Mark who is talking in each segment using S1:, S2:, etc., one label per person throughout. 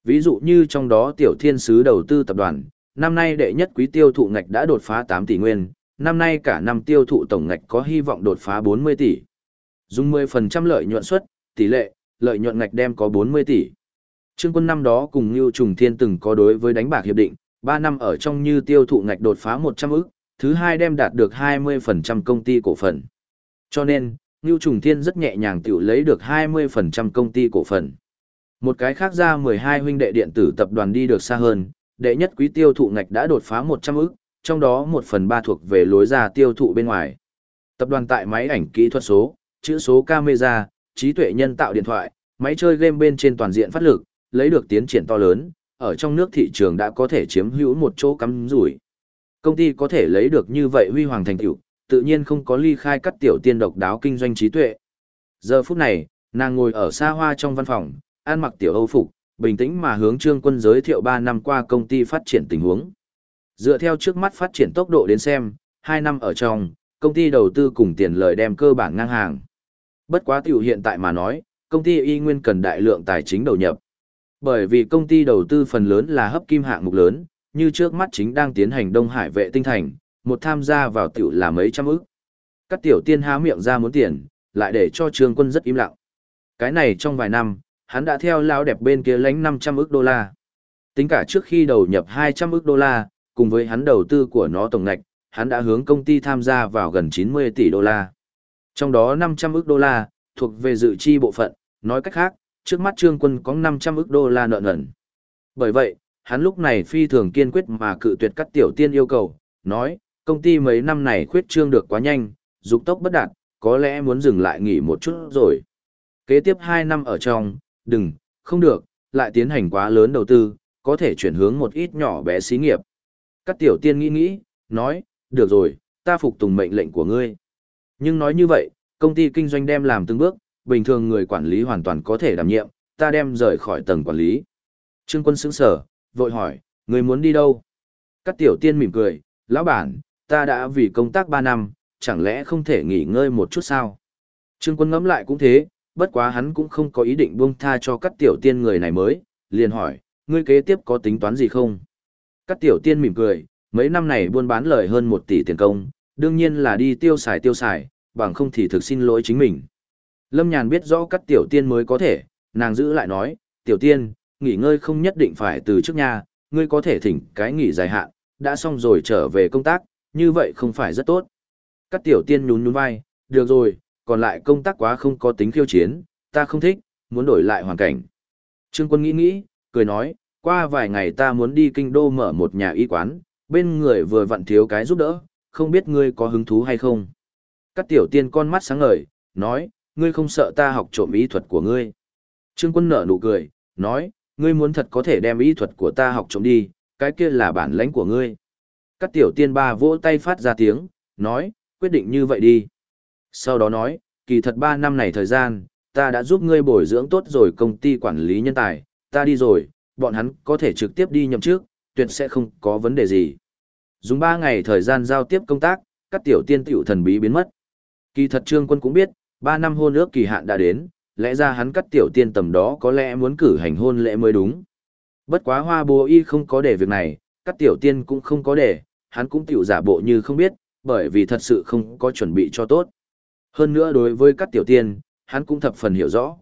S1: Ví dụ như trong đó Tiểu Thiên Sứ đầu tư tập đoàn, năm nay đệ nhất quý tiêu thụ ngạch đã đột phá 8 tỷ nguyên, năm nay cả năm tiêu thụ tổng ngạch có hy vọng đột phá 40 tỷ. Dùng 10% lợi nhuận suất, tỷ lệ, lợi nhuận ngạch đem có 40 tỷ. Trương Quân năm đó cùng Ngưu Trùng Thiên từng có đối với đánh bạc hiệp định, 3 năm ở trong như tiêu thụ ngạch đột phá 100 ức, thứ hai đem đạt được 20% công ty cổ phần. Cho nên, Ngưu Trùng Thiên rất nhẹ nhàng tiểu lấy được 20% công ty cổ phần. Một cái khác ra 12 huynh đệ điện tử tập đoàn đi được xa hơn, đệ nhất quý tiêu thụ ngạch đã đột phá 100 ức, trong đó 1/3 thuộc về lối ra tiêu thụ bên ngoài. Tập đoàn tại máy ảnh kỹ thuật số, chữ số camera, trí tuệ nhân tạo điện thoại, máy chơi game bên trên toàn diện phát lực, lấy được tiến triển to lớn, ở trong nước thị trường đã có thể chiếm hữu một chỗ cắm rủi. Công ty có thể lấy được như vậy huy hoàng thành tựu, tự nhiên không có ly khai Cát Tiểu Tiên độc đáo kinh doanh trí tuệ. Giờ phút này, nàng ngồi ở xa hoa trong văn phòng, ăn mặc tiểu Âu phục, bình tĩnh mà hướng Trương Quân giới thiệu 3 năm qua công ty phát triển tình huống. Dựa theo trước mắt phát triển tốc độ đến xem, 2 năm ở trong, công ty đầu tư cùng tiền lời đem cơ bản ngang hàng. Bất quá tiểu hiện tại mà nói, công ty y nguyên cần đại lượng tài chính đầu nhập. Bởi vì công ty đầu tư phần lớn là hấp kim hạng mục lớn, như trước mắt chính đang tiến hành Đông Hải vệ tinh thành, một tham gia vào tiểu là mấy trăm ức. Các tiểu tiên há miệng ra muốn tiền, lại để cho Trương Quân rất im lặng. Cái này trong vài năm, hắn đã theo lão đẹp bên kia lãnh 500 ức đô la. Tính cả trước khi đầu nhập 200 ức đô la, cùng với hắn đầu tư của nó tổng ngạch, hắn đã hướng công ty tham gia vào gần 90 tỷ đô la. Trong đó 500 ức đô la thuộc về dự chi bộ phận, nói cách khác, trước mắt Trương Quân có 500 ức đô la nợ nần. Bởi vậy, hắn lúc này phi thường kiên quyết mà cự tuyệt các tiểu tiên yêu cầu, nói, công ty mấy năm này khuyết trương được quá nhanh, dục tốc bất đạt, có lẽ muốn dừng lại nghỉ một chút rồi. Kế tiếp 2 năm ở trong, không được, lại tiến hành quá lớn đầu tư, có thể chuyển hướng một ít nhỏ bé xí nghiệp. Các tiểu tiên nghĩ, nói, được rồi, ta phục tùng mệnh lệnh của ngươi. Nhưng nói như vậy, công ty kinh doanh đem làm từng bước, bình thường người quản lý hoàn toàn có thể đảm nhiệm, ta đem rời khỏi tầng quản lý. Trương Quân sững sờ, vội hỏi, ngươi muốn đi đâu? Các tiểu tiên mỉm cười, lão bản, ta đã vì công tác 3 năm, chẳng lẽ không thể nghỉ ngơi một chút sao? Trương Quân ngẫm lại cũng thế, bất quá hắn cũng không có ý định buông tha cho các tiểu tiên người này mới, liền hỏi, ngươi kế tiếp có tính toán gì không? Các tiểu tiên mỉm cười, mấy năm này buôn bán lời hơn 1 tỷ tiền công, đương nhiên là đi tiêu xài, bằng không thì thực xin lỗi chính mình. Lâm Nhàn biết rõ các tiểu tiên mới có thể, nàng giữ lại nói, tiểu tiên, nghỉ ngơi không nhất định phải từ trước nhà, ngươi có thể thỉnh cái nghỉ dài hạn, đã xong rồi trở về công tác, như vậy không phải rất tốt. Các tiểu tiên nhún vai, được rồi, còn lại công tác quá không có tính khiêu chiến, ta không thích, muốn đổi lại hoàn cảnh. Trương Quân nghĩ, cười nói, qua vài ngày ta muốn đi kinh đô mở một nhà y quán, bên người vừa vặn thiếu cái giúp đỡ, không biết ngươi có hứng thú hay không. Các tiểu tiên con mắt sáng ngời, nói, ngươi không sợ ta học trộm y thuật của ngươi. Trương Quân nở nụ cười, nói, ngươi muốn thật có thể đem y thuật của ta học trộm đi, cái kia là bản lãnh của ngươi. Các tiểu tiên ba vỗ tay phát ra tiếng, nói, quyết định như vậy đi. Sau đó nói, kỳ thật 3 năm này thời gian, ta đã giúp ngươi bồi dưỡng tốt rồi công ty quản lý nhân tài, ta đi rồi, bọn hắn có thể trực tiếp đi nhậm chức, tuyệt sẽ không có vấn đề gì. Dùng 3 ngày thời gian giao tiếp công tác, các tiểu tiên tiểu thần bí biến mất. Kỳ thật Trương Quân cũng biết, 3 năm hôn ước kỳ hạn đã đến, lẽ ra hắn cắt tiểu tiên tầm đó có lẽ muốn cử hành hôn lễ mới đúng. Bất quá Hoa Bố Y không có để việc này, cắt tiểu tiên cũng không có để, hắn cũng tiểu giả bộ như không biết, bởi vì thật sự không có chuẩn bị cho tốt. Hơn nữa đối với các tiểu tiên, hắn cũng thập phần hiểu rõ,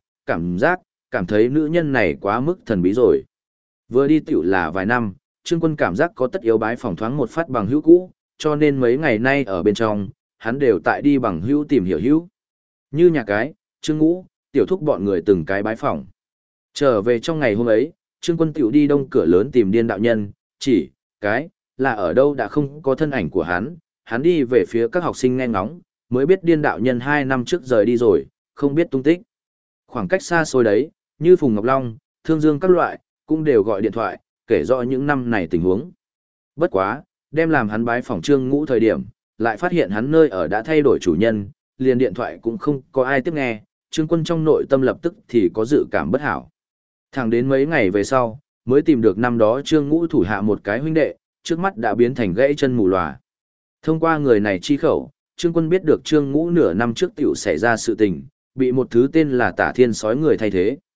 S1: cảm thấy nữ nhân này quá mức thần bí rồi. Vừa đi tiểu là vài năm, Trương Quân cảm giác có tất yếu bái phỏng thoáng một phát bằng hữu cũ, cho nên mấy ngày nay ở bên trong, hắn đều tại đi bằng hữu tìm hiểu hữu. Như nhà cái, Trương Ngũ, tiểu thúc bọn người từng cái bái phỏng. Trở về trong ngày hôm ấy, Trương Quân tiểu đi đông cửa lớn tìm Điên đạo nhân, là ở đâu đã không có thân ảnh của hắn đi về phía các học sinh nghe ngóng, mới biết Điên đạo nhân 2 năm trước rời đi rồi, không biết tung tích. Khoảng cách xa xôi đấy, như Phùng Ngọc Long, Thương Dương các loại, cũng đều gọi điện thoại, kể rõ những năm này tình huống. Bất quá, đem làm hắn bái phỏng Trương Ngũ thời điểm, lại phát hiện hắn nơi ở đã thay đổi chủ nhân, liền điện thoại cũng không có ai tiếp nghe, Trương Quân trong nội tâm lập tức thì có dự cảm bất hảo. Thẳng đến mấy ngày về sau, mới tìm được năm đó Trương Ngũ thủ hạ một cái huynh đệ, trước mắt đã biến thành gãy chân mù lòa. Thông qua người này chi khẩu, Trương Quân biết được Trương Ngũ nửa năm trước tiểu xảy ra sự tình, bị một thứ tên là Tả Thiên sói người thay thế.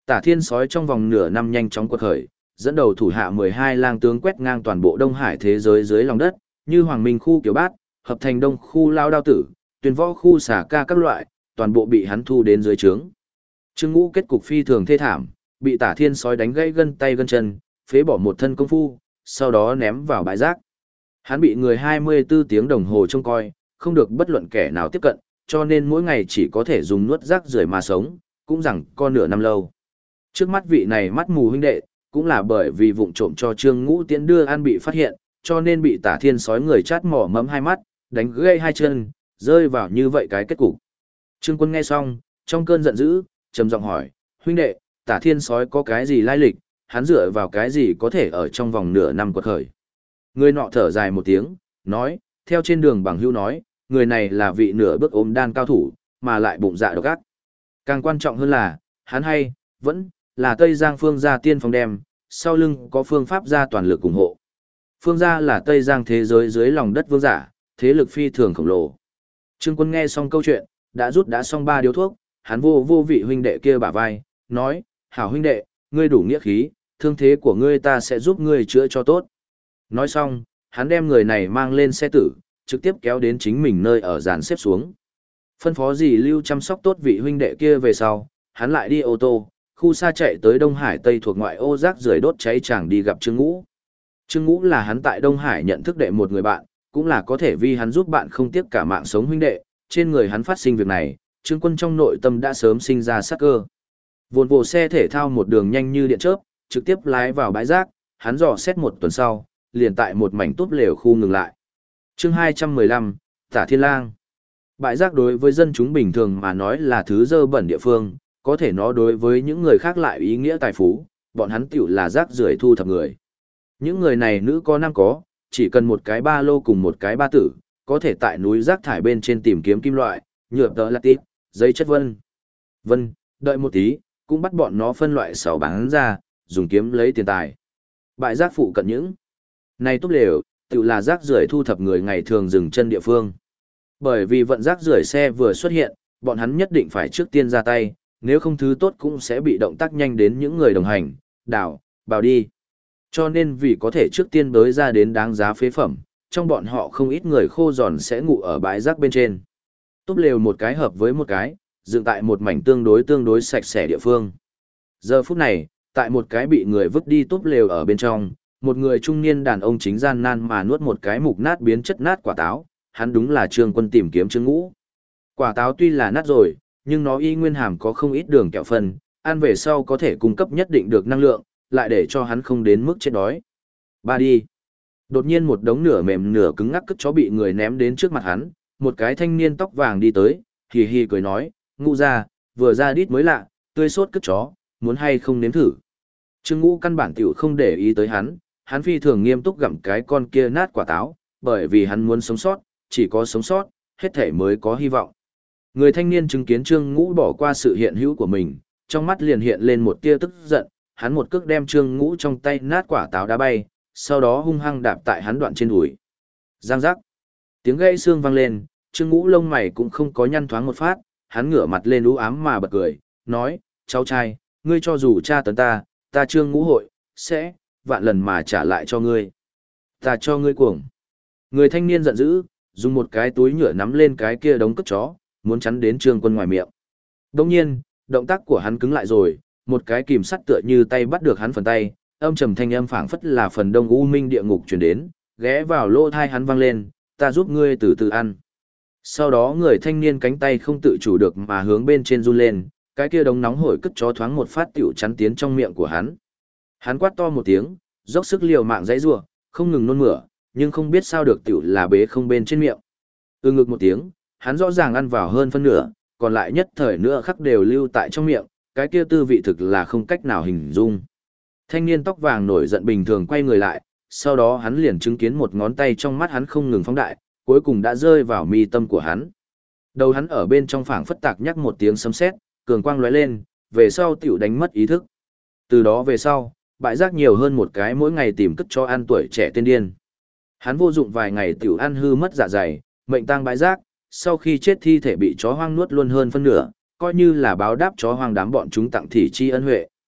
S1: Tả Thiên Sói trong vòng nửa năm nhanh chóng quật khởi, dẫn đầu thủ hạ 12 lang tướng quét ngang toàn bộ Đông Hải thế giới dưới lòng đất, như Hoàng Minh khu Kiều Bát, hợp thành Đông khu Lao Đao Tử, Tuyền Võ khu Xà Ca các loại, toàn bộ bị hắn thu đến dưới trướng. Trương Ngũ kết cục phi thường thê thảm, bị Tả Thiên Sói đánh gãy gân tay gân chân, phế bỏ một thân công phu, sau đó ném vào bãi rác. Hắn bị người 24 tiếng đồng hồ trông coi, không được bất luận kẻ nào tiếp cận, cho nên mỗi ngày chỉ có thể dùng nuốt rác rưởi mà sống, cũng rằng con nửa năm lâu. Trước mắt vị này mắt mù huynh đệ, cũng là bởi vì vụng trộm cho Trương Ngũ Tiễn đưa ăn bị phát hiện, cho nên bị Tả Thiên Sói người chát mỏ mẫm hai mắt, đánh gãy hai chân, rơi vào như vậy cái kết cục. Trương Quân nghe xong, trong cơn giận dữ, trầm giọng hỏi, huynh đệ, Tả Thiên Sói có cái gì lai lịch, hắn dựa vào cái gì có thể ở trong vòng nửa năm quật khởi. Người nọ thở dài một tiếng, nói, theo trên đường bằng hữu nói, người này là vị nửa bước ôm đan cao thủ, mà lại bụng dạ độc ác. Càng quan trọng hơn là, hắn vẫn là Tây Giang Phương gia tiên phong đem, sau lưng có phương pháp gia toàn lực ủng hộ. Phương gia là Tây Giang thế giới dưới lòng đất vương giả, thế lực phi thường khổng lồ. Trương Quân nghe xong câu chuyện, đã xong 3 điếu thuốc, hắn vô vị huynh đệ kia bả vai, nói, hảo huynh đệ, ngươi đủ nghĩa khí, thương thế của ngươi ta sẽ giúp ngươi chữa cho tốt. Nói xong, hắn đem người này mang lên xe tử, trực tiếp kéo đến chính mình nơi ở dàn xếp xuống. Phân phó dì Lưu chăm sóc tốt vị huynh đệ kia về sau, hắn lại đi ô tô, khu xa chạy tới Đông Hải Tây thuộc ngoại ô rác rưởi đốt cháy chàng đi gặp Trương Ngũ. Trương Ngũ là hắn tại Đông Hải nhận thức đệ một người bạn, cũng là có thể vì hắn giúp bạn không tiếc cả mạng sống huynh đệ, trên người hắn phát sinh việc này, Trương Quân trong nội tâm đã sớm sinh ra sắc cơ. Vồn vồ xe thể thao một đường nhanh như điện chớp, trực tiếp lái vào bãi rác, hắn dò xét một tuần sau, liền tại một mảnh túp lều khu ngừng lại. Chương 215, Tả Thiên Lang. Bãi rác đối với dân chúng bình thường mà nói là thứ dơ bẩn địa phương, có thể nó đối với những người khác lại ý nghĩa tài phú, bọn hắn tiểu là rác rưởi thu thập người. Những người này nữ có nam có, chỉ cần một cái ba lô cùng một cái ba tử, có thể tại núi rác thải bên trên tìm kiếm kim loại, nhựa tợ lát tít, giấy chất vân, đợi một tí, cũng bắt bọn nó phân loại xảo bán ra, dùng kiếm lấy tiền tài. Bãi rác phụ cận những này túp lều, tự là rác rưởi thu thập người ngày thường dừng chân địa phương. Bởi vì vận rác rưởi xe vừa xuất hiện, bọn hắn nhất định phải trước tiên ra tay, nếu không thứ tốt cũng sẽ bị động tác nhanh đến những người đồng hành, bào đi. Cho nên vì có thể trước tiên bới ra đến đáng giá phế phẩm, trong bọn họ không ít người khô giòn sẽ ngủ ở bãi rác bên trên. Túp lều một cái hợp với một cái, dựng tại một mảnh tương đối sạch sẽ địa phương. Giờ phút này, tại một cái bị người vứt đi túp lều ở bên trong, một người trung niên đàn ông chính gian nan mà nuốt một cái mục nát biến chất nát quả táo, hắn đúng là Trương Quân tìm kiếm Trương Ngũ. Quả táo tuy là nát rồi, nhưng nó y nguyên hàm có không ít đường kẹo phân, ăn về sau có thể cung cấp nhất định được năng lượng, lại để cho hắn không đến mức chết đói. Ba đi. Đột nhiên một đống nửa mềm nửa cứng ngắc cất chó bị người ném đến trước mặt hắn, một cái thanh niên tóc vàng đi tới, hì hì cười nói, Ngũ ra, vừa ra đít mới lạ, tươi sốt cất chó, muốn hay không nếm thử. Trương Ngũ căn bản tiểu không để ý tới hắn phi thường nghiêm túc gặm cái con kia nát quả táo, bởi vì hắn muốn sống sót, chỉ có sống sót, hết thể mới có hy vọng. Người thanh niên chứng kiến Trương Ngũ bỏ qua sự hiện hữu của mình, trong mắt liền hiện lên một tia tức giận, hắn một cước đem Trương Ngũ trong tay nát quả táo đá bay, sau đó hung hăng đạp tại hắn đoạn trên đùi. Giang giác. Tiếng gãy xương vang lên, Trương Ngũ lông mày cũng không có nhăn thoáng một phát, hắn ngửa mặt lên u ám mà bật cười, nói, cháu trai, ngươi cho dù tra tấn ta Trương Ngũ hội, sẽ, vạn lần mà trả lại cho ngươi. Ta cho ngươi cuồng. Người thanh niên giận dữ, dùng một cái túi nhựa nắm lên cái kia đống cất chó, muốn chắn đến Trương Quân ngoài miệng. Đồng nhiên, động tác của hắn cứng lại rồi, một cái kìm sắt tựa như tay bắt được hắn phần tay, âm trầm thanh âm phảng phất là phần đông u minh địa ngục truyền đến, ghé vào lỗ tai hắn vang lên, ta giúp ngươi từ từ ăn. Sau đó người thanh niên cánh tay không tự chủ được mà hướng bên trên run lên, cái kia đống nóng hổi cất chó thoáng một phát tiểu chắn tiến trong miệng của hắn. Hắn quát to một tiếng, dốc sức liều mạng giãy giụa, không ngừng nôn mửa, nhưng không biết sao được tiểu là bế không bên trên miệng. Ngực một tiếng, hắn rõ ràng ăn vào hơn phân nửa, còn lại nhất thời nữa khắc đều lưu tại trong miệng, cái kia tư vị thực là không cách nào hình dung. Thanh niên tóc vàng nổi giận bình thường quay người lại, sau đó hắn liền chứng kiến một ngón tay trong mắt hắn không ngừng phóng đại, cuối cùng đã rơi vào mi tâm của hắn. Đầu hắn ở bên trong phảng phất tạc nhắc một tiếng sấm sét, cường quang lóe lên, về sau tiểu đánh mất ý thức. Từ đó về sau, bãi rác nhiều hơn một cái mỗi ngày tìm cất cho ăn tuổi trẻ tên điên. Hắn vô dụng vài ngày tiểu ăn hư mất dạ dày, mệnh tang bãi rác, sau khi chết thi thể bị chó hoang nuốt luôn hơn phân nửa, coi như là báo đáp chó hoang đám bọn chúng tặng thị chi ân huệ.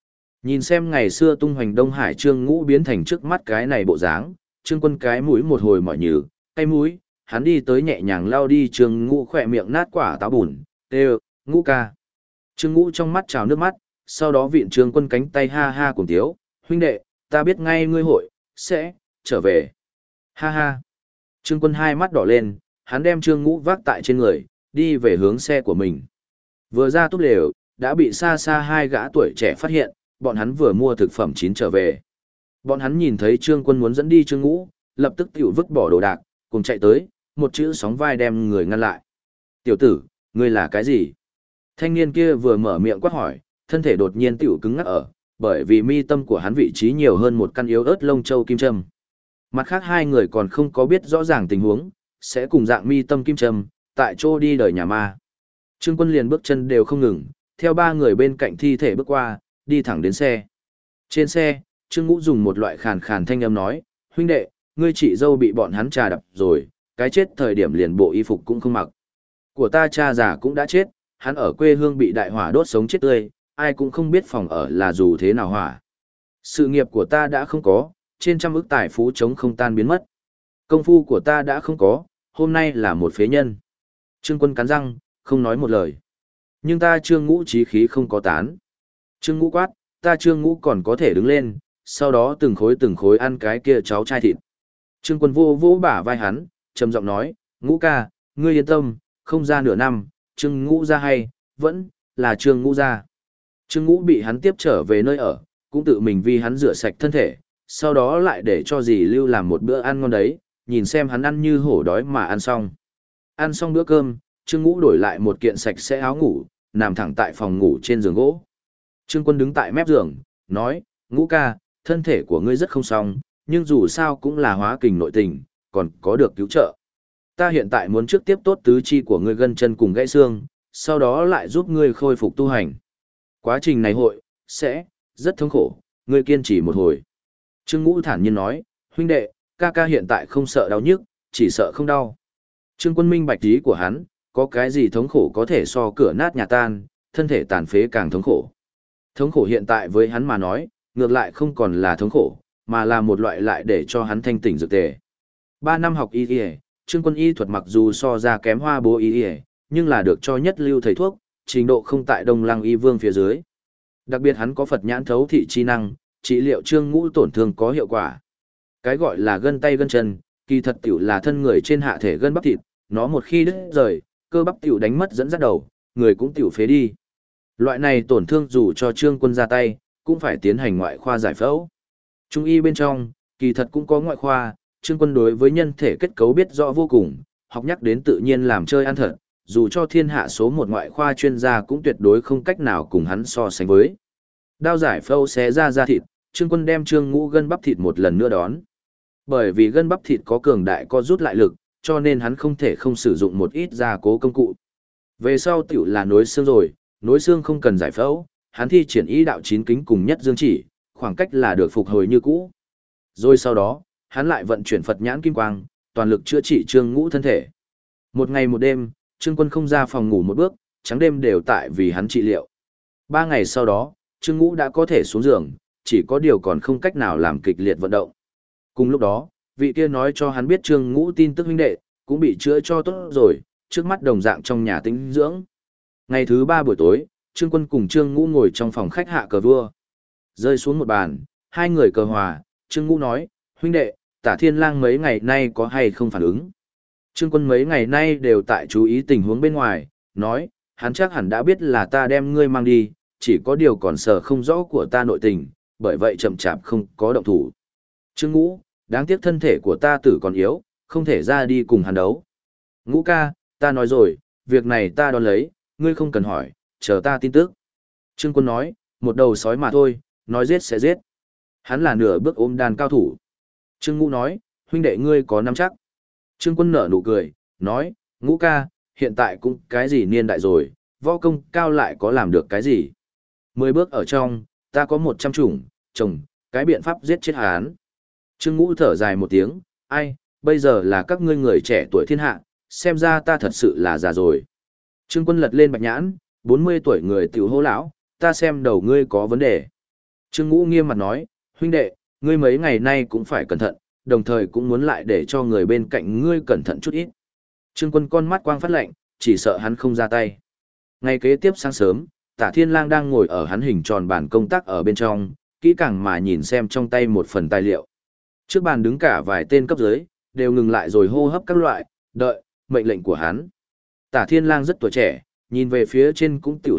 S1: Nhìn xem ngày xưa tung hoành Đông Hải Trương Ngũ biến thành trước mắt cái này bộ dáng, Trương Quân cái mũi một hồi mỏi nhừ, cái mũi, hắn đi tới nhẹ nhàng lao đi Trương Ngũ khỏe miệng nát quả táo bùn, kêu, Ngũ ca. Trương Ngũ trong mắt trào nước mắt, sau đó vịn Trương Quân cánh tay ha ha cùng tiếu, huynh đệ, ta biết ngay ngươi hội, sẽ, trở về. Ha ha. Trương Quân hai mắt đỏ lên, hắn đem Trương Ngũ vác tại trên người, đi về hướng xe của mình. Vừa ra túp lều, đã bị xa xa hai gã tuổi trẻ phát hiện, bọn hắn vừa mua thực phẩm chín trở về. Bọn hắn nhìn thấy Trương Quân muốn dẫn đi Trương Ngũ, lập tức tiểu vứt bỏ đồ đạc, cùng chạy tới, một chữ sóng vai đem người ngăn lại. Tiểu tử, ngươi là cái gì? Thanh niên kia vừa mở miệng quát hỏi, thân thể đột nhiên tiểu cứng ngắc ở, bởi vì mi tâm của hắn vị trí nhiều hơn một căn yếu ớt lông châu kim châm. Mặt khác hai người còn không có biết rõ ràng tình huống, sẽ cùng dạng mi tâm kim châm, tại chỗ đi đời nhà ma. Trương Quân liền bước chân đều không ngừng, theo ba người bên cạnh thi thể bước qua, đi thẳng đến xe. Trên xe, Trương Ngũ dùng một loại khàn khàn thanh âm nói, huynh đệ, ngươi chị dâu bị bọn hắn trà đập rồi, cái chết thời điểm liền bộ y phục cũng không mặc. Của ta cha già cũng đã chết, hắn ở quê hương bị đại hỏa đốt sống chết tươi, ai cũng không biết phòng ở là dù thế nào hỏa. Sự nghiệp của ta đã không có, trên trăm ức tài phú chống không tan biến mất. Công phu của ta đã không có, hôm nay là một phế nhân. Trương Quân cắn răng, không nói một lời. Nhưng ta Trương Ngũ chí khí không có tán. Trương Ngũ quát, ta Trương Ngũ còn có thể đứng lên, sau đó từng khối ăn cái kia cháu trai thịt. Trương Quân vô vỗ bả vai hắn, trầm giọng nói, Ngũ ca, ngươi yên tâm, không ra nửa năm, Trương Ngũ ra hay, vẫn là Trương Ngũ ra. Trương Ngũ bị hắn tiếp trở về nơi ở, cũng tự mình vì hắn rửa sạch thân thể, sau đó lại để cho dì Lưu làm một bữa ăn ngon đấy, nhìn xem hắn ăn như hổ đói mà ăn xong. Ăn xong bữa cơm, Trương Ngũ đổi lại một kiện sạch sẽ áo ngủ, nằm thẳng tại phòng ngủ trên giường gỗ. Trương Quân đứng tại mép giường, nói, Ngũ ca, thân thể của ngươi rất không xong, nhưng dù sao cũng là hóa kình nội tình, còn có được cứu trợ. Ta hiện tại muốn trước tiếp tốt tứ chi của ngươi gân chân cùng gãy xương, sau đó lại giúp ngươi khôi phục tu hành. Quá trình này sẽ rất thống khổ, ngươi kiên trì một hồi. Trương Ngũ thản nhiên nói, huynh đệ, ca ca hiện tại không sợ đau nhức, chỉ sợ không đau. Trương Quân minh bạch ý của hắn, có cái gì thống khổ có thể so cửa nát nhà tan, thân thể tàn phế càng thống khổ. Thống khổ hiện tại với hắn mà nói, ngược lại không còn là thống khổ, mà là một loại lại để cho hắn thanh tỉnh dược tề. 3 năm học y y, Trương Quân y thuật mặc dù so ra kém Hoa Bố y y, nhưng là được cho nhất lưu thầy thuốc, trình độ không tại Đông Lăng y vương phía dưới. Đặc biệt hắn có Phật nhãn thấu thị chi năng, trị liệu Trương Ngũ tổn thương có hiệu quả. Cái gọi là gân tay gân chân, kỳ thật tiểu là thân người trên hạ thể gân bắp thịt, nó một khi đứt rời, cơ bắp tiểu đánh mất dẫn dắt đầu, người cũng tiểu phế đi. Loại này tổn thương dù cho Trương Quân ra tay, cũng phải tiến hành ngoại khoa giải phẫu. Trung y bên trong, kỳ thật cũng có ngoại khoa, Trương Quân đối với nhân thể kết cấu biết rõ vô cùng, học nhắc đến tự nhiên làm chơi ăn thật, dù cho thiên hạ số một ngoại khoa chuyên gia cũng tuyệt đối không cách nào cùng hắn so sánh với. Đao giải phẫu xé ra da thịt, Trương Quân đem Trương Ngũ gân bắp thịt một lần nữa đón. Bởi vì gân bắp thịt có cường đại co rút lại lực, cho nên hắn không thể không sử dụng một ít gia cố công cụ. Về sau tiểu là nối xương rồi, nối xương không cần giải phẫu, hắn thi triển ý đạo chín kính cùng nhất dương chỉ, khoảng cách là được phục hồi như cũ. Rồi sau đó, hắn lại vận chuyển Phật nhãn kim quang, toàn lực chữa trị Trương Ngũ thân thể. Một ngày một đêm, Trương Quân không ra phòng ngủ một bước, trắng đêm đều tại vì hắn trị liệu. 3 ngày sau đó, Trương Ngũ đã có thể xuống giường, chỉ có điều còn không cách nào làm kịch liệt vận động. Cùng lúc đó, vị kia nói cho hắn biết Trương Ngũ tin tức huynh đệ, cũng bị chữa cho tốt rồi, trước mắt đồng dạng trong nhà tĩnh dưỡng. Ngày thứ 3 buổi tối, Trương Quân cùng Trương Ngũ ngồi trong phòng khách hạ cờ vua. Rơi xuống một bàn, hai người cờ hòa, Trương Ngũ nói, huynh đệ, Tả Thiên Lang mấy ngày nay có hay không phản ứng. Trương Quân mấy ngày nay đều tại chú ý tình huống bên ngoài, nói, hắn chắc hẳn đã biết là ta đem ngươi mang đi, chỉ có điều còn sợ không rõ của ta nội tình, bởi vậy chậm chạp không có động thủ. Trương Ngũ, đáng tiếc thân thể của ta tử còn yếu, không thể ra đi cùng hắn đấu. Ngũ ca, ta nói rồi, việc này ta đón lấy, ngươi không cần hỏi, chờ ta tin tức. Trương Quân nói, một đầu sói mà thôi, nói giết sẽ giết. Hắn là nửa bước ôm đàn cao thủ. Trương Ngũ nói, huynh đệ ngươi có nắm chắc. Trương Quân nở nụ cười, nói, Ngũ ca, hiện tại cũng cái gì niên đại rồi, võ công cao lại có làm được cái gì. 10 bước ở trong, ta có 100 chủng, chồng, cái biện pháp giết chết hắn. Trương Ngũ thở dài một tiếng, ai, bây giờ là các ngươi người trẻ tuổi thiên hạ, xem ra ta thật sự là già rồi. Trương Quân lật lên bạch nhãn, 40 tuổi người tiểu hô lão, ta xem đầu ngươi có vấn đề. Trương Ngũ nghiêm mặt nói, huynh đệ, ngươi mấy ngày nay cũng phải cẩn thận, đồng thời cũng muốn lại để cho người bên cạnh ngươi cẩn thận chút ít. Trương Quân con mắt quang phát lạnh, chỉ sợ hắn không ra tay. Ngày kế tiếp sáng sớm, Tả Thiên Lang đang ngồi ở hắn hình tròn bàn công tác ở bên trong, kỹ càng mà nhìn xem trong tay một phần tài liệu. Trước bàn đứng cả vài tên cấp dưới, đều ngừng lại rồi hô hấp các loại, đợi, mệnh lệnh của hắn. Tả Thiên Lang rất tuổi trẻ, nhìn về phía trên cũng tiểu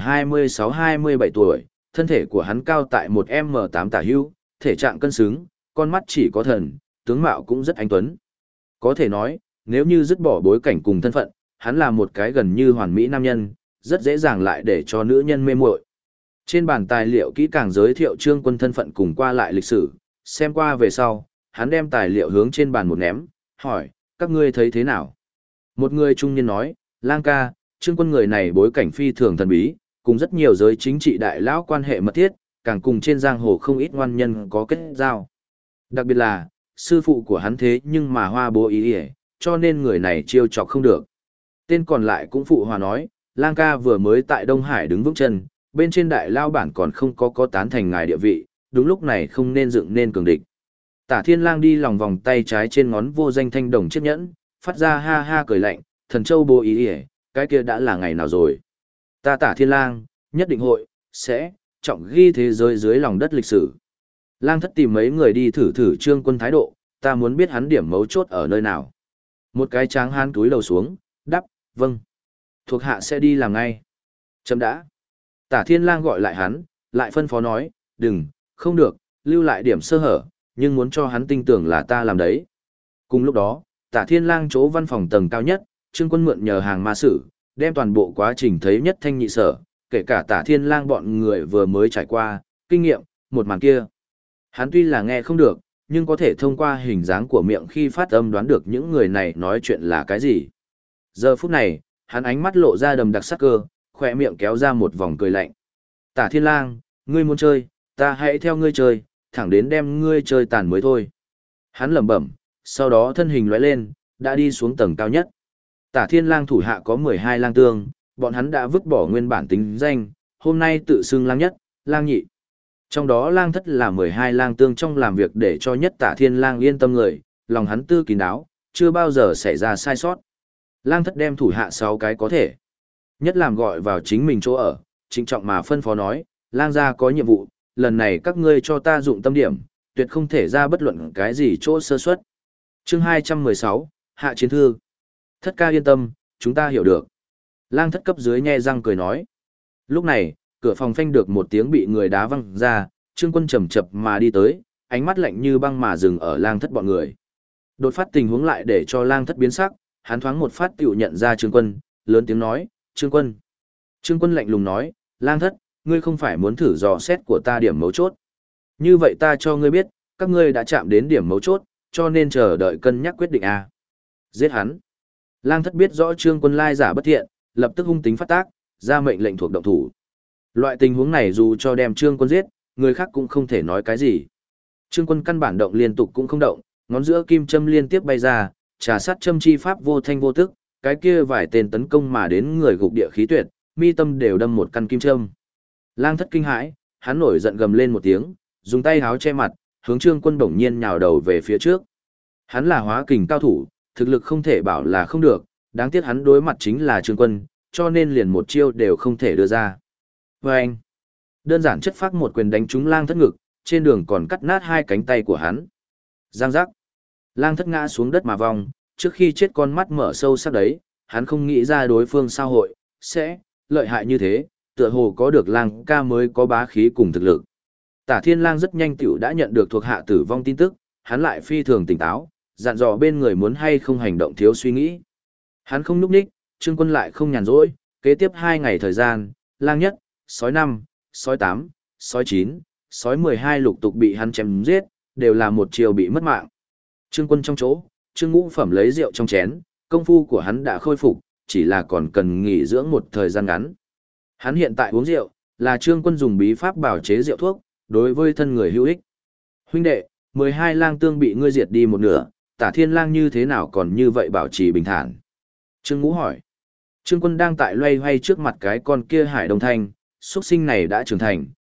S1: 26-27 tuổi, thân thể của hắn cao tại 1m8 tả hữu, thể trạng cân xứng, con mắt chỉ có thần, tướng mạo cũng rất anh tuấn. Có thể nói, nếu như dứt bỏ bối cảnh cùng thân phận, hắn là một cái gần như hoàn mỹ nam nhân, rất dễ dàng lại để cho nữ nhân mê muội. Trên bàn tài liệu kỹ càng giới thiệu Trương Quân thân phận cùng qua lại lịch sử, xem qua về sau, hắn đem tài liệu hướng trên bàn một ném, hỏi, các ngươi thấy thế nào? Một người trung niên nói, Lang ca, Trương Quân người này bối cảnh phi thường thần bí, cùng rất nhiều giới chính trị đại lão quan hệ mật thiết, càng cùng trên giang hồ không ít ngoan nhân có kết giao. Đặc biệt là, sư phụ của hắn thế nhưng mà hoa bố ý ỉa, cho nên người này chiêu chọc không được. Tên còn lại cũng phụ hòa nói, Lang ca vừa mới tại Đông Hải đứng vững chân, bên trên đại lao bản còn không có tán thành ngài địa vị, đúng lúc này không nên dựng nên cường địch. Tả Thiên Lang đi lòng vòng tay trái trên ngón vô danh thanh đồng chiếc nhẫn, phát ra ha ha cười lạnh, thần châu bố ý ỉa, cái kia đã là ngày nào rồi. Ta Tả Thiên Lang, nhất định sẽ trọng ghi thế giới dưới lòng đất lịch sử. Lang thất tìm mấy người đi thử Trương Quân thái độ, ta muốn biết hắn điểm mấu chốt ở nơi nào. Một cái tráng hán túi đầu xuống, đáp, vâng. Thuộc hạ sẽ đi làm ngay. Chấm đã. Tả Thiên Lang gọi lại hắn, lại phân phó nói, đừng, không được, lưu lại điểm sơ hở, nhưng muốn cho hắn tin tưởng là ta làm đấy. Cùng lúc đó, Tả Thiên Lang chỗ văn phòng tầng cao nhất, Trương Quân mượn nhờ hàng ma sử, đem toàn bộ quá trình thấy nhất thanh nhị sở, kể cả Tả Thiên Lang bọn người vừa mới trải qua, kinh nghiệm, một màn kia. Hắn tuy là nghe không được, nhưng có thể thông qua hình dáng của miệng khi phát âm đoán được những người này nói chuyện là cái gì. Giờ phút này, hắn ánh mắt lộ ra đầm đặc sắc cơ, khỏe miệng kéo ra một vòng cười lạnh. Tả Thiên Lang, ngươi muốn chơi, ta hãy theo ngươi chơi, thẳng đến đem ngươi chơi tàn mới thôi. Hắn lẩm bẩm, sau đó thân hình lóe lên, đã đi xuống tầng cao nhất. Tả Thiên Lang thủ hạ có 12 lang tương, bọn hắn đã vứt bỏ nguyên bản tính danh, hôm nay tự xưng lang nhất, lang nhị. Trong đó lang thất là 12 lang tương trong làm việc để cho nhất Tả Thiên Lang yên tâm người, lòng hắn tư kín đáo, chưa bao giờ xảy ra sai sót. Lang thất đem thủ hạ 6 cái có thể. Nhất làm gọi vào chính mình chỗ ở, trịnh trọng mà phân phó nói, lang gia có nhiệm vụ, lần này các ngươi cho ta dụng tâm điểm, tuyệt không thể ra bất luận cái gì chỗ sơ suất. Chương 216, Hạ Chiến Thư. Thất ca yên tâm, chúng ta hiểu được. Lang thất cấp dưới nhe răng cười nói. Lúc này, cửa phòng phanh được một tiếng bị người đá văng ra, Trương Quân chậm chậm mà đi tới, ánh mắt lạnh như băng mà dừng ở lang thất bọn người. Đột phát tình huống lại để cho lang thất biến sắc, hắn thoáng một phát tiểu nhận ra Trương Quân, lớn tiếng nói, Trương Quân. Trương Quân lạnh lùng nói, lang thất, ngươi không phải muốn thử dò xét của ta điểm mấu chốt. Như vậy ta cho ngươi biết, các ngươi đã chạm đến điểm mấu chốt, cho nên chờ đợi cân nhắc quyết định a. Giết hắn. Lang thất biết rõ Trương Quân lai giả bất thiện, lập tức hung tính phát tác, ra mệnh lệnh thuộc động thủ. Loại tình huống này dù cho đem Trương Quân giết, người khác cũng không thể nói cái gì. Trương Quân căn bản động liên tục cũng không động, ngón giữa kim châm liên tiếp bay ra, trà sát châm chi pháp vô thanh vô tức, cái kia vài tên tấn công mà đến người gục địa khí tuyệt, mi tâm đều đâm một căn kim châm. Lang thất kinh hãi, hắn nổi giận gầm lên một tiếng, dùng tay háo che mặt, hướng Trương Quân bỗng nhiên nhào đầu về phía trước. Hắn là hóa kình cao thủ, thực lực không thể bảo là không được, đáng tiếc hắn đối mặt chính là Trương Quân, cho nên liền một chiêu đều không thể đưa ra. Và anh, đơn giản chất phác một quyền đánh trúng lang thất ngực, trên đường còn cắt nát hai cánh tay của hắn. Giang giác, lang thất ngã xuống đất mà vong, trước khi chết con mắt mở sâu sắc đấy, hắn không nghĩ ra đối phương sao hội, sẽ, lợi hại như thế, tựa hồ có được lang ca mới có bá khí cùng thực lực. Tả Thiên Lang rất nhanh tiểu đã nhận được thuộc hạ tử vong tin tức, hắn lại phi thường tỉnh táo, dặn dò bên người muốn hay không hành động thiếu suy nghĩ. Hắn không núp ních, Trương Quân lại không nhàn rỗi, kế tiếp 2 ngày thời gian, lang nhất, sói 5, sói 8, sói 9, sói 12 lục tục bị hắn chém giết, đều là một chiều bị mất mạng. Trương Quân trong chỗ, Trương Ngũ phẩm lấy rượu trong chén, công phu của hắn đã khôi phục, chỉ là còn cần nghỉ dưỡng một thời gian ngắn. Hắn hiện tại uống rượu, là Trương Quân dùng bí pháp bảo chế rượu thuốc, đối với thân người hữu ích. Huynh đệ, 12 lang tương bị ngươi diệt đi một nửa, Tả Thiên Lang như thế nào còn như vậy bảo trì bình thản? Trương Ngũ hỏi. Trương Quân đang tại loay hoay trước mặt cái con kia Hải Đông Thanh, xuất sinh này đã trưởng thành,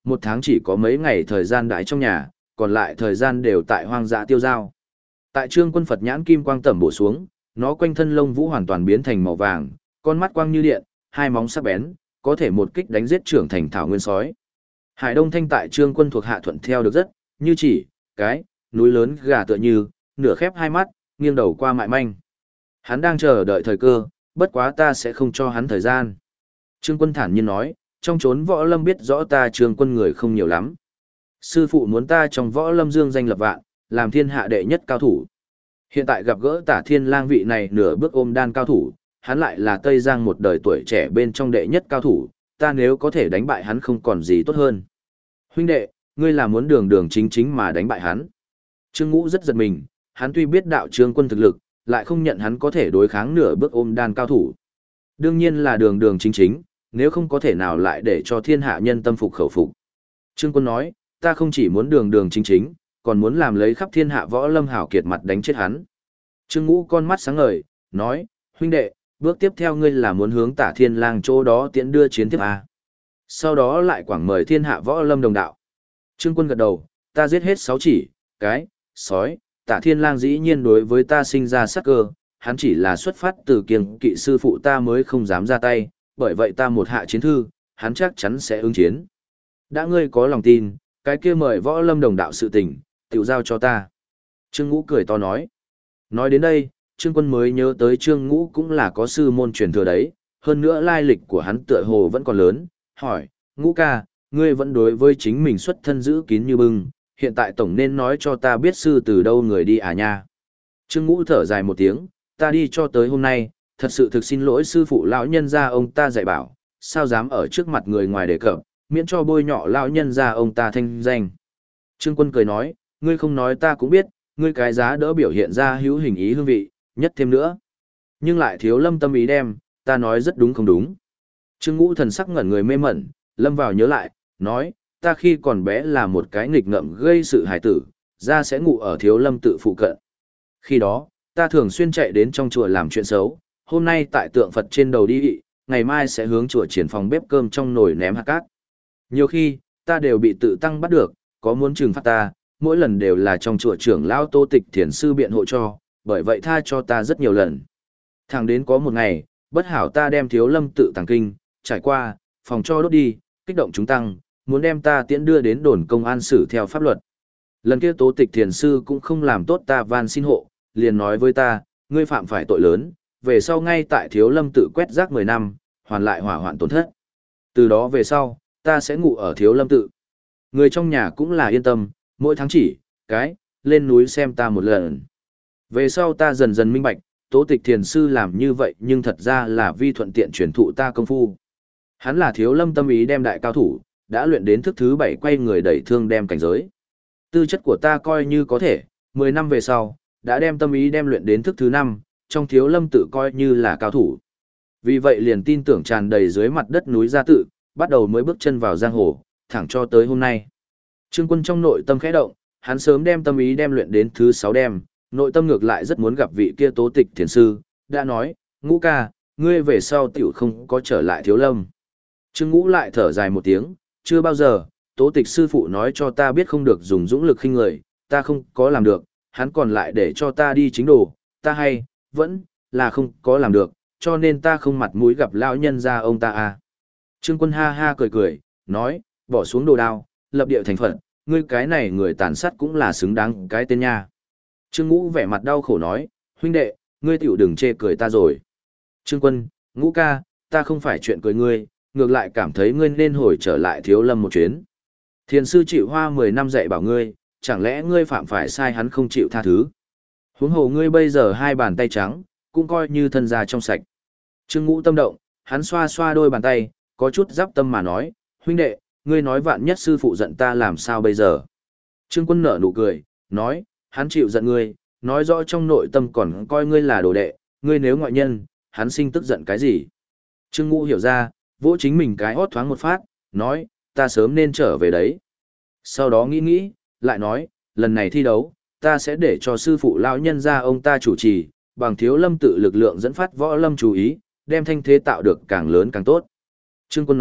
S1: một tháng chỉ có mấy ngày thời gian đãi trong nhà, còn lại thời gian đều tại hoang dã tiêu giao. Tại Trương Quân Phật nhãn kim quang tẩm bổ xuống, nó quanh thân lông vũ hoàn toàn biến thành màu vàng, con mắt quang như điện, hai móng sắc bén, có thể một kích đánh giết trưởng thành thảo nguyên sói. Hải Đông Thanh tại Trương Quân thuộc hạ thuận theo được rất, như chỉ, cái, núi lớn gà tựa như, nửa khép hai mắt, nghiêng đầu qua mại manh. Hắn đang chờ đợi thời cơ, bất quá ta sẽ không cho hắn thời gian. Trương Quân thản nhiên nói, trong chốn võ lâm biết rõ ta Trương Quân người không nhiều lắm. Sư phụ muốn ta trong võ lâm dương danh lập vạn, làm thiên hạ đệ nhất cao thủ. Hiện tại gặp gỡ Tả Thiên Lang vị này nửa bước ôm đan cao thủ, hắn lại là Tây Giang một đời tuổi trẻ bên trong đệ nhất cao thủ, ta nếu có thể đánh bại hắn không còn gì tốt hơn. Huynh đệ, ngươi là muốn đường đường chính chính mà đánh bại hắn. Trương Ngũ rất giật mình, hắn tuy biết đạo Trương Quân thực lực, lại không nhận hắn có thể đối kháng nửa bước ôm đan cao thủ. Đương nhiên là đường đường chính chính, nếu không có thể nào lại để cho thiên hạ nhân tâm phục khẩu phục. Trương Quân nói, ta không chỉ muốn đường đường chính chính, còn muốn làm lấy khắp thiên hạ võ lâm hảo kiệt mặt đánh chết hắn. Trương Ngũ con mắt sáng ngời, nói, huynh đệ, bước tiếp theo ngươi là muốn hướng Tả Thiên Lang chỗ đó tiễn đưa chiến tiếp à. Sau đó lại quảng mời thiên hạ võ lâm đồng đạo. Trương Quân gật đầu, ta giết hết 6 chỉ, cái, sói, Tả Thiên Lang dĩ nhiên đối với ta sinh ra sát cơ, hắn chỉ là xuất phát từ kiêng kỵ sư phụ ta mới không dám ra tay, bởi vậy ta một hạ chiến thư, hắn chắc chắn sẽ ứng chiến. Đã ngươi có lòng tin, cái kia mời võ lâm đồng đạo sự tình, tiểu giao cho ta. Trương Ngũ cười to nói. Nói đến đây, Trương Quân mới nhớ tới Trương Ngũ cũng là có sư môn truyền thừa đấy, hơn nữa lai lịch của hắn tựa hồ vẫn còn lớn, hỏi, Ngũ ca, ngươi vẫn đối với chính mình xuất thân giữ kín như bưng, hiện tại tổng nên nói cho ta biết sư từ đâu người đi à nha. Trương Ngũ thở dài một tiếng, ta đi cho tới hôm nay, thật sự thực xin lỗi sư phụ lão nhân gia ông ta dạy bảo, sao dám ở trước mặt người ngoài đề cập, miễn cho bôi nhọ lão nhân gia ông ta thanh danh. Trương Quân cười nói, ngươi không nói ta cũng biết, ngươi cái giá đỡ biểu hiện ra hữu hình ý hương vị, nhất thêm nữa. Nhưng lại thiếu lâm tâm ý đem, ta nói rất đúng không đúng. Trương Ngũ thần sắc ngẩn người mê mẩn, lâm vào nhớ lại, nói, ta khi còn bé là một cái nghịch ngợm gây sự hài tử, ra sẽ ngủ ở thiếu lâm tự phụ cận. Khi đó, ta thường xuyên chạy đến trong chùa làm chuyện xấu, hôm nay tại tượng Phật trên đầu đi, ngày mai sẽ hướng chùa triển phòng bếp cơm trong nồi ném hạt cát. Nhiều khi, ta đều bị tự tăng bắt được, có muốn trừng phạt ta, mỗi lần đều là trong chùa trưởng lão Tô Tịch Thiền sư biện hộ cho, bởi vậy tha cho ta rất nhiều lần. Thẳng đến có một ngày, bất hảo ta đem thiếu lâm tự tàng kinh, trải qua, phòng cho đốt đi, kích động chúng tăng, muốn đem ta tiễn đưa đến đồn công an xử theo pháp luật. Lần kia Tố Tịch Thiền sư cũng không làm tốt ta van xin hộ, liền nói với ta, ngươi phạm phải tội lớn, về sau ngay tại thiếu lâm tự quét rác 10 năm, hoàn lại hỏa hoạn tổn thất. Từ đó về sau, ta sẽ ngủ ở thiếu lâm tự. Người trong nhà cũng là yên tâm, mỗi tháng chỉ, cái, lên núi xem ta một lần. Về sau ta dần dần minh bạch, Tố Tịch Thiền sư làm như vậy nhưng thật ra là vi thuận tiện truyền thụ ta công phu. Hắn là thiếu lâm tâm ý đem đại cao thủ, đã luyện đến thức thứ 7 quay người đẩy thương đem cảnh giới. Tư chất của ta coi như có thể, 10 năm về sau, đã đem tâm ý đem luyện đến thức thứ 5, trong thiếu lâm tự coi như là cao thủ. Vì vậy liền tin tưởng tràn đầy dưới mặt đất núi gia tự, bắt đầu mới bước chân vào giang hồ, thẳng cho tới hôm nay. Trương Quân trong nội tâm khẽ động, hắn sớm đem tâm ý đem luyện đến thứ 6 đem, nội tâm ngược lại rất muốn gặp vị kia Tố Tịch Thiền sư, đã nói, Ngũ ca, ngươi về sau tiểu không có trở lại thiếu lâm. Trương Ngũ lại thở dài một tiếng, chưa bao giờ, Tố Tịch sư phụ nói cho ta biết không được dùng dũng lực khinh người, ta không có làm được, hắn còn lại để cho ta đi chính đồ, ta hay, vẫn, là không có làm được, cho nên ta không mặt mũi gặp lão nhân gia ông ta à. Trương Quân ha ha cười cười, nói, bỏ xuống đồ đao, lập địa thành Phật, ngươi cái này người tàn sát cũng là xứng đáng cái tên nha. Trương Ngũ vẻ mặt đau khổ nói, huynh đệ, ngươi tiểu đừng chê cười ta rồi. Trương Quân, Ngũ ca, ta không phải chuyện cười ngươi, ngược lại cảm thấy ngươi nên hồi trở lại thiếu lâm một chuyến. Thiền sư chịu hoa 10 năm dạy bảo ngươi, chẳng lẽ ngươi phạm phải sai hắn không chịu tha thứ. Huống hồ ngươi bây giờ hai bàn tay trắng, cũng coi như thân già trong sạch. Trương Ngũ tâm động, hắn xoa xoa đôi bàn tay, có chút giáp tâm mà nói, huynh đệ, ngươi nói vạn nhất sư phụ giận ta làm sao bây giờ. Trương Quân nở nụ cười, nói, hắn chịu giận ngươi, nói rõ trong nội tâm còn coi ngươi là đồ đệ, ngươi nếu ngoại nhân, hắn sinh tức giận cái gì. Trương Ngũ hiểu ra, vỗ chính mình cái hót thoáng một phát, nói, ta sớm nên trở về đấy. Sau đó nghĩ, lại nói, lần này thi đấu, ta sẽ để cho sư phụ lão nhân gia ông ta chủ trì, bằng thiếu lâm tự lực lượng dẫn phát võ lâm chú ý, đem thanh thế tạo được càng lớn càng tốt. Trương Quân nói,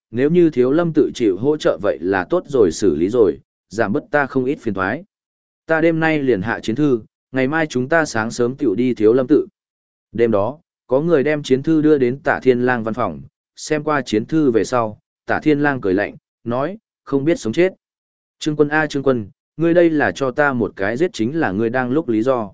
S1: nếu như Thiếu Lâm tự chịu hỗ trợ vậy là tốt rồi, xử lý rồi, giảm bớt ta không ít phiền toái. Ta đêm nay liền hạ chiến thư, ngày mai chúng ta sáng sớm tiểu đi Thiếu Lâm tự. Đêm đó, có người đem chiến thư đưa đến Tả Thiên Lang văn phòng, xem qua chiến thư về sau, Tả Thiên Lang cười lạnh, nói, không biết sống chết. Trương Quân a Trương Quân, ngươi đây là cho ta một cái giết chính là ngươi đang lúc lý do.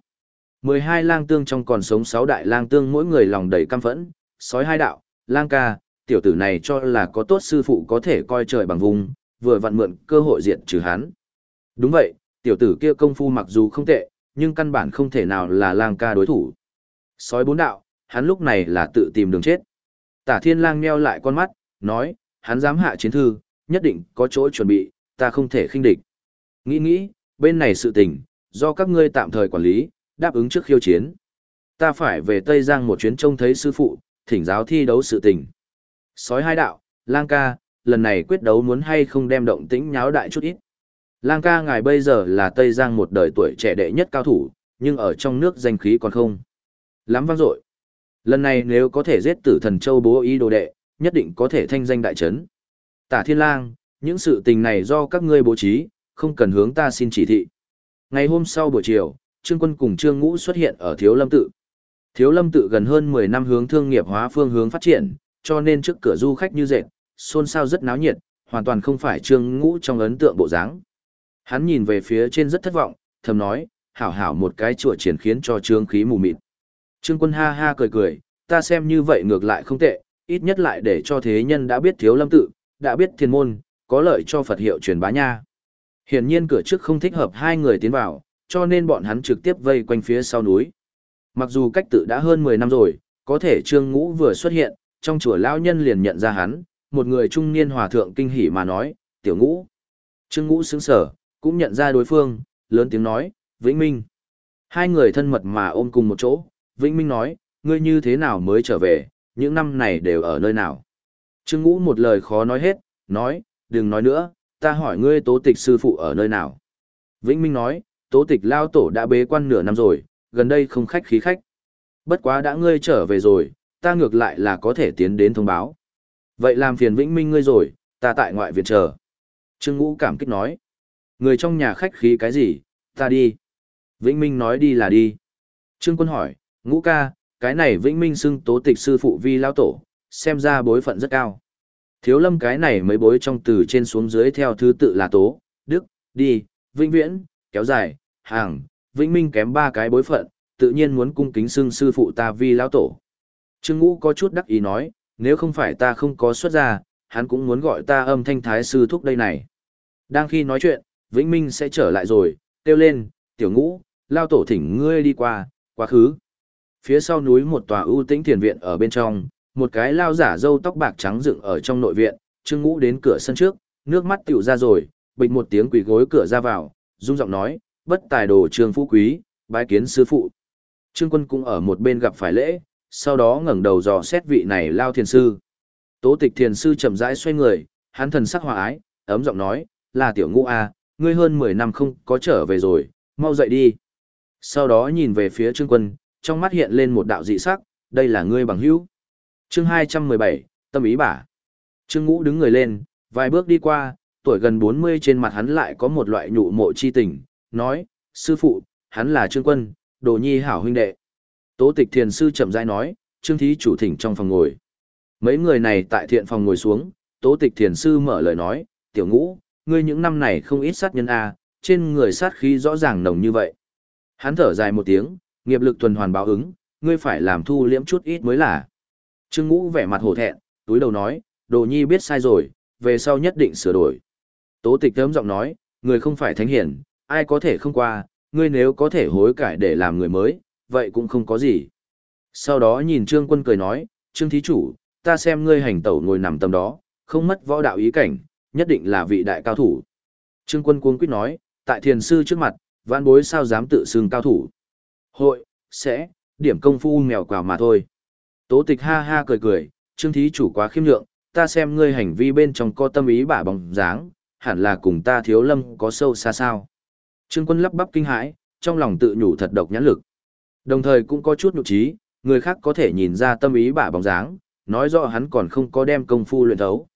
S1: 12 lang tương trong còn sống 6 đại lang tương mỗi người lòng đầy căm phẫn, sói hai đạo, lang ca, tiểu tử này cho là có tốt sư phụ có thể coi trời bằng vùng, vừa vặn mượn cơ hội diệt trừ hắn. Đúng vậy, tiểu tử kia công phu mặc dù không tệ, nhưng căn bản không thể nào là lang ca đối thủ. Sói bốn đạo, hắn lúc này là tự tìm đường chết. Tả Thiên Lang nheo lại con mắt, nói, hắn dám hạ chiến thư, nhất định có chỗ chuẩn bị, ta không thể khinh địch. Nghĩ, bên này sự tình, do các ngươi tạm thời quản lý, đáp ứng trước khiêu chiến. Ta phải về Tây Giang một chuyến trông thấy sư phụ, thỉnh giáo thi đấu sự tình. Sói hai đạo, lang ca, lần này quyết đấu muốn hay không đem động tĩnh nháo đại chút ít. Lang ca ngài bây giờ là Tây Giang một đời tuổi trẻ đệ nhất cao thủ, nhưng ở trong nước danh khí còn không lắm vang dội. Lần này nếu có thể giết Tử Thần Châu bố ý đồ đệ, nhất định có thể thanh danh đại trấn. Tả Thiên Lang, những sự tình này do các ngươi bố trí, không cần hướng ta xin chỉ thị. Ngày hôm sau buổi chiều, Trương Quân cùng Trương Ngũ xuất hiện ở Thiếu Lâm tự. Thiếu Lâm tự gần hơn 10 năm hướng thương nghiệp hóa phương hướng phát triển, cho nên trước cửa du khách như dệt, xôn xao rất náo nhiệt, hoàn toàn không phải Trương Ngũ trong ấn tượng bộ dáng. Hắn nhìn về phía trên rất thất vọng, thầm nói, hảo hảo một cái chùa triển khiến cho trương khí mù mịt. Trương Quân ha ha cười, ta xem như vậy ngược lại không tệ, ít nhất lại để cho thế nhân đã biết Thiếu Lâm tự, đã biết thiên môn, có lợi cho Phật hiệu truyền bá nha. Hiển nhiên cửa trước không thích hợp hai người tiến vào, cho nên bọn hắn trực tiếp vây quanh phía sau núi. Mặc dù cách tự đã hơn 10 năm rồi, có thể Trương Ngũ vừa xuất hiện, trong chùa lão nhân liền nhận ra hắn, một người trung niên hòa thượng kinh hỉ mà nói, tiểu Ngũ. Trương Ngũ sững sờ, cũng nhận ra đối phương, lớn tiếng nói, Vĩnh Minh. Hai người thân mật mà ôm cùng một chỗ, Vĩnh Minh nói, ngươi như thế nào mới trở về, những năm này đều ở nơi nào. Trương Ngũ một lời khó nói hết, nói, đừng nói nữa, ta hỏi ngươi Tố Tịch sư phụ ở nơi nào. Vĩnh Minh nói, Tố Tịch lao tổ đã bế quan nửa năm rồi, gần đây không khách khí khách. Bất quá đã ngươi trở về rồi, ta ngược lại là có thể tiến đến thông báo. Vậy làm phiền Vĩnh Minh ngươi rồi, ta tại ngoại viện chờ. Trương Ngũ cảm kích nói, người trong nhà khách khí cái gì, ta đi. Vĩnh Minh nói đi là đi. Trương Quân hỏi, Ngũ ca, cái này Vĩnh Minh xưng Tố Tịch sư phụ vi lao tổ, xem ra bối phận rất cao. Thiếu Lâm cái này mấy bối trong từ trên xuống dưới theo thứ tự là Tố, Đức, Đi, Vĩnh Viễn, kéo dài, Hàng, Vĩnh Minh kém 3 cái bối phận, tự nhiên muốn cung kính xưng sư phụ ta vi lão tổ. Trương Ngũ có chút đắc ý nói, nếu không phải ta không có xuất gia, hắn cũng muốn gọi ta Âm Thanh Thái sư thúc đây này. Đang khi nói chuyện, Vĩnh Minh sẽ trở lại rồi, kêu lên, tiểu Ngũ, lao tổ thỉnh ngươi đi qua, quá khứ. Phía sau núi một tòa ưu tĩnh thiền viện ở bên trong, một cái lao giả râu tóc bạc trắng dựng ở trong nội viện, Trương Ngũ đến cửa sân trước, nước mắt tiểu ra rồi, bịch một tiếng quỳ gối cửa ra vào, rung giọng nói, bất tài đồ Trương Phú Quý, bái kiến sư phụ. Trương Quân cũng ở một bên gặp phải lễ, sau đó ngẩng đầu dò xét vị này lao thiền sư. Tố Tịch thiền sư chậm rãi xoay người, hắn thần sắc hòa ái, ấm giọng nói, là tiểu Ngũ à, ngươi hơn 10 năm không có trở về rồi, mau dậy đi. Sau đó nhìn về phía Trương Quân, trong mắt hiện lên một đạo dị sắc, đây là ngươi bằng hữu. Chương 217, tâm ý bả. Trương Ngũ đứng người lên, vài bước đi qua, tuổi gần 40 trên mặt hắn lại có một loại nhụ mộ chi tình, nói, sư phụ, hắn là Trương Quân, đồ nhi hảo huynh đệ. Tố Tịch thiền sư chậm rãi nói, Trương thí chủ thỉnh trong phòng ngồi. Mấy người này tại thiện phòng ngồi xuống, Tố Tịch thiền sư mở lời nói, tiểu Ngũ, ngươi những năm này không ít sát nhân a, trên người sát khí rõ ràng nồng như vậy. Hắn thở dài một tiếng, nghiệp lực tuần hoàn báo ứng, ngươi phải làm thu liễm chút ít mới là. Trương Ngũ vẻ mặt hổ thẹn, túi đầu nói, đồ nhi biết sai rồi, về sau nhất định sửa đổi. Tố Tịch ấm giọng nói, người không phải thánh hiển, ai có thể không qua, ngươi nếu có thể hối cải để làm người mới, vậy cũng không có gì. Sau đó nhìn Trương Quân cười nói, Trương thí chủ, ta xem ngươi hành tẩu ngồi nằm tầm đó, không mất võ đạo ý cảnh, nhất định là vị đại cao thủ. Trương Quân cuống quýt nói, tại thiền sư trước mặt, vãn bối sao dám tự xưng cao thủ. Hội, sẽ, điểm công phu mèo quào mà thôi. Tố Tịch ha ha cười, Trương thí chủ quá khiêm nhượng, ta xem ngươi hành vi bên trong có tâm ý bả bóng dáng, hẳn là cùng ta Thiếu Lâm có sâu xa sao. Trương Quân lắp bắp kinh hãi, trong lòng tự nhủ thật độc nhãn lực. Đồng thời cũng có chút nhục trí, người khác có thể nhìn ra tâm ý bả bóng dáng, nói rõ hắn còn không có đem công phu luyện thấu.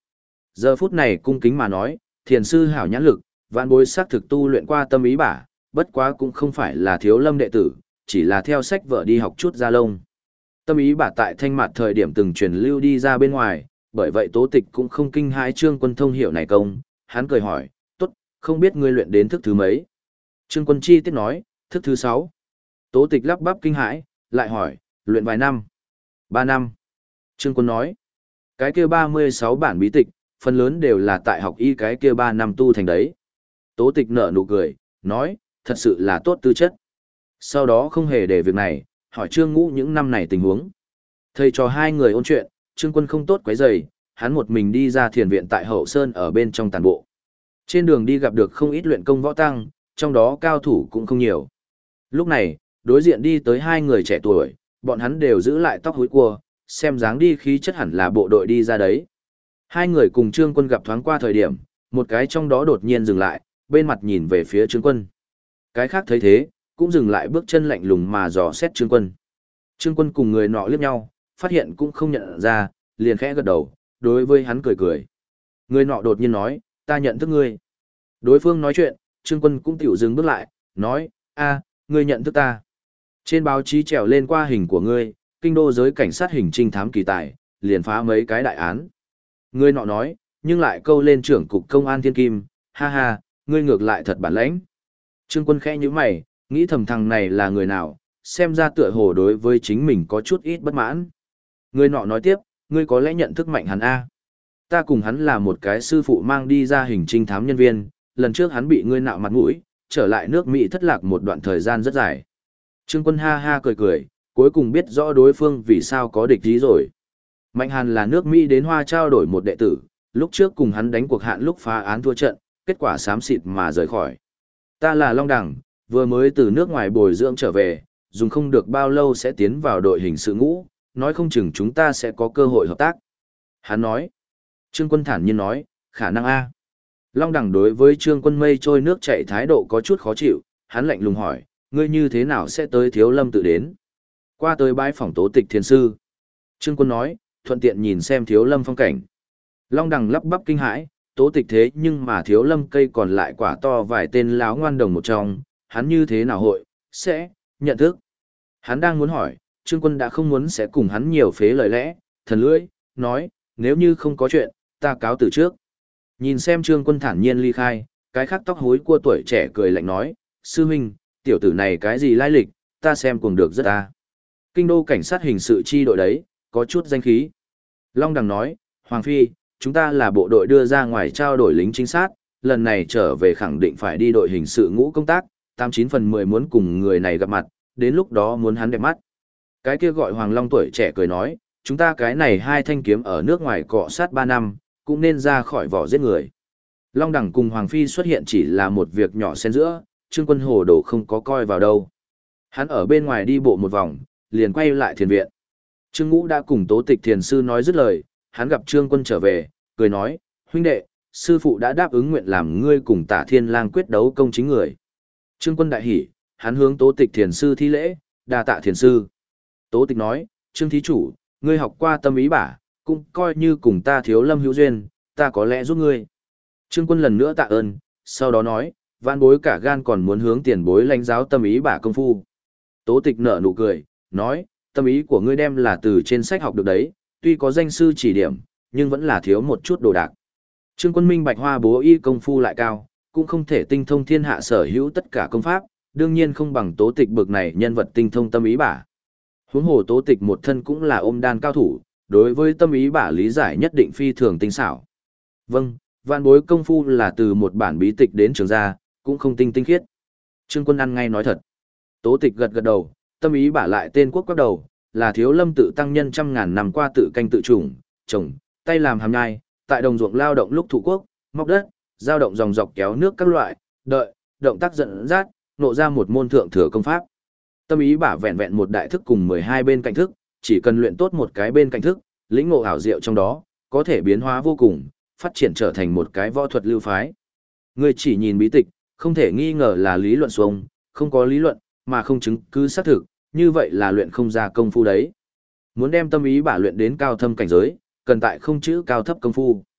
S1: Giờ phút này cung kính mà nói, thiền sư hảo nhãn lực, vạn bối xác thực tu luyện qua tâm ý bả, bất quá cũng không phải là thiếu lâm đệ tử, chỉ là theo sách vở đi học chút gia lông. Tâm ý bả tại thanh mặt thời điểm từng truyền lưu đi ra bên ngoài, bởi vậy Tố Tịch cũng không kinh hãi Trương Quân thông hiểu này công, hắn cười hỏi, tốt, không biết ngươi luyện đến thức thứ mấy. Trương Quân chi tiết nói, thức thứ 6. Tố Tịch lắp bắp kinh hãi, lại hỏi, luyện vài năm? 3 năm. Trương Quân nói, cái kia 36 bản bí tịch, phần lớn đều là tại học y cái kia 3 năm tu thành đấy. Tố Tịch nở nụ cười, nói, thật sự là tốt tư chất. Sau đó không hề để việc này, hỏi Trương Ngũ những năm này tình huống. Thầy cho hai người ôn chuyện, Trương Quân không tốt quấy rầy, hắn một mình đi ra thiền viện tại Hậu Sơn ở bên trong tàn bộ. Trên đường đi gặp được không ít luyện công võ tăng, trong đó cao thủ cũng không nhiều. Lúc này, đối diện đi tới hai người trẻ tuổi, bọn hắn đều giữ lại tóc húi cua, xem dáng đi khí chất hẳn là bộ đội đi ra đấy. Hai người cùng Trương Quân gặp thoáng qua thời điểm, một cái trong đó đột nhiên dừng lại, bên mặt nhìn về phía Trương Quân. Cái khác thấy thế, cũng dừng lại bước chân lạnh lùng mà dò xét Trương Quân. Trương Quân cùng người nọ liếc nhau, phát hiện cũng không nhận ra, liền khẽ gật đầu, đối với hắn cười cười. Người nọ đột nhiên nói, ta nhận thức ngươi. Đối phương nói chuyện, Trương Quân cũng tiểu dừng bước lại, nói, a, ngươi nhận thức ta. Trên báo chí trèo lên qua hình của ngươi, kinh đô giới cảnh sát hình trinh thám kỳ tài, liền phá mấy cái đại án. Người nọ nói, nhưng lại câu lên trưởng cục công an thiên kim, ha ha, ngươi ngược lại thật bản lãnh. Trương Quân khẽ như mày, nghĩ thầm thằng này là người nào, xem ra tựa hồ đối với chính mình có chút ít bất mãn. Người nọ nói tiếp, ngươi có lẽ nhận thức Mạnh hắn A. Ta cùng hắn là một cái sư phụ mang đi ra hình trinh thám nhân viên, lần trước hắn bị ngươi nạo mặt mũi, trở lại nước Mỹ thất lạc một đoạn thời gian rất dài. Trương Quân ha ha cười cười, cuối cùng biết rõ đối phương vì sao có địch ý rồi. Mạnh Hàn là nước Mỹ đến Hoa trao đổi một đệ tử, lúc trước cùng hắn đánh cuộc hạn lúc phá án thua trận, kết quả xám xịt mà rời khỏi. Ta là Long Đằng, vừa mới từ nước ngoài bồi dưỡng trở về, dùng không được bao lâu sẽ tiến vào đội hình sự ngũ, nói không chừng chúng ta sẽ có cơ hội hợp tác. Hắn nói. Trương Quân thản nhiên nói, khả năng A. Long Đằng đối với Trương Quân mây trôi nước chảy thái độ có chút khó chịu, hắn lạnh lùng hỏi, ngươi như thế nào sẽ tới Thiếu Lâm tự đến? Qua tới bái phỏng Tố Tịch thiền sư. Trương Quân nói, thuận tiện nhìn xem Thiếu Lâm phong cảnh. Long Đằng lắp bắp kinh hãi, Tố Tịch thế nhưng mà Thiếu Lâm cây còn lại quả to vài tên láo ngoan đồng một trong, hắn như thế nào hội, sẽ, nhận thức. Hắn đang muốn hỏi, Trương Quân đã không muốn sẽ cùng hắn nhiều phế lời lẽ, thần lưỡi, nói, nếu như không có chuyện, ta cáo từ trước. Nhìn xem Trương Quân thản nhiên ly khai, cái khác tóc hối cua tuổi trẻ cười lạnh nói, sư huynh, tiểu tử này cái gì lai lịch, ta xem cùng được rất ta. Kinh đô cảnh sát hình sự chi đội đấy, có chút danh khí. Long Đằng nói, Hoàng Phi, chúng ta là bộ đội đưa ra ngoài trao đổi lính chính sát, lần này trở về khẳng định phải đi đội hình sự ngũ công tác, 89/10 muốn cùng người này gặp mặt, đến lúc đó muốn hắn đẹp mắt. Cái kia gọi Hoàng Long tuổi trẻ cười nói, chúng ta cái này hai thanh kiếm ở nước ngoài cọ sát 3 năm, cũng nên ra khỏi vỏ giết người. Long Đằng cùng Hoàng Phi xuất hiện chỉ là một việc nhỏ xen giữa, Trương Quân hồ đồ không có coi vào đâu. Hắn ở bên ngoài đi bộ một vòng, liền quay lại thiền viện. Trương Ngũ đã cùng Tố Tịch thiền sư nói dứt lời, hắn gặp Trương Quân trở về, cười nói, huynh đệ, sư phụ đã đáp ứng nguyện làm ngươi cùng Tả Thiên Lang quyết đấu công chính người. Trương Quân đại hỉ, hắn hướng Tố Tịch thiền sư thi lễ, đa tạ thiền sư. Tố Tịch nói, Trương thí chủ, ngươi học qua tâm ý bả, cũng coi như cùng ta Thiếu Lâm hữu duyên, ta có lẽ giúp ngươi. Trương Quân lần nữa tạ ơn, sau đó nói, vạn bối cả gan còn muốn hướng tiền bối lãnh giáo tâm ý bả công phu. Tố Tịch nở nụ cười, nói, tâm ý của ngươi đem là từ trên sách học được đấy, tuy có danh sư chỉ điểm, nhưng vẫn là thiếu một chút đồ đạc. Trương Quân minh bạch Hoa bố y công phu lại cao, cũng không thể tinh thông thiên hạ sở hữu tất cả công pháp, đương nhiên không bằng Tố Tịch bực này nhân vật tinh thông tâm ý bả. Huống hồ Tố Tịch một thân cũng là ôm đan cao thủ, đối với tâm ý bả lý giải nhất định phi thường tinh xảo. Vâng, vạn bối công phu là từ một bản bí tịch đến trường ra, cũng không tinh khiết. Trương Quân ăn ngay nói thật. Tố Tịch gật gật đầu, tâm ý bả lại tên quốc các đầu, là Thiếu Lâm tự tăng nhân trăm ngàn năm qua tự canh tự chủng, trồng, tay làm hàm nhai, tại đồng ruộng lao động lúc thủ quốc, móc đất, giao động dòng dọc kéo nước các loại, đợi, động tác dẫn dắt, nộ ra một môn thượng thừa công pháp. Tâm ý bả vẹn vẹn một đại thức cùng 12 bên cạnh thức, chỉ cần luyện tốt một cái bên cạnh thức, lĩnh ngộ ảo diệu trong đó, có thể biến hóa vô cùng, phát triển trở thành một cái võ thuật lưu phái. Người chỉ nhìn bí tịch, không thể nghi ngờ là lý luận xuông, không có lý luận, mà không chứng cứ xác thực, như vậy là luyện không ra công phu đấy. Muốn đem tâm ý bả luyện đến cao thâm cảnh giới, cần tại không chữ cao thấp công phu.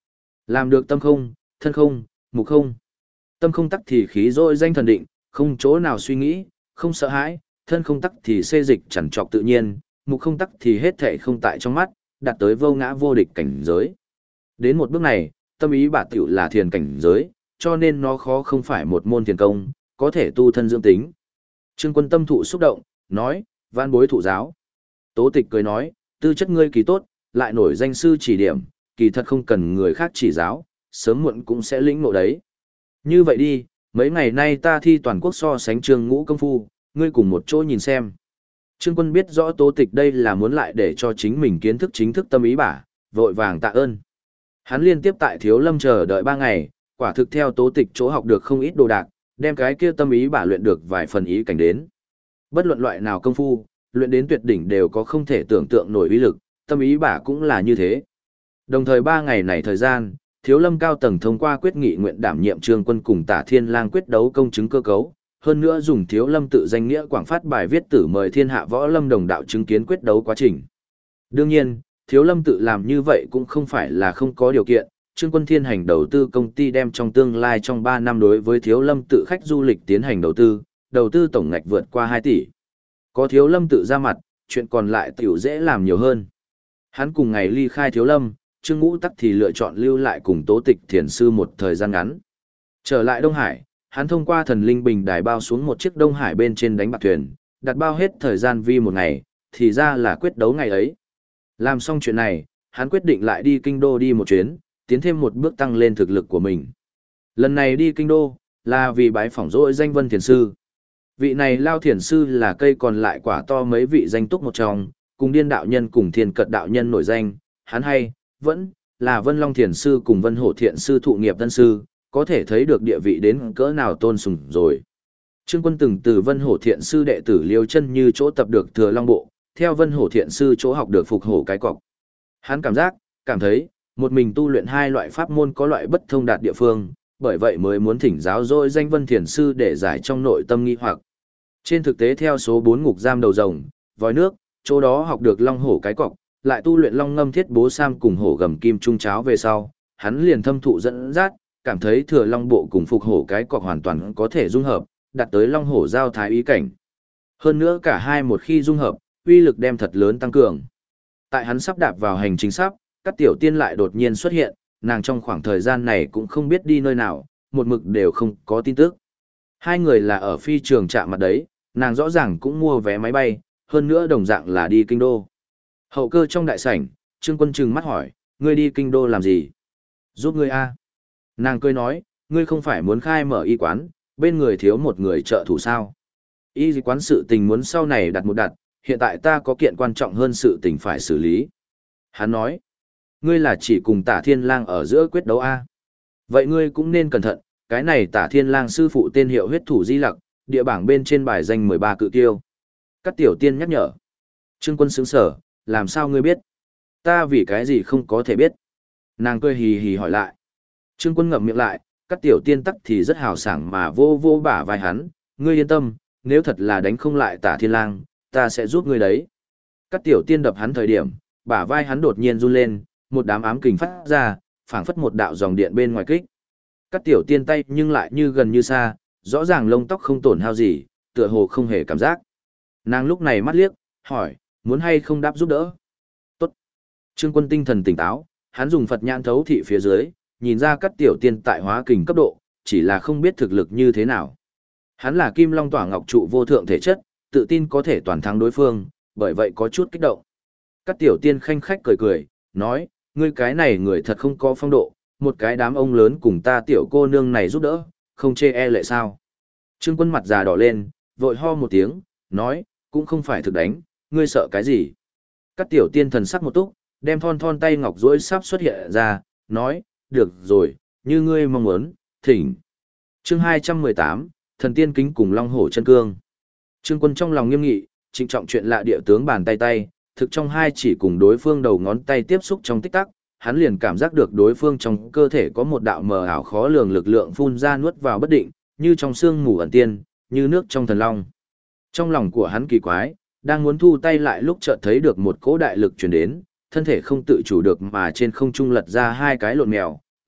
S1: Làm được tâm không, thân không, mục không. Tâm không tắc thì khí dội danh thần định, không chỗ nào suy nghĩ, không sợ hãi, thân không tắc thì xê dịch chẳng trọc tự nhiên, mục không tắc thì hết thảy không tại trong mắt, đạt tới vô ngã vô địch cảnh giới. Đến một bước này, tâm ý bả tiểu là thiền cảnh giới, cho nên nó khó không phải một môn thiền công, có thể tu thân dưỡng tính. Trương Quân tâm thụ xúc động, nói, van bối thụ giáo. Tố Tịch cười nói, tư chất ngươi kỳ tốt, lại nổi danh sư chỉ điểm, kỳ thật không cần người khác chỉ giáo, sớm muộn cũng sẽ lĩnh ngộ đấy. Như vậy đi, mấy ngày nay ta thi toàn quốc so sánh Trương Ngũ công phu, ngươi cùng một chỗ nhìn xem. Trương Quân biết rõ Tố Tịch đây là muốn lại để cho chính mình kiến thức chính thức tâm ý bả, vội vàng tạ ơn. Hắn liên tiếp tại Thiếu Lâm chờ đợi 3 ngày, quả thực theo Tố Tịch chỗ học được không ít đồ đạc, đem cái kia tâm ý bả luyện được vài phần ý cảnh đến. Bất luận loại nào công phu, luyện đến tuyệt đỉnh đều có không thể tưởng tượng nổi uy lực, tâm ý bả cũng là như thế. Đồng thời 3 ngày này thời gian, Thiếu Lâm cao tầng thông qua quyết nghị nguyện đảm nhiệm Trương Quân cùng Tả Thiên Lang quyết đấu công chứng cơ cấu, hơn nữa dùng Thiếu Lâm tự danh nghĩa quảng phát bài viết tử mời thiên hạ võ lâm đồng đạo chứng kiến quyết đấu quá trình. Đương nhiên, Thiếu Lâm tự làm như vậy cũng không phải là không có điều kiện, Trương Quân thiên hành đầu tư công ty đem trong tương lai trong 3 năm đối với Thiếu Lâm tự khách du lịch tiến hành đầu tư tổng ngạch vượt qua 2 tỷ. Có Thiếu Lâm tự ra mặt, chuyện còn lại tiểu dễ làm nhiều hơn. Hắn cùng ngày ly khai Thiếu Lâm, Trương Ngũ tắc thì lựa chọn lưu lại cùng Tố Tịch thiền sư một thời gian ngắn. Trở lại Đông Hải, hắn thông qua thần linh bình đài bao xuống một chiếc Đông Hải bên trên đánh bạc thuyền, đặt bao hết thời gian vi một ngày, thì ra là quyết đấu ngày ấy. Làm xong chuyện này, hắn quyết định lại đi kinh đô đi một chuyến, tiến thêm một bước tăng lên thực lực của mình. Lần này đi kinh đô, là vì bái phỏng dỗi danh Vân thiền sư. Vị này Lao thiền sư là cây còn lại quả to mấy vị danh túc một trong, cùng Điên đạo nhân cùng Thiên Cật đạo nhân nổi danh, hắn hay vẫn là Vân Long thiền sư cùng Vân Hổ thiện sư thụ nghiệp tân sư, có thể thấy được địa vị đến cỡ nào tôn sùng rồi. Trương Quân từng từ Vân Hổ thiện sư đệ tử Liêu Chân Như chỗ tập được Thừa Long bộ, theo Vân Hổ thiện sư chỗ học được Phục Hổ cái cọc. Hắn cảm thấy, một mình tu luyện hai loại pháp môn có loại bất thông đạt địa phương, bởi vậy mới muốn thỉnh giáo dỗi danh Vân thiền sư để giải trong nội tâm nghi hoặc. Trên thực tế theo số 4 ngục giam đầu rồng, vòi nước, chỗ đó học được Long Hổ cái cọc, lại tu luyện Long Ngâm Thiết Bố Sam cùng Hổ Gầm Kim Trung Cháo về sau, hắn liền thâm thụ dẫn dắt, cảm thấy Thừa Long bộ cùng Phục Hổ cái cọc hoàn toàn có thể dung hợp, đạt tới Long Hổ giao thái ý cảnh. Hơn nữa cả hai một khi dung hợp, uy lực đem thật lớn tăng cường. Tại hắn sắp đạp vào hành trình sắp, các tiểu tiên lại đột nhiên xuất hiện, nàng trong khoảng thời gian này cũng không biết đi nơi nào, một mực đều không có tin tức. Hai người là ở phi trường chạm mặt đấy, nàng rõ ràng cũng mua vé máy bay, hơn nữa đồng dạng là đi kinh đô. Hậu cơ trong đại sảnh, Trương Quân trừng mắt hỏi, ngươi đi kinh đô làm gì? Giúp ngươi a. Nàng cười nói, ngươi không phải muốn khai mở y quán, bên người thiếu một người trợ thủ sao? Y quán sự tình muốn sau này đặt, hiện tại ta có kiện quan trọng hơn sự tình phải xử lý. Hắn nói, ngươi là chỉ cùng Tả Thiên Lang ở giữa quyết đấu a. Vậy ngươi cũng nên cẩn thận, cái này Tả Thiên Lang sư phụ tên hiệu huyết thủ Di Lặc, địa bảng bên trên bài danh 13 cự tiêu. Các tiểu tiên nhắc nhở. Trương Quân sững sờ, làm sao ngươi biết? Ta vì cái gì không có thể biết? Nàng cười hì hì hỏi lại. Trương Quân ngậm miệng lại, các tiểu tiên tắc thì rất hào sảng mà vô bả vai hắn, ngươi yên tâm, nếu thật là đánh không lại Tả Thiên Lang, ta sẽ giúp ngươi đấy. Các tiểu tiên đập hắn thời điểm, bả vai hắn đột nhiên run lên, một đám ám kình phát ra, phảng phất một đạo dòng điện bên ngoài kích. Các tiểu tiên tay nhưng lại như gần như xa, rõ ràng lông tóc không tổn hao gì, tựa hồ không hề cảm giác. Nàng lúc này mắt liếc, hỏi, muốn hay không đáp giúp đỡ? Tốt. Trương Quân tinh thần tỉnh táo, hắn dùng Phật nhãn thấu thị phía dưới, nhìn ra các tiểu tiên tại hóa kình cấp độ, chỉ là không biết thực lực như thế nào. Hắn là Kim Long Tỏa Ngọc trụ vô thượng thể chất, tự tin có thể toàn thắng đối phương, bởi vậy có chút kích động. Các tiểu tiên khanh khách cười, nói, ngươi cái này người thật không có phong độ, một cái đám ông lớn cùng ta tiểu cô nương này giúp đỡ, không chê e lệ sao. Trương Quân mặt già đỏ lên, vội ho một tiếng, nói, cũng không phải thực đánh, ngươi sợ cái gì. Các tiểu tiên thần sắc một túc, đem thon tay ngọc rỗi sắp xuất hiện ra, nói, được rồi, như ngươi mong muốn, thỉnh. Chương 218, Thần Tiên Kính cùng Long Hổ Chân Cương. Trương Quân trong lòng nghiêm nghị, trịnh trọng chuyện lạ địa tướng bàn tay, thực trong hai chỉ cùng đối phương đầu ngón tay tiếp xúc trong tích tắc, hắn liền cảm giác được đối phương trong cơ thể có một đạo mờ ảo khó lường lực lượng phun ra nuốt vào bất định, như trong xương mù ẩn tiên, như nước trong thần long. Trong lòng của hắn kỳ quái, đang muốn thu tay lại lúc chợt thấy được một cỗ đại lực truyền đến, thân thể không tự chủ được mà trên không trung lật ra hai cái lộn mèo,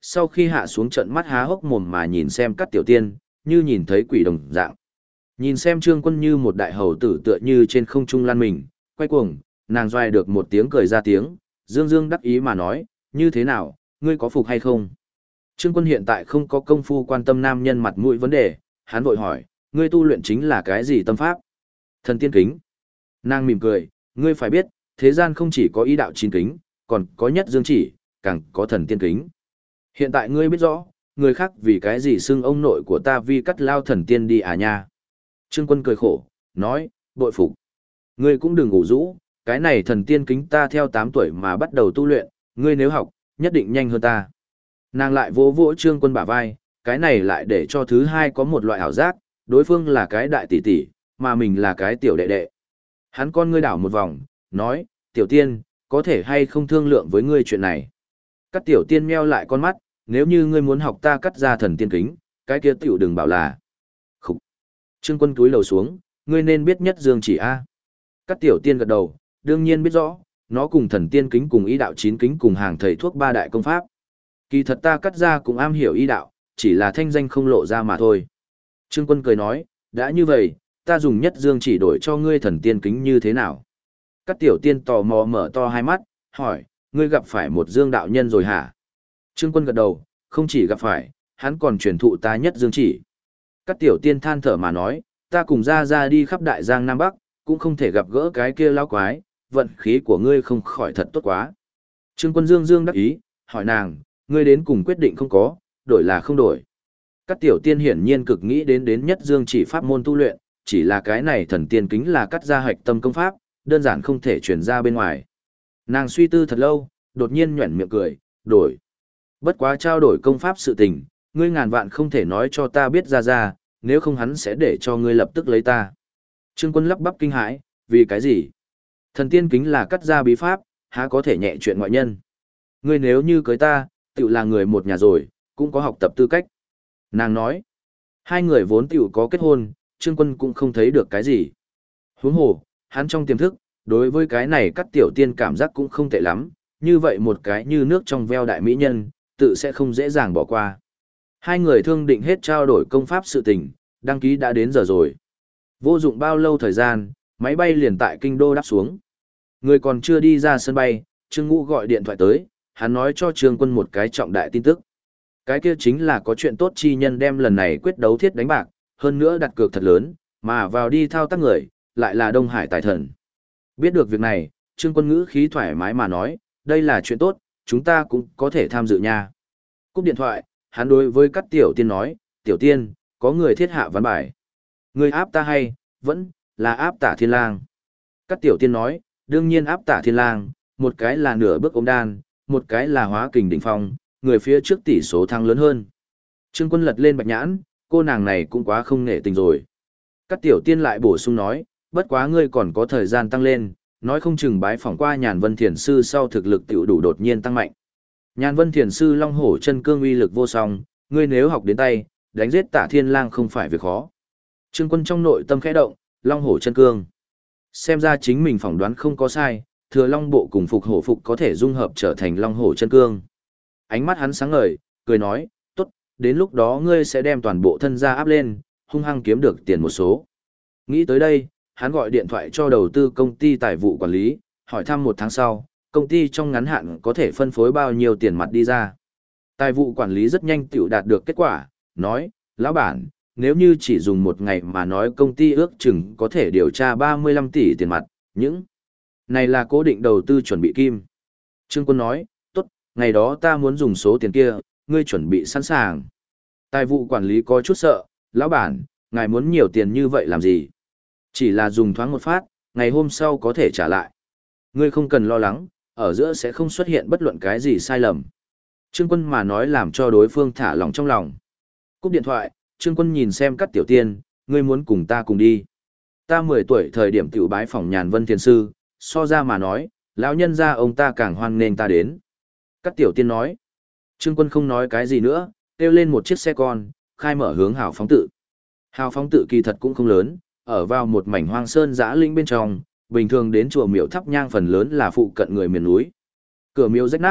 S1: sau khi hạ xuống trận mắt há hốc mồm mà nhìn xem Cát Tiểu Tiên, như nhìn thấy quỷ đồng dạng. Nhìn xem Trương Quân như một đại hầu tử tựa như trên không trung lan mình, quay cuồng, nàng doài được một tiếng cười ra tiếng, dương dương đắc ý mà nói, như thế nào, ngươi có phục hay không? Trương Quân hiện tại không có công phu quan tâm nam nhân mặt mũi vấn đề, hắn vội hỏi, ngươi tu luyện chính là cái gì tâm pháp? Thần tiên kính. Nàng mỉm cười, ngươi phải biết, thế gian không chỉ có ý đạo chín kính, còn có nhất dương chỉ, càng có thần tiên kính. Hiện tại ngươi biết rõ, người khác vì cái gì xưng ông nội của ta vi cắt lao thần tiên đi à nha. Trương Quân cười khổ, nói, bội phục. Ngươi cũng đừng ngủ rũ, cái này thần tiên kính ta theo 8 tuổi mà bắt đầu tu luyện, ngươi nếu học, nhất định nhanh hơn ta. Nàng lại vỗ vỗ Trương Quân bả vai, cái này lại để cho thứ hai có một loại ảo giác, đối phương là cái đại tỷ tỷ, mà mình là cái tiểu đệ đệ. Hắn con ngươi đảo một vòng, nói, tiểu tiên, có thể hay không thương lượng với ngươi chuyện này. Các tiểu tiên meo lại con mắt, nếu như ngươi muốn học ta cắt ra thần tiên kính, cái kia tiểu đừng bảo là. Khúc. Trương Quân cúi đầu xuống, ngươi nên biết nhất dương chỉ A. Các tiểu tiên gật đầu, đương nhiên biết rõ, nó cùng thần tiên kính cùng ý đạo chín kính cùng hàng thầy thuốc ba đại công pháp. Kỳ thật ta cắt ra cũng am hiểu ý đạo, chỉ là thanh danh không lộ ra mà thôi. Trương Quân cười nói, đã như vậy, ta dùng nhất dương chỉ đổi cho ngươi thần tiên kính như thế nào? Các tiểu tiên tò mò mở to hai mắt, hỏi, ngươi gặp phải một dương đạo nhân rồi hả? Trương Quân gật đầu, không chỉ gặp phải, hắn còn truyền thụ ta nhất dương chỉ. Các tiểu tiên than thở mà nói, ta cùng ra đi khắp đại giang Nam Bắc, cũng không thể gặp gỡ cái kia lão quái, vận khí của ngươi không khỏi thật tốt quá. Trương Quân dương dương đắc ý, hỏi nàng, ngươi đến cùng quyết định không có, đổi là không đổi. Các tiểu tiên hiển nhiên cực nghĩ đến nhất dương chỉ pháp môn tu luyện, chỉ là cái này thần tiên kính là cắt ra hạch tâm công pháp, đơn giản không thể truyền ra bên ngoài. Nàng suy tư thật lâu, đột nhiên nhuẩn miệng cười, đổi. Bất quá trao đổi công pháp sự tình, ngươi ngàn vạn không thể nói cho ta biết ra, nếu không hắn sẽ để cho ngươi lập tức lấy ta. Trương Quân lắp bắp kinh hãi, vì cái gì? Thần tiên kính là cắt ra bí pháp, há có thể nhẹ chuyện ngoại nhân. Ngươi nếu như cưới ta, tự là người một nhà rồi, cũng có học tập tư cách. Nàng nói, hai người vốn tự có kết hôn, Trương Quân cũng không thấy được cái gì. Huống hồ, hắn trong tiềm thức, đối với cái này các tiểu tiên cảm giác cũng không tệ lắm, như vậy một cái như nước trong veo đại mỹ nhân, tự sẽ không dễ dàng bỏ qua. Hai người thương định hết trao đổi công pháp sự tình, đăng ký đã đến giờ rồi. Vô dụng bao lâu thời gian, máy bay liền tại kinh đô đáp xuống. Người còn chưa đi ra sân bay, Trương Ngũ gọi điện thoại tới, hắn nói cho Trương Quân một cái trọng đại tin tức. Cái kia chính là có chuyện tốt chi nhân đem lần này quyết đấu thiết đánh bạc, hơn nữa đặt cược thật lớn, mà vào đi thao tác người, lại là Đông Hải tài thần. Biết được việc này, Trương Quân ngữ khí thoải mái mà nói, đây là chuyện tốt, chúng ta cũng có thể tham dự nha. Cúp điện thoại, hắn đối với các tiểu tiên nói, tiểu tiên, có người thiết hạ văn bài. Người áp ta hay, vẫn là áp Tả Thiên Lang. Các tiểu tiên nói, đương nhiên áp Tả Thiên Lang, một cái là nửa bước ôm đan, một cái là hóa kình đỉnh phong, người phía trước tỷ số thắng lớn hơn. Trương Quân lật lên bạch nhãn, cô nàng này cũng quá không nể tình rồi. Các tiểu tiên lại bổ sung nói, bất quá ngươi còn có thời gian tăng lên, nói không chừng bái phỏng qua Nhàn Vân Thiền Sư sau thực lực tiểu đủ đột nhiên tăng mạnh. Nhàn Vân Thiền Sư Long Hổ chân cương uy lực vô song, ngươi nếu học đến tay, đánh giết Tả Thiên Lang không phải việc khó. Trương Quân trong nội tâm khẽ động, Long Hổ chân cương. Xem ra chính mình phỏng đoán không có sai, thừa Long bộ cùng phục hổ phục có thể dung hợp trở thành Long Hổ chân cương. Ánh mắt hắn sáng ngời, cười nói, tốt, đến lúc đó ngươi sẽ đem toàn bộ thân gia áp lên, hung hăng kiếm được tiền một số. Nghĩ tới đây, hắn gọi điện thoại cho đầu tư công ty tài vụ quản lý, hỏi thăm một tháng sau, công ty trong ngắn hạn có thể phân phối bao nhiêu tiền mặt đi ra. Tài vụ quản lý rất nhanh tiểu đạt được kết quả, nói, lão bản, nếu như chỉ dùng một ngày mà nói công ty ước chừng có thể điều tra 35 tỷ tiền mặt, những này là cố định đầu tư chuẩn bị kim. Trương Quân nói, tốt, ngày đó ta muốn dùng số tiền kia, ngươi chuẩn bị sẵn sàng. Tài vụ quản lý có chút sợ, lão bản, ngài muốn nhiều tiền như vậy làm gì? Chỉ là dùng thoáng một phát, ngày hôm sau có thể trả lại. Ngươi không cần lo lắng, ở giữa sẽ không xuất hiện bất luận cái gì sai lầm. Trương Quân mà nói làm cho đối phương thả lòng trong lòng. Cúp điện thoại, Trương Quân nhìn xem các tiểu tiên, ngươi muốn cùng ta cùng đi. Ta 10 tuổi thời điểm tiểu bái phỏng Nhàn Vân Thiền Sư, so ra mà nói, lão nhân gia ông ta càng hoan nghênh ta đến. Các tiểu tiên nói. Trương Quân không nói cái gì nữa, kêu lên một chiếc xe con, khai mở hướng Hào Phóng Tự. Hào Phóng Tự kỳ thật cũng không lớn, ở vào một mảnh hoang sơn dã linh bên trong, bình thường đến chùa miếu thắp nhang phần lớn là phụ cận người miền núi. Cửa miếu rách nát,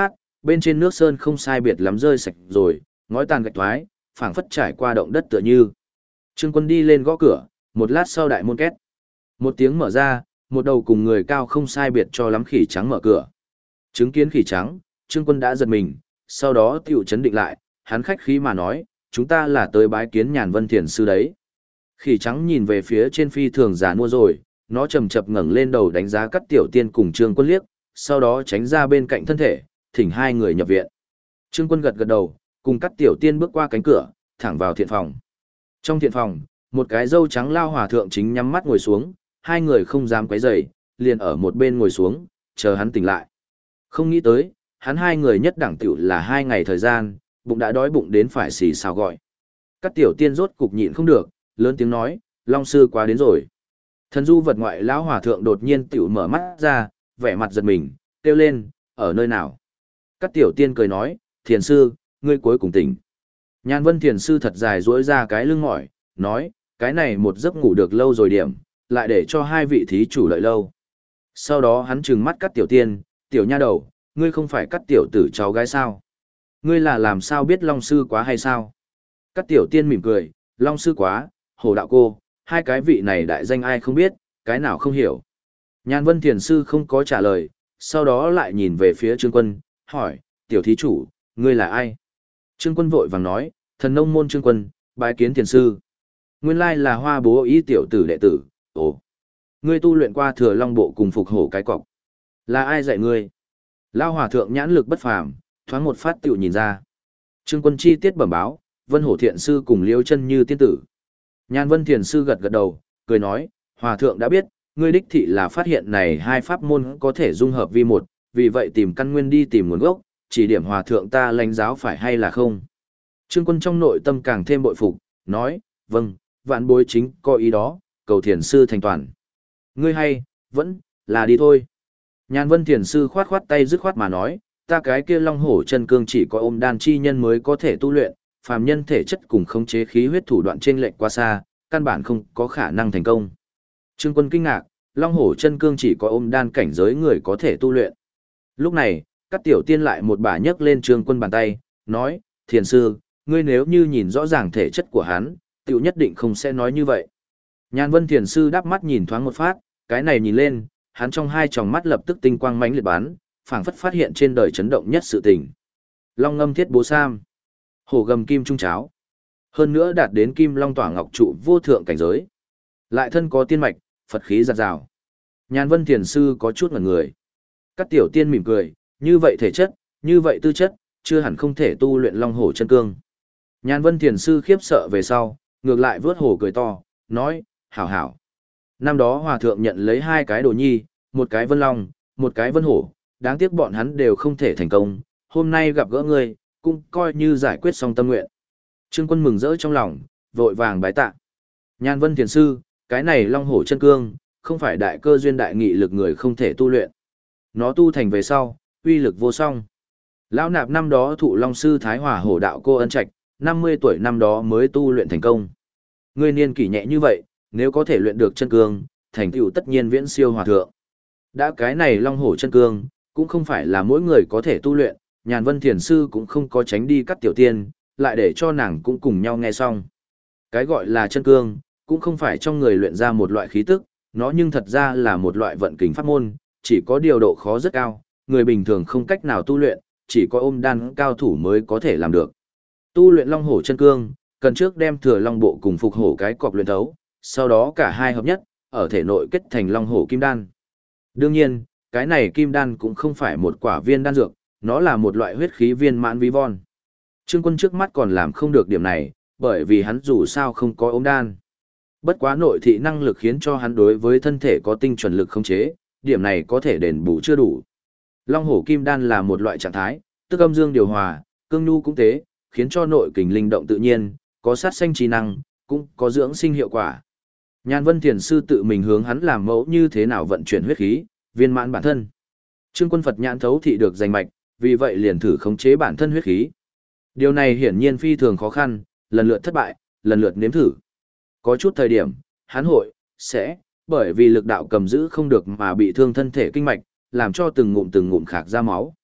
S1: bên trên nước sơn không sai biệt lắm rơi sạch rồi, ngói tàn gạch thoái, phảng phất trải qua động đất tựa như. Trương Quân đi lên gõ cửa, một lát sau đại môn két. Một tiếng mở ra, một đầu cùng người cao không sai biệt cho lắm khỉ trắng mở cửa. Chứng kiến khỉ trắng, Trương Quân đã giật mình, sau đó tiểu chấn định lại, hắn khách khí mà nói, chúng ta là tới bái kiến Nhàn Vân Thiền sư đấy. Khỉ trắng nhìn về phía trên phi thường già nua rồi, nó chầm chập ngẩng lên đầu đánh giá Cát Tiểu Tiên cùng Trương Quân liếc, sau đó tránh ra bên cạnh thân thể, thỉnh hai người nhập viện. Trương Quân gật gật đầu, cùng Cát Tiểu Tiên bước qua cánh cửa, thẳng vào thiện phòng. Trong thiện phòng, một cái râu trắng lao hòa thượng chính nhắm mắt ngồi xuống, hai người không dám quấy rầy, liền ở một bên ngồi xuống, chờ hắn tỉnh lại. Không nghĩ tới, hắn hai người nhất đẳng tiểu là 2 ngày thời gian, bụng đã đói bụng đến phải xì xào gọi. Cát Tiểu Tiên rốt cục nhịn không được, lớn tiếng nói, Long sư quá đến rồi. Thần du vật ngoại lão hòa thượng đột nhiên tiểu mở mắt ra, vẻ mặt giật mình, kêu lên, ở nơi nào? Cát Tiểu Tiên cười nói, thiền sư, ngươi cuối cùng tỉnh. Nhàn Vân thiền sư thật dài duỗi ra cái lưng mỏi, nói, cái này một giấc ngủ được lâu rồi điểm, lại để cho hai vị thí chủ lợi lâu. Sau đó hắn trừng mắt Cát Tiểu Tiên, tiểu nha đầu, ngươi không phải Cát tiểu tử cháu gái sao? Ngươi là làm sao biết Long sư quá hay sao? Cát Tiểu Tiên mỉm cười, Long sư quá, Hồ đạo cô, hai cái vị này đại danh ai không biết, cái nào không hiểu. Nhàn Vân thiền sư không có trả lời, sau đó lại nhìn về phía Trương Quân, hỏi, tiểu thí chủ, ngươi là ai? Trương Quân vội vàng nói, thần nông môn Trương Quân, bái kiến thiền sư. Nguyên lai là Hoa Bố Ý tiểu tử đệ tử, ồ. Ngươi tu luyện qua Thừa Long bộ cùng Phục Hổ cái cọc. Là ai dạy ngươi? Lao hòa thượng nhãn lực bất phàm, thoáng một phát tiểu nhìn ra. Trương Quân chi tiết bẩm báo, Vân Hổ thiện sư cùng Liêu Chân Như tiên tử. Nhan Vân thiền sư gật gật đầu, cười nói, hòa thượng đã biết, ngươi đích thị là phát hiện này hai pháp môn có thể dung hợp vi một, vì vậy tìm căn nguyên đi tìm nguồn gốc, chỉ điểm hòa thượng ta lãnh giáo phải hay là không. Trương Quân trong nội tâm càng thêm bội phục, nói, vâng, vạn bối chính có ý đó, cầu thiền sư thành toàn. Ngươi hay, vẫn, là đi thôi. Nhan Vân thiền sư khoát khoát tay dứt khoát mà nói, ta cái kia long hổ chân cương chỉ có ôm đan chi nhân mới có thể tu luyện, phàm nhân thể chất cùng khống chế khí huyết thủ đoạn trên lệch quá xa, căn bản không có khả năng thành công. Trương Quân kinh ngạc, long hổ chân cương chỉ có ôm đan cảnh giới người có thể tu luyện. Lúc này, Cát Tiểu Tiên lại một bà nhấc lên Trương Quân bàn tay, nói, thiền sư, ngươi nếu như nhìn rõ ràng thể chất của hắn, tiểu nhất định không sẽ nói như vậy. Nhan Vân thiền sư đắp mắt nhìn thoáng một phát, cái này nhìn lên, hắn trong hai tròng mắt lập tức tinh quang mãnh liệt bắn, phảng phất phát hiện trên đời chấn động nhất sự tình. Long ngâm thiết bố sam, hổ gầm kim trung cháo. Hơn nữa đạt đến kim long tỏa ngọc trụ vô thượng cảnh giới. Lại thân có tiên mạch, Phật khí giặt rào. Nhan Vân thiền sư có chút ngẩn người. Cát Tiểu Tiên mỉm cười, như vậy thể chất, như vậy tư chất, chưa hẳn không thể tu luyện long hổ chân cương. Nhan Vân thiền sư khiếp sợ về sau, ngược lại vớt hổ cười to, nói, hảo hảo. Năm đó hòa thượng nhận lấy hai cái đồ nhi, một cái vân long, một cái vân hổ, đáng tiếc bọn hắn đều không thể thành công, hôm nay gặp gỡ ngươi, cũng coi như giải quyết xong tâm nguyện. Trương Quân mừng rỡ trong lòng, vội vàng bái tạ. Nhan Vân thiền sư, cái này long hổ chân cương, không phải đại cơ duyên đại nghị lực người không thể tu luyện. Nó tu thành về sau, uy lực vô song. Lão nạp năm đó thụ long sư Thái Hòa hổ đạo cô ân trạch, 50 tuổi năm đó mới tu luyện thành công. Ngươi niên kỷ nhẹ như vậy, nếu có thể luyện được chân cương, thành tựu tất nhiên viễn siêu hòa thượng. Đã cái này long hổ chân cương, cũng không phải là mỗi người có thể tu luyện, Nhàn Vân thiền sư cũng không có tránh đi Cát Tiểu Tiên, lại để cho nàng cũng cùng nhau nghe xong. Cái gọi là chân cương, cũng không phải trong người luyện ra một loại khí tức, nó nhưng thật ra là một loại vận kình pháp môn, chỉ có điều độ khó rất cao, người bình thường không cách nào tu luyện, chỉ có ôm đan cao thủ mới có thể làm được. Tu luyện long hổ chân cương, cần trước đem Thừa Long bộ cùng Phục Hổ cái cọc luyện thấu, sau đó cả hai hợp nhất, ở thể nội kết thành long hổ kim đan. Đương nhiên, cái này kim đan cũng không phải một quả viên đan dược, nó là một loại huyết khí viên mãn vi von. Trương Quân trước mắt còn làm không được điểm này, bởi vì hắn dù sao không có ôm đan. Bất quá nội thị năng lực khiến cho hắn đối với thân thể có tinh chuẩn lực khống chế, điểm này có thể đền bù chưa đủ. Long hổ kim đan là một loại trạng thái, tức âm dương điều hòa, cương nhu cũng tế, khiến cho nội kình linh động tự nhiên, có sát sanh trí năng, cũng có dưỡng sinh hiệu quả. Nhan Vân thiền sư tự mình hướng hắn làm mẫu như thế nào vận chuyển huyết khí, viên mãn bản thân. Trương Quân Phật nhãn thấu thị được danh mạch, vì vậy liền thử khống chế bản thân huyết khí. Điều này hiển nhiên phi thường khó khăn, lần lượt thất bại, lần lượt nếm thử. Có chút thời điểm, hắn hội, sẽ, bởi vì lực đạo cầm giữ không được mà bị thương thân thể kinh mạch, làm cho từng ngụm khạc ra máu.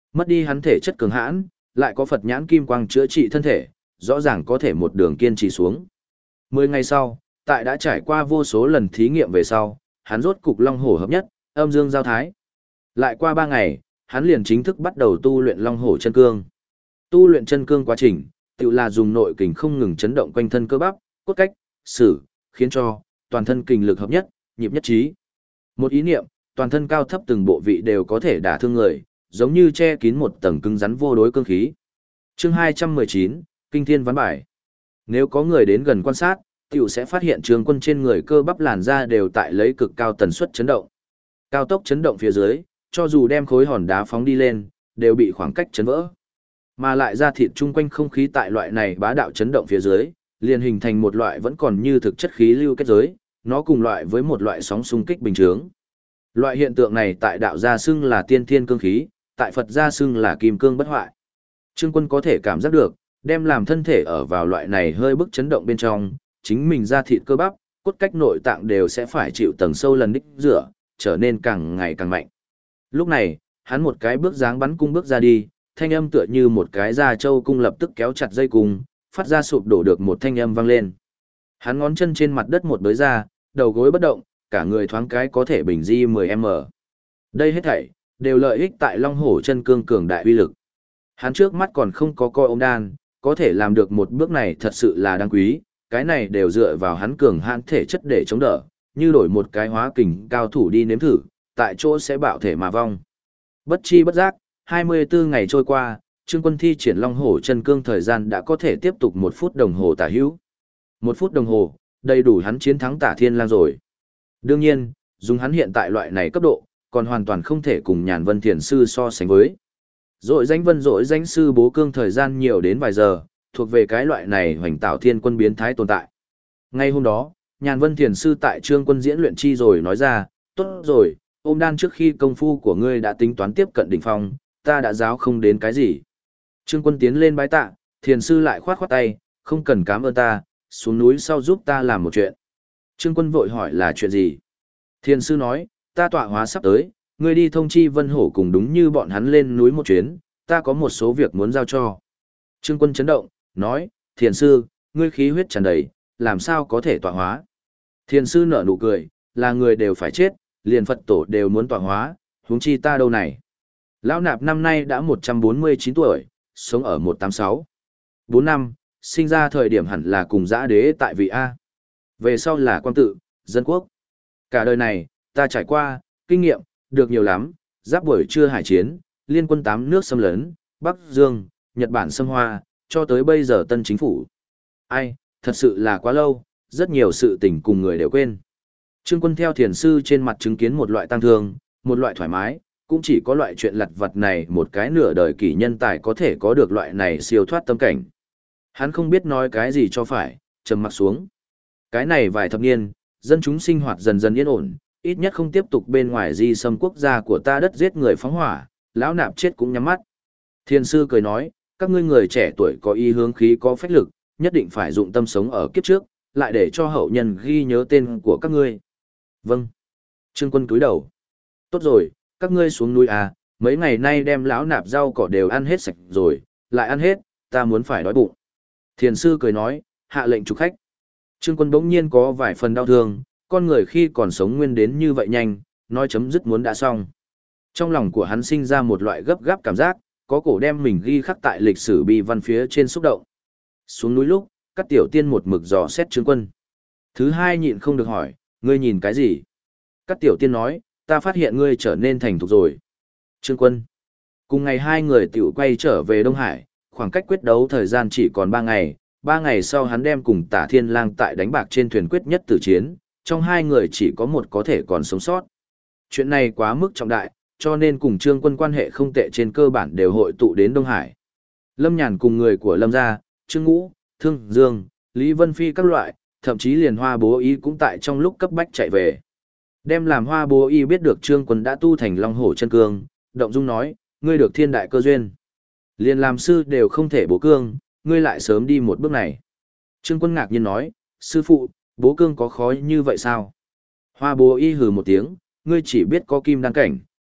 S1: Mất đi hắn thể chất cường hãn, lại có Phật nhãn kim quang chữa trị thân thể, rõ ràng có thể một đường kiên trì xuống. 10 ngày sau, tại đã trải qua vô số lần thí nghiệm về sau, hắn rốt cục long hổ hợp nhất, âm dương giao thái. Lại qua 3 ngày, hắn liền chính thức bắt đầu tu luyện long hổ chân cương. Tu luyện chân cương quá trình, tự là dùng nội kình không ngừng chấn động quanh thân cơ bắp, cốt cách, sử, khiến cho toàn thân kình lực hợp nhất, nhịp nhất trí. Một ý niệm, toàn thân cao thấp từng bộ vị đều có thể đả thương người, giống như che kín một tầng cứng rắn vô đối cương khí. Chương 219, Kinh Thiên Ván Bài. Nếu có người đến gần quan sát, tiểu sẽ phát hiện Trương Quân trên người cơ bắp làn da đều tại lấy cực cao tần suất chấn động. Cao tốc chấn động phía dưới, cho dù đem khối hòn đá phóng đi lên, đều bị khoảng cách chấn vỡ. Mà lại da thịt chung quanh không khí tại loại này bá đạo chấn động phía dưới, liền hình thành một loại vẫn còn như thực chất khí lưu kết giới, nó cùng loại với một loại sóng xung kích bình chướng. Loại hiện tượng này tại đạo gia xưng là tiên thiên cương khí, tại Phật gia xưng là kim cương bất hoại. Trương Quân có thể cảm giác được, đem làm thân thể ở vào loại này hơi bức chấn động bên trong, chính mình da thịt cơ bắp, cốt cách nội tạng đều sẽ phải chịu tầng sâu lần đích rửa, trở nên càng ngày càng mạnh. Lúc này, hắn một cái bước dáng bắn cung bước ra đi, thanh âm tựa như một cái da trâu cung lập tức kéo chặt dây cung, phát ra sụp đổ được một thanh âm vang lên. Hắn ngón chân trên mặt đất một bới ra, đầu gối bất động, cả người thoáng cái có thể bình di 10m. Đây hết thảy đều lợi ích tại Long Hổ chân cương cường đại uy lực. Hắn trước mắt còn không có coi ôm đan, có thể làm được một bước này thật sự là đáng quý, cái này đều dựa vào hắn cường hãn thể chất để chống đỡ, như đổi một cái hóa kình cao thủ đi nếm thử, tại chỗ sẽ bạo thể mà vong. Bất chi bất giác, 24 ngày trôi qua, Trương Quân thi triển Long Hổ chân cương thời gian đã có thể tiếp tục 1 phút đồng hồ tả hữu. 1 phút đồng hồ, đầy đủ hắn chiến thắng Tả Thiên Lang rồi. Đương nhiên, dùng hắn hiện tại loại này cấp độ, còn hoàn toàn không thể cùng Nhàn Vân Thiền Sư so sánh với. Dội danh sư bố cương thời gian nhiều đến vài giờ, thuộc về cái loại này hoành tạo thiên quân biến thái tồn tại. Ngay hôm đó, Nhàn Vân Thiền Sư tại Trương Quân diễn luyện chi rồi nói ra, tốt rồi, ôm đan trước khi công phu của ngươi đã tính toán tiếp cận đỉnh phong, ta đã giáo không đến cái gì. Trương Quân tiến lên bái tạ, Thiền Sư lại khoát khoát tay, không cần cảm ơn ta, xuống núi sau giúp ta làm một chuyện. Trương Quân vội hỏi là chuyện gì? Thiền Sư nói, ta tọa hóa sắp tới, ngươi đi thông chi Vân Hổ cùng đúng như bọn hắn lên núi một chuyến, ta có một số việc muốn giao cho. Trương Quân chấn động, nói, Thiền Sư, ngươi khí huyết tràn đầy, làm sao có thể tọa hóa? Thiền Sư nở nụ cười, là người đều phải chết, liền Phật tổ đều muốn tọa hóa, huống chi ta đâu này. Lão Nạp năm nay đã 149 tuổi, sống ở 186. 4 năm, sinh ra thời điểm hẳn là cùng dã đế tại vị A. Về sau là quang tự, dân quốc. Cả đời này, ta trải qua, kinh nghiệm, được nhiều lắm, giáp buổi trưa hải chiến, liên quân 8 nước xâm lấn, Bắc Dương, Nhật Bản xâm hoa, cho tới bây giờ tân chính phủ. Ai, thật sự là quá lâu, rất nhiều sự tình cùng người đều quên. Trương Quân theo Thiền Sư trên mặt chứng kiến một loại tăng thương, một loại thoải mái, cũng chỉ có loại chuyện lặt vặt này một cái nửa đời kỷ nhân tài có thể có được loại này siêu thoát tâm cảnh. Hắn không biết nói cái gì cho phải, trầm mặc xuống. Cái này vài thập niên, dân chúng sinh hoạt dần dần yên ổn, ít nhất không tiếp tục bên ngoài di xâm quốc gia của ta đất giết người phóng hỏa, lão nạp chết cũng nhắm mắt. Thiền Sư cười nói, các ngươi người trẻ tuổi có ý hướng khí có phách lực, nhất định phải dụng tâm sống ở kiếp trước, lại để cho hậu nhân ghi nhớ tên của các ngươi. Vâng. Trương Quân cúi đầu. Tốt rồi, các ngươi xuống núi à, mấy ngày nay đem lão nạp rau cỏ đều ăn hết sạch rồi, lại ăn hết, ta muốn phải đói bụng. Thiền Sư cười nói, hạ lệnh trục khách. Trương Quân bỗng nhiên có vài phần đau thương, con người khi còn sống nguyên đến như vậy nhanh, nói chấm dứt muốn đã xong. Trong lòng của hắn sinh ra một loại gấp gáp cảm giác, có cổ đem mình ghi khắc tại lịch sử bi văn phía trên xúc động. Xuống núi lúc, các tiểu tiên một mực dò xét Trương Quân. Thứ hai nhịn không được hỏi, ngươi nhìn cái gì? Các tiểu tiên nói, ta phát hiện ngươi trở nên thành thục rồi. Trương Quân. Cùng ngày hai người tiểu quay trở về Đông Hải, khoảng cách quyết đấu thời gian chỉ còn 3 ngày. 3 ngày sau hắn đem cùng Tả Thiên Lang tại đánh bạc trên thuyền quyết nhất tử chiến, trong hai người chỉ có một có thể còn sống sót. Chuyện này quá mức trọng đại, cho nên cùng Trương Quân quan hệ không tệ trên cơ bản đều hội tụ đến Đông Hải. Lâm Nhàn cùng người của Lâm gia, Trương Ngũ, Thương Dương, Lý Vân Phi các loại, thậm chí liền Hoa Bố Y cũng tại trong lúc cấp bách chạy về. Đem làm Hoa Bố Y biết được Trương Quân đã tu thành Long Hổ chân cương, động dung nói, ngươi được thiên đại cơ duyên. Liền làm sư đều không thể bố cương, ngươi lại sớm đi một bước này. Trương Quân ngạc nhiên nói, sư phụ, bố cương có khó như vậy sao? Hoa Bố Y hừ một tiếng, ngươi chỉ biết có kim đăng cảnh,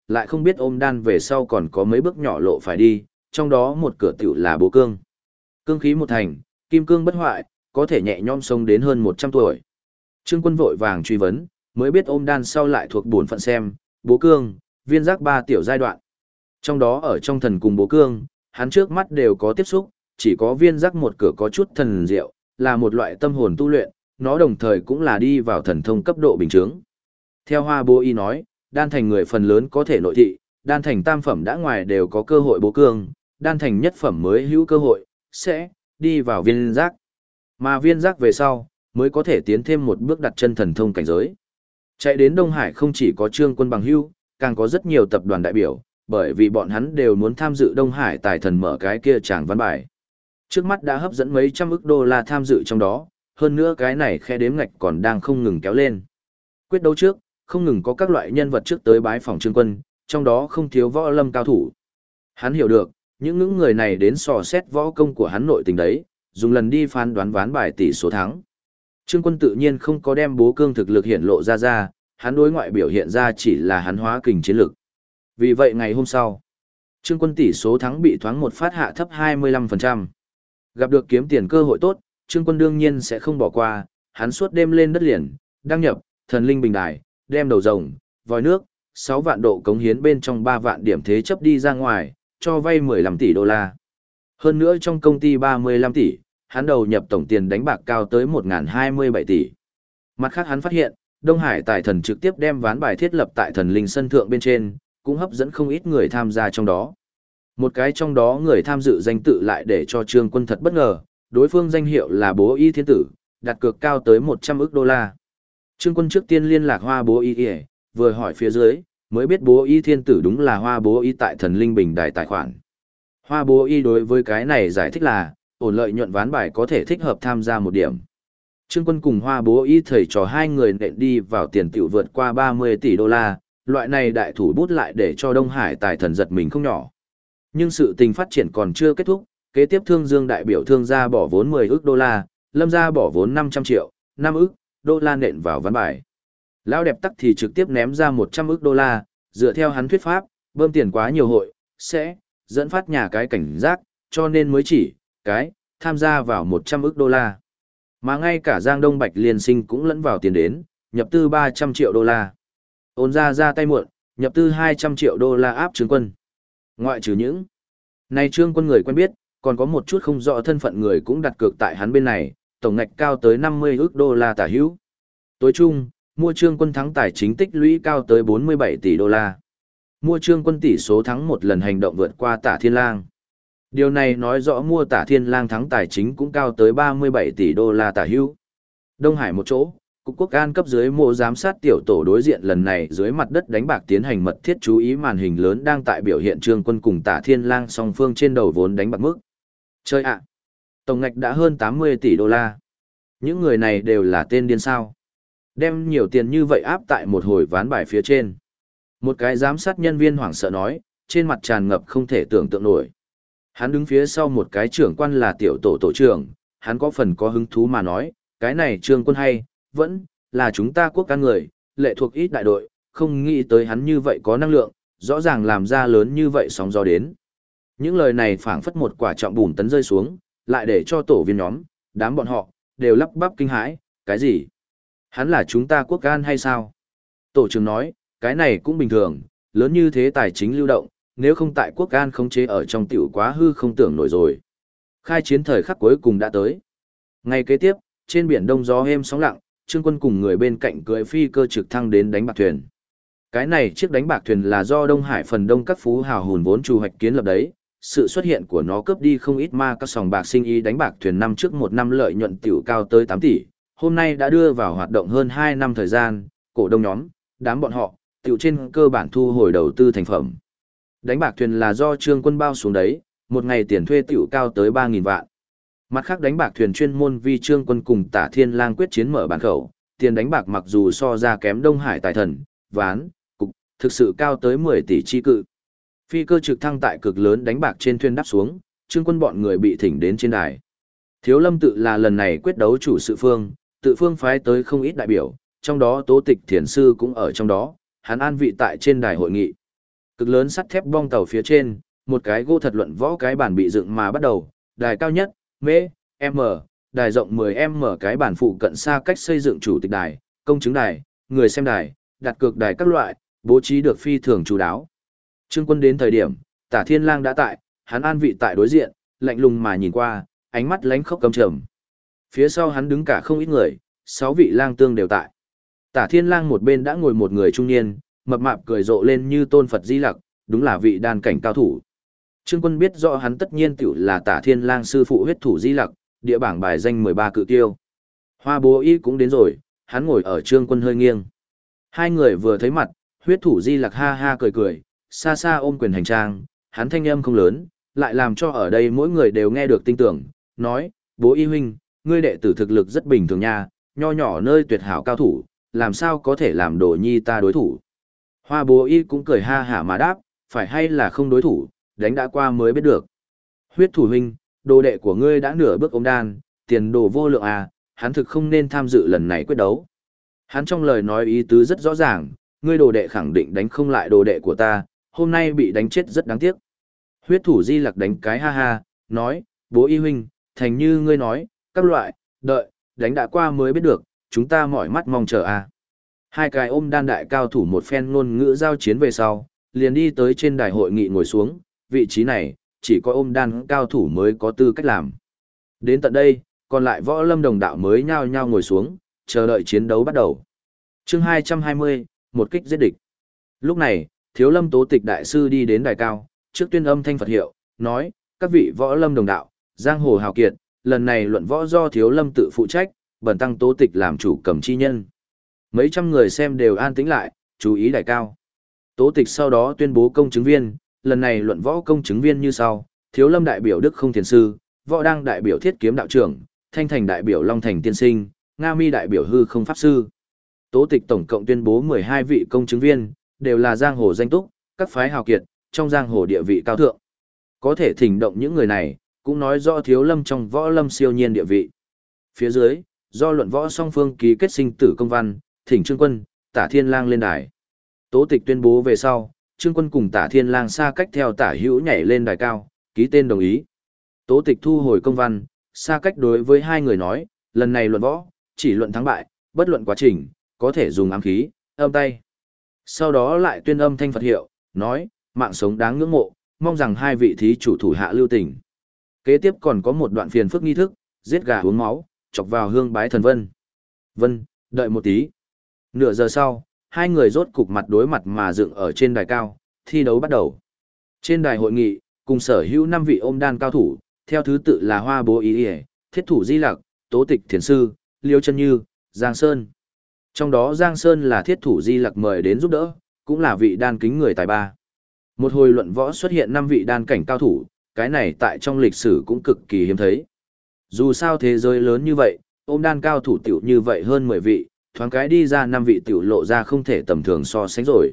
S1: lại không biết ôm đan về sau còn có mấy bước nhỏ lộ phải đi, trong đó một cửa tiểu là bố cương. Cương khí một thành, kim cương bất hoại, có thể nhẹ nhõm sống đến hơn 100 tuổi. Trương Quân vội vàng truy vấn, mới biết ôm đan sau lại thuộc bổn phận xem, bố cương, viên giác 3 tiểu giai đoạn. Trong đó ở trong thần cùng bố cương, hắn trước mắt đều có tiếp xúc, chỉ có viên giác một cửa có chút thần diệu, là một loại tâm hồn tu luyện, nó đồng thời cũng là đi vào thần thông cấp độ bình chứng. Theo Hoa Bố Y nói, đan thành người phần lớn có thể nội thị, đan thành tam phẩm đã ngoài đều có cơ hội bố cương, đan thành nhất phẩm mới hữu cơ hội, sẽ đi vào viên giác. Mà viên giác về sau, mới có thể tiến thêm một bước đặt chân thần thông cảnh giới. Chạy đến Đông Hải không chỉ có Trương Quân bằng hữu, càng có rất nhiều tập đoàn đại biểu, bởi vì bọn hắn đều muốn tham dự Đông Hải tài thần mở cái kia tràng văn bài. Trước mắt đã hấp dẫn mấy trăm ức đô la tham dự trong đó, hơn nữa cái này khe đếm ngạch còn đang không ngừng kéo lên. Quyết đấu trước, không ngừng có các loại nhân vật trước tới bái phòng Trương Quân, trong đó không thiếu võ lâm cao thủ. Hắn hiểu được, những người này đến dò xét võ công của hắn nội tình đấy, dùng lần đi phán đoán ván bài tỷ số thắng. Trương Quân tự nhiên không có đem bố cương thực lực hiện lộ ra, hắn đối ngoại biểu hiện ra chỉ là hắn hóa kình chiến lực. Vì vậy ngày hôm sau, Trương Quân tỷ số thắng bị thoáng một phát hạ thấp 25%. Gặp được kiếm tiền cơ hội tốt, Trương Quân đương nhiên sẽ không bỏ qua, hắn suốt đêm lên đất liền, đăng nhập, thần linh bình đài, đem đầu rồng, vòi nước, 6 vạn độ cống hiến bên trong 3 vạn điểm thế chấp đi ra ngoài, cho vay 15 tỷ đô la. Hơn nữa trong công ty 35 tỷ, hắn đầu nhập tổng tiền đánh bạc cao tới 1.027 tỷ. Mặt khác hắn phát hiện, Đông Hải tài thần trực tiếp đem ván bài thiết lập tại thần linh sân thượng bên trên, cũng hấp dẫn không ít người tham gia trong đó. Một cái trong đó người tham dự danh tự lại để cho Trương Quân thật bất ngờ, đối phương danh hiệu là Bố Y Thiên Tử, đặt cược cao tới 100 ức đô la. Trương Quân trước tiên liên lạc Hoa Bố Y, vừa hỏi phía dưới, mới biết Bố Y Thiên Tử đúng là Hoa Bố Y tại thần linh bình đài tài khoản. Hoa Bố Y đối với cái này giải thích là, ổn lợi nhuận ván bài có thể thích hợp tham gia một điểm. Trương Quân cùng Hoa Bố Y thầy trò hai người nện đi vào tiền tiểu vượt qua 30 tỷ đô la, loại này đại thủ bút lại để cho Đông Hải tài thần giật mình không nhỏ. Nhưng sự tình phát triển còn chưa kết thúc, kế tiếp Thương Dương đại biểu Thương gia bỏ vốn 10 ức đô la, Lâm gia bỏ vốn 500 triệu, 5 ức đô la nện vào ván bài. Lão đẹp tắc thì trực tiếp ném ra 100 ức đô la, dựa theo hắn thuyết pháp, bơm tiền quá nhiều hội, sẽ dẫn phát nhà cái cảnh giác, cho nên mới chỉ tham gia vào 100 ức đô la. Mà ngay cả Giang Đông Bạch Liên Sinh cũng lẫn vào tiền đến, nhập tư 300 triệu đô la. Ôn ra tay muộn, nhập tư 200 triệu đô la áp Trương Quân. Ngoại trừ những này Trương Quân người quen biết, còn có một chút không rõ thân phận người cũng đặt cược tại hắn bên này, tổng ngạch cao tới 50 ức đô la tả hữu. Tối chung, mua Trương Quân thắng tài chính tích lũy cao tới 47 tỷ đô la. Mua Trương Quân tỷ số thắng một lần hành động vượt qua Tả Thiên Lang. Điều này nói rõ mua Tả Thiên Lang thắng tài chính cũng cao tới 37 tỷ đô la tả hữu. Đông Hải một chỗ, Cục Quốc an cấp dưới mộ giám sát tiểu tổ đối diện lần này dưới mặt đất đánh bạc tiến hành mật thiết chú ý màn hình lớn đang tại biểu hiện Trương Quân cùng Tả Thiên Lang song phương trên đầu vốn đánh bạc mức. Chơi ạ! Tổng ngạch đã hơn 80 tỷ đô la. Những người này đều là tên điên sao. Đem nhiều tiền như vậy áp tại một hồi ván bài phía trên. Một cái giám sát nhân viên hoảng sợ nói, trên mặt tràn ngập không thể tưởng tượng nổi. Hắn đứng phía sau một cái trưởng quan là tiểu tổ tổ trưởng, hắn có phần có hứng thú mà nói, cái này Trương Quân hay, vẫn là chúng ta quốc can người, lệ thuộc ít đại đội, không nghĩ tới hắn như vậy có năng lượng, rõ ràng làm ra lớn như vậy sóng gió đến. Những lời này phảng phất một quả trọng bùn tấn rơi xuống, lại để cho tổ viên nhóm, đám bọn họ, đều lắp bắp kinh hãi, cái gì? Hắn là chúng ta quốc can hay sao? Tổ trưởng nói, cái này cũng bình thường, lớn như thế tài chính lưu động, nếu không tại quốc an khống chế ở trong tiểu quá hư không tưởng nổi rồi. Khai chiến thời khắc cuối cùng đã tới. Ngày kế tiếp, trên biển đông gió êm sóng lặng, Trương Quân cùng người bên cạnh cưỡi phi cơ trực thăng đến đánh bạc thuyền. Cái này chiếc đánh bạc thuyền là do Đông Hải phần đông các phú hào hùn vốn chủ hoạch kiến lập đấy, sự xuất hiện của nó cướp đi không ít ma các sòng bạc sinh ý đánh bạc thuyền năm trước một năm lợi nhuận tiểu cao tới 8 tỷ, hôm nay đã đưa vào hoạt động hơn 2 năm thời gian, cổ đông nhóm, đám bọn họ, tiểu trên cơ bản thu hồi đầu tư thành phẩm. Đánh bạc thuyền là do Trương Quân bao xuống đấy, một ngày tiền thuê tiểu cao tới 3.000 vạn. Mặt khác đánh bạc thuyền chuyên môn vì Trương Quân cùng Tả Thiên Lang quyết chiến mở bản khẩu, tiền đánh bạc mặc dù so ra kém Đông Hải tài thần, ván, cục, thực sự cao tới 10 tỷ chi cự. Phi cơ trực thăng tại cực lớn đánh bạc trên thuyền đáp xuống, Trương Quân bọn người bị thỉnh đến trên đài. Thiếu Lâm tự là lần này quyết đấu chủ sự phương, tự phương phái tới không ít đại biểu, trong đó Tố Tịch Thiền sư cũng ở trong đó, hắn an vị tại trên đài hội nghị. Cực lớn sắt thép bong tàu phía trên, một cái gỗ thật luận võ cái bàn bị dựng mà bắt đầu, đài cao nhất, m, đài rộng 10m cái bàn phụ cận xa cách xây dựng chủ tịch đài, công chứng đài, người xem đài, đặt cược đài các loại, bố trí được phi thường chú đáo. Trương Quân đến thời điểm, Tả Thiên Lang đã tại, hắn an vị tại đối diện, lạnh lùng mà nhìn qua, ánh mắt lánh khốc căm trầm. Phía sau hắn đứng cả không ít người, 6 vị lang tương đều tại. Tả Thiên Lang một bên đã ngồi một người trung niên, mập mạp cười rộ lên như tôn Phật Di Lặc, đúng là vị đan cảnh cao thủ. Trương Quân biết rõ hắn tất nhiên tiểu là Tả Thiên Lang sư phụ huyết thủ Di Lặc, địa bảng bài danh 13 cự tiêu. Hoa Bố Y cũng đến rồi, hắn ngồi ở Trương Quân hơi nghiêng. Hai người vừa thấy mặt, huyết thủ Di Lặc ha ha cười cười, xa xa ôm quyền hành trang, hắn thanh âm không lớn, lại làm cho ở đây mỗi người đều nghe được tin tưởng, nói, Bố Y huynh, ngươi đệ tử thực lực rất bình thường nha, nho nhỏ nơi tuyệt hảo cao thủ, làm sao có thể làm đồ nhi ta đối thủ. Hoa Bố Y cũng cười ha hả mà đáp, phải hay là không đối thủ, đánh đã qua mới biết được. Huyết thủ huynh, đồ đệ của ngươi đã nửa bước ôm đan, tiền đồ vô lượng à, hắn thực không nên tham dự lần này quyết đấu. Hắn trong lời nói ý tứ rất rõ ràng, ngươi đồ đệ khẳng định đánh không lại đồ đệ của ta, hôm nay bị đánh chết rất đáng tiếc. Huyết thủ Di Lặc đánh cái ha ha, nói, Bố Y huynh, thành như ngươi nói, các loại, đợi, đánh đã qua mới biết được, chúng ta mỏi mắt mong chờ à. Hai cái ôm đan đại cao thủ một phen ngôn ngữ giao chiến về sau, liền đi tới trên đài hội nghị ngồi xuống, vị trí này, chỉ có ôm đan cao thủ mới có tư cách làm. Đến tận đây, còn lại võ lâm đồng đạo mới nhao nhao ngồi xuống, chờ đợi chiến đấu bắt đầu. Chương 220, một kích giết địch. Lúc này, Thiếu Lâm Tố Tịch đại sư đi đến đài cao, trước tuyên âm thanh Phật hiệu, nói, các vị võ lâm đồng đạo, giang hồ hào kiệt, lần này luận võ do Thiếu Lâm tự phụ trách, bần tăng Tố Tịch làm chủ cầm chi nhân. Mấy trăm người xem đều an tĩnh lại, chú ý đài cao. Tố Tịch sau đó tuyên bố công chứng viên, lần này luận võ công chứng viên như sau, Thiếu Lâm đại biểu Đức Không Thiền Sư, Võ Đăng đại biểu Thiết Kiếm đạo trưởng, Thanh Thành đại biểu Long Thành tiên sinh, Nga Mi đại biểu Hư Không pháp sư. Tố Tịch tổng cộng tuyên bố 12 vị công chứng viên, đều là giang hồ danh túc, các phái hào kiệt, trong giang hồ địa vị cao thượng. Có thể thỉnh động những người này, cũng nói rõ Thiếu Lâm trong võ lâm siêu nhiên địa vị. Phía dưới, do luận võ song phương ký kết sinh tử công văn, thỉnh Trương Quân, Tả Thiên Lang lên đài. Tố Tịch tuyên bố về sau, Trương Quân cùng Tả Thiên Lang xa cách theo Tả Hữu nhảy lên đài cao, ký tên đồng ý. Tố Tịch thu hồi công văn, xa cách đối với hai người nói, lần này luận võ, chỉ luận thắng bại, bất luận quá trình, có thể dùng ám khí, âm tay. Sau đó lại tuyên âm thanh Phật hiệu, nói, mạng sống đáng ngưỡng mộ, mong rằng hai vị thí chủ thủ hạ lưu tình. Kế tiếp còn có một đoạn phiền phức nghi thức, giết gà uống máu, chọc vào hương bái thần vân. Vân, đợi một tí. Nửa giờ sau, hai người rốt cục mặt đối mặt mà dựng ở trên đài cao, thi đấu bắt đầu. Trên đài hội nghị, cùng sở hữu 5 vị ôm đan cao thủ, theo thứ tự là Hoa Bố Y, Thiết thủ Di Lặc, Tố Tịch Thiền Sư, Liêu Chân Như, Giang Sơn. Trong đó Giang Sơn là Thiết thủ Di Lặc mời đến giúp đỡ, cũng là vị đan kính người tài ba. Một hồi luận võ xuất hiện 5 vị đan cảnh cao thủ, cái này tại trong lịch sử cũng cực kỳ hiếm thấy. Dù sao thế giới lớn như vậy, ôm đan cao thủ tiểu như vậy hơn 10 vị, thoáng cái đi ra 5 vị tiểu lộ ra không thể tầm thường so sánh rồi.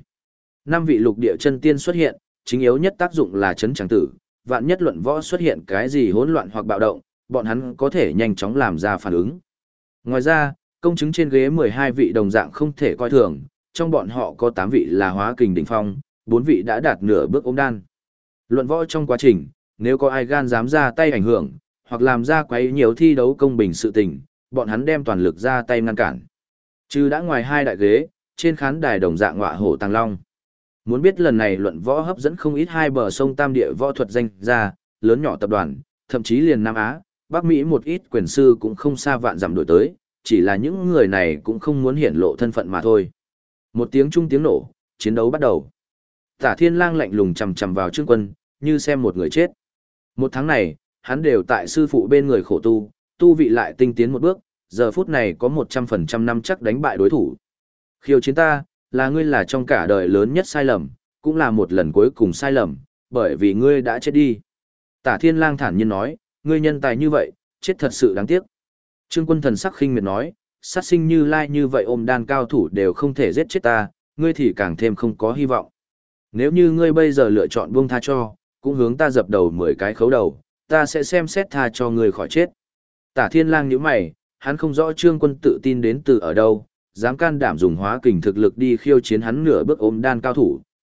S1: 5 vị lục địa chân tiên xuất hiện, chính yếu nhất tác dụng là chấn tràng tử, vạn nhất luận võ xuất hiện cái gì hỗn loạn hoặc bạo động, bọn hắn có thể nhanh chóng làm ra phản ứng. Ngoài ra, công chứng trên ghế 12 vị đồng dạng không thể coi thường, trong bọn họ có 8 vị là hóa kình đỉnh phong, 4 vị đã đạt nửa bước ôm đan. Luận võ trong quá trình, nếu có ai gan dám ra tay ảnh hưởng, hoặc làm ra quấy nhiều thi đấu công bình sự tình, bọn hắn đem toàn lực ra tay ngăn cản. Trừ đã ngoài hai đại ghế, trên khán đài đồng dạng ngọa hổ tàng long. Muốn biết lần này luận võ hấp dẫn không ít hai bờ sông tam địa võ thuật danh ra, lớn nhỏ tập đoàn, thậm chí liền Nam Á, Bắc Mỹ một ít quyền sư cũng không xa vạn dặm đổi tới, chỉ là những người này cũng không muốn hiển lộ thân phận mà thôi. Một tiếng trung tiếng nổ, chiến đấu bắt đầu. Tả Thiên Lang lạnh lùng chằm chằm vào Trương Quân, như xem một người chết. Một tháng này, hắn đều tại sư phụ bên người khổ tu, tu vị lại tinh tiến một bước, giờ phút này có 100% năm chắc đánh bại đối thủ. Khiêu chiến ta, là ngươi là trong cả đời lớn nhất sai lầm, cũng là một lần cuối cùng sai lầm, bởi vì ngươi đã chết đi. Tả Thiên Lang thản nhiên nói, ngươi nhân tài như vậy, chết thật sự đáng tiếc. Trương Quân thần sắc khinh miệt nói, sát sinh Như Lai như vậy ôm đan cao thủ đều không thể giết chết ta, ngươi thì càng thêm không có hy vọng. Nếu như ngươi bây giờ lựa chọn buông tha cho, cũng hướng ta dập đầu 10 cái khấu đầu, ta sẽ xem xét tha cho ngươi khỏi chết. Tả Thiên Lang nhíu mày, hắn không rõ Trương Quân tự tin đến từ ở đâu, dám can đảm dùng hóa kình thực lực đi khiêu chiến hắn nửa bước ôm đan cao thủ,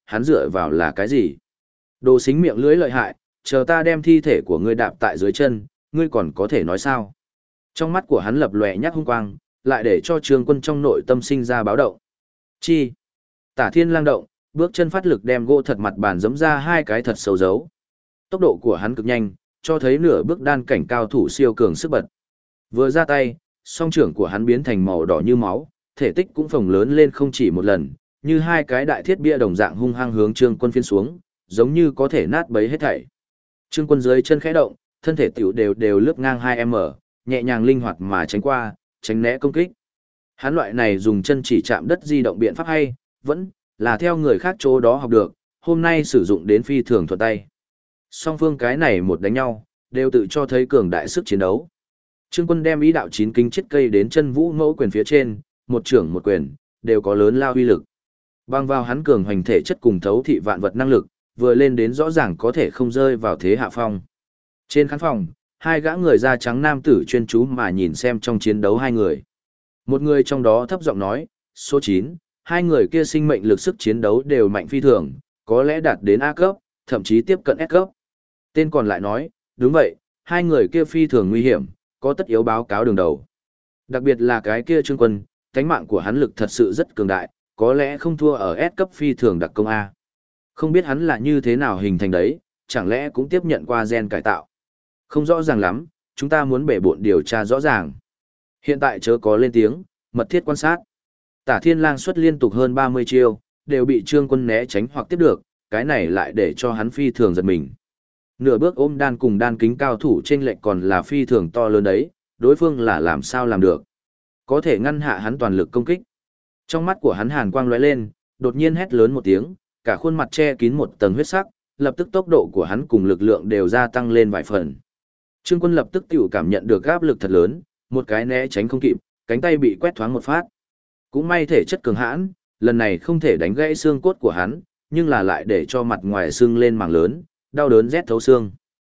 S1: hắn dựa vào là cái gì? Đồ xính miệng lưỡi lợi hại, chờ ta đem thi thể của ngươi đạp tại dưới chân, ngươi còn có thể nói sao? Trong mắt của hắn lập lòe nhắc hung quang, lại để cho Trương Quân trong nội tâm sinh ra báo động. Chi? Tả Thiên Lang động, bước chân phát lực đem gỗ thật mặt bàn giẫm ra hai cái thật sâu dấu. Tốc độ của hắn cực nhanh, cho thấy nửa bước đan cảnh cao thủ siêu cường sức bật. Vừa ra tay, song trưởng của hắn biến thành màu đỏ như máu, thể tích cũng phồng lớn lên không chỉ một lần, như hai cái đại thiết bia đồng dạng hung hăng hướng Trương Quân phiến xuống, giống như có thể nát bấy hết thảy. Trương Quân dưới chân khẽ động, thân thể tiểu đều lướt ngang 2m, nhẹ nhàng linh hoạt mà tránh qua, tránh né công kích. Hắn loại này dùng chân chỉ chạm đất di động biện pháp hay, vẫn là theo người khác chỗ đó học được, hôm nay sử dụng đến phi thường thuận tay. Song phương cái này một đánh nhau, đều tự cho thấy cường đại sức chiến đấu. Trương Quân đem ý đạo chín kính chiết cây đến chân vũ mẫu quyền phía trên, một trưởng một quyền, đều có lớn lao uy lực. Bằng vào hắn cường hoành thể chất cùng thấu thị vạn vật năng lực, vừa lên đến rõ ràng có thể không rơi vào thế hạ phong. Trên khán phòng, hai gã người da trắng nam tử chuyên chú mà nhìn xem trong chiến đấu hai người. Một người trong đó thấp giọng nói, số 9, hai người kia sinh mệnh lực sức chiến đấu đều mạnh phi thường, có lẽ đạt đến A cấp, thậm chí tiếp cận S cấp. Tên còn lại nói, đúng vậy, hai người kia phi thường nguy hiểm, có tất yếu báo cáo đường đầu. Đặc biệt là cái kia Trương Quân, cánh mạng của hắn lực thật sự rất cường đại, có lẽ không thua ở S cấp phi thường đặc công A. Không biết hắn là như thế nào hình thành đấy, chẳng lẽ cũng tiếp nhận qua gen cải tạo. Không rõ ràng lắm, chúng ta muốn bể bộn điều tra rõ ràng. Hiện tại chớ có lên tiếng, mật thiết quan sát. Tả Thiên Lang xuất liên tục hơn 30 chiêu, đều bị Trương Quân né tránh hoặc tiếp được, cái này lại để cho hắn phi thường giật mình. Nửa bước ôm đan cùng đan kính cao thủ trên lệnh còn là phi thường to lớn đấy, đối phương là làm sao làm được. Có thể ngăn hạ hắn toàn lực công kích. Trong mắt của hắn hàn quang lóe lên, đột nhiên hét lớn một tiếng, cả khuôn mặt che kín một tầng huyết sắc, lập tức tốc độ của hắn cùng lực lượng đều gia tăng lên vài phần. Trương Quân lập tức tiểu cảm nhận được áp lực thật lớn, một cái né tránh không kịp, cánh tay bị quét thoáng một phát. Cũng may thể chất cường hãn, lần này không thể đánh gãy xương cốt của hắn, nhưng là lại để cho mặt ngoài xương lên mảng lớn, đau đớn rét thấu xương.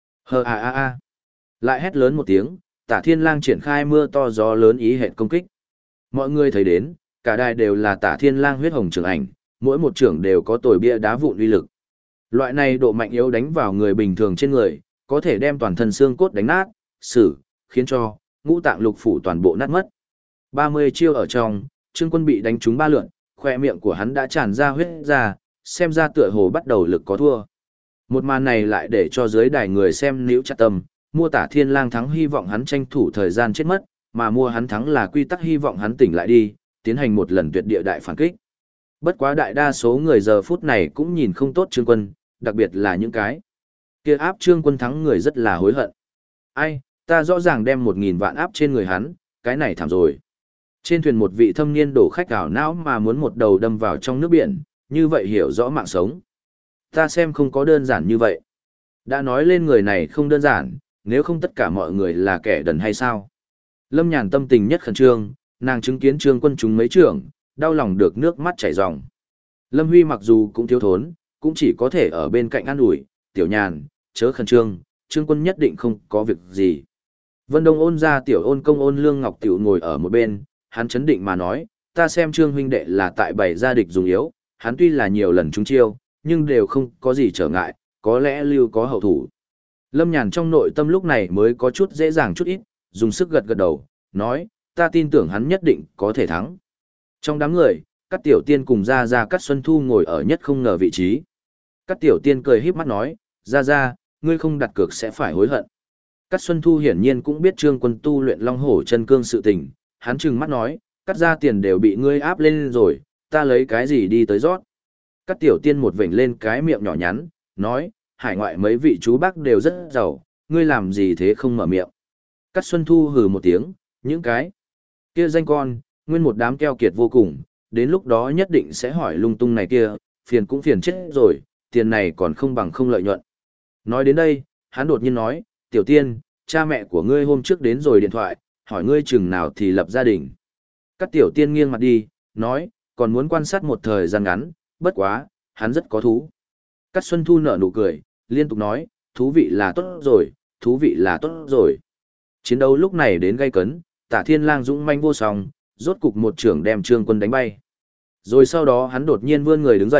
S1: Lại hét lớn một tiếng, Tả Thiên Lang triển khai mưa to gió lớn ý hệt công kích. Mọi người thấy đến, cả đài đều là Tả Thiên Lang huyết hồng trưởng ảnh, mỗi một trưởng đều có tồi bia đá vụn uy lực. Loại này độ mạnh yếu đánh vào người bình thường trên người, có thể đem toàn thân xương cốt đánh nát, khiến cho ngũ tạng lục phủ toàn bộ nát mất. 30 chiêu ở trong, Trương Quân bị đánh trúng 3 lượt, khóe miệng của hắn đã tràn ra huyết ra, xem ra tựa hồ bắt đầu lực có thua. Một màn này lại để cho dưới đài người xem níu chặt tâm, mua Tả Thiên Lang thắng hy vọng hắn tranh thủ thời gian chết mất, mà mua hắn thắng là quy tắc hy vọng hắn tỉnh lại đi, tiến hành một lần tuyệt địa đại phản kích. Bất quá đại đa số người giờ phút này cũng nhìn không tốt Trương Quân, đặc biệt là những cái kia áp Trương Quân thắng người rất là hối hận. Ai, ta rõ ràng đem 1000 vạn áp trên người hắn, cái này thảm rồi. Trên thuyền một vị thâm niên đổ khách ảo não mà muốn một đầu đâm vào trong nước biển, như vậy hiểu rõ mạng sống. Ta xem không có đơn giản như vậy. Đã nói lên người này không đơn giản, nếu không tất cả mọi người là kẻ đần hay sao? Lâm Nhàn tâm tình nhất khẩn trương, nàng chứng kiến Trương Quân trúng mấy trưởng, đau lòng được nước mắt chảy ròng. Lâm Huy mặc dù cũng thiếu thốn, cũng chỉ có thể ở bên cạnh an ủi, Tiểu Nhàn, chớ khẩn trương, Trương Quân nhất định không có việc gì. Vân Đông Ôn ra Tiểu Ôn Công Ôn Lương Ngọc Tiểu ngồi ở một bên, hắn chấn định mà nói, ta xem Trương huynh đệ là tại bày gia địch dùng yếu, hắn tuy là nhiều lần trúng chiêu, nhưng đều không có gì trở ngại, có lẽ lưu có hậu thủ. Lâm Nhàn trong nội tâm lúc này mới có chút dễ dàng chút ít, dùng sức gật gật đầu, nói, ta tin tưởng hắn nhất định có thể thắng. Trong đám người, các tiểu tiên cùng Gia Cát Xuân Thu ngồi ở nhất không ngờ vị trí. Các tiểu tiên cười híp mắt nói, Gia, ngươi không đặt cược sẽ phải hối hận. Cát Xuân Thu hiển nhiên cũng biết Trương Quân tu luyện Long Hổ chân cương sự tình, hắn trừng mắt nói, cắt ra tiền đều bị ngươi áp lên rồi, ta lấy cái gì đi tới rót. Các tiểu tiên một vểnh lên cái miệng nhỏ nhắn, nói, hải ngoại mấy vị chú bác đều rất giàu, ngươi làm gì thế không mở miệng. Cát Xuân Thu hừ một tiếng, những cái kia danh con, nguyên một đám keo kiệt vô cùng, đến lúc đó nhất định sẽ hỏi lung tung này kia, phiền cũng phiền chết rồi, tiền này còn không bằng không lợi nhuận. Nói đến đây, hắn đột nhiên nói, tiểu tiên, cha mẹ của ngươi hôm trước đến rồi điện thoại, hỏi ngươi chừng nào thì lập gia đình. Các tiểu tiên nghiêng mặt đi, nói, còn muốn quan sát một thời gian ngắn, bất quá, hắn rất có thú. Cát Xuân Thu nở nụ cười, liên tục nói, thú vị là tốt rồi, thú vị là tốt rồi. Chiến đấu lúc này đến gay cấn, Tả Thiên Lang dũng manh vô song, rốt cục một trưởng đem Trương Quân đánh bay. Rồi sau đó hắn đột nhiên vươn người đứng dậy,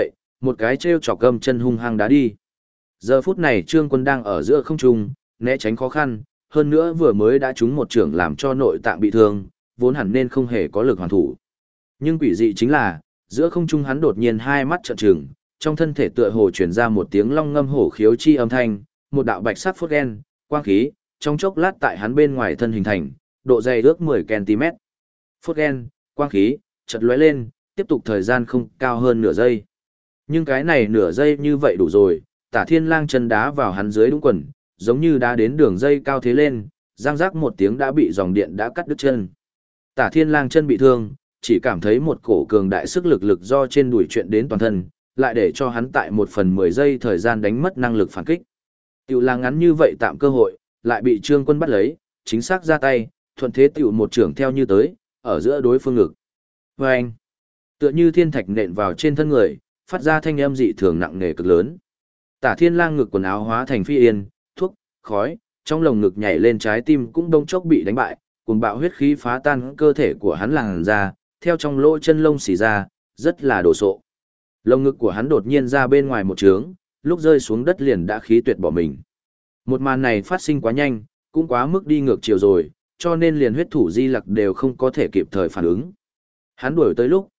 S1: một cái treo chọc gầm chân hung hăng đá đi. Giờ phút này Trương Quân đang ở giữa không trung, né tránh khó khăn, hơn nữa vừa mới đã trúng một trưởng làm cho nội tạng bị thương, vốn hẳn nên không hề có lực hoàn thủ. Nhưng quỷ dị chính là, giữa không trung hắn đột nhiên hai mắt trợn trừng, trong thân thể tựa hồ truyền ra một tiếng long ngâm hổ khiếu chi âm thanh, một đạo bạch sắc phốt đen, quang khí, trong chốc lát tại hắn bên ngoài thân hình thành, độ dày ước 10 cm. Phốt đen, quang khí, chợt lóe lên, tiếp tục thời gian không cao hơn nửa giây. Nhưng cái này nửa giây như vậy đủ rồi, Tả Thiên Lang chân đá vào hắn dưới đúng quần, giống như đá đến đường dây cao thế lên, răng rắc một tiếng đã bị dòng điện đã cắt đứt chân. Tả Thiên Lang chân bị thương, chỉ cảm thấy một cổ cường đại sức lực do trên đùi chuyện đến toàn thân, lại để cho hắn tại 1/10 giây thời gian đánh mất năng lực phản kích. Tiểu là ngắn như vậy tạm cơ hội, lại bị Trương Quân bắt lấy, chính xác ra tay, thuận thế tiểu một trưởng theo như tới, ở giữa đối phương ngực. Vâng! Tựa như thiên thạch nện vào trên thân người, phát ra thanh âm dị thường nặng nề cực lớn. Tả Thiên Lang ngực quần áo hóa thành phi yên, thuốc, khói, trong lồng ngực nhảy lên trái tim cũng đông chốc bị đánh bại, cuồng bạo huyết khí phá tan cơ thể của hắn làn ra, theo trong lỗ chân lông xì ra, rất là đồ sộ. Lồng ngực của hắn đột nhiên ra bên ngoài một trướng, lúc rơi xuống đất liền đã khí tuyệt bỏ mình. Một màn này phát sinh quá nhanh, cũng quá mức đi ngược chiều rồi, cho nên liền huyết thủ Di Lặc đều không có thể kịp thời phản ứng. Hắn đuổi tới lúc,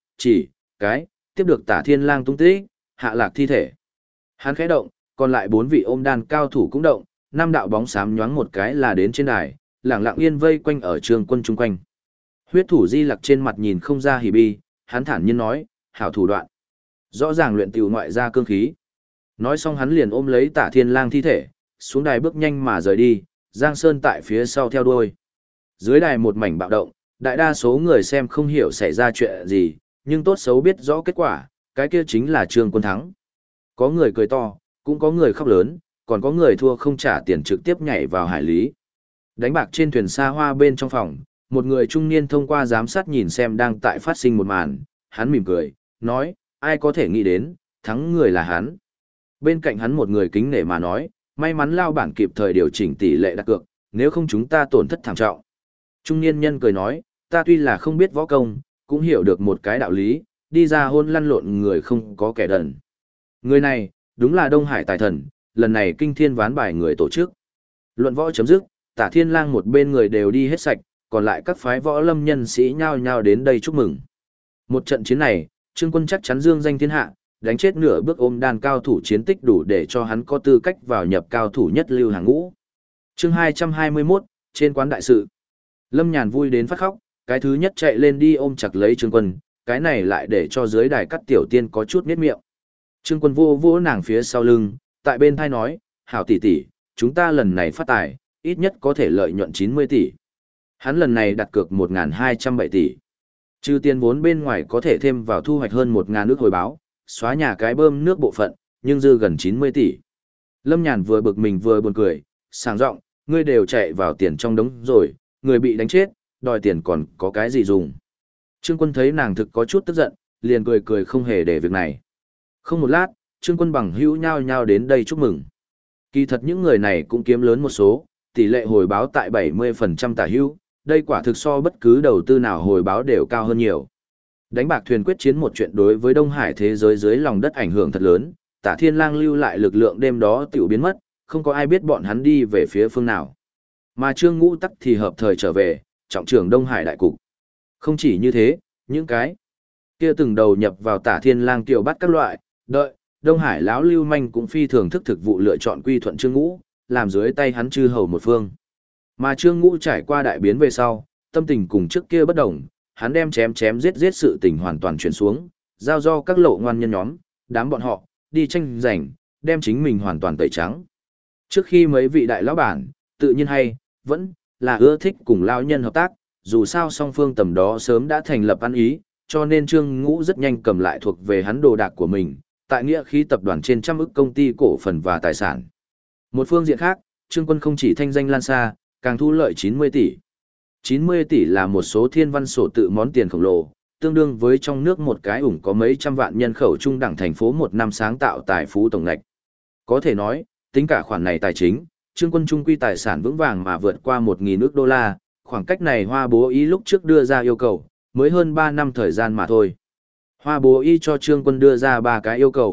S1: tiếp được Tả Thiên Lang tung tích, hạ lạc thi thể. Hắn khẽ động, còn lại 4 vị ôm đan cao thủ cũng động, 5 đạo bóng xám nhoáng một cái là đến trên đài, lặng lặng yên vây quanh ở Trương Quân chung quanh. Huyết thủ Di Lặc trên mặt nhìn không ra hỉ bi, hắn thản nhiên nói, hảo thủ đoạn. Rõ ràng luyện tiểu ngoại ra cương khí. Nói xong hắn liền ôm lấy Tả Thiên Lang thi thể, xuống đài bước nhanh mà rời đi, Giang Sơn tại phía sau theo đuôi. Dưới đài một mảnh bạo động, đại đa số người xem không hiểu xảy ra chuyện gì, nhưng tốt xấu biết rõ kết quả, cái kia chính là Trương Quân thắng. Có người cười to, cũng có người khóc lớn, còn có người thua không trả tiền trực tiếp nhảy vào hải lý. Đánh bạc trên thuyền xa hoa bên trong phòng, một người trung niên thông qua giám sát nhìn xem đang tại phát sinh một màn, hắn mỉm cười, nói, ai có thể nghĩ đến, thắng người là hắn. Bên cạnh hắn một người kính nể mà nói, may mắn lao bản kịp thời điều chỉnh tỷ lệ đặt cược, nếu không chúng ta tổn thất thảm trọng. Trung niên nhân cười nói, ta tuy là không biết võ công, cũng hiểu được một cái đạo lý, đi ra hôn lăn lộn người không có kẻ đần. Người này, đúng là Đông Hải tài thần, lần này kinh thiên ván bài người tổ chức. Luận võ chấm dứt, Tả Thiên Lang một bên người đều đi hết sạch, còn lại các phái võ lâm nhân sĩ nhao nhao đến đây chúc mừng. Một trận chiến này, Trương Quân chắc chắn dương danh thiên hạ, đánh chết nửa bước ôm đan cao thủ chiến tích đủ để cho hắn có tư cách vào nhập cao thủ nhất lưu hàng ngũ. Chương 221, trên quán đại sự. Lâm Nhàn vui đến phát khóc, cái thứ nhất chạy lên đi ôm chặt lấy Trương Quân, cái này lại để cho dưới đài cắt tiểu tiên có chút miết miệng. Trương Quân vô vỗ nàng phía sau lưng, tại bên thai nói, hảo tỷ tỷ, chúng ta lần này phát tài, ít nhất có thể lợi nhuận 90 tỷ. Hắn lần này đặt cược 1.207 tỷ. Trừ tiền vốn bên ngoài có thể thêm vào thu hoạch hơn 1.000 nước hồi báo, xóa nhà cái bơm nước bộ phận, nhưng dư gần 90 tỷ. Lâm Nhàn vừa bực mình vừa buồn cười, sảng giọng, ngươi đều chạy vào tiền trong đống rồi, người bị đánh chết, đòi tiền còn có cái gì dùng. Trương Quân thấy nàng thực có chút tức giận, liền cười cười không hề để việc này. Không một lát, Trương Quân bằng hữu nhao nhao đến đây chúc mừng. Kỳ thật những người này cũng kiếm lớn một số, tỷ lệ hồi báo tại 70% tả hữu, đây quả thực so bất cứ đầu tư nào hồi báo đều cao hơn nhiều. Đánh bạc thuyền quyết chiến một chuyện đối với Đông Hải thế giới dưới lòng đất ảnh hưởng thật lớn, Tả Thiên Lang lưu lại lực lượng đêm đó tiểu biến mất, không có ai biết bọn hắn đi về phía phương nào. Mà Trương Ngũ Tắc thì hợp thời trở về, trọng trưởng Đông Hải đại cục. Không chỉ như thế, những cái kia từng đầu nhập vào Tả Thiên Lang tiểu bắt các loại, đợi, Đông Hải lão lưu manh cũng phi thường thức thực vụ lựa chọn quy thuận Trương Ngũ, làm dưới tay hắn chư hầu một phương. Mà Trương Ngũ trải qua đại biến về sau, tâm tình cùng trước kia bất đồng, hắn đem chém chém giết giết sự tình hoàn toàn chuyển xuống, giao do các lộ ngoan nhân nhóm, đám bọn họ, đi tranh giành, đem chính mình hoàn toàn tẩy trắng. Trước khi mấy vị đại lão bản, tự nhiên hay, vẫn là ưa thích cùng lão nhân hợp tác, dù sao song phương tầm đó sớm đã thành lập ăn ý, cho nên Trương Ngũ rất nhanh cầm lại thuộc về hắn đồ đạc của mình, tại nghĩa khí tập đoàn trên trăm ức công ty cổ phần và tài sản. Một phương diện khác, Trương Quân không chỉ thanh danh lan xa, càng thu lợi 90 tỷ. 90 tỷ là một số thiên văn sổ tự món tiền khổng lồ, tương đương với trong nước một cái ủng có mấy trăm vạn nhân khẩu trung đẳng thành phố một năm sáng tạo tài phú tổng ngạch. Có thể nói, tính cả khoản này tài chính, Trương Quân trung quy tài sản vững vàng mà vượt qua 1.000 ức đô la, khoảng cách này Hoa Bố Y lúc trước đưa ra yêu cầu, mới hơn 3 năm thời gian mà thôi. Hoa Bố Y cho Trương Quân đưa ra 3 cái yêu cầu,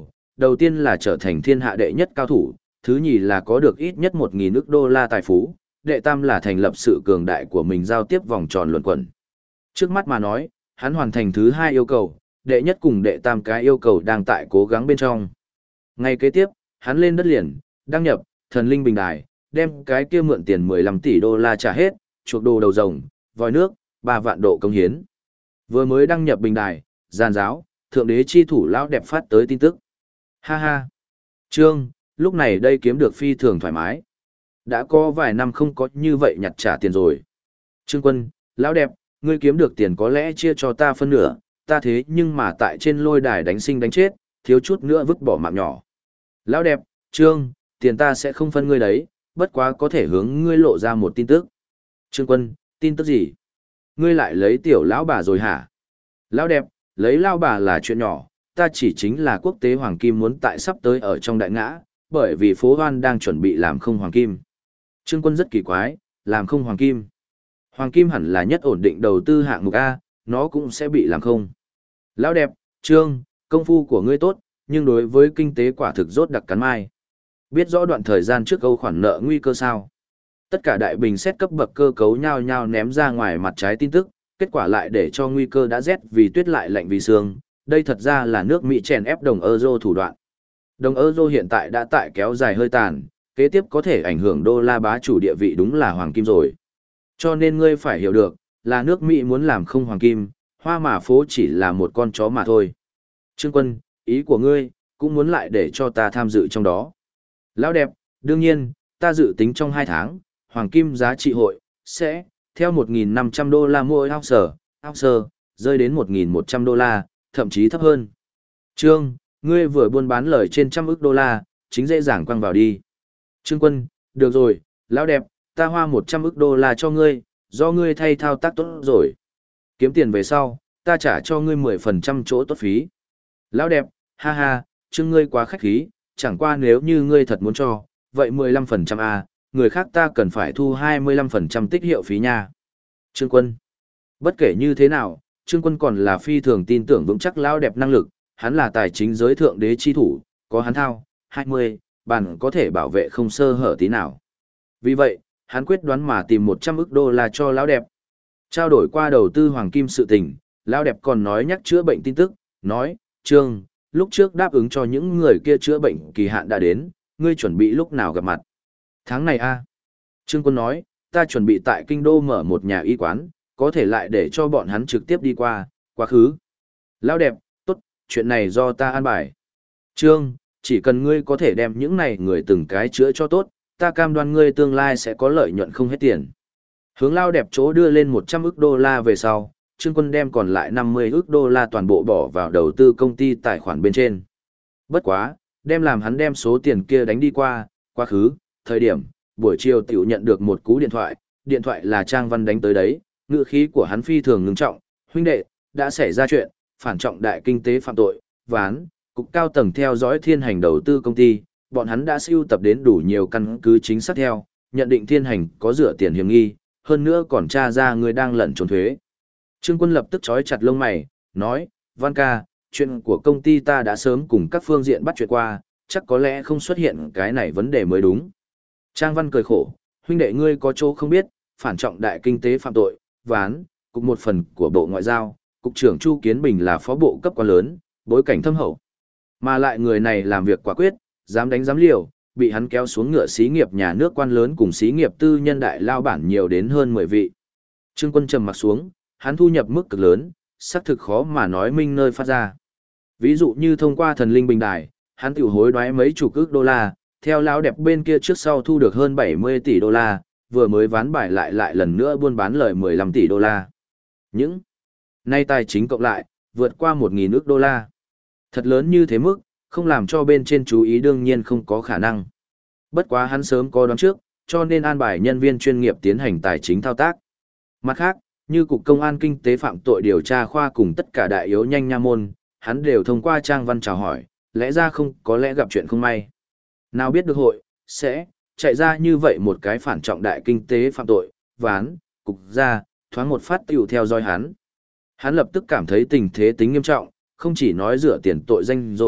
S1: đầu tiên là trở thành thiên hạ đệ nhất cao thủ, thứ nhì là có được ít nhất 1.000 ức đô la tài phú, đệ tam là thành lập sự cường đại của mình giao tiếp vòng tròn luẩn quẩn. Trước mắt mà nói, hắn hoàn thành thứ hai yêu cầu, đệ nhất cùng đệ tam cái yêu cầu đang tại cố gắng bên trong. Ngay kế tiếp, hắn lên đất liền, đăng nhập, thần linh bình đài, đem cái kia mượn tiền 15 tỷ đô la trả hết, chuộc đồ đầu rồng, vòi nước, 3 vạn độ công hiến. Vừa mới đăng nhập bình đài, gian giáo, thượng đế chi thủ lão đẹp phát tới tin tức. Ha ha. Trương, lúc này đây kiếm được phi thường thoải mái. Đã có vài năm không có như vậy nhặt trả tiền rồi. Trương Quân, lão đẹp, ngươi kiếm được tiền có lẽ chia cho ta phân nửa, ta thế nhưng mà tại trên lôi đài đánh sinh đánh chết, thiếu chút nữa vứt bỏ mạng nhỏ. Lão đẹp, Trương, tiền ta sẽ không phân ngươi đấy, bất quá có thể hướng ngươi lộ ra một tin tức. Trương Quân, tin tức gì? Ngươi lại lấy tiểu lão bà rồi hả? Lão đẹp, lấy lão bà là chuyện nhỏ, ta chỉ chính là quốc tế hoàng kim muốn tại sắp tới ở trong đại ngã, bởi vì phố hoan đang chuẩn bị làm không hoàng kim. Trương Quân rất kỳ quái, làm không hoàng kim. Hoàng kim hẳn là nhất ổn định đầu tư hạng mục A, nó cũng sẽ bị làm không. Lão đẹp, Trương, công phu của ngươi tốt, nhưng đối với kinh tế quả thực rốt đặc cắn mai. Biết rõ đoạn thời gian trước câu khoản nợ nguy cơ sao? Tất cả đại bình xét cấp bậc cơ cấu nhao nhao ném ra ngoài mặt trái tin tức, kết quả lại để cho nguy cơ đã rét vì tuyết lại lạnh vì sương. Đây thật ra là nước Mỹ chèn ép đồng euro thủ đoạn. Đồng euro hiện tại đã tại kéo dài hơi tàn, kế tiếp có thể ảnh hưởng đô la bá chủ địa vị đúng là hoàng kim rồi. Cho nên ngươi phải hiểu được, là nước Mỹ muốn làm không hoàng kim, hoa mà phố chỉ là một con chó mà thôi. Trương Quân, ý của ngươi, cũng muốn lại để cho ta tham dự trong đó. Lão đẹp, đương nhiên, ta dự tính trong 2 tháng, hoàng kim giá trị hội, sẽ, theo 1.500 đô la mỗi ounce, rơi đến 1.100 đô la, thậm chí thấp hơn. Trương, ngươi vừa buôn bán lời trên 100 ức đô la, chính dễ dàng quăng vào đi. Trương Quân, được rồi, lão đẹp, ta hoa 100 ức đô la cho ngươi, do ngươi thay thao tác tốt rồi. Kiếm tiền về sau, ta trả cho ngươi 10% chỗ tốt phí. Lão đẹp, ha ha, Trương ngươi quá khách khí, chẳng qua nếu như ngươi thật muốn cho, vậy 15% à, người khác ta cần phải thu 25% tích hiệu phí nha. Trương Quân, bất kể như thế nào, Trương Quân còn là phi thường tin tưởng vững chắc lão đẹp năng lực, hắn là tài chính giới thượng đế chi thủ, có hắn thao, 20, bàn có thể bảo vệ không sơ hở tí nào. Vì vậy, hắn quyết đoán mà tìm 100 ức đô la cho lão đẹp. Trao đổi qua đầu tư hoàng kim sự tình, lão đẹp còn nói nhắc chữa bệnh tin tức, nói, Trương, lúc trước đáp ứng cho những người kia chữa bệnh kỳ hạn đã đến, ngươi chuẩn bị lúc nào gặp mặt. Tháng này a Trương Quân nói, ta chuẩn bị tại kinh đô mở một nhà y quán, có thể lại để cho bọn hắn trực tiếp đi qua, quá khứ. Lão đẹp, tốt, chuyện này do ta an bài. Trương, chỉ cần ngươi có thể đem những này người từng cái chữa cho tốt, ta cam đoan ngươi tương lai sẽ có lợi nhuận không hết tiền. Hướng lao đẹp chỗ đưa lên 100 ức đô la về sau, Trương Quân đem còn lại 50 ức đô la toàn bộ bỏ vào đầu tư công ty tài khoản bên trên. Bất quá, đem làm hắn đem số tiền kia đánh đi qua, quá khứ, thời điểm, buổi chiều tiểu nhận được một cú điện thoại là Trang Văn đánh tới đấy, ngữ khí của hắn phi thường ngưng trọng, huynh đệ, đã xảy ra chuyện, phản trọng đại kinh tế phạm tội, ván, cục cao tầng theo dõi thiên hành đầu tư công ty, bọn hắn đã sưu tập đến đủ nhiều căn cứ chính xác theo, nhận định thiên hành có rửa tiền hiểm nghi, hơn nữa còn tra ra người đang lẩn trốn thuế. Trương Quân lập tức chói chặt lông mày, nói, Văn ca, chuyện của công ty ta đã sớm cùng các phương diện bắt chuyện qua, chắc có lẽ không xuất hiện cái này vấn đề mới đúng. Trang Văn cười khổ, huynh đệ ngươi có chỗ không biết, phản trọng đại kinh tế phạm tội, ván, cục một phần của Bộ Ngoại giao, cục trưởng Chu Kiến Bình là phó bộ cấp quan lớn, bối cảnh thâm hậu. Mà lại người này làm việc quả quyết, dám đánh dám liều, bị hắn kéo xuống ngựa xí nghiệp nhà nước quan lớn cùng xí nghiệp tư nhân đại lao bản nhiều đến hơn 10 vị. Trương Quân trầm mặt xuống, hắn thu nhập mức cực lớn, xác thực khó mà nói minh nơi phát ra. Ví dụ như thông qua thần linh bình đài, hắn tiểu hối đoái mấy chục ức đô la, theo lão đẹp bên kia trước sau thu được hơn 70 tỷ đô la, vừa mới ván bài lại lần nữa buôn bán lời 15 tỷ đô la. Những nay tài chính cộng lại, vượt qua 1.000 ức đô la. Thật lớn như thế mức, không làm cho bên trên chú ý đương nhiên không có khả năng. Bất quá hắn sớm có đoán trước, cho nên an bài nhân viên chuyên nghiệp tiến hành tài chính thao tác. Mặt khác, như Cục Công an Kinh tế Phạm tội điều tra khoa cùng tất cả đại yếu nhanh nha môn, hắn đều thông qua Trang Văn chào hỏi, lẽ ra không có lẽ gặp chuyện không may. Nào biết được hội, sẽ, chạy ra như vậy một cái phản trọng đại kinh tế phạm tội, ván, cục ra, thoáng một phát tiểu theo dõi hắn. Hắn lập tức cảm thấy tình thế tính nghiêm trọng, không chỉ nói rửa tiền tội danh rồi,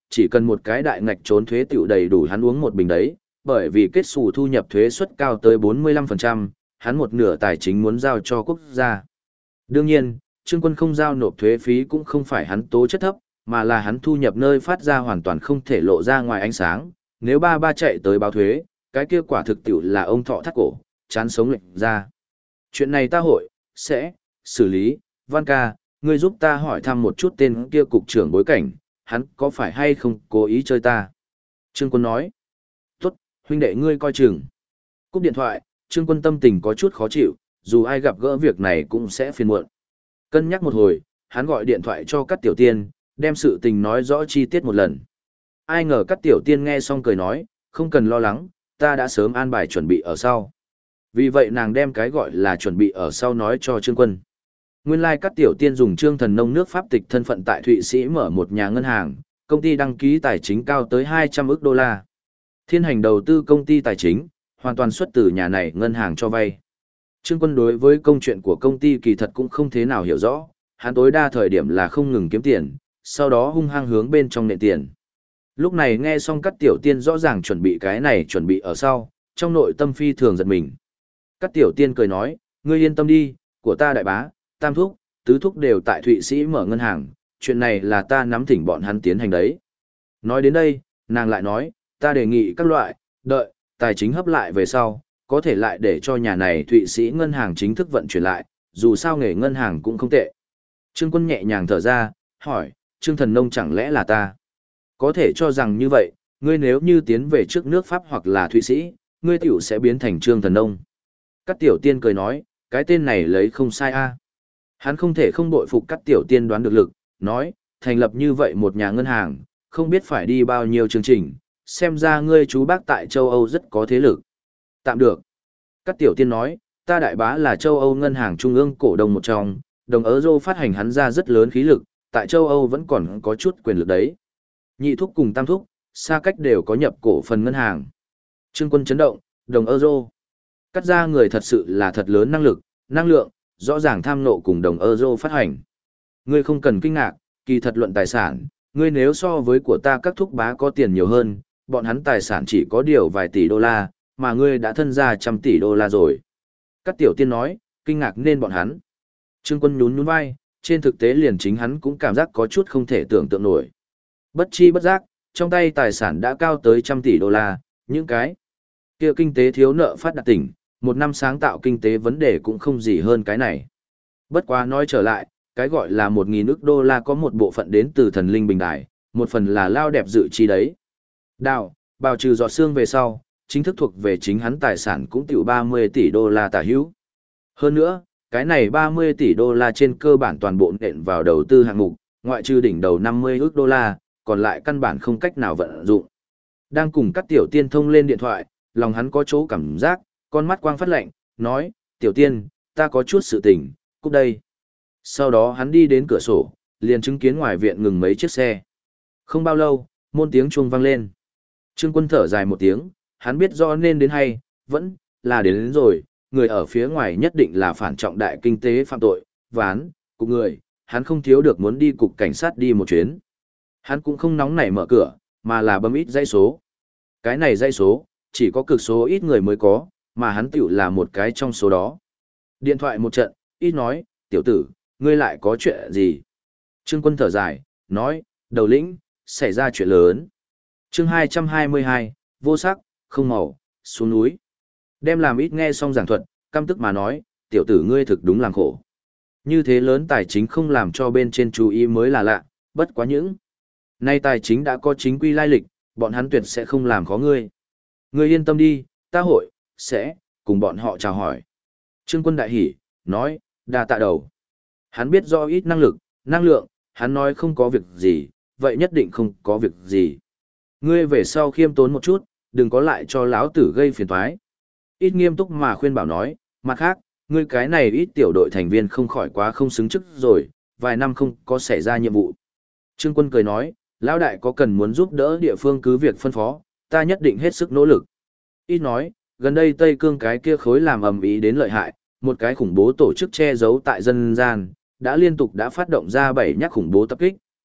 S1: chỉ cần một cái đại ngạch trốn thuế tiểu đầy đủ hắn uống một bình đấy, bởi vì kết xù thu nhập thuế suất cao tới 45%, hắn một nửa tài chính muốn giao cho quốc gia. Đương nhiên, Trương Quân không giao nộp thuế phí cũng không phải hắn tố chất thấp, mà là hắn thu nhập nơi phát ra hoàn toàn không thể lộ ra ngoài ánh sáng, nếu ba ba chạy tới báo thuế, cái kia quả thực tiểu là ông thọ thắt cổ, chán sống lệnh ra. Chuyện này ta hội, sẽ, xử lý, Văn ca, ngươi giúp ta hỏi thăm một chút tên kia cục trưởng bối cảnh, hắn có phải hay không cố ý chơi ta. Trương Quân nói, tốt, huynh đệ ngươi coi chừng. Cúp điện thoại, Trương Quân tâm tình có chút khó chịu, dù ai gặp gỡ việc này cũng sẽ phiền muộn. Cân nhắc một hồi, hắn gọi điện thoại cho Cát Tiểu Tiên, đem sự tình nói rõ chi tiết một lần. Ai ngờ Cát Tiểu Tiên nghe xong cười nói, không cần lo lắng, ta đã sớm an bài chuẩn bị ở sau. Vì vậy nàng đem cái gọi là chuẩn bị ở sau nói cho Trương Quân. Nguyên lai Cát Tiểu Tiên dùng Trương Thần Nông nước Pháp tịch thân phận tại Thụy Sĩ mở một nhà ngân hàng, công ty đăng ký tài chính cao tới 200 ức đô la. Thiên hành đầu tư công ty tài chính, hoàn toàn xuất từ nhà này ngân hàng cho vay. Trương Quân đối với công chuyện của công ty kỳ thật cũng không thế nào hiểu rõ, hắn tối đa thời điểm là không ngừng kiếm tiền, sau đó hung hăng hướng bên trong nện tiền. Lúc này nghe xong Cát Tiểu Tiên rõ ràng chuẩn bị cái này chuẩn bị ở sau, trong nội tâm phi thường giật mình. Cát Tiểu Tiên cười nói, ngươi yên tâm đi, của ta đại bá, tam thúc, tứ thúc đều tại Thụy Sĩ mở ngân hàng, chuyện này là ta nắm thỉnh bọn hắn tiến hành đấy. Nói đến đây, nàng lại nói, ta đề nghị các loại, đợi, tài chính hấp lại về sau, có thể lại để cho nhà này Thụy Sĩ ngân hàng chính thức vận chuyển lại, dù sao nghề ngân hàng cũng không tệ. Trương Quân nhẹ nhàng thở ra, hỏi, Trương Thần Nông chẳng lẽ là ta? Có thể cho rằng như vậy, ngươi nếu như tiến về trước nước Pháp hoặc là Thụy Sĩ, ngươi tiểu sẽ biến thành Trương Thần Nông. Cát Tiểu Tiên cười nói, cái tên này lấy không sai a. Hắn không thể không bội phục Cát Tiểu Tiên đoán được lực, nói, thành lập như vậy một nhà ngân hàng, không biết phải đi bao nhiêu chương trình, xem ra ngươi chú bác tại châu Âu rất có thế lực. Tạm được. Cát Tiểu Tiên nói, ta đại bá là châu Âu ngân hàng trung ương cổ đông một trong, đồng euro phát hành hắn ra rất lớn khí lực, tại châu Âu vẫn còn có chút quyền lực đấy. Nhị thúc cùng tam thúc, xa cách đều có nhập cổ phần ngân hàng. Trương Quân chấn động, đồng euro. Cắt ra người thật sự là thật lớn năng lực, năng lượng, rõ ràng tham nộ cùng đồng euro phát hành. Ngươi không cần kinh ngạc, kỳ thật luận tài sản, ngươi nếu so với của ta các thúc bá có tiền nhiều hơn, bọn hắn tài sản chỉ có điều vài tỷ đô la, mà ngươi đã thân ra trăm tỷ đô la rồi. Cát Tiểu Tiên nói, kinh ngạc nên bọn hắn. Trương Quân nhún nhún vai, trên thực tế liền chính hắn cũng cảm giác có chút không thể tưởng tượng nổi. Bất chi bất giác, trong tay tài sản đã cao tới trăm tỷ đô la, những cái kia kinh tế thiếu nợ phát đạt tỉnh, một năm sáng tạo kinh tế vấn đề cũng không gì hơn cái này. Bất quá nói trở lại, cái gọi là 1.000 ức đô la có một bộ phận đến từ thần linh bình đài, một phần là lao đẹp dự chi đấy. Đào, bào trừ giọt xương về sau, chính thức thuộc về chính hắn tài sản cũng tiểu 30 tỷ đô la tả hữu. Hơn nữa, cái này 30 tỷ đô la trên cơ bản toàn bộ nện vào đầu tư hạng mục, ngoại trừ đỉnh đầu 50 ức đô la, còn lại căn bản không cách nào vận dụng. Đang cùng các Tiểu Tiên thông lên điện thoại, lòng hắn có chỗ cảm giác, con mắt quang phát lạnh, nói, Tiểu Tiên, ta có chút sự tình, cút đây. Sau đó hắn đi đến cửa sổ, liền chứng kiến ngoài viện ngừng mấy chiếc xe. Không bao lâu, môn tiếng chuông vang lên. Trương Quân thở dài một tiếng, hắn biết rõ nên đến hay, vẫn là đến rồi, người ở phía ngoài nhất định là phản trọng đại kinh tế phạm tội, ván, cục người, hắn không thiếu được muốn đi cục cảnh sát đi một chuyến. Hắn cũng không nóng nảy mở cửa, mà là bấm ít dãy số. Cái này dãy số, chỉ có cực số ít người mới có, mà hắn tiểu là một cái trong số đó. Điện thoại một trận, ít nói, tiểu tử, ngươi lại có chuyện gì? Trương Quân thở dài, nói, đầu lĩnh, xảy ra chuyện lớn. Chương 222, vô sắc, không màu, xuống núi. Đem làm ít nghe xong giảng thuật, căm tức mà nói, tiểu tử ngươi thực đúng làm khổ. Như thế lớn tài chính không làm cho bên trên chú ý mới là lạ, bất quá những. Nay tài chính đã có chính quy lai lịch, bọn hắn tuyệt sẽ không làm khó ngươi. Ngươi yên tâm đi, ta hội, sẽ, cùng bọn họ chào hỏi. Trương Quân đại hỉ, nói, đa tạ đầu. Hắn biết do ít năng lực, năng lượng, hắn nói không có việc gì, vậy nhất định không có việc gì. Ngươi về sau khiêm tốn một chút, đừng có lại cho lão tử gây phiền toái. Ít nghiêm túc mà khuyên bảo nói, mặt khác, ngươi cái này ít tiểu đội thành viên không khỏi quá không xứng chức rồi, vài năm không có xảy ra nhiệm vụ. Trương Quân cười nói, lão đại có cần muốn giúp đỡ địa phương cứ việc phân phó, ta nhất định hết sức nỗ lực. Ít nói, gần đây Tây Cương cái kia khối làm ầm ĩ đến lợi hại, một cái khủng bố tổ chức che giấu tại dân gian, đã liên tục phát động ra 7 nhát khủng bố tập kích,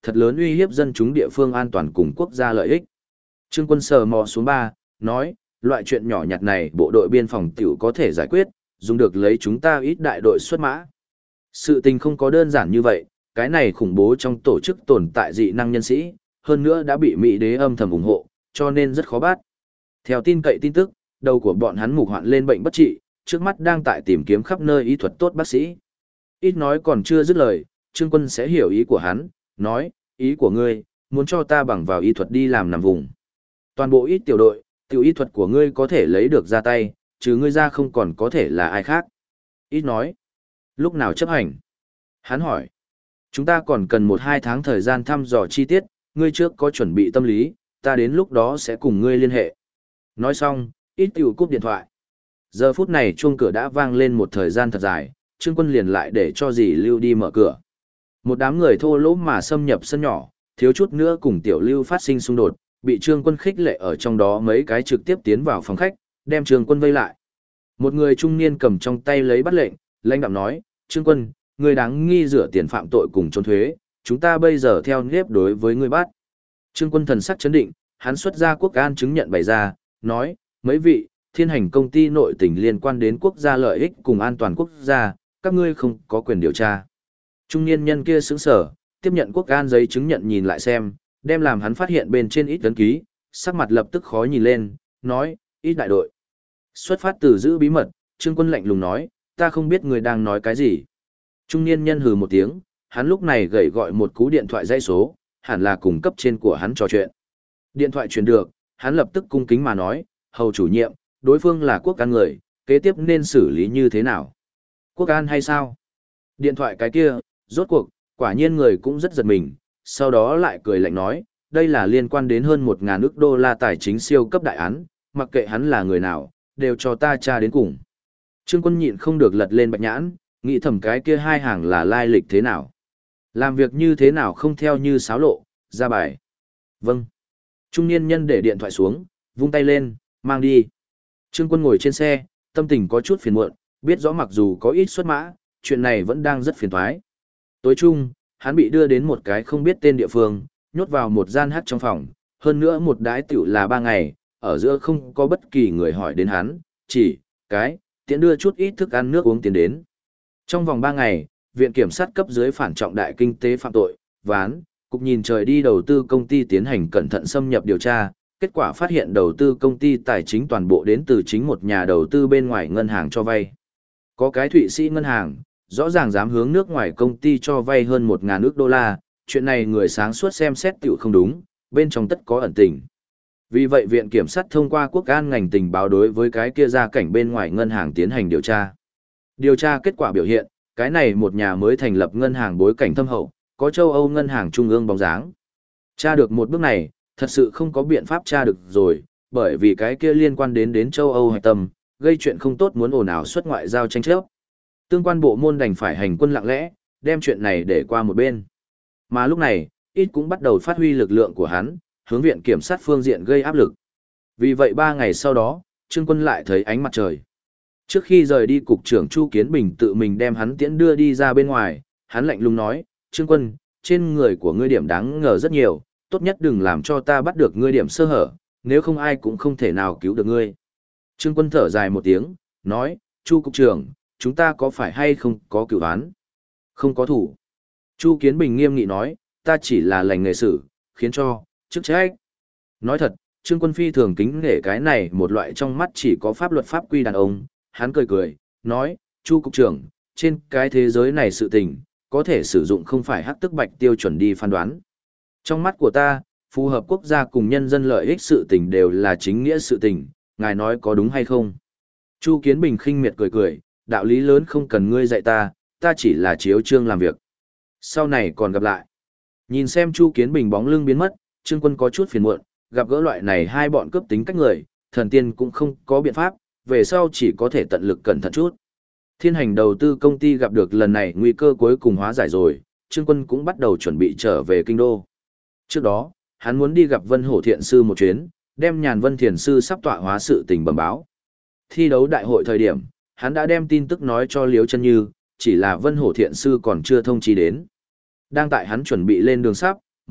S1: thật lớn uy hiếp dân chúng địa phương an toàn cùng quốc gia lợi ích. Trương Quân sờ mò xuống 3, nói, loại chuyện nhỏ nhặt này bộ đội biên phòng tiểu có thể giải quyết, dùng được lấy chúng ta ít đại đội xuất mã. Sự tình không có đơn giản như vậy, cái này khủng bố trong tổ chức tồn tại dị năng nhân sĩ, hơn nữa đã bị Mỹ đế âm thầm ủng hộ, cho nên rất khó bắt. Theo tin cậy tin tức, đầu của bọn hắn mục hoạn lên bệnh bất trị, trước mắt đang tại tìm kiếm khắp nơi y thuật tốt bác sĩ. Ít nói còn chưa dứt lời, Trương Quân sẽ hiểu ý của hắn, nói, ý của ngươi, muốn cho ta bằng vào y thuật đi làm nằm vùng. Toàn bộ ít tiểu đội, tiểu y thuật của ngươi có thể lấy được ra tay, chứ ngươi ra không còn có thể là ai khác. Ít nói, lúc nào chấp hành? Hắn hỏi, chúng ta còn cần 1-2 tháng thời gian thăm dò chi tiết, ngươi trước có chuẩn bị tâm lý, ta đến lúc đó sẽ cùng ngươi liên hệ. Nói xong, ít tiểu cúp điện thoại. Giờ phút này chuông cửa đã vang lên một thời gian thật dài, Trương Quân liền lại để cho dì Lưu đi mở cửa. Một đám người thô lỗ mà xâm nhập sân nhỏ, thiếu chút nữa cùng tiểu Lưu phát sinh xung đột, bị Trương Quân khích lệ ở trong đó mấy cái trực tiếp tiến vào phòng khách, đem Trương Quân vây lại. Một người trung niên cầm trong tay lấy bắt lệnh, lãnh đạm nói, Trương Quân, người đáng nghi rửa tiền phạm tội cùng trốn thuế, chúng ta bây giờ theo nếp đối với người bắt. Trương Quân thần sắc chấn định, hắn xuất ra quốc an chứng nhận bày ra, nói, mấy vị, thiên hành công ty nội tình liên quan đến quốc gia lợi ích cùng an toàn quốc gia, các ngươi không có quyền điều tra. Trung niên nhân kia sững sở, tiếp nhận quốc an giấy chứng nhận nhìn lại xem, đem làm hắn phát hiện bên trên ít ấn ký, sắc mặt lập tức khó nhìn lên, nói, ít đại đội. Xuất phát từ giữ bí mật, Trương Quân lạnh lùng nói, ta không biết người đang nói cái gì. Trung niên nhân hừ một tiếng, hắn lúc này gửi gọi một cú điện thoại dây số, hẳn là cùng cấp trên của hắn trò chuyện. Điện thoại truyền được, hắn lập tức cung kính mà nói, hầu chủ nhiệm, đối phương là quốc an người, kế tiếp nên xử lý như thế nào? Quốc an hay sao? Điện thoại cái kia, rốt cuộc, quả nhiên người cũng rất giật mình, sau đó lại cười lạnh nói, đây là liên quan đến hơn 1.000 ức đô la tài chính siêu cấp đại án, mặc kệ hắn là người nào, đều cho ta tra đến cùng. Trương Quân nhịn không được lật lên bạch nhãn, nghĩ thầm cái kia hai hàng là lai lịch thế nào? Làm việc như thế nào không theo như sáo lộ, ra bài. Vâng. Trung niên nhân để điện thoại xuống, vung tay lên, mang đi. Trương Quân ngồi trên xe, tâm tình có chút phiền muộn, biết rõ mặc dù có ít xuất mã, chuyện này vẫn đang rất phiền toái. Tối chung, hắn bị đưa đến một cái không biết tên địa phương, nhốt vào một gian hát trong phòng, hơn nữa một đái tiểu là 3 ngày, ở giữa không có bất kỳ người hỏi đến hắn, chỉ, tiện đưa chút ít thức ăn nước uống tiền đến. Trong vòng 3 ngày, viện kiểm sát cấp dưới phản trọng đại kinh tế phạm tội, ván, cục nhìn trời đi đầu tư công ty tiến hành cẩn thận xâm nhập điều tra, kết quả phát hiện đầu tư công ty tài chính toàn bộ đến từ chính một nhà đầu tư bên ngoài ngân hàng cho vay. Có cái Thụy Sĩ ngân hàng, rõ ràng dám hướng nước ngoài công ty cho vay hơn 1.000 ức đô la, chuyện này người sáng suốt xem xét tiểu không đúng, bên trong tất có ẩn tình. Vì vậy viện kiểm sát thông qua quốc an ngành tình báo đối với cái kia gia cảnh bên ngoài ngân hàng tiến hành điều tra. Điều tra kết quả biểu hiện, cái này một nhà mới thành lập ngân hàng bối cảnh thâm hậu, có châu Âu ngân hàng trung ương bóng dáng. Tra được một bước này, thật sự không có biện pháp tra được rồi, bởi vì cái kia liên quan đến châu Âu hạch tâm, gây chuyện không tốt muốn ồn ào xuất ngoại giao tranh chấp. Tương quan bộ môn đành phải hành quân lặng lẽ, đem chuyện này để qua một bên. Mà lúc này, ít cũng bắt đầu phát huy lực lượng của hắn, hướng viện kiểm sát phương diện gây áp lực. Vì vậy 3 ngày sau đó, Trương Quân lại thấy ánh mặt trời. Trước khi rời đi cục trưởng Chu Kiến Bình tự mình đem hắn tiễn đưa đi ra bên ngoài, hắn lạnh lùng nói, Trương Quân, trên người của ngươi điểm đáng ngờ rất nhiều, tốt nhất đừng làm cho ta bắt được ngươi điểm sơ hở, nếu không ai cũng không thể nào cứu được ngươi. Trương Quân thở dài một tiếng, nói, Chu cục trưởng, chúng ta có phải hay không có cửu án? Không có thủ. Chu Kiến Bình nghiêm nghị nói, ta chỉ là lành nghề sử, khiến cho, chức trách. Nói thật, Trương Quân phi thường kính nể cái này một loại trong mắt chỉ có pháp luật pháp quy đàn ông, hắn cười cười, nói, Chu cục trưởng, trên cái thế giới này sự tình, có thể sử dụng không phải hắc tức bạch tiêu chuẩn đi phán đoán. Trong mắt của ta, phù hợp quốc gia cùng nhân dân lợi ích sự tình đều là chính nghĩa sự tình, ngài nói có đúng hay không? Chu Kiến Bình khinh miệt cười cười, đạo lý lớn không cần ngươi dạy ta, ta chỉ là chiếu chương làm việc. Sau này còn gặp lại. Nhìn xem Chu Kiến Bình bóng lưng biến mất, Trương Quân có chút phiền muộn, gặp gỡ loại này hai bọn cướp tính cách người, thần tiên cũng không có biện pháp, về sau chỉ có thể tận lực cẩn thận chút. Thiên hành đầu tư công ty gặp được lần này nguy cơ cuối cùng hóa giải rồi, Trương Quân cũng bắt đầu chuẩn bị trở về kinh đô. Trước đó, hắn muốn đi gặp Vân Hổ Thiện Sư một chuyến, đem Nhàn Vân Thiền Sư sắp tọa hóa sự tình bẩm báo. Thi đấu đại hội thời điểm, hắn đã đem tin tức nói cho Liễu Chân Như, chỉ là Vân Hổ Thiện Sư còn chưa thông chi đến. Đang tại hắn chuẩn bị lên đường sắp,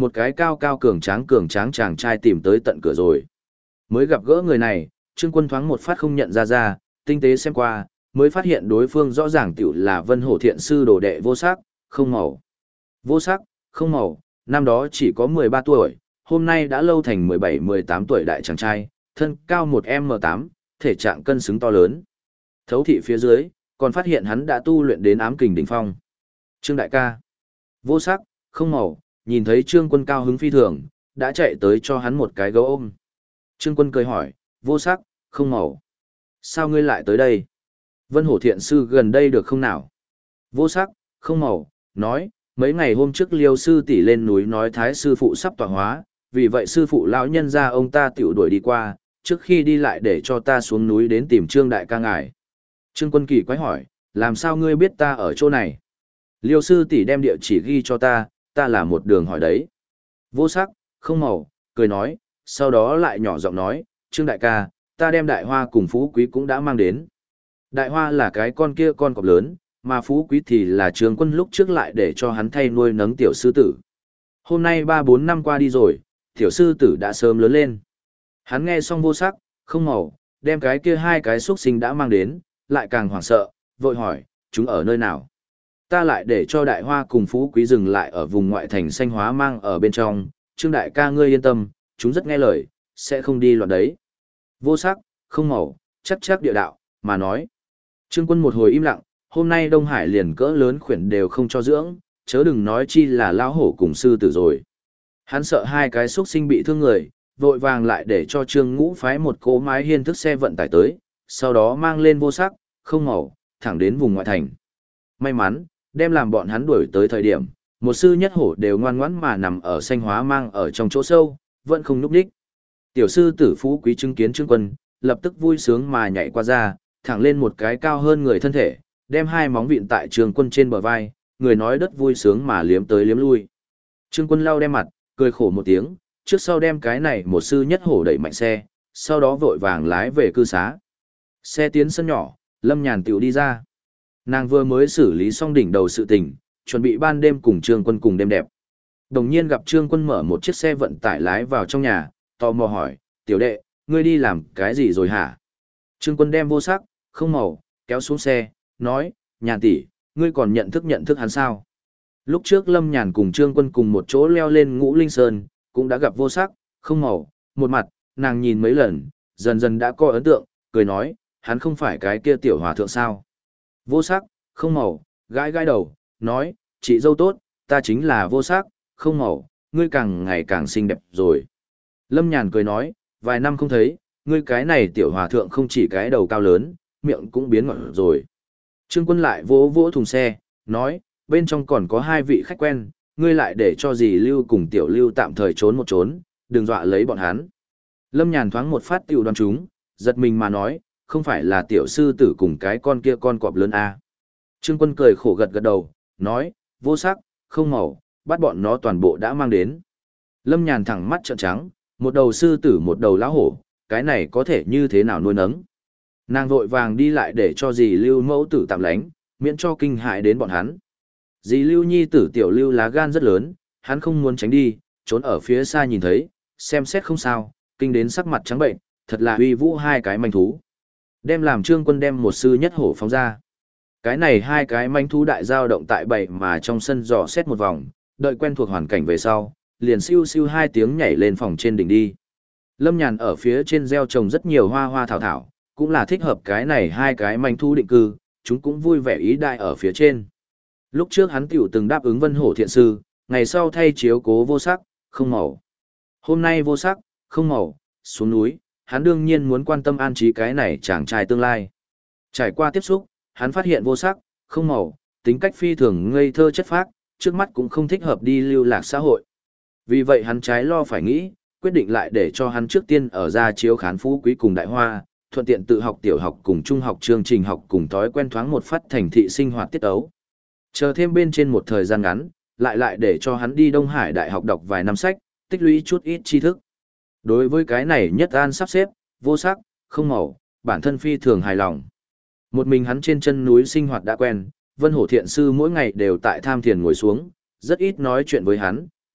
S1: một cái cao cao cường tráng chàng trai tìm tới tận cửa rồi. Mới gặp gỡ người này, Trương Quân thoáng một phát không nhận ra, tinh tế xem qua, mới phát hiện đối phương rõ ràng tiểu là Vân Hổ Thiện Sư đồ đệ Vô Sắc, không màu. Vô Sắc, không màu, năm đó chỉ có 13 tuổi, hôm nay đã lâu thành 17-18 tuổi đại chàng trai, thân cao 1m8, thể trạng cân xứng to lớn. Thấu thị phía dưới, còn phát hiện hắn đã tu luyện đến ám kình đỉnh phong. Trương đại ca. Vô Sắc, không màu, nhìn thấy Trương Quân cao hứng phi thường, đã chạy tới cho hắn một cái gấu ôm. Trương Quân cười hỏi, Vô Sắc, không màu. Sao ngươi lại tới đây? Vân Hổ Thiện Sư gần đây được không nào? Vô Sắc, không màu, nói, mấy ngày hôm trước Liêu sư tỷ lên núi nói Thái sư phụ sắp tọa hóa, vì vậy sư phụ lão nhân ra ông ta tiểu đuổi đi qua, trước khi đi lại để cho ta xuống núi đến tìm Trương đại ca ngài. Trương Quân kỳ quái hỏi, làm sao ngươi biết ta ở chỗ này? Liêu sư tỷ đem địa chỉ ghi cho ta là một đường hỏi đấy. Vô Sắc, không màu, cười nói, sau đó lại nhỏ giọng nói, Trương đại ca, ta đem Đại Hoa cùng Phú Quý cũng đã mang đến. Đại Hoa là cái con kia con cọp lớn, mà Phú Quý thì là Trương Quân lúc trước lại để cho hắn thay nuôi nấng tiểu sư tử. Hôm nay 3-4 năm qua đi rồi, tiểu sư tử đã sớm lớn lên. Hắn nghe xong Vô Sắc, không màu, đem cái kia hai cái xuất sinh đã mang đến, lại càng hoảng sợ, vội hỏi, chúng ở nơi nào? Ta lại để cho Đại Hoa cùng Phú Quý dừng lại ở vùng ngoại thành xanh hóa mang ở bên trong, Trương đại ca ngươi yên tâm, chúng rất nghe lời, sẽ không đi loạn đấy. Vô Sắc, không màu, chắc địa đạo, mà nói. Trương Quân một hồi im lặng, hôm nay Đông Hải liền cỡ lớn khuyển đều không cho dưỡng, chớ đừng nói chi là lão hổ cùng sư tử rồi. Hắn sợ hai cái xuất sinh bị thương người, vội vàng lại để cho Trương Ngũ phái một cỗ mái hiên thức xe vận tải tới, sau đó mang lên Vô Sắc, không màu, thẳng đến vùng ngoại thành. May mắn, đem làm bọn hắn đuổi tới thời điểm, một sư nhất hổ đều ngoan ngoãn mà nằm ở xanh hóa mang ở trong chỗ sâu, vẫn không núp đích. Tiểu sư tử Phú Quý chứng kiến Trương Quân, lập tức vui sướng mà nhảy qua ra, thẳng lên một cái cao hơn người thân thể, đem hai móng vịn tại Trương Quân trên bờ vai, người nói đất vui sướng mà liếm tới liếm lui. Trương Quân lau đem mặt, cười khổ một tiếng, trước sau đem cái này một sư nhất hổ đẩy mạnh xe, sau đó vội vàng lái về cư xá. Xe tiến sân nhỏ, Lâm Nhàn tiểu đi ra. Nàng vừa mới xử lý xong đỉnh đầu sự tình, chuẩn bị ban đêm cùng Trương Quân cùng đêm đẹp. Đồng nhiên gặp Trương Quân mở một chiếc xe vận tải lái vào trong nhà, tò mò hỏi, tiểu đệ, ngươi đi làm cái gì rồi hả? Trương Quân đem Vô Sắc, không màu, kéo xuống xe, nói, Nhàn tỷ, ngươi còn nhận thức hắn sao? Lúc trước Lâm Nhàn cùng Trương Quân cùng một chỗ leo lên Ngũ Linh Sơn, cũng đã gặp Vô Sắc, không màu, một mặt, nàng nhìn mấy lần, dần dần đã có ấn tượng, cười nói, hắn không phải cái kia tiểu hòa thượng sao? Vô Sắc, không màu, gãi gãi đầu, nói, chị dâu tốt, ta chính là Vô Sắc, không màu, ngươi càng ngày càng xinh đẹp rồi. Lâm Nhàn cười nói, vài năm không thấy, ngươi cái này tiểu hòa thượng không chỉ cái đầu cao lớn, miệng cũng biến ngọt rồi. Trương Quân lại vỗ vỗ thùng xe, nói, bên trong còn có hai vị khách quen, ngươi lại để cho dì Lưu cùng tiểu Lưu tạm thời trốn một trốn, đừng dọa lấy bọn hắn. Lâm Nhàn thoáng một phát tiểu đoán chúng, giật mình mà nói, không phải là tiểu sư tử cùng cái con kia con cọp lớn à. Trương Quân cười khổ gật gật đầu, nói, Vô Sắc, không màu, bắt bọn nó toàn bộ đã mang đến. Lâm Nhàn thẳng mắt trợn trắng, một đầu sư tử một đầu lão hổ, cái này có thể như thế nào nuôi nấng. Nàng vội vàng đi lại để cho dì Lưu mẫu tử tạm lánh, miễn cho kinh hại đến bọn hắn. Dì Lưu nhi tử tiểu Lưu lá gan rất lớn, hắn không muốn tránh đi, trốn ở phía xa nhìn thấy, xem xét không sao, kinh đến sắc mặt trắng bệnh, thật là uy vũ hai cái manh thú. Đem làm Trương Quân đem một sư nhất hổ phóng ra. Cái này hai cái manh thú đại giao động tại bầy mà trong sân dò xét một vòng, đợi quen thuộc hoàn cảnh về sau, liền siêu siêu hai tiếng nhảy lên phòng trên đỉnh đi. Lâm Nhàn ở phía trên gieo trồng rất nhiều hoa hoa thảo thảo, cũng là thích hợp cái này hai cái manh thú định cư, chúng cũng vui vẻ ý đại ở phía trên. Lúc trước hắn tiểu từng đáp ứng Vân Hổ Thiện Sư, ngày sau thay chiếu cố Vô Sắc, không màu. Hôm nay Vô Sắc, không màu, xuống núi, hắn đương nhiên muốn quan tâm an trí cái này chàng trai tương lai. Trải qua tiếp xúc, hắn phát hiện Vô Sắc, không màu, tính cách phi thường ngây thơ chất phác, trước mắt cũng không thích hợp đi lưu lạc xã hội. Vì vậy hắn trái lo phải nghĩ, quyết định lại để cho hắn trước tiên ở ra chiếu khán Phú Quý cùng Đại Hoa, thuận tiện tự học tiểu học cùng trung học chương trình học cùng thói quen thoáng một phát thành thị sinh hoạt tiết ấu. Chờ thêm bên trên một thời gian ngắn, lại để cho hắn đi Đông Hải Đại học đọc vài năm sách, tích lũy chút ít tri thức. Đối với cái này nhất an sắp xếp, Vô Sắc, không màu, bản thân phi thường hài lòng. Một mình hắn trên chân núi sinh hoạt đã quen, Vân Hổ Thiện Sư mỗi ngày đều tại tham thiền ngồi xuống, rất ít nói chuyện với hắn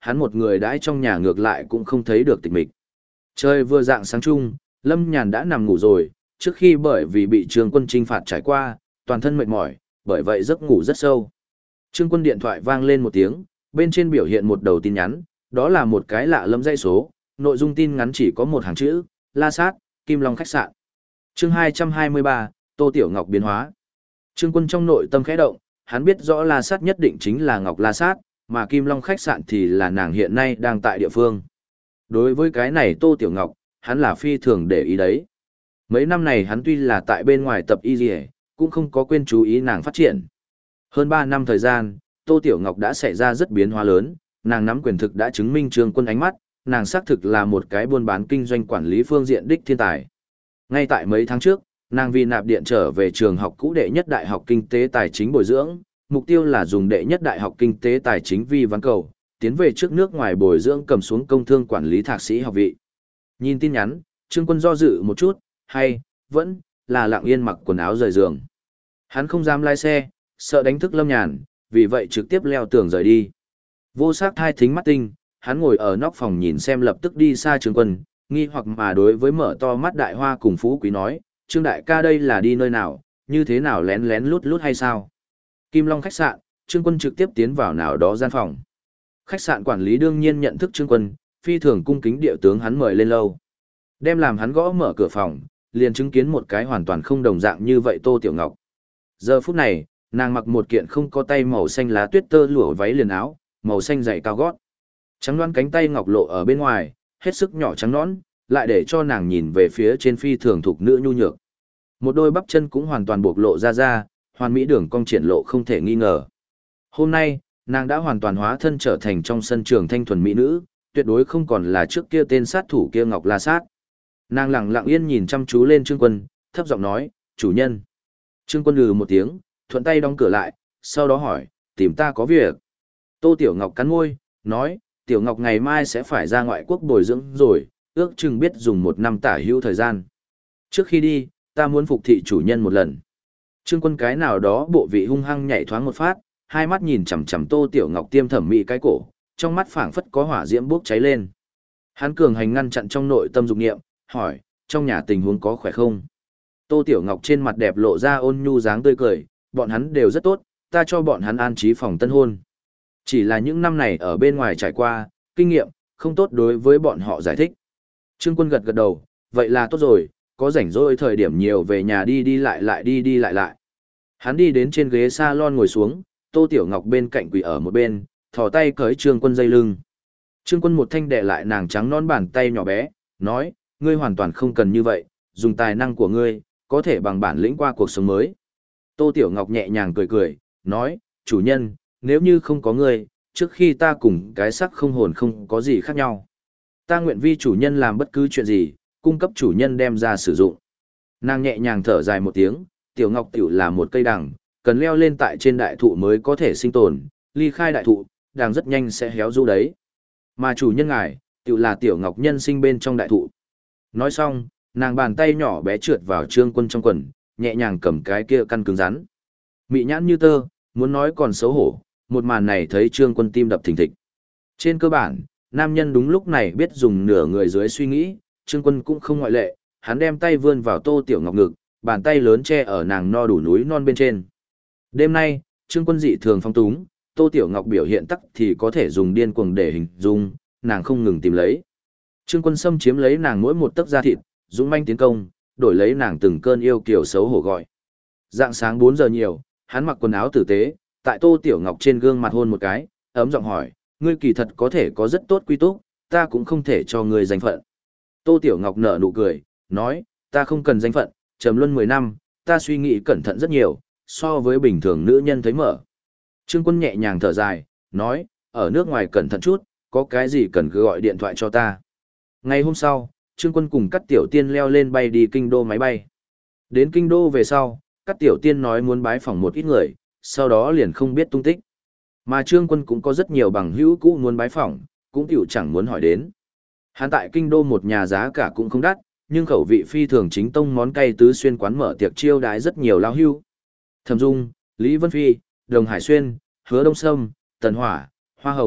S1: hắn một người đãi trong nhà ngược lại cũng không thấy được tịch mịch. Trời vừa dạng sáng chung, Lâm Nhàn đã nằm ngủ rồi, trước khi bởi vì bị Trương Quân chinh phạt trải qua, toàn thân mệt mỏi, bởi vậy giấc ngủ rất sâu. Trương Quân điện thoại vang lên một tiếng, bên trên biểu hiện một đầu tin nhắn, đó là một cái lạ lẫm dãy số, nội dung tin ngắn chỉ có một hàng chữ, La Sát, Kim Long khách sạn. Chương 223, Tô Tiểu Ngọc biến hóa. Trương Quân trong nội tâm khẽ động, hắn biết rõ La Sát nhất định chính là Ngọc La Sát, mà Kim Long khách sạn thì là nàng hiện nay đang tại địa phương. Đối với cái này Tô Tiểu Ngọc, hắn là phi thường để ý đấy. Mấy năm này hắn tuy là tại bên ngoài tập y dì cũng không có quên chú ý nàng phát triển. Hơn 3 năm thời gian, Tô Tiểu Ngọc đã xảy ra rất biến hóa lớn, nàng nắm quyền thực đã chứng minh Trương Quân ánh mắt, nàng xác thực là một cái buôn bán kinh doanh quản lý phương diện đích thiên tài. Ngay tại mấy tháng trước, nàng vì nạp điện trở về trường học cũ đệ nhất đại học kinh tế tài chính bồi dưỡng, mục tiêu là dùng đệ nhất đại học kinh tế tài chính vi văn cầu, tiến về trước nước ngoài bồi dưỡng cầm xuống công thương quản lý thạc sĩ học vị. Nhìn tin nhắn, Trương Quân do dự một chút, hay, vẫn, là lặng yên mặc quần áo rời giường. Hắn không dám lái xe, sợ đánh thức Lâm Nhàn, vì vậy trực tiếp leo tường rời đi. Vô sắc thai thính mắt tinh, hắn ngồi ở nóc phòng nhìn xem lập tức đi xa Trương Quân, nghi hoặc mà đối với mở to mắt Đại Hoa cùng Phú Quý nói, Trương đại ca đây là đi nơi nào, như thế nào lén lén lút lút hay sao? Kim Long khách sạn, Trương Quân trực tiếp tiến vào nào đó gian phòng. Khách sạn quản lý đương nhiên nhận thức Trương Quân, phi thường cung kính địa tướng hắn mời lên lâu. Đem làm hắn gõ mở cửa phòng, liền chứng kiến một cái hoàn toàn không đồng dạng như vậy Tô Tiểu Ngọc. Giờ phút này, nàng mặc một kiện không có tay màu xanh lá tuyết tơ lụa váy liền áo, màu xanh dày cao gót. Trắng đoán cánh tay ngọc lộ ở bên ngoài, hết sức nhỏ trắng nõn, lại để cho nàng nhìn về phía trên phi thường thuộc nữ nhu nhược. Một đôi bắp chân cũng hoàn toàn bộc lộ ra, hoàn mỹ đường cong triển lộ không thể nghi ngờ. Hôm nay, nàng đã hoàn toàn hóa thân trở thành trong sân trường thanh thuần mỹ nữ, tuyệt đối không còn là trước kia tên sát thủ kia Ngọc La Sát. Nàng lặng lặng yên nhìn chăm chú lên Trương Quân, thấp giọng nói, chủ nhân. Trương Quân lừ một tiếng, thuận tay đóng cửa lại, sau đó hỏi, tìm ta có việc. Tô Tiểu Ngọc cắn môi, nói, Tiểu Ngọc ngày mai sẽ phải ra ngoại quốc bồi dưỡng rồi, ước chừng biết dùng 1 năm tả hữu thời gian. Trước khi đi, ta muốn phục thị chủ nhân một lần. Trương Quân cái nào đó bộ vị hung hăng nhảy thoáng một phát, hai mắt nhìn chằm chằm Tô Tiểu Ngọc tiêm thẩm mỹ cái cổ, trong mắt phảng phất có hỏa diễm bốc cháy lên. Hắn cường hành ngăn chặn trong nội tâm dục niệm, hỏi, trong nhà tình huống có khỏe không? Tô Tiểu Ngọc trên mặt đẹp lộ ra ôn nhu dáng tươi cười, bọn hắn đều rất tốt, ta cho bọn hắn an trí phòng tân hôn. Chỉ là những năm này ở bên ngoài trải qua, kinh nghiệm, không tốt đối với bọn họ giải thích. Trương Quân gật gật đầu, vậy là tốt rồi, có rảnh rỗi thời điểm nhiều về nhà đi đi lại lại. Hắn đi đến trên ghế salon ngồi xuống, Tô Tiểu Ngọc bên cạnh quỳ ở một bên, thò tay cởi Trương Quân dây lưng. Trương Quân một thanh đè lại nàng trắng non bàn tay nhỏ bé, nói, ngươi hoàn toàn không cần như vậy, dùng tài năng của ngươi, có thể bằng bản lĩnh qua cuộc sống mới. Tô Tiểu Ngọc nhẹ nhàng cười cười, nói, chủ nhân, nếu như không có ngươi, trước khi ta cùng cái sắc không hồn không có gì khác nhau. Ta nguyện vi chủ nhân làm bất cứ chuyện gì, cung cấp chủ nhân đem ra sử dụng. Nàng nhẹ nhàng thở dài một tiếng, Tiểu Ngọc tiểu là một cây đằng, cần leo lên tại trên đại thụ mới có thể sinh tồn, ly khai đại thụ, đằng rất nhanh sẽ héo rũ đấy. Mà chủ nhân ngài, tiểu là Tiểu Ngọc nhân sinh bên trong đại thụ. Nói xong, nàng bàn tay nhỏ bé trượt vào Trương Quân trong quần, nhẹ nhàng cầm cái kia căn cứng rắn. Mị nhãn như tơ, muốn nói còn xấu hổ, một màn này thấy Trương Quân tim đập thình thịch. Trên cơ bản, nam nhân đúng lúc này biết dùng nửa người dưới suy nghĩ, Trương Quân cũng không ngoại lệ, hắn đem tay vươn vào Tô Tiểu Ngọc ngực, bàn tay lớn che ở nàng no đủ núi non bên trên. Đêm nay, Trương Quân dị thường phong túng, Tô Tiểu Ngọc biểu hiện tắc thì có thể dùng điên cuồng để hình dung, nàng không ngừng tìm lấy. Trương Quân xâm chiếm lấy nàng mỗi một tấc da thịt, dũng manh tiến công, đổi lấy nàng từng cơn yêu kiều xấu hổ gọi. Dạng sáng 4 giờ nhiều, hắn mặc quần áo tử tế, tại Tô Tiểu Ngọc trên gương mặt hôn một cái, ấm giọng hỏi, ngươi kỳ thật có thể có rất tốt quy túc, ta cũng không thể cho ngươi danh phận. Tô Tiểu Ngọc nở nụ cười, nói, ta không cần danh phận, trầm luân 10 năm, ta suy nghĩ cẩn thận rất nhiều, so với bình thường nữ nhân thấy mở. Trương Quân nhẹ nhàng thở dài, nói, ở nước ngoài cẩn thận chút, có cái gì cần cứ gọi điện thoại cho ta. Ngày hôm sau, Trương Quân cùng Cát Tiểu Tiên leo lên bay đi Kinh Đô máy bay. Đến Kinh Đô về sau, Cát Tiểu Tiên nói muốn bái phỏng một ít người, sau đó liền không biết tung tích. Mà Trương Quân cũng có rất nhiều bằng hữu cũ muốn bái phỏng, cũng tiểu chẳng muốn hỏi đến. Hắn tại Kinh Đô một nhà giá cả cũng không đắt, nhưng khẩu vị phi thường chính tông món cay tứ xuyên quán mở tiệc chiêu đãi rất nhiều lao hưu. Thẩm Dung, Lý Vân Phi, Đồng Hải Xuyên, Hứa Đông Sâm, Tần Hỏa, Hoa Hồng,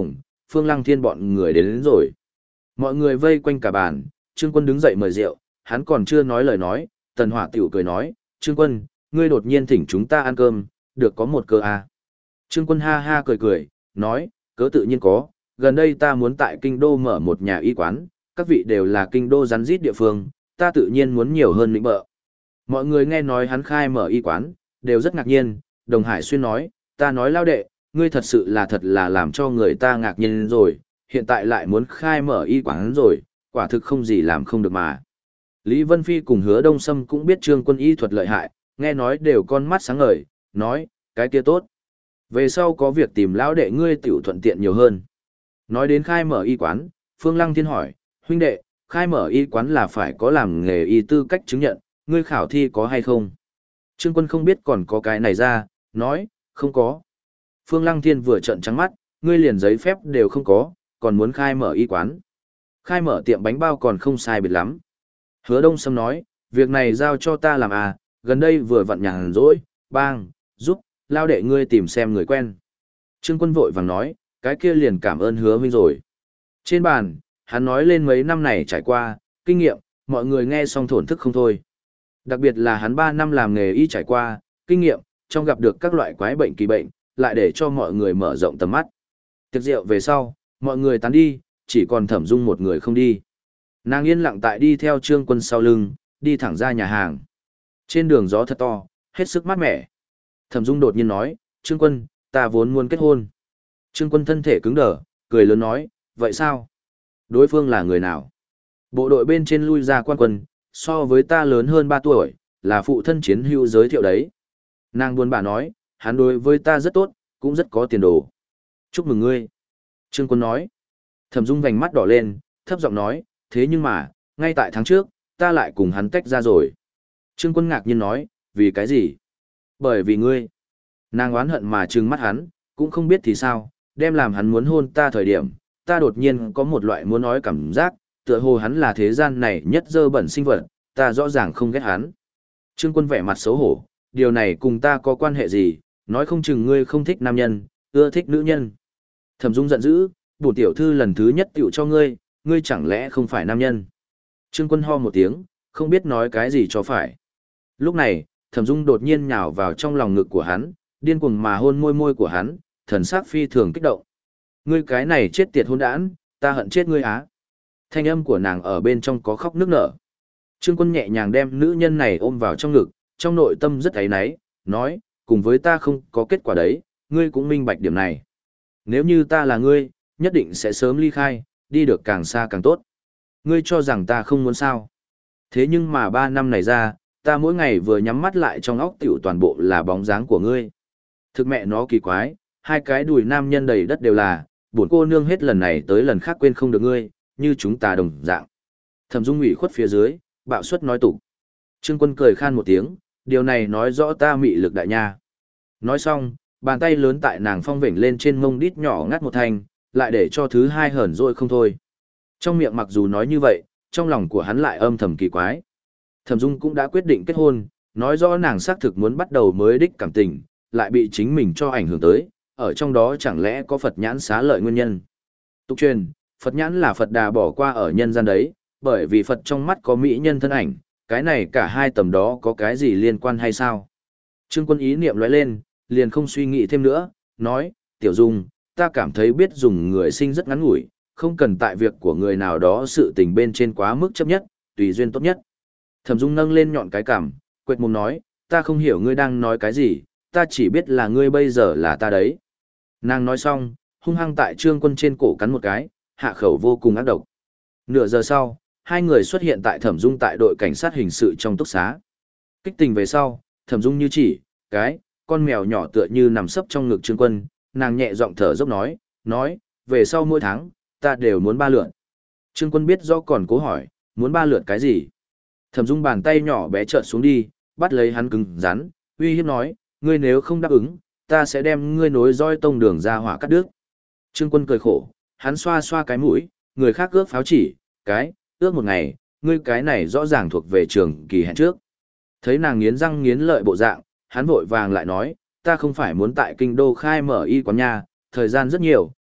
S1: Phương Lăng Thiên bọn người đến rồi. Mọi người vây quanh cả bàn, Trương Quân đứng dậy mời rượu, hắn còn chưa nói lời nói, Tần Hỏa tiểu cười nói, Trương Quân, ngươi đột nhiên thỉnh chúng ta ăn cơm, được có một cơ à. Trương Quân ha ha cười cười, nói, cớ tự nhiên có, gần đây ta muốn tại kinh đô mở một nhà y quán, các vị đều là kinh đô rắn rít địa phương, ta tự nhiên muốn nhiều hơn lĩnh bợ. Mọi người nghe nói hắn khai mở y quán, đều rất ngạc nhiên, Đồng Hải Xuyên nói, ta nói lao đệ, ngươi thật sự là làm cho người ta ngạc nhiên rồi, hiện tại lại muốn khai mở y quán rồi, quả thực không gì làm không được mà. Lý Vân Phi cùng Hứa Đông Sâm cũng biết Trương Quân y thuật lợi hại, nghe nói đều con mắt sáng ngời, nói, cái kia tốt. Về sau có việc tìm lão đệ ngươi tiểu thuận tiện nhiều hơn. Nói đến khai mở y quán, Phương Lăng Thiên hỏi, huynh đệ, khai mở y quán là phải có làm nghề y tư cách chứng nhận, ngươi khảo thi có hay không? Trương Quân không biết còn có cái này ra, nói, không có. Phương Lăng Thiên vừa trợn trắng mắt, ngươi liền giấy phép đều không có, còn muốn khai mở y quán. Khai mở tiệm bánh bao còn không sai biệt lắm. Hứa Đông Sâm nói, việc này giao cho ta làm à, gần đây vừa vặn nhàn rỗi, bang, giúp, lao đệ ngươi tìm xem người quen. Trương Quân vội vàng nói, cái kia liền cảm ơn Hứa huynh rồi. Trên bàn, hắn nói lên mấy năm này trải qua, kinh nghiệm, mọi người nghe xong thổn thức không thôi. Đặc biệt là hắn 3 năm làm nghề y trải qua, kinh nghiệm, trong gặp được các loại quái bệnh kỳ bệnh, lại để cho mọi người mở rộng tầm mắt. Tiệc rượu về sau, mọi người tán đi, chỉ còn Thẩm Dung một người không đi. Nàng yên lặng tại đi theo Trương Quân sau lưng, đi thẳng ra nhà hàng. Trên đường gió thật to, hết sức mát mẻ. Thẩm Dung đột nhiên nói, Trương Quân, ta vốn muốn kết hôn. Trương Quân thân thể cứng đờ, cười lớn nói, vậy sao? Đối phương là người nào? Bộ đội bên trên lui ra quan quân, so với ta lớn hơn 3 tuổi, là phụ thân chiến hữu giới thiệu đấy. Nàng buồn bã nói, hắn đối với ta rất tốt, cũng rất có tiền đồ. Chúc mừng ngươi. Trương Quân nói. Thẩm Dung vành mắt đỏ lên, thấp giọng nói, thế nhưng mà, ngay tại tháng trước, ta lại cùng hắn tách ra rồi. Trương Quân ngạc nhiên nói, vì cái gì? Bởi vì ngươi. Nàng oán hận mà trừng mắt hắn, cũng không biết thì sao, đem làm hắn muốn hôn ta thời điểm, ta đột nhiên có một loại muốn nói cảm giác, tựa hồ hắn là thế gian này nhất dơ bẩn sinh vật, ta rõ ràng không ghét hắn. Trương Quân vẻ mặt xấu hổ, điều này cùng ta có quan hệ gì, nói không chừng ngươi không thích nam nhân, ưa thích nữ nhân. Thẩm Dung giận dữ, bổn tiểu thư lần thứ nhất tiểu cho ngươi, ngươi chẳng lẽ không phải nam nhân. Trương Quân ho một tiếng, không biết nói cái gì cho phải. Lúc này, Thẩm Dung đột nhiên nhào vào trong lòng ngực của hắn, điên cuồng mà hôn môi môi của hắn, thần sắc phi thường kích động. Ngươi cái này chết tiệt hôn đản, ta hận chết ngươi á. Thanh âm của nàng ở bên trong có khóc nức nở. Trương Quân nhẹ nhàng đem nữ nhân này ôm vào trong ngực, trong nội tâm rất áy náy, nói, cùng với ta không có kết quả đấy, ngươi cũng minh bạch điểm này. Nếu như ta là ngươi, nhất định sẽ sớm ly khai, đi được càng xa càng tốt. Ngươi cho rằng ta không muốn sao. Thế nhưng mà 3 năm này ra, ta mỗi ngày vừa nhắm mắt lại trong óc tiểu toàn bộ là bóng dáng của ngươi. Thực mẹ nó kỳ quái, hai cái đùi nam nhân đầy đất đều là, buồn cô nương hết lần này tới lần khác quên không được ngươi, như chúng ta đồng dạng. Thẩm Dung ủy khuất phía dưới, bạo suất nói tục. Trương Quân cười khan một tiếng, điều này nói rõ ta mị lực đại nha. Nói xong, bàn tay lớn tại nàng phong vểnh lên trên mông đít nhỏ ngắt một thanh, lại để cho thứ hai hởn rồi không thôi. Trong miệng mặc dù nói như vậy, trong lòng của hắn lại âm thầm kỳ quái. Thẩm Dung cũng đã quyết định kết hôn, nói rõ nàng xác thực muốn bắt đầu mới đích cảm tình, lại bị chính mình cho ảnh hưởng tới, ở trong đó chẳng lẽ có Phật nhãn xá lợi nguyên nhân. Tục truyền, Phật nhãn là Phật Đà bỏ qua ở nhân gian đấy, bởi vì Phật trong mắt có mỹ nhân thân ảnh, cái này cả hai tầm đó có cái gì liên quan hay sao? Trương Quân ý niệm lóe lên, liền không suy nghĩ thêm nữa, nói, Tiểu Dung, ta cảm thấy biết dùng người sinh rất ngắn ngủi, không cần tại việc của người nào đó sự tình bên trên quá mức chấp nhất, tùy duyên tốt nhất. Thẩm Dung nâng lên nhọn cái cằm, quệt mồm nói, ta không hiểu ngươi đang nói cái gì, ta chỉ biết là ngươi bây giờ là ta đấy. Nàng nói xong, hung hăng tại Trương Quân trên cổ cắn một cái, hạ khẩu vô cùng ác độc. Nửa giờ sau, hai người xuất hiện tại Thẩm Dung tại đội cảnh sát hình sự trong túc xá. Kích tình về sau, Thẩm Dung như chỉ, cái, con mèo nhỏ tựa như nằm sấp trong ngực Trương Quân, nàng nhẹ giọng thở dốc nói, về sau mỗi tháng, ta đều muốn 3 lượt. Trương Quân biết do còn cố hỏi, muốn 3 lượt cái gì? Thẩm Dung bàn tay nhỏ bé trợn xuống đi, bắt lấy hắn cứng rắn, uy hiếp nói, ngươi nếu không đáp ứng, ta sẽ đem ngươi nối roi tông đường ra hỏa cắt đứt. Trương Quân cười khổ, hắn xoa xoa cái mũi, người khác ước pháo chỉ, cái, ước một ngày, ngươi cái này rõ ràng thuộc về trường kỳ hẹn trước. Thấy nàng nghiến răng nghiến lợi bộ dạng, hắn vội vàng lại nói, ta không phải muốn tại kinh đô khai mở y quán nha, thời gian rất nhiều,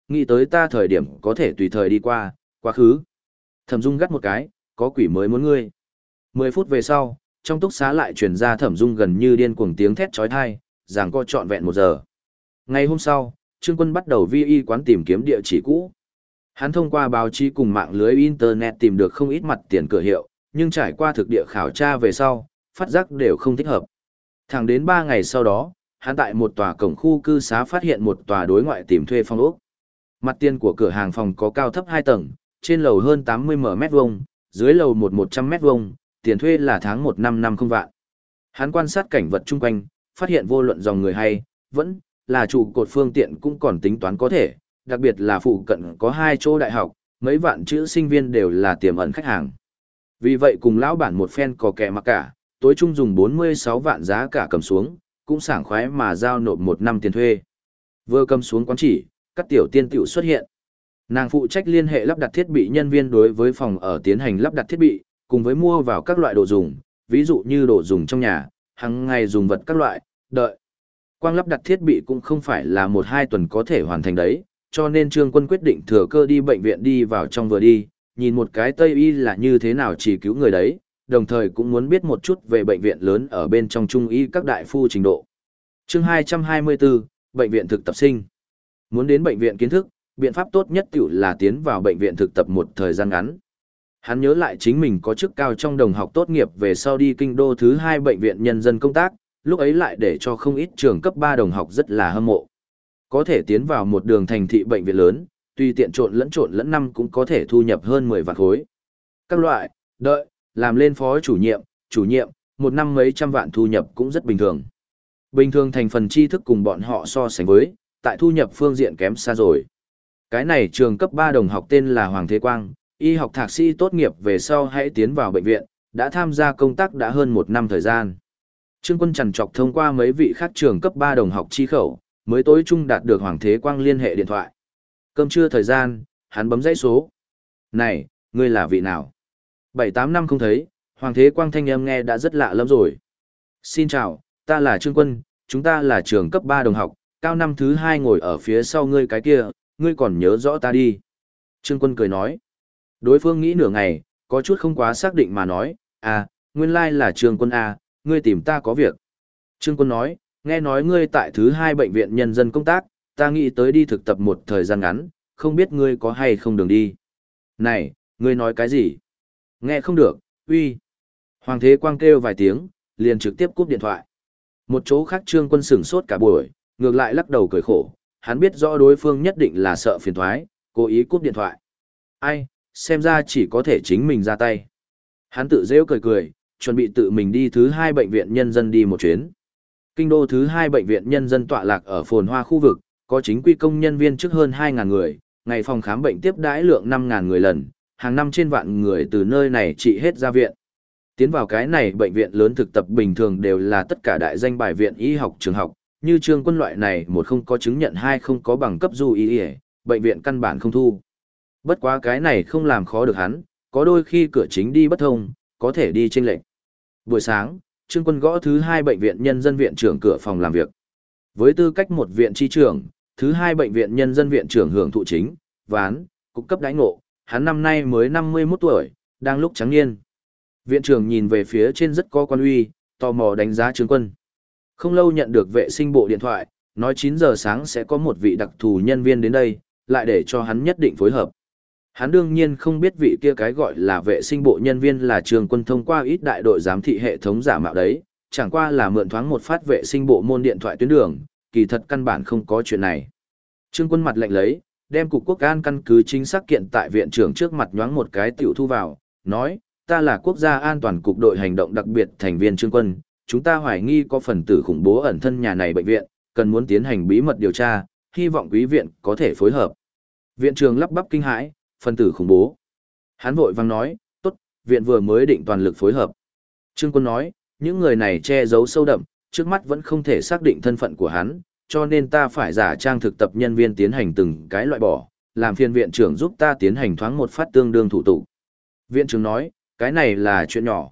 S1: nghĩ tới ta thời điểm có thể tùy thời đi qua, quá khứ. Thẩm Dung gắt một cái, có quỷ mới muốn ngươi. 10 phút về sau, trong túc xá lại truyền ra Thẩm Dung gần như điên cuồng tiếng thét chói tai, giằng co trọn vẹn 1 giờ. Ngày hôm sau, Trương Quân bắt đầu vi y quán tìm kiếm địa chỉ cũ. Hắn thông qua báo chí cùng mạng lưới internet tìm được không ít mặt tiền cửa hiệu, nhưng trải qua thực địa khảo tra về sau, phát giác đều không thích hợp. Thẳng đến 3 ngày sau đó, hắn tại một tòa cổng khu cư xá phát hiện một tòa đối ngoại tìm thuê phòng ốc. Mặt tiền của cửa hàng phòng có cao thấp 2 tầng, trên lầu hơn 80 mét vuông, dưới lầu 100 mét vuông, tiền thuê là tháng 1 năm 50 vạn. Hắn quan sát cảnh vật chung quanh, phát hiện vô luận dòng người hay, vẫn là trụ cột phương tiện cũng còn tính toán có thể, đặc biệt là phụ cận có 2 chỗ đại học, mấy vạn chữ sinh viên đều là tiềm ẩn khách hàng. Vì vậy cùng lão bản một phen có kẻ mặc cả, tối trung dùng 46 vạn giá cả cầm xuống, cũng sảng khoái mà giao nộp 1 năm tiền thuê. Vừa cầm xuống quán chỉ, các tiểu tiên tiểu xuất hiện. Nàng phụ trách liên hệ lắp đặt thiết bị nhân viên đối với phòng ở tiến hành lắp đặt thiết bị, cùng với mua vào các loại đồ dùng, ví dụ như đồ dùng trong nhà, hàng ngày dùng vật các loại, đợi. Quang lắp đặt thiết bị cũng không phải là 1-2 tuần có thể hoàn thành đấy, cho nên Trương Quân quyết định thừa cơ đi bệnh viện đi vào trong vừa đi, nhìn một cái Tây y là như thế nào chỉ cứu người đấy, đồng thời cũng muốn biết một chút về bệnh viện lớn ở bên trong Trung y các đại phu trình độ. Chương 224, Bệnh viện thực tập sinh. Muốn đến bệnh viện kiến thức, biện pháp tốt nhất tiểu là tiến vào bệnh viện thực tập một thời gian ngắn. Hắn nhớ lại chính mình có chức cao trong đồng học tốt nghiệp về sau đi kinh đô thứ 2 bệnh viện nhân dân công tác, lúc ấy lại để cho không ít trường cấp 3 đồng học rất là hâm mộ. Có thể tiến vào một đường thành thị bệnh viện lớn, tùy tiện trộn lẫn năm cũng có thể thu nhập hơn 10 vạn khối. Các loại, đợi, làm lên phó chủ nhiệm, một năm mấy trăm vạn thu nhập cũng rất bình thường. Bình thường thành phần tri thức cùng bọn họ so sánh với, tại thu nhập phương diện kém xa rồi. Cái này trường cấp 3 đồng học tên là Hoàng Thế Quang, y học thạc sĩ tốt nghiệp về sau hãy tiến vào bệnh viện, đã tham gia công tác đã hơn 1 năm thời gian. Trương Quân chằn trọc thông qua mấy vị khác trường cấp 3 đồng học chi khẩu, mới tối chung đạt được Hoàng Thế Quang liên hệ điện thoại. Cơm trưa thời gian, hắn bấm dãy số. Này, ngươi là vị nào? 7-8 năm không thấy, Hoàng Thế Quang thanh âm nghe đã rất lạ lắm rồi. Xin chào, ta là Trương Quân, chúng ta là trường cấp 3 đồng học, cao năm thứ 2 ngồi ở phía sau ngươi cái kia, ngươi còn nhớ rõ ta đi. Trương Quân cười nói. Đối phương nghĩ nửa ngày, có chút không quá xác định mà nói, à, nguyên lai là Trương Quân à, ngươi tìm ta có việc. Trương Quân nói, nghe nói ngươi tại thứ 2 bệnh viện nhân dân công tác, ta nghĩ tới đi thực tập một thời gian ngắn, không biết ngươi có hay không đường đi. Này, ngươi nói cái gì? Nghe không được, uy. Hoàng Thế Quang kêu vài tiếng, liền trực tiếp cúp điện thoại. Một chỗ khác Trương Quân sửng sốt cả buổi, ngược lại lắc đầu cười khổ, hắn biết rõ đối phương nhất định là sợ phiền toái, cố ý cúp điện thoại. Ai, xem ra chỉ có thể chính mình ra tay. Hắn tự rêu cười cười, chuẩn bị tự mình đi thứ 2 bệnh viện nhân dân đi một chuyến. Kinh đô thứ 2 bệnh viện nhân dân tọa lạc ở phồn hoa khu vực, có chính quy công nhân viên trước hơn 2.000 người, ngày phòng khám bệnh tiếp đãi lượng 5.000 người lần, hàng năm trên vạn người từ nơi này trị hết ra viện. Tiến vào cái này bệnh viện lớn thực tập bình thường đều là tất cả đại danh bài viện y học trường học, như Trương Quân loại này một không có chứng nhận, hai không có bằng cấp du y, bệnh viện căn bản không thu. Bất quá cái này không làm khó được hắn, có đôi khi cửa chính đi bất thông, có thể đi chênh lệch. Buổi sáng, Trương Quân gõ thứ 2 bệnh viện nhân dân viện trưởng cửa phòng làm việc. Với tư cách một viện chi trưởng, thứ 2 bệnh viện nhân dân viện trưởng hưởng thụ chính, ván, cục cấp đãi ngộ, hắn năm nay mới 51 tuổi, đang lúc trắng niên. Viện trưởng nhìn về phía trên rất có quan uy, tò mò đánh giá Trương Quân. Không lâu nhận được vệ sinh bộ điện thoại, nói 9 giờ sáng sẽ có một vị đặc thù nhân viên đến đây, lại để cho hắn nhất định phối hợp. Hắn đương nhiên không biết vị kia cái gọi là vệ sinh bộ nhân viên là Trương Quân thông qua ít đại đội giám thị hệ thống giả mạo đấy, chẳng qua là mượn thoáng một phát vệ sinh bộ môn điện thoại tuyến đường, kỳ thật căn bản không có chuyện này. Trương Quân mặt lạnh lấy, đem cục quốc an căn cứ chính xác kiện tại viện trưởng trước mặt nhoáng một cái tiểu thu vào, nói, ta là quốc gia an toàn cục đội hành động đặc biệt thành viên Trương Quân, chúng ta hoài nghi có phần tử khủng bố ẩn thân nhà này bệnh viện, cần muốn tiến hành bí mật điều tra, hy vọng quý viện có thể phối hợp. Viện trưởng lắp bắp kinh hãi, phần tử khủng bố. Hắn vội vang nói, tốt, viện vừa mới định toàn lực phối hợp. Trương Quân nói, những người này che giấu sâu đậm, trước mắt vẫn không thể xác định thân phận của hắn, cho nên ta phải giả trang thực tập nhân viên tiến hành từng cái loại bỏ, làm phiền viện trưởng giúp ta tiến hành thoáng một phát tương đương thủ tục. Viện trưởng nói, cái này là chuyện nhỏ,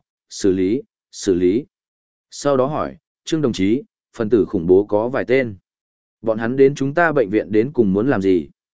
S1: xử lý. Sau đó hỏi, Trương đồng chí, phần tử khủng bố có vài tên. Bọn hắn đến chúng ta bệnh viện đến cùng muốn làm gì?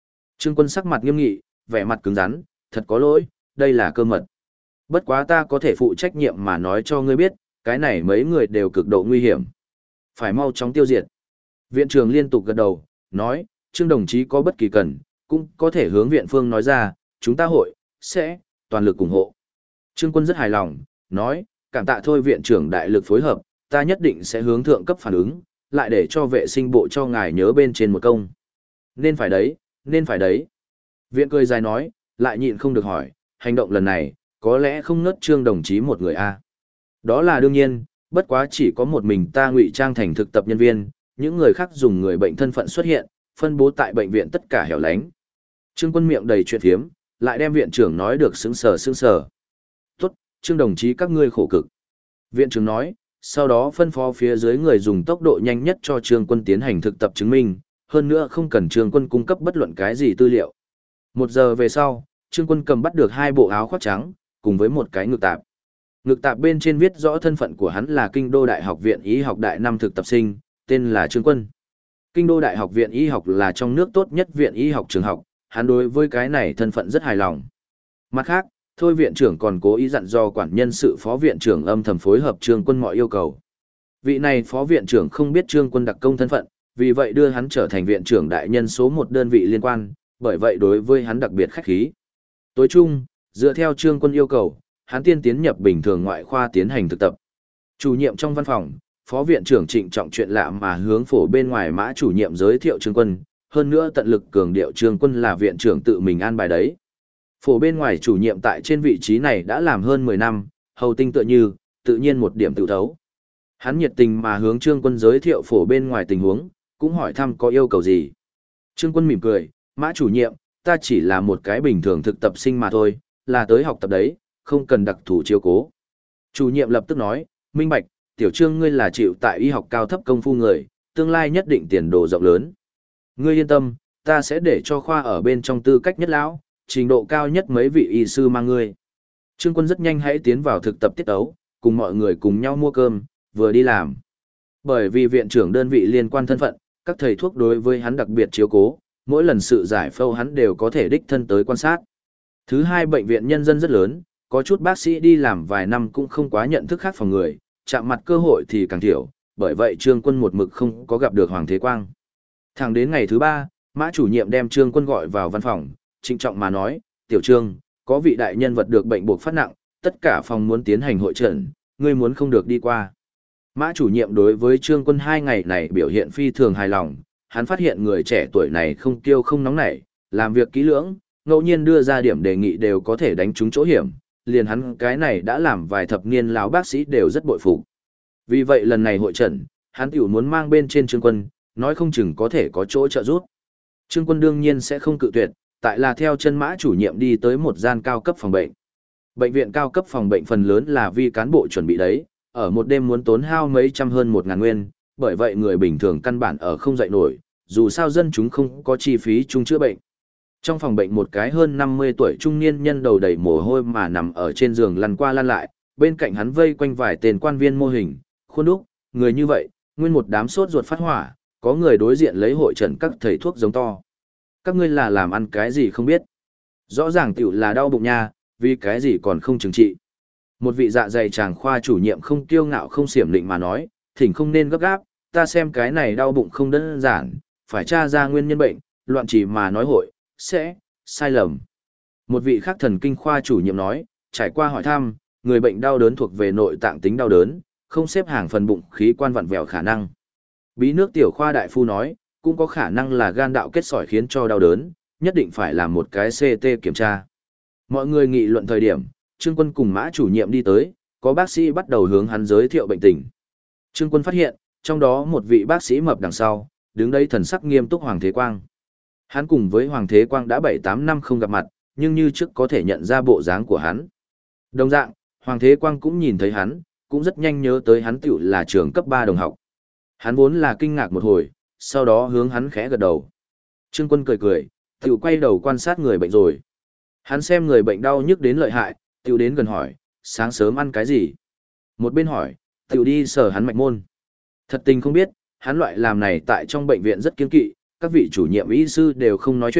S1: Trương Quân sắc mặt nghiêm nghị, vẻ mặt cứng rắn, thật có lỗi, đây là cơ mật. Bất quá ta có thể phụ trách nhiệm mà nói cho ngươi biết, cái này mấy người đều cực độ nguy hiểm. Phải mau chóng tiêu diệt. Viện trưởng liên tục gật đầu, nói, Trương đồng chí có bất kỳ cần, cũng có thể hướng viện phương nói ra, chúng ta hội, sẽ, toàn lực ủng hộ. Trương Quân rất hài lòng, nói, cảm tạ thôi viện trưởng đại lực phối hợp, ta nhất định sẽ hướng thượng cấp phản ứng, lại để cho vệ sinh bộ cho ngài nhớ bên trên một công. Nên phải đấy, nên phải đấy. Viện cười dài nói, lại nhịn không được hỏi, hành động lần này, có lẽ không ngớt Trương đồng chí một người a. Đó là đương nhiên, bất quá chỉ có một mình ta ngụy trang thành thực tập nhân viên, những người khác dùng người bệnh thân phận xuất hiện, phân bố tại bệnh viện tất cả hẻo lánh. Trương Quân miệng đầy chuyện thiếm, lại đem viện trưởng nói được sững sờ sững sờ. Tốt, Trương đồng chí các ngươi khổ cực. Viện trưởng nói, sau đó phân phó phía dưới người dùng tốc độ nhanh nhất cho Trương Quân tiến hành thực tập chứng minh, hơn nữa không cần Trương Quân cung cấp bất luận cái gì tư liệu. 1 giờ về sau, Trương Quân cầm bắt được 2 bộ áo khoác trắng, cùng với một cái ngực tạp. Ngực tạp bên trên viết rõ thân phận của hắn là Kinh đô Đại học Viện Y học đại năm thực tập sinh, tên là Trương Quân. Kinh đô Đại học Viện Y học là trong nước tốt nhất viện y học trường học, hắn đối với cái này thân phận rất hài lòng. Mặt khác, thôi viện trưởng còn cố ý dặn do quản nhân sự phó viện trưởng âm thầm phối hợp Trương Quân mọi yêu cầu. Vị này phó viện trưởng không biết Trương Quân đặc công thân phận, vì vậy đưa hắn trở thành viện trưởng đại nhân số 1 đơn vị liên quan, bởi vậy đối với hắn đặc biệt khách khí. Tối chung, dựa theo Trương Quân yêu cầu, hắn tiên tiến nhập bình thường ngoại khoa tiến hành thực tập. Chủ nhiệm trong văn phòng, phó viện trưởng trịnh trọng chuyện lạ mà hướng phổ bên ngoài mã chủ nhiệm giới thiệu Trương Quân, hơn nữa tận lực cường điệu Trương Quân là viện trưởng tự mình an bài đấy. Phổ bên ngoài chủ nhiệm tại trên vị trí này đã làm hơn 10 năm, hầu tinh tựa như, tự nhiên một điểm tự thấu. Hắn nhiệt tình mà hướng Trương Quân giới thiệu phổ bên ngoài tình huống, cũng hỏi thăm có yêu cầu gì. Trương Quân mỉm cười, mã chủ nhiệm, ta chỉ là một cái bình thường thực tập sinh mà thôi, là tới học tập đấy, không cần đặc thù chiếu cố. Chủ nhiệm lập tức nói, minh bạch, tiểu Trương ngươi là chịu tại y học cao thấp công phu người, tương lai nhất định tiền đồ rộng lớn. Ngươi yên tâm, ta sẽ để cho khoa ở bên trong tư cách nhất lão, trình độ cao nhất mấy vị y sư mang ngươi. Trương Quân rất nhanh hãy tiến vào thực tập tiết ấu, cùng mọi người cùng nhau mua cơm, vừa đi làm. Bởi vì viện trưởng đơn vị liên quan thân phận, các thầy thuốc đối với hắn đặc biệt chiếu cố, mỗi lần sự giải phẫu hắn đều có thể đích thân tới quan sát. Thứ hai, bệnh viện nhân dân rất lớn, có chút bác sĩ đi làm vài năm cũng không quá nhận thức khác phòng người, chạm mặt cơ hội thì càng thiểu, bởi vậy Trương Quân một mực không có gặp được Hoàng Thế Quang. Thẳng đến ngày thứ 3, mã chủ nhiệm đem Trương Quân gọi vào văn phòng, trịnh trọng mà nói, tiểu Trương, có vị đại nhân vật được bệnh buộc phát nặng, tất cả phòng muốn tiến hành hội trần, ngươi muốn không được đi qua. Mã chủ nhiệm đối với Trương Quân 2 ngày này biểu hiện phi thường hài lòng, hắn phát hiện người trẻ tuổi này không kiêu không nóng nảy, làm việc kỹ lưỡng, ngẫu nhiên đưa ra điểm đề nghị đều có thể đánh trúng chỗ hiểm, liền hắn cái này đã làm vài thập niên lão bác sĩ đều rất bội phục. Vì vậy lần này hội trần, hắn tiểu muốn mang bên trên Trương Quân, nói không chừng có thể có chỗ trợ giúp. Trương Quân đương nhiên sẽ không cự tuyệt, tại là theo chân mã chủ nhiệm đi tới một gian cao cấp phòng bệnh. Bệnh viện cao cấp phòng bệnh phần lớn là vì cán bộ chuẩn bị đấy, ở một đêm muốn tốn hao mấy trăm hơn 1.000 nguyên, bởi vậy người bình thường căn bản ở không dậy nổi, dù sao dân chúng không có chi phí chung chữa bệnh. Trong phòng bệnh một cái hơn 50 tuổi trung niên nhân đầu đầy mồ hôi mà nằm ở trên giường lăn qua lăn lại, bên cạnh hắn vây quanh vài tên quan viên mô hình, khuôn đúc, người như vậy, nguyên một đám sốt ruột phát hỏa, có người đối diện lấy hội trần các thầy thuốc giống to. Các ngươi là làm ăn cái gì không biết? Rõ ràng tiểu là đau bụng nha, vì cái gì còn không chứng trị. Một vị dạ dày chàng khoa chủ nhiệm không kiêu ngạo không xiểm định mà nói, thỉnh không nên gấp gáp, ta xem cái này đau bụng không đơn giản, phải tra ra nguyên nhân bệnh, loạn chỉ mà nói hội, sẽ, sai lầm. Một vị khác thần kinh khoa chủ nhiệm nói, trải qua hỏi thăm, người bệnh đau đớn thuộc về nội tạng tính đau đớn, không xếp hàng phần bụng khí quan vặn vẹo khả năng. Bí nước tiểu khoa đại phu nói, cũng có khả năng là gan đạo kết sỏi khiến cho đau đớn, nhất định phải làm một cái CT kiểm tra. Mọi người nghị luận thời điểm, Trương Quân cùng mã chủ nhiệm đi tới, có bác sĩ bắt đầu hướng hắn giới thiệu bệnh tình. Trương Quân phát hiện, trong đó một vị bác sĩ mập đằng sau, đứng đây thần sắc nghiêm túc Hoàng Thế Quang. Hắn cùng với Hoàng Thế Quang đã 7-8 năm không gặp mặt, nhưng như trước có thể nhận ra bộ dáng của hắn. Đồng dạng, Hoàng Thế Quang cũng nhìn thấy hắn, cũng rất nhanh nhớ tới hắn tiểu là trường cấp 3 đồng học. Hắn vốn là kinh ngạc một hồi, sau đó hướng hắn khẽ gật đầu. Trương Quân cười cười, tiểu quay đầu quan sát người bệnh rồi. Hắn xem người bệnh đau nhức đến lợi hại, tiểu đến gần hỏi, sáng sớm ăn cái gì? Một bên hỏi, tiểu đi sờ hắn mạch môn. Thật tình không biết, hắn loại làm này tại trong bệnh viện rất kiêng kỵ, các vị chủ nhiệm y sư đều không nói chuyện,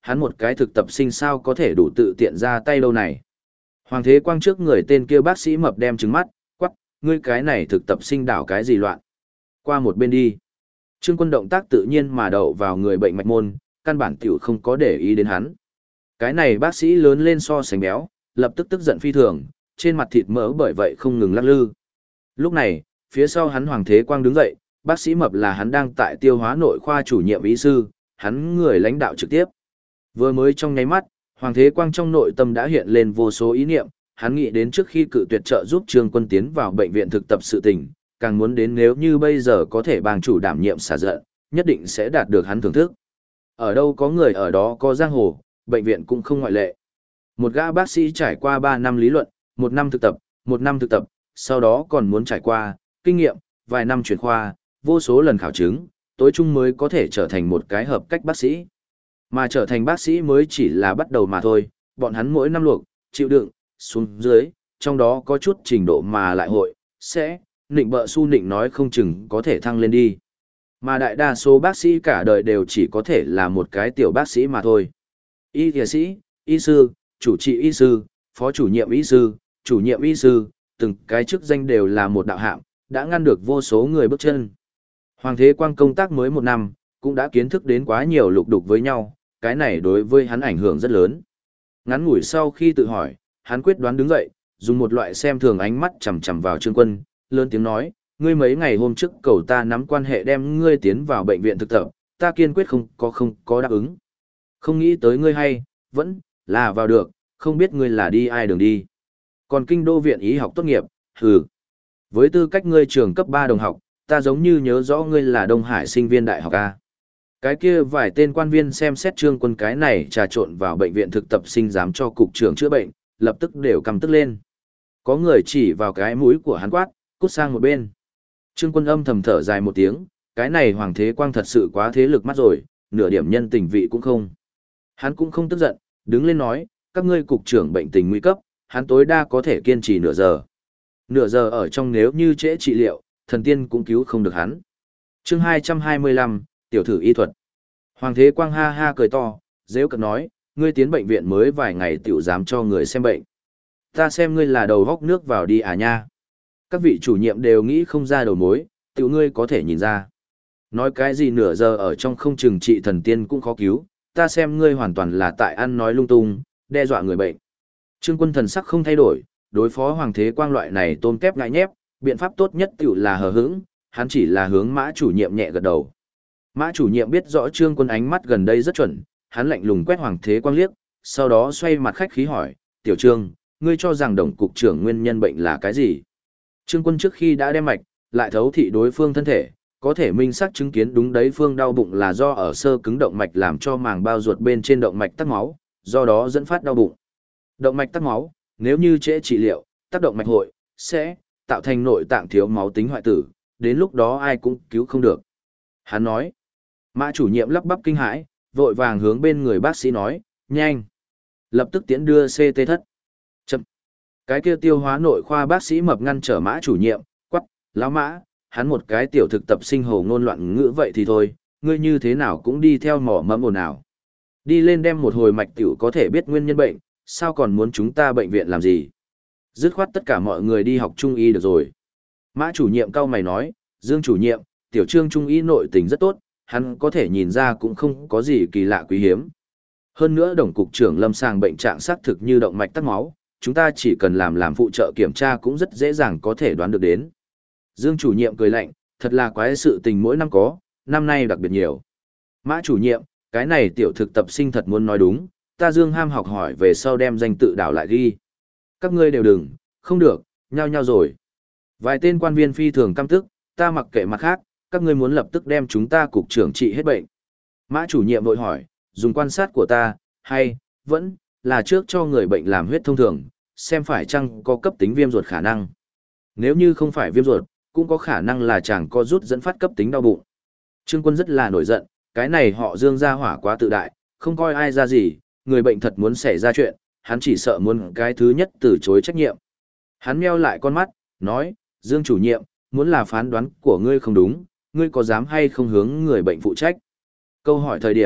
S1: hắn một cái thực tập sinh sao có thể đủ tự tiện ra tay đâu này. Hoàng Thế Quang trước người tên kia bác sĩ mập đem trừng mắt, quắc, ngươi cái này thực tập sinh đảo cái gì loạn. Qua một bên đi. Trương Quân động tác tự nhiên mà đậu vào người bệnh mạch môn, căn bản tiểu không có để ý đến hắn. Cái này bác sĩ lớn lên so sánh béo, lập tức tức giận phi thường, trên mặt thịt mỡ bởi vậy không ngừng lắc lư. Lúc này, phía sau hắn Hoàng Thế Quang đứng dậy, bác sĩ mập là hắn đang tại tiêu hóa nội khoa chủ nhiệm y sư, hắn người lãnh đạo trực tiếp. Vừa mới trong nháy mắt, Hoàng Thế Quang trong nội tâm đã hiện lên vô số ý niệm, hắn nghĩ đến trước khi cự tuyệt trợ giúp Trương Quân tiến vào bệnh viện thực tập sự tình, càng muốn đến nếu như bây giờ có thể bang chủ đảm nhiệm xả giận, nhất định sẽ đạt được hắn thưởng thức. Ở đâu có người ở đó có giang hồ, bệnh viện cũng không ngoại lệ. Một gã bác sĩ trải qua 3 năm lý luận, 1 năm thực tập, sau đó còn muốn trải qua kinh nghiệm, vài năm chuyển khoa, vô số lần khảo chứng, tối chung mới có thể trở thành một cái hợp cách bác sĩ. Mà trở thành bác sĩ mới chỉ là bắt đầu mà thôi, bọn hắn mỗi năm luộc, chịu đựng, xuống dưới, trong đó có chút trình độ mà lại hội, sẽ, nịnh bợ su nịnh nói không chừng có thể thăng lên đi. Mà đại đa số bác sĩ cả đời đều chỉ có thể là một cái tiểu bác sĩ mà thôi. Y y sĩ, y sư, chủ trị y sư, phó chủ nhiệm y sư, chủ nhiệm y sư, từng cái chức danh đều là một đạo hạng, đã ngăn được vô số người bước chân. Hoàng Thế Quang công tác mới 1 năm, cũng đã kiến thức đến quá nhiều lục đục với nhau, cái này đối với hắn ảnh hưởng rất lớn. Ngắn ngủi sau khi tự hỏi, hắn quyết đoán đứng dậy, dùng một loại xem thường ánh mắt chằm chằm vào Trương Quân, lớn tiếng nói, ngươi mấy ngày hôm trước cầu ta nắm quan hệ đem ngươi tiến vào bệnh viện thực tập, ta kiên quyết không có đáp ứng. Không nghĩ tới ngươi hay, vẫn là vào được, không biết ngươi là đi ai đường đi. Còn kinh đô viện y học tốt nghiệp, hừ. Với tư cách ngươi trường cấp 3 đồng học, ta giống như nhớ rõ ngươi là Đông Hải sinh viên đại học A. Cái kia vài tên quan viên xem xét Trương Quân cái này trà trộn vào bệnh viện thực tập sinh dám cho cục trưởng chữa bệnh, lập tức đều căm tức lên. Có người chỉ vào cái mũi của hắn quát, cút sang một bên. Trương Quân âm thầm thở dài một tiếng, cái này Hoàng Thế Quang thật sự quá thế lực mắt rồi, nửa điểm nhân tình vị cũng không. Hắn cũng không tức giận, đứng lên nói, các ngươi cục trưởng bệnh tình nguy cấp, hắn tối đa có thể kiên trì nửa giờ. Nửa giờ ở trong nếu như trễ trị liệu, thần tiên cũng cứu không được hắn. Chương 225, tiểu thử y thuật. Hoàng Thế Quang ha ha cười to, dễ cợt nói, ngươi tiến bệnh viện mới vài ngày tiểu dám cho người xem bệnh. Ta xem ngươi là đầu góc nước vào đi à nha. Các vị chủ nhiệm đều nghĩ không ra đầu mối, tiểu ngươi có thể nhìn ra. Nói cái gì nửa giờ ở trong không chừng trị thần tiên cũng khó cứu, ta xem ngươi hoàn toàn là tại ăn nói lung tung, đe dọa người bệnh. Trương Quân thần sắc không thay đổi, đối phó Hoàng Thế Quang loại này tôm tép ngại nhép, biện pháp tốt nhất tiểu là hờ hững, hắn chỉ là hướng Mã chủ nhiệm nhẹ gật đầu. Mã chủ nhiệm biết rõ Trương Quân ánh mắt gần đây rất chuẩn, hắn lạnh lùng quét Hoàng Thế Quang liếc, sau đó xoay mặt khách khí hỏi, tiểu Trương, ngươi cho rằng đồng cục trưởng nguyên nhân bệnh là cái gì? Trương Quân trước khi đã đem mạch, lại thấu thị đối phương thân thể, có thể minh xác chứng kiến đúng đấy phương đau bụng là do ở sơ cứng động mạch làm cho màng bao ruột bên trên động mạch tắc máu, do đó dẫn phát đau bụng. Động mạch tắc máu, nếu như trễ trị liệu, tác động mạch hội, sẽ tạo thành nội tạng thiếu máu tính hoại tử, đến lúc đó ai cũng cứu không được. Hắn nói, Mã chủ nhiệm lắp bắp kinh hãi, vội vàng hướng bên người bác sĩ nói, nhanh, lập tức tiến đưa CT thất. Chậm. Cái kia tiêu hóa nội khoa bác sĩ mập ngăn trở Mã chủ nhiệm, quắc, lão Mã, hắn một cái tiểu thực tập sinh hồ ngôn loạn ngữ vậy thì thôi, ngươi như thế nào cũng đi theo mỏ mẫm ồn ào. Đi lên đem một hồi mạch tiểu có thể biết nguyên nhân bệnh, sao còn muốn chúng ta bệnh viện làm gì? Dứt khoát tất cả mọi người đi học trung y được rồi. Mã chủ nhiệm cau mày nói, Dương chủ nhiệm, tiểu Trương trung y nội tình rất tốt, hắn có thể nhìn ra cũng không có gì kỳ lạ quý hiếm. Hơn nữa đồng cục trưởng lâm sàng bệnh trạng xác thực như động mạch tắc máu, chúng ta chỉ cần làm phụ trợ kiểm tra cũng rất dễ dàng có thể đoán được đến. Dương chủ nhiệm cười lạnh, thật là quái sự tình mỗi năm có, năm nay đặc biệt nhiều. Mã chủ nhiệm, cái này tiểu thực tập sinh thật muốn nói đúng, ta Dương ham học hỏi về sau đem danh tự đảo lại ghi. Các ngươi đều đừng, không được, nhao nhao rồi. Vài tên quan viên phi thường căm tức, ta mặc kệ mặt khác, các ngươi muốn lập tức đem chúng ta cục trưởng trị hết bệnh. Mã chủ nhiệm vội hỏi, dùng quan sát của ta, hay, vẫn, là trước cho người bệnh làm huyết thông thường, xem phải chăng có cấp tính viêm ruột khả năng. Nếu như không phải viêm ruột, cũng có khả năng là chàng co rút dẫn phát cấp tính đau bụng. Trương Quân rất là nổi giận, cái này họ Dương ra hỏa quá tự đại, không coi ai ra gì, người bệnh thật muốn xảy ra chuyện, hắn chỉ sợ muốn cái thứ nhất từ chối trách nhiệm. Hắn meo lại con mắt, nói, Dương chủ nhiệm, muốn là phán đoán của ngươi không đúng, ngươi có dám hay không hướng người bệnh phụ trách? Câu hỏi thời điểm,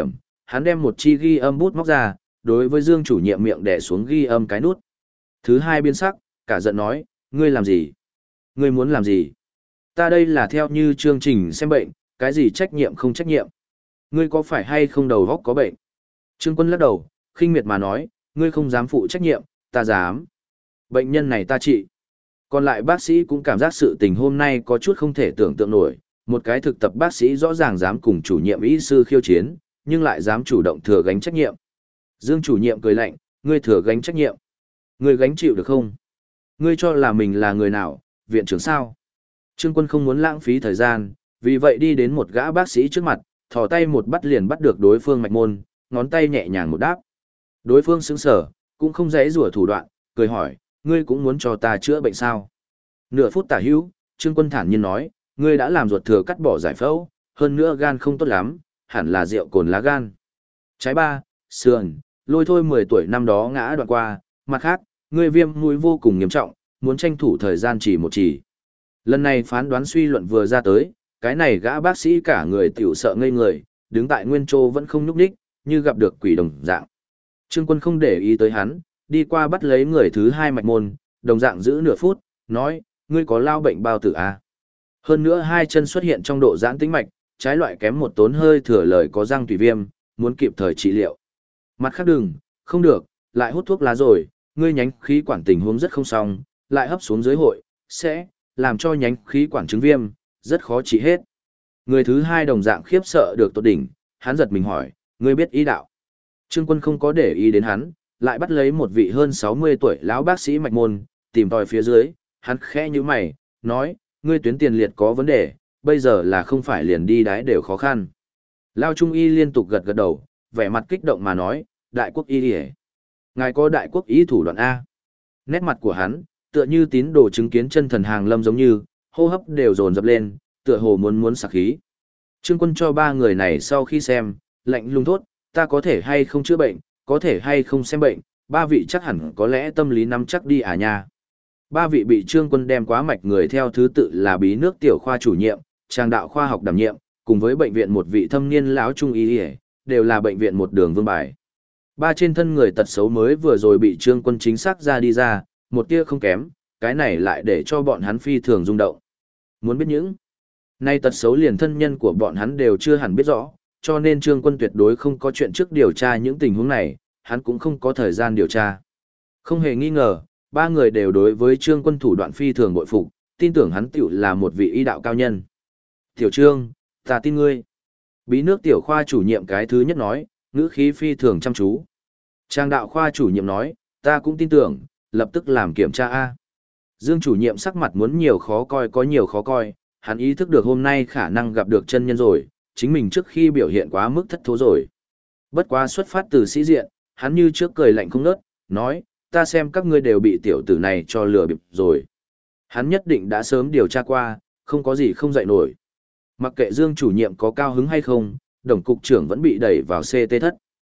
S1: hắn đem một chi ghi âm bút móc ra, đối với Dương chủ nhiệm miệng đè xuống ghi âm cái nút. Thứ hai biến sắc, cả giận nói, ngươi làm gì? Ngươi muốn làm gì? Ta đây là theo như chương trình xem bệnh, cái gì trách nhiệm không trách nhiệm? Ngươi có phải hay không đầu óc có bệnh? Trương Quân lắc đầu, khinh miệt mà nói, ngươi không dám phụ trách nhiệm, ta dám. Bệnh nhân này ta trị. Còn lại bác sĩ cũng cảm giác sự tình hôm nay có chút không thể tưởng tượng nổi, một cái thực tập bác sĩ rõ ràng dám cùng chủ nhiệm y sư khiêu chiến, nhưng lại dám chủ động thừa gánh trách nhiệm. Dương chủ nhiệm cười lạnh, ngươi thừa gánh trách nhiệm. Ngươi gánh chịu được không? Ngươi cho là mình là người nào, viện trưởng sao? Trương Quân không muốn lãng phí thời gian, vì vậy đi đến một gã bác sĩ trước mặt, thò tay một bắt liền bắt được đối phương mạch môn, ngón tay nhẹ nhàng một đáp. Đối phương sững sờ, cũng không dễ rủa thủ đoạn, cười hỏi, ngươi cũng muốn cho ta chữa bệnh sao? Nửa phút tả hữu, Trương Quân thản nhiên nói, ngươi đã làm ruột thừa cắt bỏ giải phẫu, hơn nữa gan không tốt lắm, hẳn là rượu cồn lá gan. Trái ba, sườn, lôi thôi 10 tuổi năm đó ngã đoạn qua, mặt khác, ngươi viêm mũi vô cùng nghiêm trọng, muốn tranh thủ thời gian chỉ một chỉ. Lần này phán đoán suy luận vừa ra tới, cái này gã bác sĩ cả người tiểu sợ ngây người, đứng tại nguyên chỗ vẫn không nhúc nhích, như gặp được quỷ đồng dạng. Trương Quân không để ý tới hắn, đi qua bắt lấy người thứ hai mạch môn, đồng dạng giữ nửa phút, nói, ngươi có lao bệnh bao tử à? Hơn nữa hai chân xuất hiện trong độ giãn tĩnh mạch, trái loại kém một tốn hơi thừa lời có răng tùy viêm, muốn kịp thời trị liệu. Mặt khác đừng, không được, lại hút thuốc lá rồi, ngươi nhánh khí quản tình huống rất không xong, lại hấp xuống dưới hội, sẽ làm cho nhánh khí quản chứng viêm, rất khó trị hết. Người thứ hai đồng dạng khiếp sợ được tột đỉnh, hắn giật mình hỏi, ngươi biết ý đạo. Trương Quân không có để ý đến hắn, lại bắt lấy một vị hơn 60 tuổi lão bác sĩ mạch môn, tìm tòi phía dưới, hắn khẽ như mày, nói, ngươi tuyến tiền liệt có vấn đề, bây giờ là không phải liền đi đái đều khó khăn. Lao Trung Y liên tục gật gật đầu, vẻ mặt kích động mà nói, đại quốc y đi. Ngài có đại quốc y thủ đoạn A. Nét mặt của hắn, tựa như tín đồ chứng kiến chân thần hàng lâm giống như, hô hấp đều dồn dập lên, tựa hồ muốn sặc khí. Trương Quân cho ba người này sau khi xem, lạnh lùng thốt, ta có thể hay không chữa bệnh, có thể hay không xem bệnh, ba vị chắc hẳn có lẽ tâm lý nắm chắc đi à nha. Ba vị bị Trương Quân đem quá mạch người theo thứ tự là bí nước tiểu khoa chủ nhiệm, trang đạo khoa học đảm nhiệm, cùng với bệnh viện một vị thâm niên lão trung y, đều là bệnh viện một đường vương bài. Ba trên thân người tật xấu mới vừa rồi bị Trương Quân chính xác ra đi ra, một tia không kém, cái này lại để cho bọn hắn phi thường rung động. Muốn biết những nay tật xấu liền thân nhân của bọn hắn đều chưa hẳn biết rõ, cho nên Trương Quân tuyệt đối không có chuyện trước điều tra những tình huống này, hắn cũng không có thời gian điều tra. Không hề nghi ngờ, ba người đều đối với Trương Quân thủ đoạn phi thường bội phục, tin tưởng hắn tiểu là một vị y đạo cao nhân. Tiểu Trương, ta tin ngươi. Bí nước tiểu khoa chủ nhiệm cái thứ nhất nói, ngữ khí phi thường chăm chú. Trang đạo khoa chủ nhiệm nói, ta cũng tin tưởng, lập tức làm kiểm tra A. Dương chủ nhiệm sắc mặt muốn nhiều khó coi có nhiều khó coi, hắn ý thức được hôm nay khả năng gặp được chân nhân rồi, chính mình trước khi biểu hiện quá mức thất thố rồi. Bất quá xuất phát từ sĩ diện, hắn như trước cười lạnh không nớt, nói, ta xem các ngươi đều bị tiểu tử này cho lừa bịp rồi. Hắn nhất định đã sớm điều tra qua, không có gì không dạy nổi. Mặc kệ Dương chủ nhiệm có cao hứng hay không, đồng cục trưởng vẫn bị đẩy vào CT thất.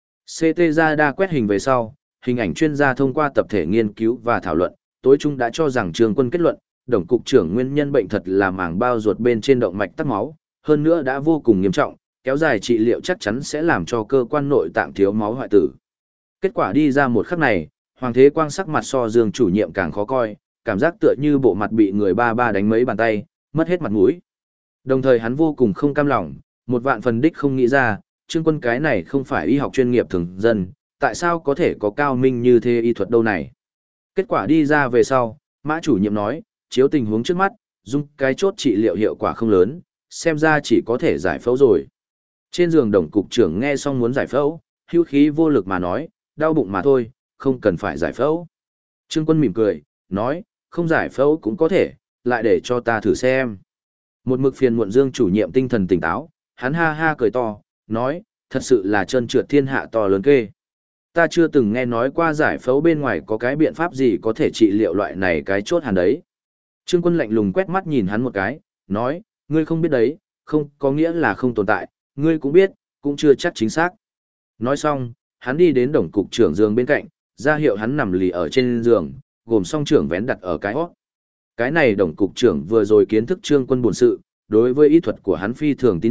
S1: CT ra đa quét hình về sau, hình ảnh chuyên gia thông qua tập thể nghiên cứu và thảo luận, tối trung đã cho rằng Trương Quân kết luận, đồng cục trưởng nguyên nhân bệnh thật là màng bao ruột bên trên động mạch tắc máu, hơn nữa đã vô cùng nghiêm trọng, kéo dài trị liệu chắc chắn sẽ làm cho cơ quan nội tạng thiếu máu hoại tử. Kết quả đi ra một khắc này, Hoàng Thế Quang sắc mặt so Dương chủ nhiệm càng khó coi, cảm giác tựa như bộ mặt bị người ba đánh mấy bàn tay, mất hết mặt mũi. Đồng thời hắn vô cùng không cam lòng, một vạn phần đích không nghĩ ra, Trương Quân cái này không phải y học chuyên nghiệp thường dân, tại sao có thể có cao minh như thế y thuật đâu này. Kết quả đi ra về sau, Mã chủ nhiệm nói, chiếu tình huống trước mắt, dùng cái chốt trị liệu hiệu quả không lớn, xem ra chỉ có thể giải phẫu rồi. Trên giường đồng cục trưởng nghe xong muốn giải phẫu, hữu khí vô lực mà nói, đau bụng mà thôi, không cần phải giải phẫu. Trương Quân mỉm cười, nói, không giải phẫu cũng có thể, lại để cho ta thử xem. Một mực phiền muộn Dương chủ nhiệm tinh thần tỉnh táo, hắn ha ha cười to, nói, thật sự là trơn trượt thiên hạ to lớn kê. Ta chưa từng nghe nói qua giải phẫu bên ngoài có cái biện pháp gì có thể trị liệu loại này cái chốt hàn đấy. Trương Quân lạnh lùng quét mắt nhìn hắn một cái, nói, ngươi không biết đấy, không có nghĩa là không tồn tại, ngươi cũng biết, cũng chưa chắc chính xác. Nói xong, hắn đi đến đồng cục trưởng giường bên cạnh, ra hiệu hắn nằm lì ở trên giường, gồm song trưởng vén đặt ở cái hót. Cái này đồng cục trưởng vừa rồi kiến thức Trương Quân buồn sự, đối với y thuật của hắn phi thường tín nhiệm,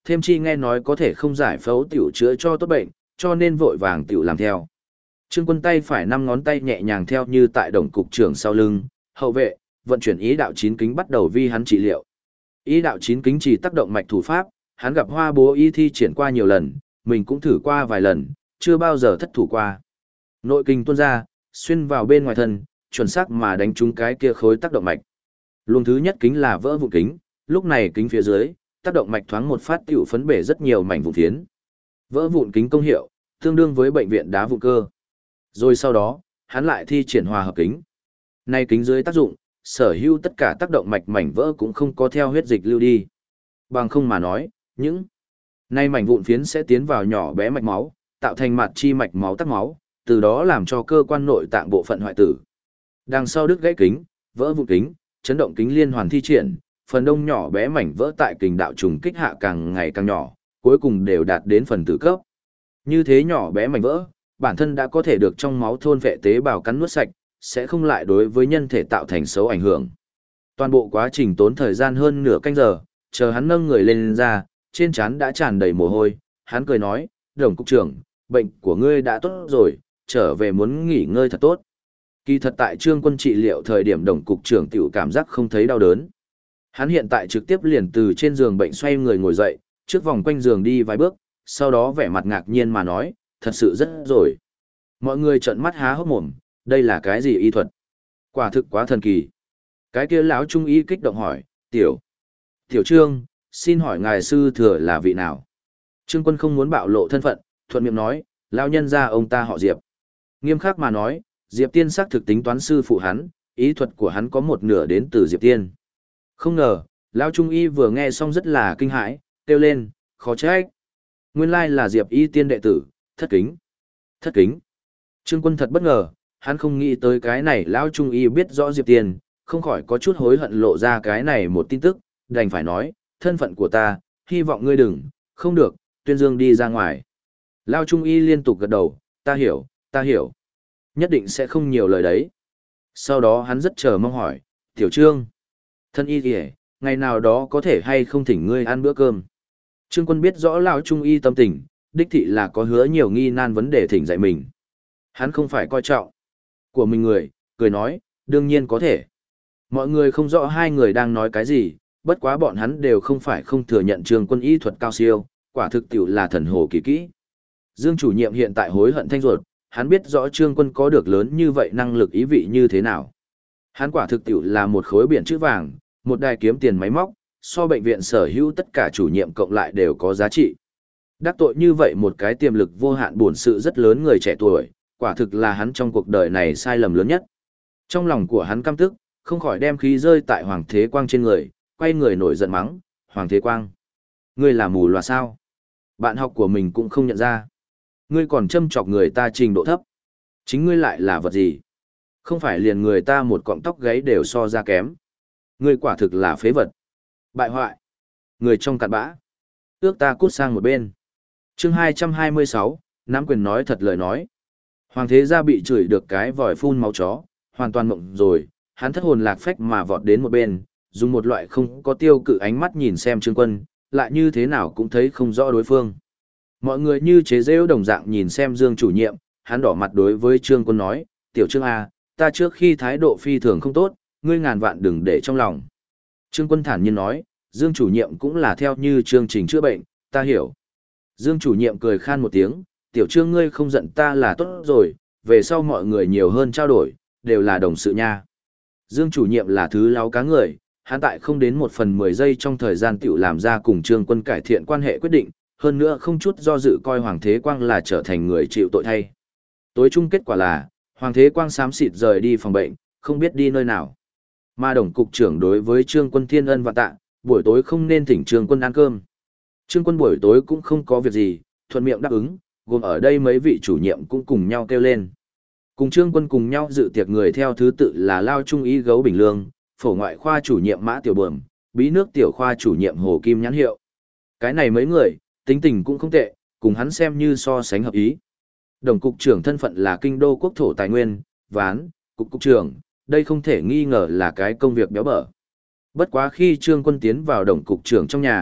S1: thêm chi nghe nói có thể không giải phẫu tiểu chữa cho tốt bệnh, cho nên vội vàng tiểu làm theo. Trương Quân tay phải 5 ngón tay nhẹ nhàng theo như tại đồng cục trưởng sau lưng, hậu vệ, vận chuyển ý đạo chín kính bắt đầu vi hắn trị liệu. Ý đạo chín kính chỉ tác động mạch thủ pháp, hắn gặp Hoa Bố y thi triển qua nhiều lần, mình cũng thử qua vài lần, chưa bao giờ thất thủ qua. Nội kinh tuôn ra, xuyên vào bên ngoài thân, chuẩn xác mà đánh trúng cái kia khối tác động mạch. Luồng thứ nhất kính là vỡ vụn kính, lúc này kính phía dưới, tác động mạch thoáng một phát tiểu phấn bể rất nhiều mảnh vụn phiến. Vỡ vụn kính công hiệu, tương đương với bệnh viện đá vụn cơ. Rồi sau đó, hắn lại thi triển hòa hợp kính. Nay kính dưới tác dụng, sở hữu tất cả tác động mạch mảnh vỡ cũng không có theo huyết dịch lưu đi. Bằng không mà nói, những nay mảnh vụn phiến sẽ tiến vào nhỏ bé mạch máu, tạo thành mặt chi mạch máu tắc máu, từ đó làm cho cơ quan nội tạng bộ phận hoại tử. Đằng sau đứt gãy kính, vỡ vụn kính, chấn động kính liên hoàn thi triển, phần đông nhỏ bé mảnh vỡ tại kình đạo trùng kích hạ càng ngày càng nhỏ, cuối cùng đều đạt đến phần tử cấp. Như thế nhỏ bé mảnh vỡ, bản thân đã có thể được trong máu thôn vệ tế bào cắn nuốt sạch, sẽ không lại đối với nhân thể tạo thành xấu ảnh hưởng. Toàn bộ quá trình tốn thời gian hơn nửa canh giờ, chờ hắn nâng người lên ra, trên trán đã tràn đầy mồ hôi, hắn cười nói, Đồng cục trưởng, bệnh của ngươi đã tốt rồi, trở về muốn nghỉ ngơi thật tốt. Kỳ thật tại Trương Quân trị liệu thời điểm Đồng cục trưởng tiểu cảm giác không thấy đau đớn. Hắn hiện tại trực tiếp liền từ trên giường bệnh xoay người ngồi dậy, trước vòng quanh giường đi vài bước, sau đó vẻ mặt ngạc nhiên mà nói, thật sự rất rồi. Mọi người trợn mắt há hốc mồm, đây là cái gì y thuật? Quả thực quá thần kỳ. Cái kia lão trung y kích động hỏi, tiểu Trương, xin hỏi ngài sư thừa là vị nào? Trương Quân không muốn bạo lộ thân phận, thuận miệng nói, lão nhân gia ông ta họ Diệp. Nghiêm khắc mà nói, Diệp Tiên xác thực tính toán sư phụ hắn, ý thuật của hắn có một nửa đến từ Diệp Tiên. Không ngờ, lão trung y vừa nghe xong rất là kinh hãi, kêu lên, khó trách. Nguyên lai là Diệp y tiên đệ tử, thất kính. Thất kính. Trương Quân thật bất ngờ, hắn không nghĩ tới cái này lão trung y biết rõ Diệp Tiên, không khỏi có chút hối hận lộ ra cái này một tin tức, đành phải nói, thân phận của ta, hy vọng ngươi đừng, không được, tuyên dương đi ra ngoài. Lão trung y liên tục gật đầu, ta hiểu. Nhất định sẽ không nhiều lời đấy. Sau đó hắn rất chờ mong hỏi, Tiểu Trương, thân y kìa, ngày nào đó có thể hay không thỉnh ngươi ăn bữa cơm. Trương Quân biết rõ lão trung y tâm tình, đích thị là có hứa nhiều nghi nan vấn đề thỉnh dạy mình. Hắn không phải coi trọng của mình người, cười nói, đương nhiên có thể. Mọi người không rõ hai người đang nói cái gì, bất quá bọn hắn đều không phải không thừa nhận Trương Quân y thuật cao siêu, quả thực tiểu là thần hồ kỳ kỹ. Dương chủ nhiệm hiện tại hối hận thanh ruột, hắn biết rõ Trương Quân có được lớn như vậy năng lực ý vị như thế nào. Hắn quả thực tiểu là một khối biển chữ vàng, một đài kiếm tiền máy móc, so bệnh viện sở hữu tất cả chủ nhiệm cộng lại đều có giá trị. Đắc tội như vậy một cái tiềm lực vô hạn bổn sự rất lớn người trẻ tuổi, quả thực là hắn trong cuộc đời này sai lầm lớn nhất. Trong lòng của hắn căm tức, không khỏi đem khí rơi tại Hoàng Thế Quang trên người, quay người nổi giận mắng, Hoàng Thế Quang, ngươi là mù loà sao? Bạn học của mình cũng không nhận ra. Ngươi còn châm chọc người ta trình độ thấp. Chính ngươi lại là vật gì? Không phải liền người ta một cọng tóc gáy đều so ra kém. Ngươi quả thực là phế vật. Bại hoại. Người trong cặn bã. Ước ta cút sang một bên. Chương 226, nắm quyền nói thật lời nói. Hoàng thế gia bị chửi được cái vòi phun máu chó, hoàn toàn mộng rồi, hắn thất hồn lạc phách mà vọt đến một bên, dùng một loại không có tiêu cự ánh mắt nhìn xem Trương Quân, lại như thế nào cũng thấy không rõ đối phương. Mọi người như chế giễu đồng dạng nhìn xem Dương chủ nhiệm, hắn đỏ mặt đối với Trương Quân nói, Tiểu Trương A, ta trước khi thái độ phi thường không tốt, ngươi ngàn vạn đừng để trong lòng. Trương Quân thản nhiên nói, Dương chủ nhiệm cũng là theo như chương trình chữa bệnh, ta hiểu. Dương chủ nhiệm cười khan một tiếng, Tiểu Trương ngươi không giận ta là tốt rồi, về sau mọi người nhiều hơn trao đổi, đều là đồng sự nha. Dương chủ nhiệm là thứ láo cá người, hắn tại không đến 1/10 giây trong thời gian tiểu làm ra cùng Trương Quân cải thiện quan hệ quyết định, hơn nữa không chút do dự coi Hoàng Thế Quang là trở thành người chịu tội thay. Tối chung kết quả là, Hoàng Thế Quang xám xịt rời đi phòng bệnh, không biết đi nơi nào. Mà Đồng cục trưởng đối với Trương Quân thiên ân và tạ, buổi tối không nên thỉnh Trương Quân ăn cơm. Trương Quân buổi tối cũng không có việc gì, thuận miệng đáp ứng, gồm ở đây mấy vị chủ nhiệm cũng cùng nhau kêu lên. Cùng Trương Quân cùng nhau dự tiệc người theo thứ tự là Lao Trung ý Gấu Bình Lương, phổ ngoại khoa chủ nhiệm Mã Tiểu Bờm, bí nước tiểu khoa chủ nhiệm Hồ Kim Nhãn Hiệu. Cái này mấy người, tính tình cũng không tệ, cùng hắn xem như so sánh hợp ý. Đồng cục trưởng thân phận là kinh đô quốc thổ tài nguyên, ván, cục trưởng, đây không thể nghi ngờ là cái công việc béo bở. Bất quá khi Trương Quân tiến vào đồng cục trưởng trong nhà,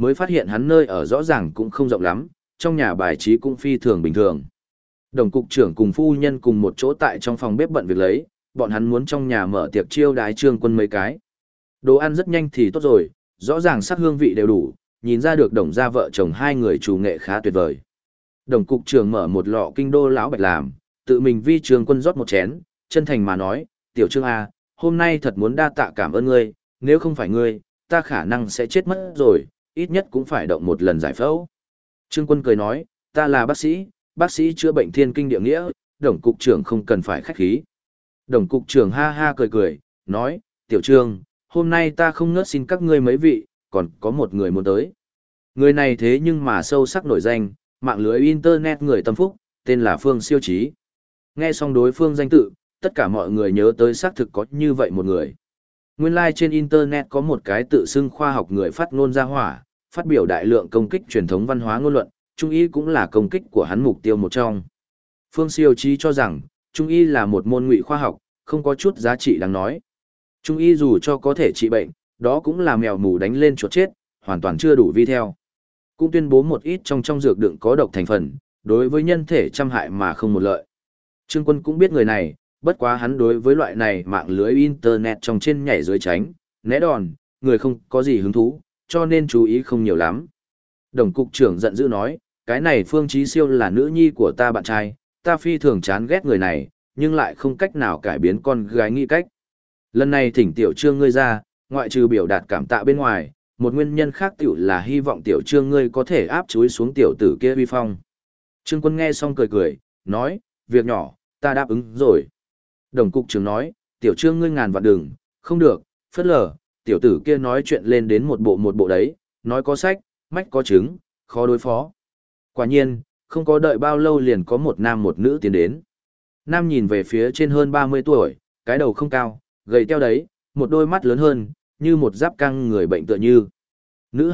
S1: mới phát hiện hắn nơi ở rõ ràng cũng không rộng lắm, trong nhà bài trí cũng phi thường bình thường. Đồng cục trưởng cùng phu nhân cùng một chỗ tại trong phòng bếp bận việc lấy, bọn hắn muốn trong nhà mở tiệc chiêu đái Trương Quân mấy cái. Đồ ăn rất nhanh thì tốt rồi, rõ ràng sắc hương vị đều đủ, nhìn ra được Đồng gia vợ chồng hai người chủ nghệ khá tuyệt vời. Đồng cục trưởng mở một lọ kinh đô lão bạch làm, tự mình vi Trương Quân rót một chén, chân thành mà nói, "Tiểu Trương à, hôm nay thật muốn đa tạ cảm ơn ngươi, nếu không phải ngươi, ta khả năng sẽ chết mất rồi, ít nhất cũng phải động một lần giải phẫu." Trương Quân cười nói, "Ta là bác sĩ chữa bệnh thiên kinh địa nghĩa, Đồng cục trưởng không cần phải khách khí." Đồng cục trưởng ha ha cười cười, nói, "Tiểu Trương, hôm nay ta không ngớt xin các ngươi mấy vị, còn có một người muốn tới." Người này thế nhưng mà sâu sắc nổi danh, mạng lưới internet người tâm phúc, tên là Phương Siêu Chí. Nghe xong đối phương danh tự, tất cả mọi người nhớ tới xác thực có như vậy một người. Nguyên lai trên internet có một cái tự xưng khoa học người phát ngôn ra hỏa, phát biểu đại lượng công kích truyền thống văn hóa ngôn luận, Trung y cũng là công kích của hắn mục tiêu một trong. Phương Siêu Chí cho rằng, Trung y là một môn ngụy khoa học, không có chút giá trị đáng nói. Trung y dù cho có thể trị bệnh, đó cũng là mèo mù đánh lên chuột chết, hoàn toàn chưa đủ vi theo. Cũng tuyên bố một ít trong dược đựng có độc thành phần, đối với nhân thể trăm hại mà không một lợi. Trương Quân cũng biết người này, bất quá hắn đối với loại này mạng lưới internet trong trên nhảy dưới tránh, né đòn, người không có gì hứng thú, cho nên chú ý không nhiều lắm. Đồng cục trưởng giận dữ nói, cái này Phương Chí Siêu là nữ nhi của ta bạn trai, ta phi thường chán ghét người này, nhưng lại không cách nào cải biến con gái nghĩ cách. Lần này thỉnh Tiểu Trương ngươi ra, ngoại trừ biểu đạt cảm tạ bên ngoài, một nguyên nhân khác tiểu là hy vọng Tiểu Trương ngươi có thể áp chúi xuống tiểu tử kia uy phong. Trương Quân nghe xong cười cười, nói, việc nhỏ, ta đáp ứng rồi. Đồng cục trưởng nói, Tiểu Trương ngươi ngàn vạn đừng, không được, phớt lờ, tiểu tử kia nói chuyện lên đến một bộ đấy, nói có sách, mách có chứng, khó đối phó. Quả nhiên, không có đợi bao lâu liền có một nam một nữ tiến đến. Nam nhìn về phía trên hơn 30 tuổi, cái đầu không cao, gầy teo đấy, một đôi mắt lớn hơn, như một giáp căng người bệnh tựa như. Nữ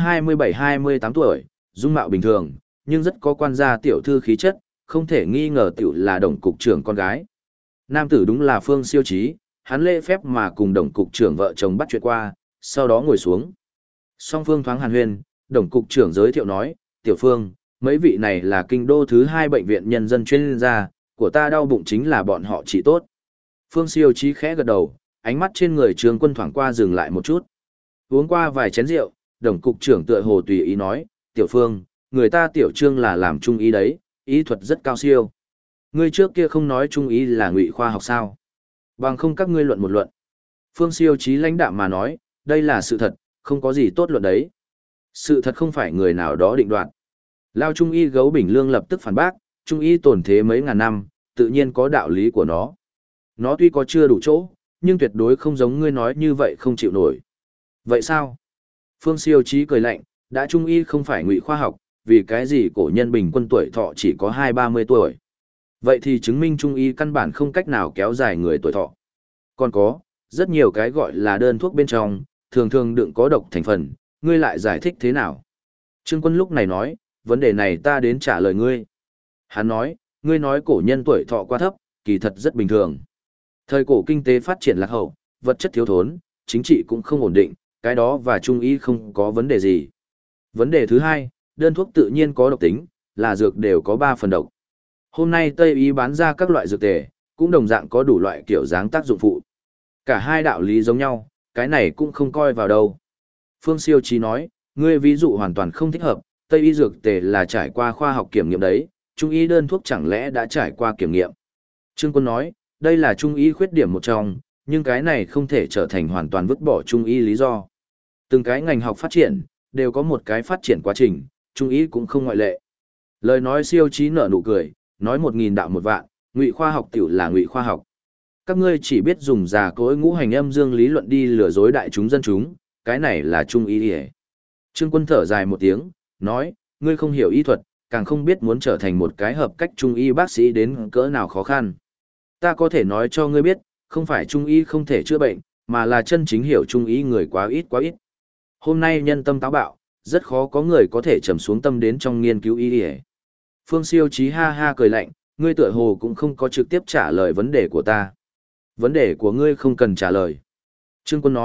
S1: 27-28 tuổi, dung mạo bình thường, nhưng rất có quan gia tiểu thư khí chất, không thể nghi ngờ tiểu là đồng cục trưởng con gái. Nam tử đúng là Phương Siêu Chí, hắn lễ phép mà cùng đồng cục trưởng vợ chồng bắt chuyện qua, sau đó ngồi xuống. Song phương thoáng hàn huyên, đồng cục trưởng giới thiệu nói, Tiểu Phương, mấy vị này là kinh đô thứ 2 bệnh viện nhân dân chuyên gia, của ta đau bụng chính là bọn họ trị tốt. Phương Siêu Chí khẽ gật đầu, ánh mắt trên người Trương Quân thoảng qua dừng lại một chút. Uống qua vài chén rượu, đồng cục trưởng tựa hồ tùy ý nói, Tiểu Phương, người ta Tiểu Trương là làm trung ý đấy, ý thuật rất cao siêu. Ngươi trước kia không nói trung ý là ngụy khoa học sao? Bằng không các ngươi luận một luận. Phương Siêu Chí lãnh đạm mà nói, đây là sự thật, không có gì tốt luận đấy. Sự thật không phải người nào đó định đoạt. Lao trung y Gấu Bình Lương lập tức phản bác, trung y tồn thế mấy ngàn năm, tự nhiên có đạo lý của nó. Nó tuy có chưa đủ chỗ, nhưng tuyệt đối không giống ngươi nói như vậy không chịu nổi. Vậy sao? Phương Siêu Chí cười lạnh, đã trung y không phải ngụy khoa học, vì cái gì cổ nhân bình quân tuổi thọ chỉ có 20-30 tuổi. Vậy thì chứng minh trung y căn bản không cách nào kéo dài người tuổi thọ. Còn có, rất nhiều cái gọi là đơn thuốc bên trong, thường thường đựng có độc thành phần, ngươi lại giải thích thế nào? Trương Quân lúc này nói, vấn đề này ta đến trả lời ngươi. Hắn nói, ngươi nói cổ nhân tuổi thọ quá thấp, kỳ thật rất bình thường. Thời cổ kinh tế phát triển lạc hậu, vật chất thiếu thốn, chính trị cũng không ổn định, cái đó và trung y không có vấn đề gì. Vấn đề thứ hai, đơn thuốc tự nhiên có độc tính, là dược đều có 3 phần độc. Hôm nay Tây y bán ra các loại dược tề, cũng đồng dạng có đủ loại kiểu dáng tác dụng phụ. Cả hai đạo lý giống nhau, cái này cũng không coi vào đâu. Phương Siêu Chí nói, ngươi ví dụ hoàn toàn không thích hợp, Tây y dược tề là trải qua khoa học kiểm nghiệm đấy, trung y đơn thuốc chẳng lẽ đã trải qua kiểm nghiệm. Trương Quân nói, đây là trung y khuyết điểm một trong, nhưng cái này không thể trở thành hoàn toàn vứt bỏ trung y lý do. Từng cái ngành học phát triển, đều có một cái phát triển quá trình, trung y cũng không ngoại lệ. Lời nói Siêu Chí nở nụ cười, nói 1000 đạo một vạn, ngụy khoa học tiểu là ngụy khoa học. Các ngươi chỉ biết dùng già cối ngũ hành âm dương lý luận đi lừa dối đại chúng dân chúng, cái này là trung y. Trương Quân thở dài một tiếng, nói, ngươi không hiểu y thuật, càng không biết muốn trở thành một cái hợp cách trung y bác sĩ đến cỡ nào khó khăn. Ta có thể nói cho ngươi biết, không phải trung y không thể chữa bệnh, mà là chân chính hiểu trung y người quá ít quá ít. Hôm nay nhân tâm táo bạo, rất khó có người có thể trầm xuống tâm đến trong nghiên cứu y. Phương Siêu Chí ha ha cười lạnh, ngươi tựa hồ cũng không có trực tiếp trả lời vấn đề của ta. Vấn đề của ngươi không cần trả lời. Trương Quân nói,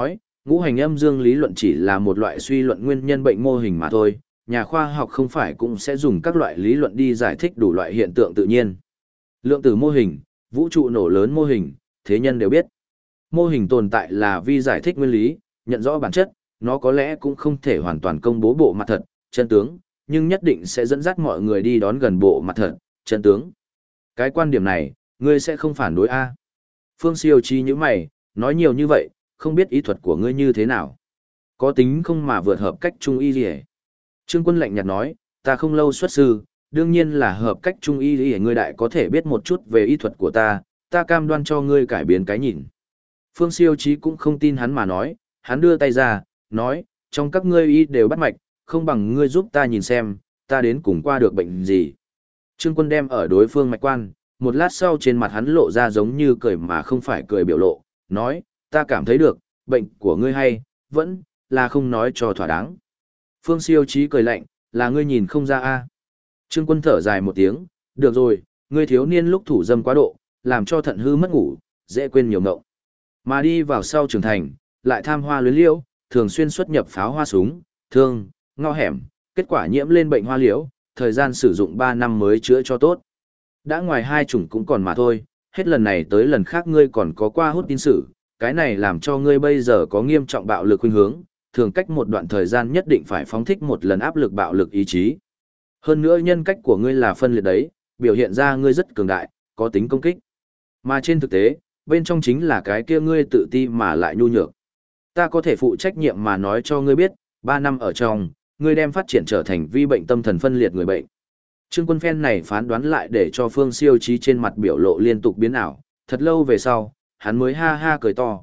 S1: Ngũ hành âm dương lý luận chỉ là một loại suy luận nguyên nhân bệnh mô hình mà thôi, nhà khoa học không phải cũng sẽ dùng các loại lý luận đi giải thích đủ loại hiện tượng tự nhiên. Lượng tử mô hình, vũ trụ nổ lớn mô hình, thế nhân đều biết. Mô hình tồn tại là vì giải thích nguyên lý, nhận rõ bản chất, nó có lẽ cũng không thể hoàn toàn công bố bộ mặt thật, chân tướng, nhưng nhất định sẽ dẫn dắt mọi người đi đón gần bộ mặt thật, chân tướng. Cái quan điểm này, ngươi sẽ không phản đối a? Phương Siêu Chí như mày, nói nhiều như vậy, không biết ý thuật của ngươi như thế nào. Có tính không mà vượt hợp cách trung y gì? Trương Quân lạnh nhạt nói, ta không lâu xuất sư, đương nhiên là hợp cách trung y gì, ngươi đại có thể biết một chút về y thuật của ta cam đoan cho ngươi cải biến cái nhìn. Phương Siêu Chí cũng không tin hắn mà nói, hắn đưa tay ra, nói, trong các ngươi y đều bắt mạch, không bằng ngươi giúp ta nhìn xem, ta đến cùng qua được bệnh gì. Trương Quân đem ở đối phương mạch quan, một lát sau trên mặt hắn lộ ra giống như cười mà không phải cười biểu lộ, nói, ta cảm thấy được, bệnh của ngươi hay, vẫn là không nói cho thỏa đáng. Phương Siêu Chí cười lạnh, là ngươi nhìn không ra a. Trương Quân thở dài một tiếng, được rồi, ngươi thiếu niên lúc thủ dâm quá độ, làm cho thận hư mất ngủ, dễ quên nhiều ngộng. Mà đi vào sau trưởng thành, lại tham hoa luyến liễu, thường xuyên xuất nhập pháo hoa súng, thương, ngõ hẻm, kết quả nhiễm lên bệnh hoa liễu, thời gian sử dụng 3 năm mới chữa cho tốt. Đã ngoài hai chủng cũng còn mà thôi, hết lần này tới lần khác ngươi còn có qua hút tin sử, cái này làm cho ngươi bây giờ có nghiêm trọng bạo lực khuynh hướng, thường cách một đoạn thời gian nhất định phải phóng thích một lần áp lực bạo lực ý chí. Hơn nữa nhân cách của ngươi là phân liệt đấy, biểu hiện ra ngươi rất cường đại, có tính công kích. Mà trên thực tế, bên trong chính là cái kia ngươi tự ti mà lại nhu nhược. Ta có thể phụ trách nhiệm mà nói cho ngươi biết, 3 năm ở trong, ngươi đem phát triển trở thành vi bệnh tâm thần phân liệt người bệnh. Trương Quân phen này phán đoán lại để cho Phương Siêu Chí trên mặt biểu lộ liên tục biến ảo, thật lâu về sau, hắn mới ha ha cười to,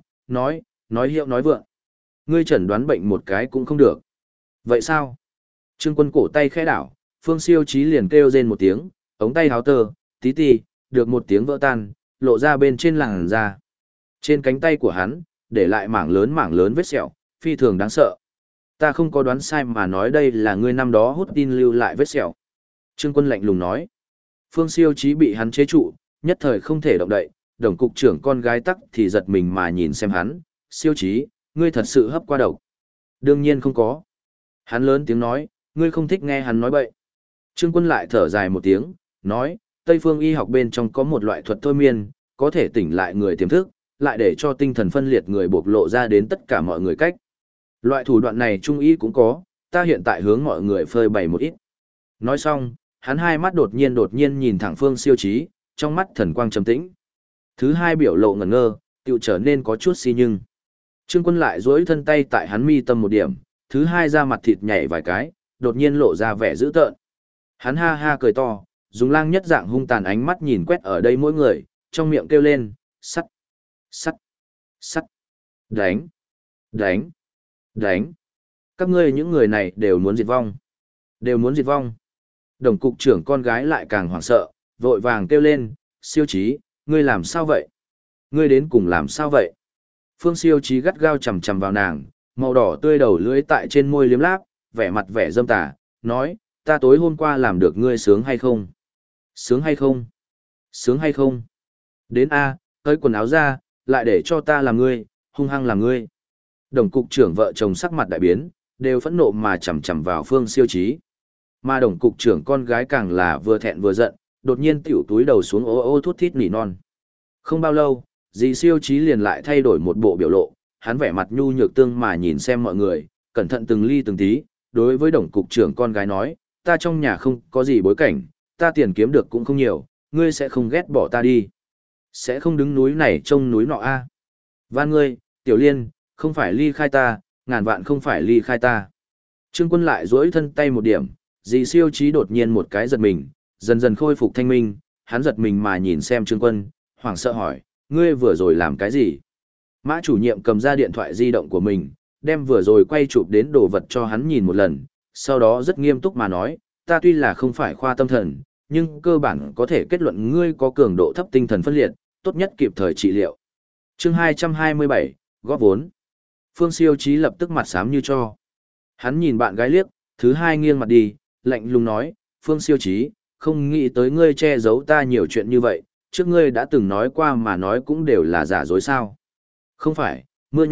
S1: nói hiệu nói vượng. Ngươi chẩn đoán bệnh một cái cũng không được. Vậy sao? Trương Quân cổ tay khẽ đảo, Phương Siêu Chí liền kêu rên một tiếng, ống tay háo tơ, tí tì, được một tiếng vỡ tan, lộ ra bên trên làn da. Trên cánh tay của hắn, để lại mảng lớn vết sẹo, phi thường đáng sợ. Ta không có đoán sai mà nói đây là ngươi năm đó hút tin lưu lại vết sẹo. Trương Quân lạnh lùng nói. Phương Siêu Chí bị hắn chế trụ, nhất thời không thể động đậy, Đồng cục trưởng con gái tắc thì giật mình mà nhìn xem hắn. Siêu Chí, ngươi thật sự hấp qua độc. Đương nhiên không có. Hắn lớn tiếng nói, ngươi không thích nghe hắn nói bậy. Trương Quân lại thở dài một tiếng, nói, Tây phương y học bên trong có một loại thuật thôi miên, có thể tỉnh lại người tiềm thức, lại để cho tinh thần phân liệt người bộc lộ ra đến tất cả mọi người cách. Loại thủ đoạn này trung y cũng có, ta hiện tại hướng mọi người phơi bày một ít. Nói xong, hắn hai mắt đột nhiên nhìn thẳng Phương Siêu Chí, trong mắt thần quang trầm tĩnh. Thứ hai biểu lộ ngẩn ngơ, tựu trở nên có chút si nhưng. Trương Quân lại duỗi thân tay tại hắn mi tâm một điểm, thứ hai ra mặt thịt nhảy vài cái, đột nhiên lộ ra vẻ dữ tợn. Hắn ha ha cười to, dùng lang nhất dạng hung tàn ánh mắt nhìn quét ở đây mỗi người, trong miệng kêu lên, sắt, sắt, sắt, đánh, đánh, đánh. Các ngươi những người này đều muốn diệt vong. Đều muốn diệt vong. Đồng cục trưởng con gái lại càng hoảng sợ, vội vàng kêu lên, Siêu Chí, ngươi làm sao vậy? Ngươi đến cùng làm sao vậy? Phương Siêu Chí gắt gao chầm chầm vào nàng, màu đỏ tươi đầu lưỡi tại trên môi liếm láp, vẻ mặt vẻ dâm tà, nói, ta tối hôm qua làm được ngươi sướng hay không? Sướng hay không? Sướng hay không? Đến A, cởi quần áo ra, lại để cho ta làm ngươi, hung hăng làm ngươi. Đồng cục trưởng vợ chồng sắc mặt đại biến, đều phẫn nộ mà chầm chầm vào Phương Siêu Chí. Mà đồng cục trưởng con gái càng là vừa thẹn vừa giận, đột nhiên tiểu túi đầu xuống ô ô thút thít nỉ non. Không bao lâu, dì Siêu Chí liền lại thay đổi một bộ biểu lộ, hắn vẻ mặt nhu nhược tương mà nhìn xem mọi người, cẩn thận từng ly từng tí, đối với đồng cục trưởng con gái nói, ta trong nhà không có gì bối cảnh, ta tiền kiếm được cũng không nhiều, ngươi sẽ không ghét bỏ ta đi. Sẽ không đứng núi này trông núi nọ a. Van ngươi, Tiểu Liên, không phải ly khai ta, ngàn vạn không phải ly khai ta. Trương Quân lại duỗi thân tay một điểm, dì Siêu Chí đột nhiên một cái giật mình, dần dần khôi phục thanh minh, hắn giật mình mà nhìn xem Trương Quân, hoảng sợ hỏi, ngươi vừa rồi làm cái gì? Mã chủ nhiệm cầm ra điện thoại di động của mình, đem vừa rồi quay chụp đến đồ vật cho hắn nhìn một lần, sau đó rất nghiêm túc mà nói, ta tuy là không phải khoa tâm thần, nhưng cơ bản có thể kết luận ngươi có cường độ thấp tinh thần phân liệt, tốt nhất kịp thời trị liệu. Chương 227, góp vốn. Phương Siêu Chí lập tức mặt xám như cho. Hắn nhìn bạn gái liếc, thứ hai nghiêng mặt đi, lạnh lùng nói, Phương Siêu Chí, không nghĩ tới ngươi che giấu ta nhiều chuyện như vậy, trước ngươi đã từng nói qua mà nói cũng đều là giả dối sao. Không phải, mưa nhỏ,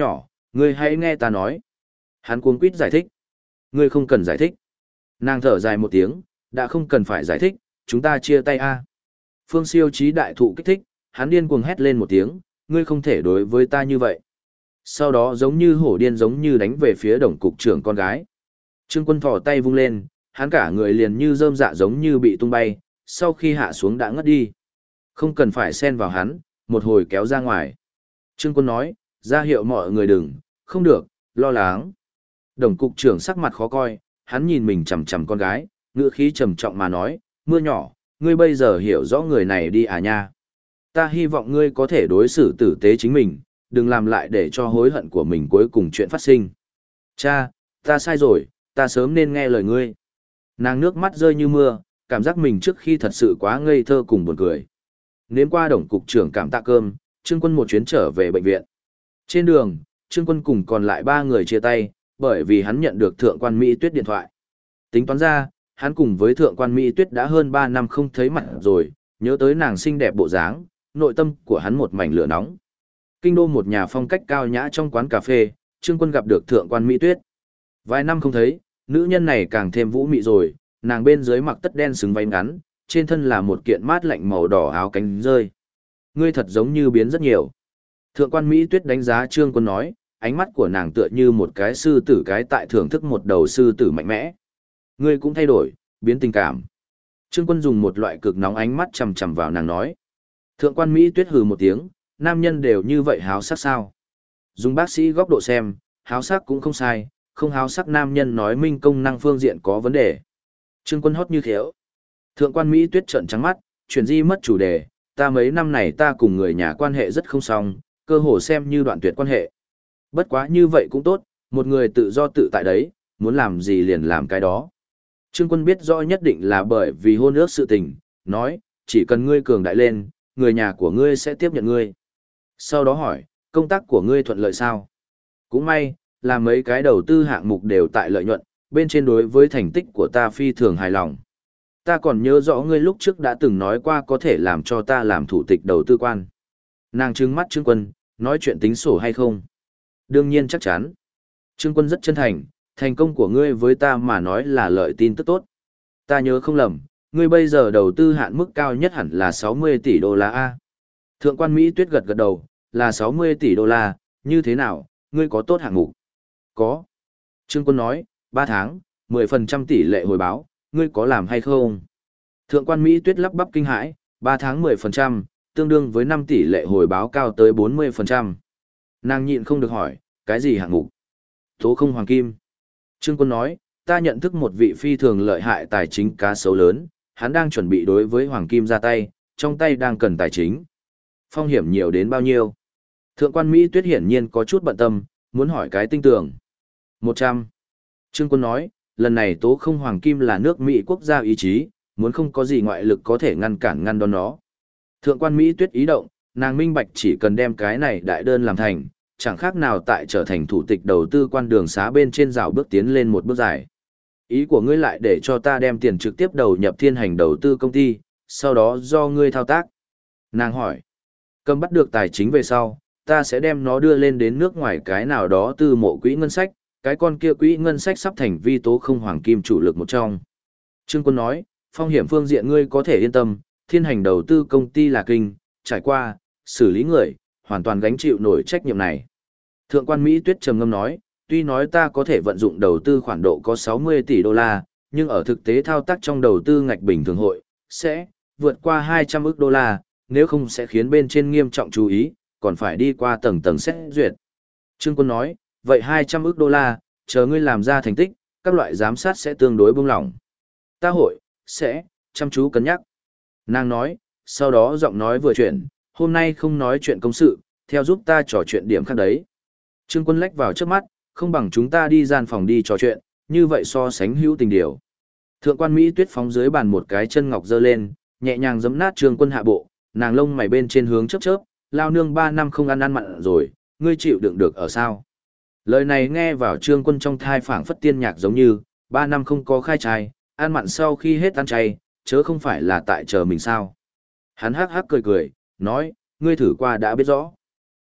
S1: Ngươi hãy nghe ta nói. Hắn cuống quýt giải thích. Ngươi không cần giải thích. Nàng thở dài một tiếng, đã không cần phải giải thích, chúng ta chia tay a. Phương Siêu trí đại thụ kích thích, hắn điên cuồng hét lên một tiếng, ngươi không thể đối với ta như vậy. Sau đó giống như hổ điên giống như đánh về phía Đồng cục trưởng con gái. Trương Quân thò tay vung lên, hắn cả người liền như rơm dạ giống như bị tung bay, sau khi hạ xuống đã ngất đi. Không cần phải xen vào hắn, một hồi kéo ra ngoài. Trương Quân nói, ra hiệu mọi người đừng, không được, lo lắng. Đồng cục trưởng sắc mặt khó coi, hắn nhìn mình chằm chằm con gái, ngữ khí trầm trọng mà nói, mưa nhỏ, ngươi bây giờ hiểu rõ người này đi à nha. Ta hy vọng ngươi có thể đối xử tử tế chính mình, đừng làm lại để cho hối hận của mình cuối cùng chuyện phát sinh. Cha, ta sai rồi, ta sớm nên nghe lời ngươi. Nàng nước mắt rơi như mưa, cảm giác mình trước khi thật sự quá ngây thơ cùng buồn cười. Nếm qua Đồng cục trưởng cảm tạ cơm, Trương Quân một chuyến trở về bệnh viện. Trên đường, Trương Quân cùng còn lại 3 người chia tay, bởi vì hắn nhận được Thượng quan Mỹ Tuyết điện thoại. Tính toán ra, hắn cùng với Thượng quan Mỹ Tuyết đã hơn 3 năm không thấy mặt rồi, nhớ tới nàng xinh đẹp bộ dáng, nội tâm của hắn một mảnh lửa nóng. Kinh đô một nhà phong cách cao nhã trong quán cà phê, Trương Quân gặp được Thượng quan Mỹ Tuyết. Vài năm không thấy, nữ nhân này càng thêm vũ mị rồi, nàng bên dưới mặc tất đen xứng váy ngắn, trên thân là một kiện mát lạnh màu đỏ áo cánh rơi. Ngươi thật giống như biến rất nhiều. Thượng quan Mỹ Tuyết đánh giá Trương Quân nói, ánh mắt của nàng tựa như một cái sư tử cái tại thưởng thức một đầu sư tử mạnh mẽ. Ngươi cũng thay đổi, biến tình cảm. Trương Quân dùng một loại cực nóng ánh mắt chằm chằm vào nàng nói. Thượng quan Mỹ Tuyết hừ một tiếng, nam nhân đều như vậy háo sắc sao? Dùng bác sĩ góc độ xem, háo sắc cũng không sai, không háo sắc nam nhân nói minh công năng phương diện có vấn đề. Trương Quân hót như khéo. Thượng quan Mỹ Tuyết trợn trắng mắt, chuyển di mất chủ đề, ta mấy năm này ta cùng người nhà quan hệ rất không xong, cơ hồ xem như đoạn tuyệt quan hệ. Bất quá như vậy cũng tốt, một người tự do tự tại đấy, muốn làm gì liền làm cái đó. Trương Quân biết rõ nhất định là bởi vì hôn ước sự tình, nói, chỉ cần ngươi cường đại lên, người nhà của ngươi sẽ tiếp nhận ngươi. Sau đó hỏi, công tác của ngươi thuận lợi sao? Cũng may, là mấy cái đầu tư hạng mục đều tại lợi nhuận, bên trên đối với thành tích của ta phi thường hài lòng. Ta còn nhớ rõ ngươi lúc trước đã từng nói qua có thể làm cho ta làm thủ tịch đầu tư quan. Nàng trừng mắt Trương Quân, nói chuyện tính sổ hay không? Đương nhiên chắc chắn. Trương Quân rất chân thành, thành công của ngươi với ta mà nói là lợi tin tức tốt. Ta nhớ không lầm, ngươi bây giờ đầu tư hạn mức cao nhất hẳn là 60 tỷ đô la A. Thượng quan Mỹ Tuyết gật gật đầu, là 60 tỷ đô la, như thế nào, ngươi có tốt hạng mục? Có. Trương Quân nói, 3 tháng, 10% tỷ lệ hồi báo, ngươi có làm hay không? Thượng quan Mỹ Tuyết lắp bắp kinh hãi, 3 tháng 10%, tương đương với 5 tỷ lệ hồi báo cao tới 40%. Nàng nhịn không được hỏi, cái gì hạng mục? Tố không hoàng kim. Trương Quân nói, ta nhận thức một vị phi thường lợi hại tài chính cá sấu lớn, hắn đang chuẩn bị đối với hoàng kim ra tay, trong tay đang cần tài chính. Phong hiểm nhiều đến bao nhiêu? Thượng quan Mỹ Tuyết hiển nhiên có chút bận tâm, muốn hỏi cái tinh tường. 100. Trương Quân nói, lần này tố không hoàng kim là nước Mỹ quốc gia ý chí, muốn không có gì ngoại lực có thể ngăn đón nó. Thượng quan Mỹ Tuyết ý động, nàng minh bạch chỉ cần đem cái này đại đơn làm thành, chẳng khác nào tại trở thành thủ tịch đầu tư quan đường xá bên trên rào bước tiến lên một bước dài. Ý của ngươi lại để cho ta đem tiền trực tiếp đầu nhập thiên hành đầu tư công ty, sau đó do ngươi thao tác. Nàng hỏi, cầm bắt được tài chính về sau, ta sẽ đem nó đưa lên đến nước ngoài cái nào đó từ mộ quỹ ngân sách, cái con kia quỹ ngân sách sắp thành vi tố không hoàng kim chủ lực một trong. Trương Quân nói, phong hiểm phương diện ngươi có thể yên tâm, thiên hành đầu tư công ty là kinh, trải qua, xử lý người, hoàn toàn gánh chịu nổi trách nhiệm này. Thượng quan Mỹ Tuyết trầm ngâm nói, tuy nói ta có thể vận dụng đầu tư khoản độ có 60 tỷ đô la, nhưng ở thực tế thao tác trong đầu tư ngạch bình thường hội, sẽ vượt qua 200 ức đô la, nếu không sẽ khiến bên trên nghiêm trọng chú ý, còn phải đi qua tầng tầng xét duyệt. Trương Quân nói, vậy 200 ức đô la, chờ ngươi làm ra thành tích, các loại giám sát sẽ tương đối buông lỏng. Ta hội, sẽ, chăm chú cân nhắc. Nàng nói, sau đó giọng nói vừa chuyển, hôm nay không nói chuyện công sự, theo giúp ta trò chuyện điểm khác đấy. Trương Quân lách vào trước mắt, không bằng chúng ta đi gian phòng đi trò chuyện, như vậy so sánh hữu tình điều. Thượng quan Mỹ Tuyết phóng dưới bàn một cái chân ngọc giơ lên, nhẹ nhàng giẫm nát Trương Quân hạ bộ, nàng lông mày bên trên hướng chớp chớp, lao nương 3 năm không ăn mặn rồi, ngươi chịu đựng được ở sao? Lời này nghe vào Trương Quân trong thai phảng phất tiên nhạc giống như, 3 năm không có khai trai, ăn mặn sau khi hết ăn chay, chớ không phải là tại chờ mình sao? Hắn hắc hắc cười cười, nói, ngươi thử qua đã biết rõ.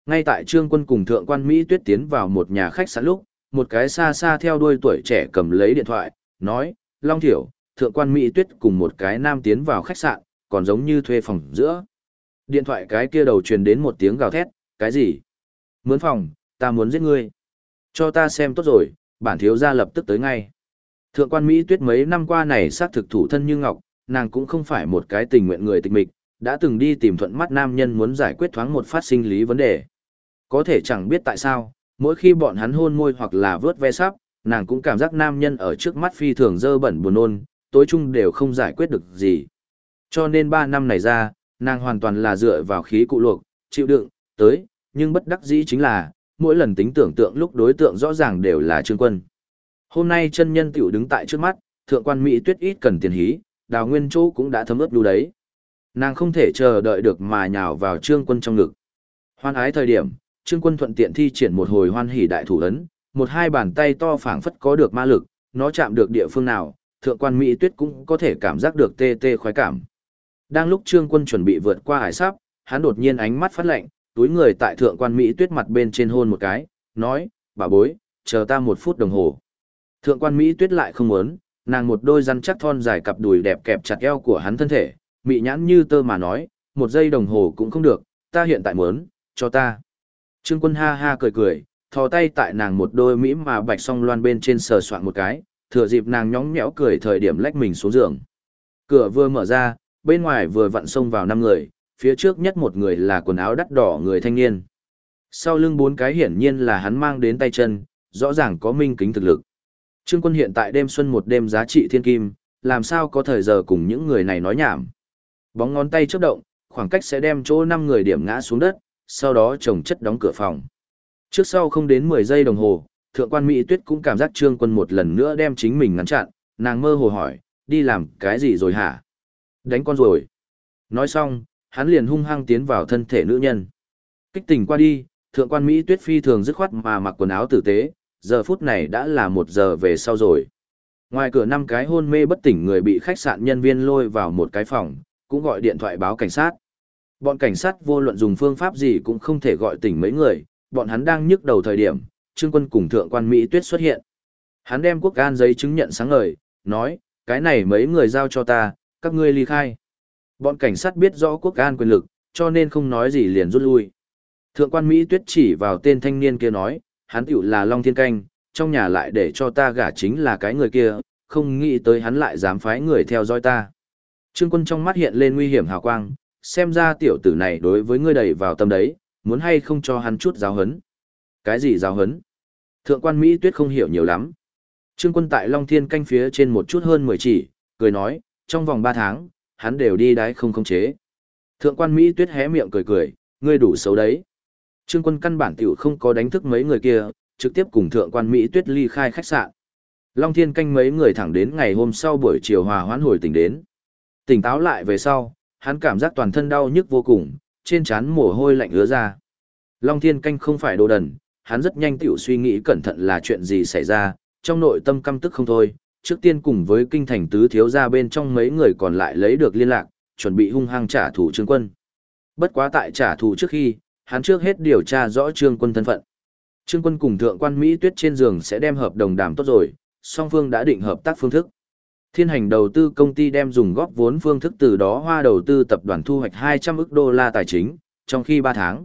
S1: Ngay tại Trương Quân cùng Thượng quan Mỹ Tuyết tiến vào một nhà khách sạn lúc, một cái xa xa theo đuôi tuổi trẻ cầm lấy điện thoại, nói, Long Thiểu, Thượng quan Mỹ Tuyết cùng một cái nam tiến vào khách sạn, còn giống như thuê phòng giữa. Điện thoại cái kia đầu truyền đến một tiếng gào thét, cái gì? Mướn phòng, ta muốn giết ngươi. Cho ta xem tốt rồi, bản thiếu gia lập tức tới ngay. Thượng quan Mỹ Tuyết mấy năm qua này xác thực thủ thân như ngọc, nàng cũng không phải một cái tình nguyện người tịch mịch, đã từng đi tìm thuận mắt nam nhân muốn giải quyết thoáng một phát sinh lý vấn đề. Có thể chẳng biết tại sao, mỗi khi bọn hắn hôn môi hoặc là vớt ve sắp, nàng cũng cảm giác nam nhân ở trước mắt phi thường dơ bẩn buồn nôn, tối chung đều không giải quyết được gì. Cho nên 3 năm này ra, nàng hoàn toàn là dựa vào khí cụ luộc, chịu đựng, tới, nhưng bất đắc dĩ chính là, mỗi lần tính tưởng tượng lúc đối tượng rõ ràng đều là Trương Quân. Hôm nay chân nhân tiểu đứng tại trước mắt, Thượng quan Mỹ Tuyết ít cần tiền hí, Đào Nguyên Chỗ cũng đã thấm ướt đu đấy. Nàng không thể chờ đợi được mà nhào vào Trương Quân trong ngực. Hoan ái thời điểm, Trương Quân thuận tiện thi triển một hồi hoan hỉ đại thủ ấn, một hai bàn tay to phảng phất có được ma lực, nó chạm được địa phương nào, Thượng quan Mỹ Tuyết cũng có thể cảm giác được tê tê khoái cảm. Đang lúc Trương Quân chuẩn bị vượt qua hải sắp, hắn đột nhiên ánh mắt phát lạnh, túi người tại Thượng quan Mỹ Tuyết mặt bên trên hôn một cái, nói, bà bối, chờ ta 1 phút đồng hồ. Thượng quan Mỹ Tuyết lại không muốn, nàng một đôi rắn chắc thon dài cặp đùi đẹp kẹp chặt eo của hắn thân thể, mị nhãn như tơ mà nói, 1 giây đồng hồ cũng không được, ta hiện tại muốn, cho ta. Trương Quân ha ha cười cười, thò tay tại nàng một đôi mỹ mà bạch song loan bên trên sờ soạn một cái, thừa dịp nàng nhõng nhẽo cười thời điểm lách mình xuống giường. Cửa vừa mở ra, bên ngoài vừa vặn xông vào 5 người, phía trước nhất một người là quần áo đắt đỏ người thanh niên. Sau lưng 4 cái hiển nhiên là hắn mang đến tay chân, rõ ràng có minh kính thực lực. Trương Quân hiện tại đêm xuân một đêm giá trị thiên kim, làm sao có thời giờ cùng những người này nói nhảm. Bóng ngón tay chớp động, khoảng cách sẽ đem chỗ 5 người điểm ngã xuống đất, sau đó chồng chất đóng cửa phòng. Trước sau không đến 10 giây đồng hồ, Thượng quan Mỹ Tuyết cũng cảm giác Trương Quân một lần nữa đem chính mình ngăn chặn, nàng mơ hồ hỏi, đi làm cái gì rồi hả? Đánh con rồi. Nói xong, hắn liền hung hăng tiến vào thân thể nữ nhân. Kích tình qua đi, Thượng quan Mỹ Tuyết phi thường dứt khoát mà mặc quần áo tử tế, giờ phút này đã là 1 giờ về sau rồi. Ngoài cửa 5 cái hôn mê bất tỉnh người bị khách sạn nhân viên lôi vào một cái phòng, cũng gọi điện thoại báo cảnh sát. Bọn cảnh sát vô luận dùng phương pháp gì cũng không thể gọi tỉnh mấy người, bọn hắn đang nhức đầu thời điểm, Trương Quân cùng Thượng quan Mỹ Tuyết xuất hiện. Hắn đem quốc an giấy chứng nhận sáng ngời, nói, cái này mấy người giao cho ta, các ngươi ly khai. Bọn cảnh sát biết rõ quốc an quyền lực, cho nên không nói gì liền rút lui. Thượng quan Mỹ Tuyết chỉ vào tên thanh niên kia nói, hắn tiểu là Long Thiên Canh, trong nhà lại để cho ta gả chính là cái người kia, không nghĩ tới hắn lại dám phái người theo dõi ta. Trương Quân trong mắt hiện lên nguy hiểm hào quang, xem ra tiểu tử này đối với ngươi đầy vào tâm đấy, muốn hay không cho hắn chút giáo hấn. Cái gì giáo hấn? Thượng quan Mỹ Tuyết không hiểu nhiều lắm. Trương Quân tại Long Thiên Canh phía trên một chút hơn 10 chỉ, cười nói, trong vòng 3 tháng, hắn đều đi đái không khống chế. Thượng quan Mỹ Tuyết hé miệng cười cười, ngươi đủ xấu đấy. Trương Quân căn bản tiểu không có đánh thức mấy người kia, trực tiếp cùng Thượng quan Mỹ Tuyết ly khai khách sạn. Long Thiên Canh mấy người thẳng đến ngày hôm sau buổi chiều hòa hoãn hồi tỉnh đến. Tỉnh táo lại về sau, hắn cảm giác toàn thân đau nhức vô cùng, trên trán mồ hôi lạnh ứa ra. Long Thiên Canh không phải đồ đần, hắn rất nhanh tiểu suy nghĩ cẩn thận là chuyện gì xảy ra, trong nội tâm căm tức không thôi, trước tiên cùng với kinh thành tứ thiếu gia bên trong mấy người còn lại lấy được liên lạc, chuẩn bị hung hăng trả thù Trương Quân. Bất quá tại trả thù trước khi, hắn trước hết điều tra rõ Trương Quân thân phận. Trương Quân cùng Thượng quan Mỹ Tuyết trên giường sẽ đem hợp đồng đàm tốt rồi, song phương đã định hợp tác phương thức. Thiên hành đầu tư công ty đem dùng góp vốn phương thức từ đó hoa đầu tư tập đoàn thu hoạch 200 ức đô la tài chính, trong khi 3 tháng.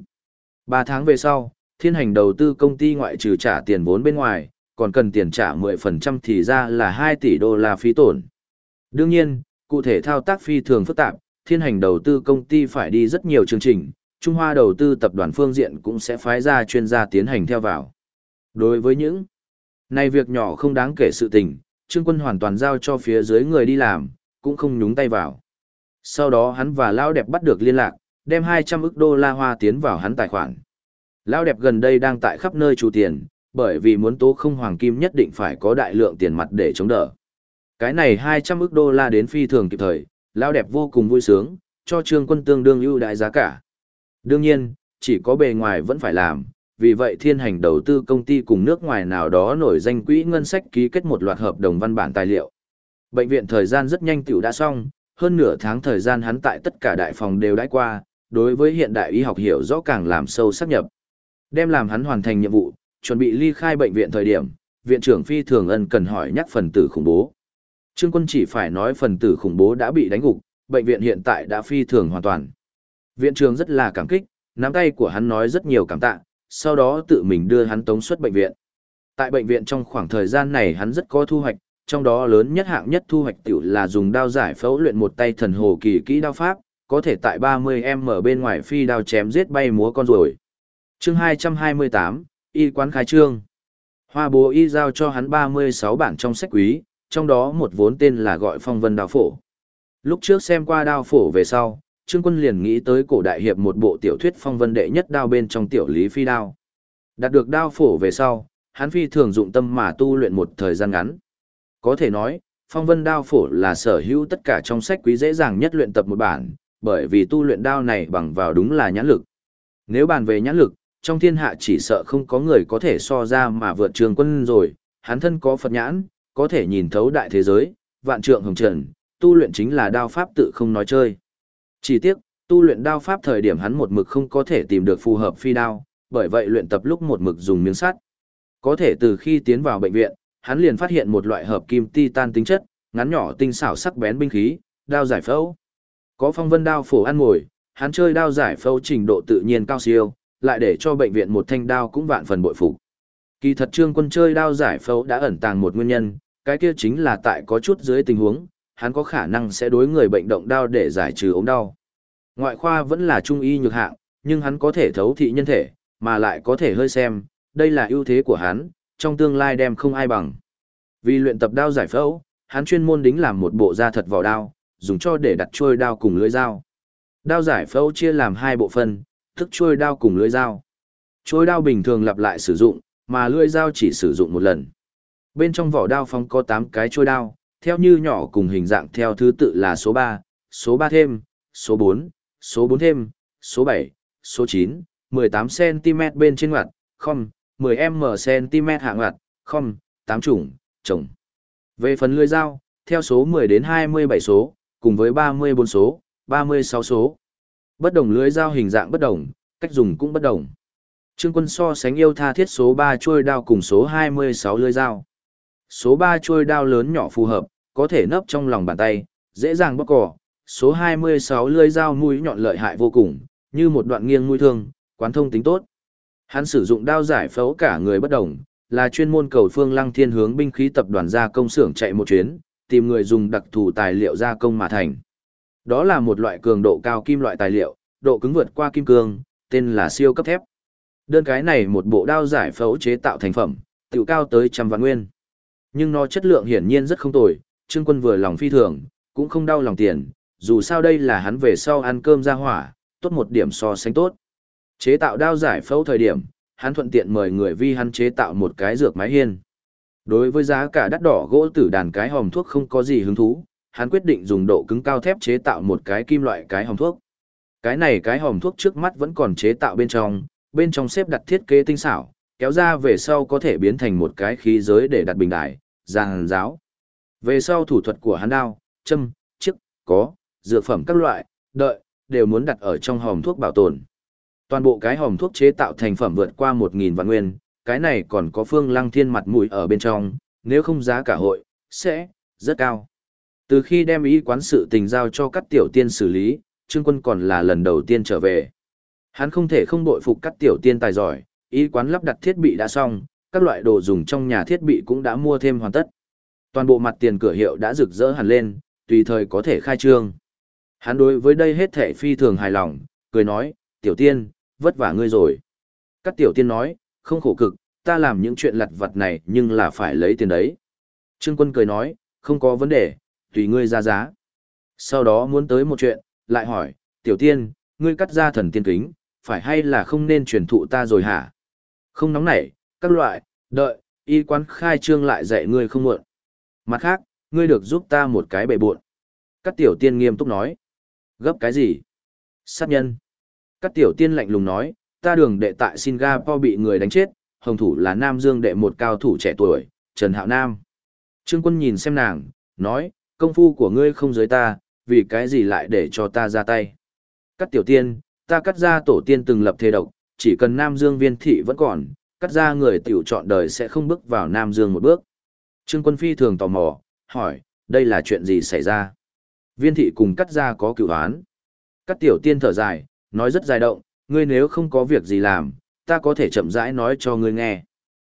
S1: 3 tháng về sau, thiên hành đầu tư công ty ngoại trừ trả tiền vốn bên ngoài, còn cần tiền trả 10% thì ra là 2 tỷ đô la phí tổn. Đương nhiên, cụ thể thao tác phi thường phức tạp, thiên hành đầu tư công ty phải đi rất nhiều chương trình, Trung Hoa đầu tư tập đoàn phương diện cũng sẽ phái ra chuyên gia tiến hành theo vào. Đối với những này việc nhỏ không đáng kể sự tình, Trương Quân hoàn toàn giao cho phía dưới người đi làm, cũng không nhúng tay vào. Sau đó hắn và Lão Đẹp bắt được liên lạc, đem 200 ức đô la hoa tiến vào hắn tài khoản. Lão Đẹp gần đây đang tại khắp nơi trù tiền, bởi vì muốn tố không hoàng kim nhất định phải có đại lượng tiền mặt để chống đỡ. Cái này 200 ức đô la đến phi thường kịp thời, Lão Đẹp vô cùng vui sướng, cho Trương Quân tương đương ưu đại giá cả. Đương nhiên, chỉ có bề ngoài vẫn phải làm, vì vậy thiên hành đầu tư công ty cùng nước ngoài nào đó nổi danh quỹ ngân sách ký kết một loạt hợp đồng văn bản tài liệu. Bệnh viện thời gian rất nhanh tiểu đã xong, hơn nửa tháng thời gian hắn tại tất cả đại phòng đều đãi qua, đối với hiện đại y học hiểu rõ càng làm sâu sắc nhập. Đem làm hắn hoàn thành nhiệm vụ, chuẩn bị ly khai bệnh viện thời điểm, viện trưởng phi thường ân cần hỏi nhắc phần tử khủng bố. Trương Quân chỉ phải nói phần tử khủng bố đã bị đánh gục, bệnh viện hiện tại đã phi thường hoàn toàn. Viện trưởng rất là cảm kích, nắm tay của hắn nói rất nhiều cảm tạ, sau đó tự mình đưa hắn tống xuất bệnh viện. Tại bệnh viện trong khoảng thời gian này hắn rất có thu hoạch, trong đó lớn nhất hạng nhất thu hoạch tiểu là dùng đao giải phẫu luyện một tay thần hồ kỳ kỹ đao pháp, có thể tại 30m bên ngoài phi đao chém giết bay múa con ruồi. Chương 228, y quán khai trương. Hoa bố y giao cho hắn 36 bản trong sách quý, trong đó một vốn tên là gọi Phong Vân Đao Phổ. Lúc trước xem qua đao phổ về sau, Trương Quân liền nghĩ tới cổ đại hiệp một bộ tiểu thuyết Phong Vân đệ nhất đao bên trong tiểu lý phi đao. Đạt được đao phổ về sau, hắn phi thường dụng tâm mà tu luyện một thời gian ngắn. Có thể nói, Phong Vân đao phổ là sở hữu tất cả trong sách quý dễ dàng nhất luyện tập một bản, bởi vì tu luyện đao này bằng vào đúng là nhãn lực. Nếu bàn về nhãn lực, trong thiên hạ chỉ sợ không có người có thể so ra mà vượt Trương Quân rồi, hắn thân có Phật nhãn, có thể nhìn thấu đại thế giới, vạn trượng hồng trần, tu luyện chính là đao pháp tự không nói chơi. Chỉ tiếc, tu luyện đao pháp thời điểm hắn một mực không có thể tìm được phù hợp phi đao, bởi vậy luyện tập lúc một mực dùng miếng sắt. Có thể từ khi tiến vào bệnh viện, hắn liền phát hiện một loại hợp kim titan tính chất, ngắn nhỏ tinh xảo sắc bén binh khí, đao giải phẫu. Có Phong Vân đao phổ ăn ngồi, hắn chơi đao giải phẫu trình độ tự nhiên cao siêu, lại để cho bệnh viện một thanh đao cũng vạn phần bội phục. Kỳ thật Trương Quân chơi đao giải phẫu đã ẩn tàng một nguyên nhân, cái kia chính là tại có chút dưới tình huống, hắn có khả năng sẽ đối người bệnh động đao để giải trừ ốm đau. Ngoại khoa vẫn là trung y nhược hạng, nhưng hắn có thể thấu thị nhân thể, mà lại có thể hơi xem, đây là ưu thế của hắn, trong tương lai đem không ai bằng. Vì luyện tập đao giải phẫu, hắn chuyên môn đính làm một bộ da thật vỏ đao, dùng cho để đặt trôi đao cùng lưỡi dao. Đao giải phẫu chia làm hai bộ phận, tức trôi đao cùng lưỡi dao. Trôi đao bình thường lặp lại sử dụng, mà lưỡi dao chỉ sử dụng một lần. Bên trong vỏ đao phóng có 8 cái trôi đao, theo như nhỏ cùng hình dạng theo thứ tự là số 3, số 3 thêm, số 4, số 4 thêm, số 7, số 9, 18cm bên trên ngoặt, không, 10m hạ ngoặt, không, 8 chủng, chồng. Về phần lưỡi dao, theo số 10 đến 27 số, cùng với 34 số, 36 số. Bất đồng lưỡi dao hình dạng bất đồng, cách dùng cũng bất đồng. Trương Quân so sánh yêu tha thiết số 3 chuôi đao cùng số 26 lưỡi dao. Số 3 chuôi đao lớn nhỏ phù hợp, có thể nấp trong lòng bàn tay, dễ dàng bóc cỏ. Số 26 lưỡi dao mũi nhọn lợi hại vô cùng, như một đoạn nghiêng mũi thương, quán thông tính tốt. Hắn sử dụng đao giải phẫu cả người bất đồng, là chuyên môn cầu Phương Lăng Thiên hướng binh khí tập đoàn gia công xưởng chạy một chuyến, tìm người dùng đặc thù tài liệu gia công mà thành. Đó là một loại cường độ cao kim loại tài liệu, độ cứng vượt qua kim cương, tên là siêu cấp thép. Đơn cái này một bộ đao giải phẫu chế tạo thành phẩm, tiểu cao tới 100 vạn nguyên. Nhưng nó chất lượng hiển nhiên rất không tồi, Trương Quân vừa lòng phi thường, cũng không đau lòng tiền, dù sao đây là hắn về sau ăn cơm ra hỏa, tốt một điểm so sánh tốt. Chế tạo đao giải phẫu thời điểm, hắn thuận tiện mời người vi hắn chế tạo một cái dược mái hiên. Đối với giá cả đắt đỏ gỗ tử đàn cái hòm thuốc không có gì hứng thú, hắn quyết định dùng độ cứng cao thép chế tạo một cái kim loại cái hòm thuốc. Cái này cái hòm thuốc trước mắt vẫn còn chế tạo bên trong xếp đặt thiết kế tinh xảo, kéo ra về sau có thể biến thành một cái khí giới để đặt bình đài, giàn giáo. Về sau thủ thuật của hắn đao, châm, chiếc, có, dược phẩm các loại, đều muốn đặt ở trong hòm thuốc bảo tồn. Toàn bộ cái hòm thuốc chế tạo thành phẩm vượt qua 1.000 vạn nguyên, cái này còn có Phương Lăng Thiên mặt mũi ở bên trong, nếu không giá cả hội, sẽ, rất cao. Từ khi đem y quán sự tình giao cho các tiểu tiên xử lý, Trương Quân còn là lần đầu tiên trở về. Hắn không thể không bội phục các tiểu tiên tài giỏi, y quán lắp đặt thiết bị đã xong, các loại đồ dùng trong nhà thiết bị cũng đã mua thêm hoàn tất. Toàn bộ mặt tiền cửa hiệu đã rực rỡ hẳn lên, tùy thời có thể khai trương. Hắn đối với đây hết thảy phi thường hài lòng, cười nói, tiểu tiên, vất vả ngươi rồi. Các tiểu tiên nói, không khổ cực, ta làm những chuyện lặt vặt này nhưng là phải lấy tiền đấy. Trương Quân cười nói, không có vấn đề, tùy ngươi ra giá. Sau đó muốn tới một chuyện, lại hỏi, tiểu tiên, ngươi cắt ra thần tiên kính, phải hay là không nên truyền thụ ta rồi hả? Không nóng nảy, các loại, y quán khai trương lại dạy ngươi không muộn. Mặt khác, ngươi được giúp ta một cái bệ buộn. Các tiểu tiên nghiêm túc nói. Gấp cái gì? Sát nhân. Các tiểu tiên lạnh lùng nói, ta đường đệ tại Singapore bị người đánh chết, hồng thủ là Nam Dương đệ một cao thủ trẻ tuổi, Trần Hạo Nam. Trương Quân nhìn xem nàng, nói, công phu của ngươi không dưới ta, vì cái gì lại để cho ta ra tay. Các tiểu tiên, ta cắt ra tổ tiên từng lập thề độc, chỉ cần Nam Dương viên thị vẫn còn, cắt ra người tiểu chọn đời sẽ không bước vào Nam Dương một bước. Trương Quân phi thường tò mò, hỏi, đây là chuyện gì xảy ra? Viên thị cùng cắt ra có cửu án. Cắt tiểu tiên thở dài, nói rất dài động, ngươi nếu không có việc gì làm, ta có thể chậm rãi nói cho ngươi nghe.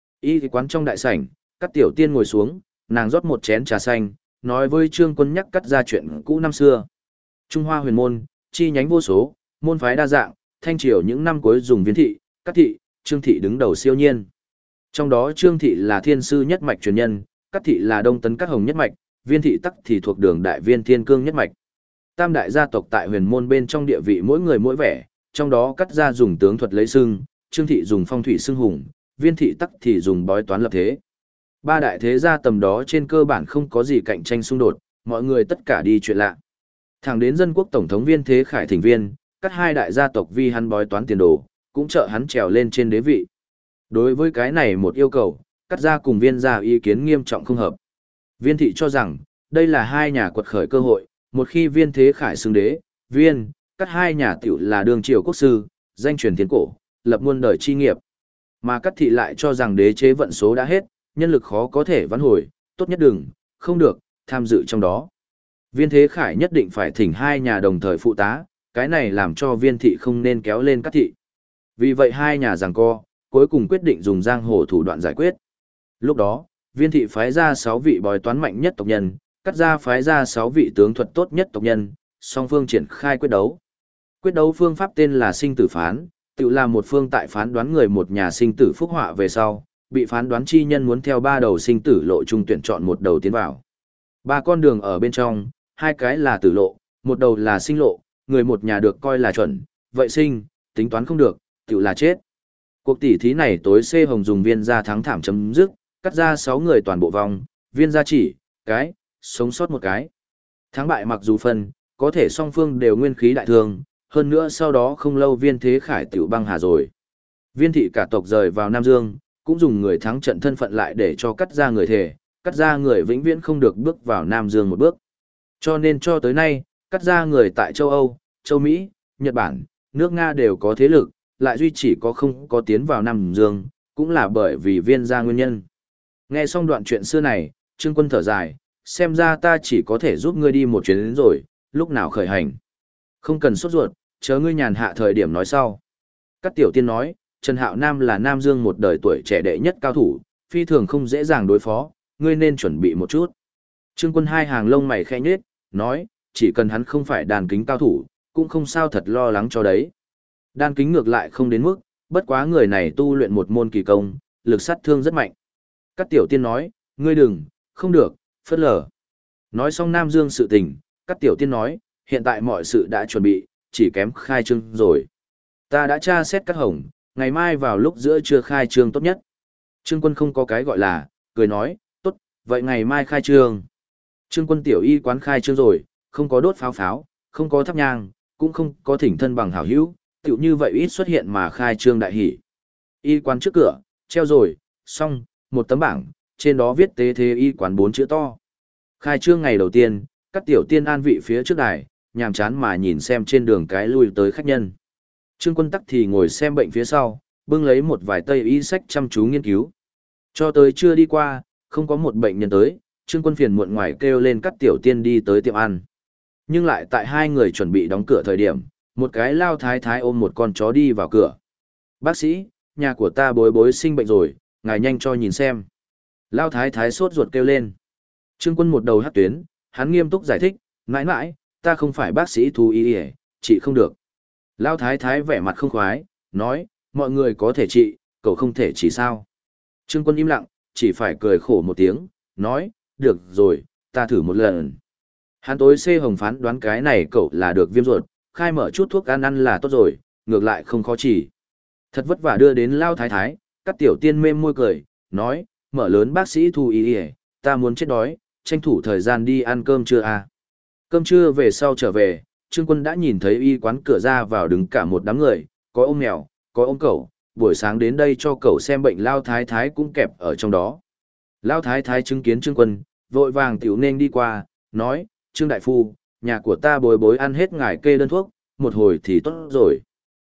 S1: Y quán trong đại sảnh, cắt tiểu tiên ngồi xuống, nàng rót một chén trà xanh, nói với Trương Quân nhắc cắt ra chuyện cũ năm xưa. Trung Hoa huyền môn, chi nhánh vô số, môn phái đa dạng, thanh triều những năm cuối dùng viên thị, cắt thị, Trương thị đứng đầu siêu nhiên. Trong đó Trương thị là thiên sư nhất mạch truyền nhân, cắt thị là đông tấn cắt hồng nhất mạch, viên thị tắc thì thuộc đường đại viên thiên cương nhất mạch. Tam đại gia tộc tại huyền môn bên trong địa vị mỗi người mỗi vẻ, trong đó cắt gia dùng tướng thuật lấy xưng, Trương thị dùng phong thủy xưng hùng, viên thị tắc thì dùng bói toán lập thế. Ba đại thế gia tầm đó trên cơ bản không có gì cạnh tranh xung đột, mọi người tất cả đi chuyện lạ. Thẳng đến dân quốc tổng thống Viên Thế Khải thỉnh viên, cắt hai đại gia tộc vì hắn bói toán tiền đồ, cũng trợ hắn trèo lên trên đế vị. Đối với cái này một yêu cầu, cắt gia cùng viên gia ý kiến nghiêm trọng không hợp. Viên thị cho rằng, đây là hai nhà quật khởi cơ hội, một khi Viên Thế Khải xưng đế, viên, cắt hai nhà tiểu là đường triều quốc sư, danh truyền thiên cổ, lập muôn đời chi nghiệp. Mà cắt thị lại cho rằng đế chế vận số đã hết, nhân lực khó có thể vãn hồi, tốt nhất đừng, không được, tham dự trong đó. Viên Thế Khải nhất định phải thỉnh hai nhà đồng thời phụ tá, cái này làm cho viên thị không nên kéo lên cắt thị. Vì vậy hai nhà giằng co, cuối cùng quyết định dùng giang hồ thủ đoạn giải quyết. Lúc đó, viên thị phái ra 6 vị bói toán mạnh nhất tộc nhân, cắt ra phái ra 6 vị tướng thuật tốt nhất tộc nhân, song phương triển khai quyết đấu. Quyết đấu phương pháp tên là sinh tử phán, tự là một phương tại phán đoán người một nhà sinh tử phúc họa về sau, bị phán đoán chi nhân muốn theo 3 đầu sinh tử lộ trung tuyển chọn một đầu tiến vào. 3 con đường ở bên trong, 2 cái là tử lộ, một đầu là sinh lộ, người một nhà được coi là chuẩn, vậy sinh, tính toán không được, tự là chết. Cuộc tỷ thí này tối C Hồng dùng viên gia thắng thảm chấm dứt, cắt ra 6 người toàn bộ vòng, viên gia chỉ, cái, sống sót một cái. Thắng bại mặc dù phân, có thể song phương đều nguyên khí đại thương, hơn nữa sau đó không lâu Viên Thế Khải tiểu băng hà rồi. Viên thị cả tộc rời vào Nam Dương, cũng dùng người thắng trận thân phận lại để cho cắt ra người thề, cắt ra người vĩnh viễn không được bước vào Nam Dương một bước. Cho nên cho tới nay, cắt ra người tại châu Âu, châu Mỹ, Nhật Bản, nước Nga đều có thế lực, lại duy chỉ có không có tiến vào Nam Dương, cũng là bởi vì viên gia nguyên nhân. Nghe xong đoạn chuyện xưa này, Trương Quân thở dài, xem ra ta chỉ có thể giúp ngươi đi một chuyến đến rồi, lúc nào khởi hành. Không cần sốt ruột, chờ ngươi nhàn hạ thời điểm nói sau. Các tiểu tiên nói, Trần Hạo Nam là Nam Dương một đời tuổi trẻ đệ nhất cao thủ, phi thường không dễ dàng đối phó, ngươi nên chuẩn bị một chút. Trương Quân hai hàng lông mày khẽ nhếch, nói, chỉ cần hắn không phải đàn kính cao thủ, cũng không sao thật lo lắng cho đấy. Đan kính ngược lại không đến mức, bất quá người này tu luyện một môn kỳ công, lực sát thương rất mạnh. Các tiểu tiên nói, ngươi đừng, không được, phớt lờ. Nói xong Nam Dương sự tình, các tiểu tiên nói, hiện tại mọi sự đã chuẩn bị, chỉ kém khai trương rồi. Ta đã tra xét các hồng, ngày mai vào lúc giữa trưa khai trương tốt nhất. Trương Quân không có cái gọi là, cười nói, tốt, vậy ngày mai khai trương. Trương Quân tiểu y quán khai trương rồi, không có đốt pháo pháo, không có thắp nhang, cũng không có thỉnh thân bằng hảo hữu, tiểu như vậy ít xuất hiện mà khai trương đại hỷ. Y quán trước cửa, treo rồi, xong, một tấm bảng, trên đó viết tế thế y quán 4 chữ to. Khai trương ngày đầu tiên, các tiểu tiên an vị phía trước đài, nhàm chán mà nhìn xem trên đường cái lui tới khách nhân. Trương Quân tắc thì ngồi xem bệnh phía sau, bưng lấy một vài tây y sách chăm chú nghiên cứu. Cho tới chưa đi qua, không có một bệnh nhân tới, Trương Quân phiền muộn ngoài kêu lên các tiểu tiên đi tới tiệm ăn. Nhưng lại tại hai người chuẩn bị đóng cửa thời điểm, một cái lao thái thái ôm một con chó đi vào cửa. Bác sĩ, nhà của ta bối bối sinh bệnh rồi, ngài nhanh cho nhìn xem. Lao thái thái sốt ruột kêu lên. Trương Quân một đầu hắt tuyến, hắn nghiêm túc giải thích, mãi mãi, ta không phải bác sĩ thú y y, trị không được. Lao thái thái vẻ mặt không khoái, nói, mọi người có thể trị, cậu không thể trị sao. Trương Quân im lặng, chỉ phải cười khổ một tiếng, nói, được rồi, ta thử một lần. Hắn tối C Hồng phán đoán cái này cậu là được viêm ruột, khai mở chút thuốc ăn là tốt rồi, ngược lại không khó chỉ. Thật vất vả đưa đến Lao thái thái, các tiểu tiên mêm môi cười, nói, mở lớn bác sĩ thú y y, ta muốn chết đói, tranh thủ thời gian đi ăn cơm trưa à. Cơm trưa về sau trở về, Trương Quân đã nhìn thấy y quán cửa ra vào đứng cả một đám người, có ôm mèo, có ôm cẩu, buổi sáng đến đây cho cẩu xem bệnh Lao thái thái cũng kẹp ở trong đó. Lao thái thái chứng kiến Trương Quân, vội vàng tiểu nên đi qua, nói, Trương Đại Phu, nhà của ta bối bối ăn hết ngài kê đơn thuốc, một hồi thì tốt rồi.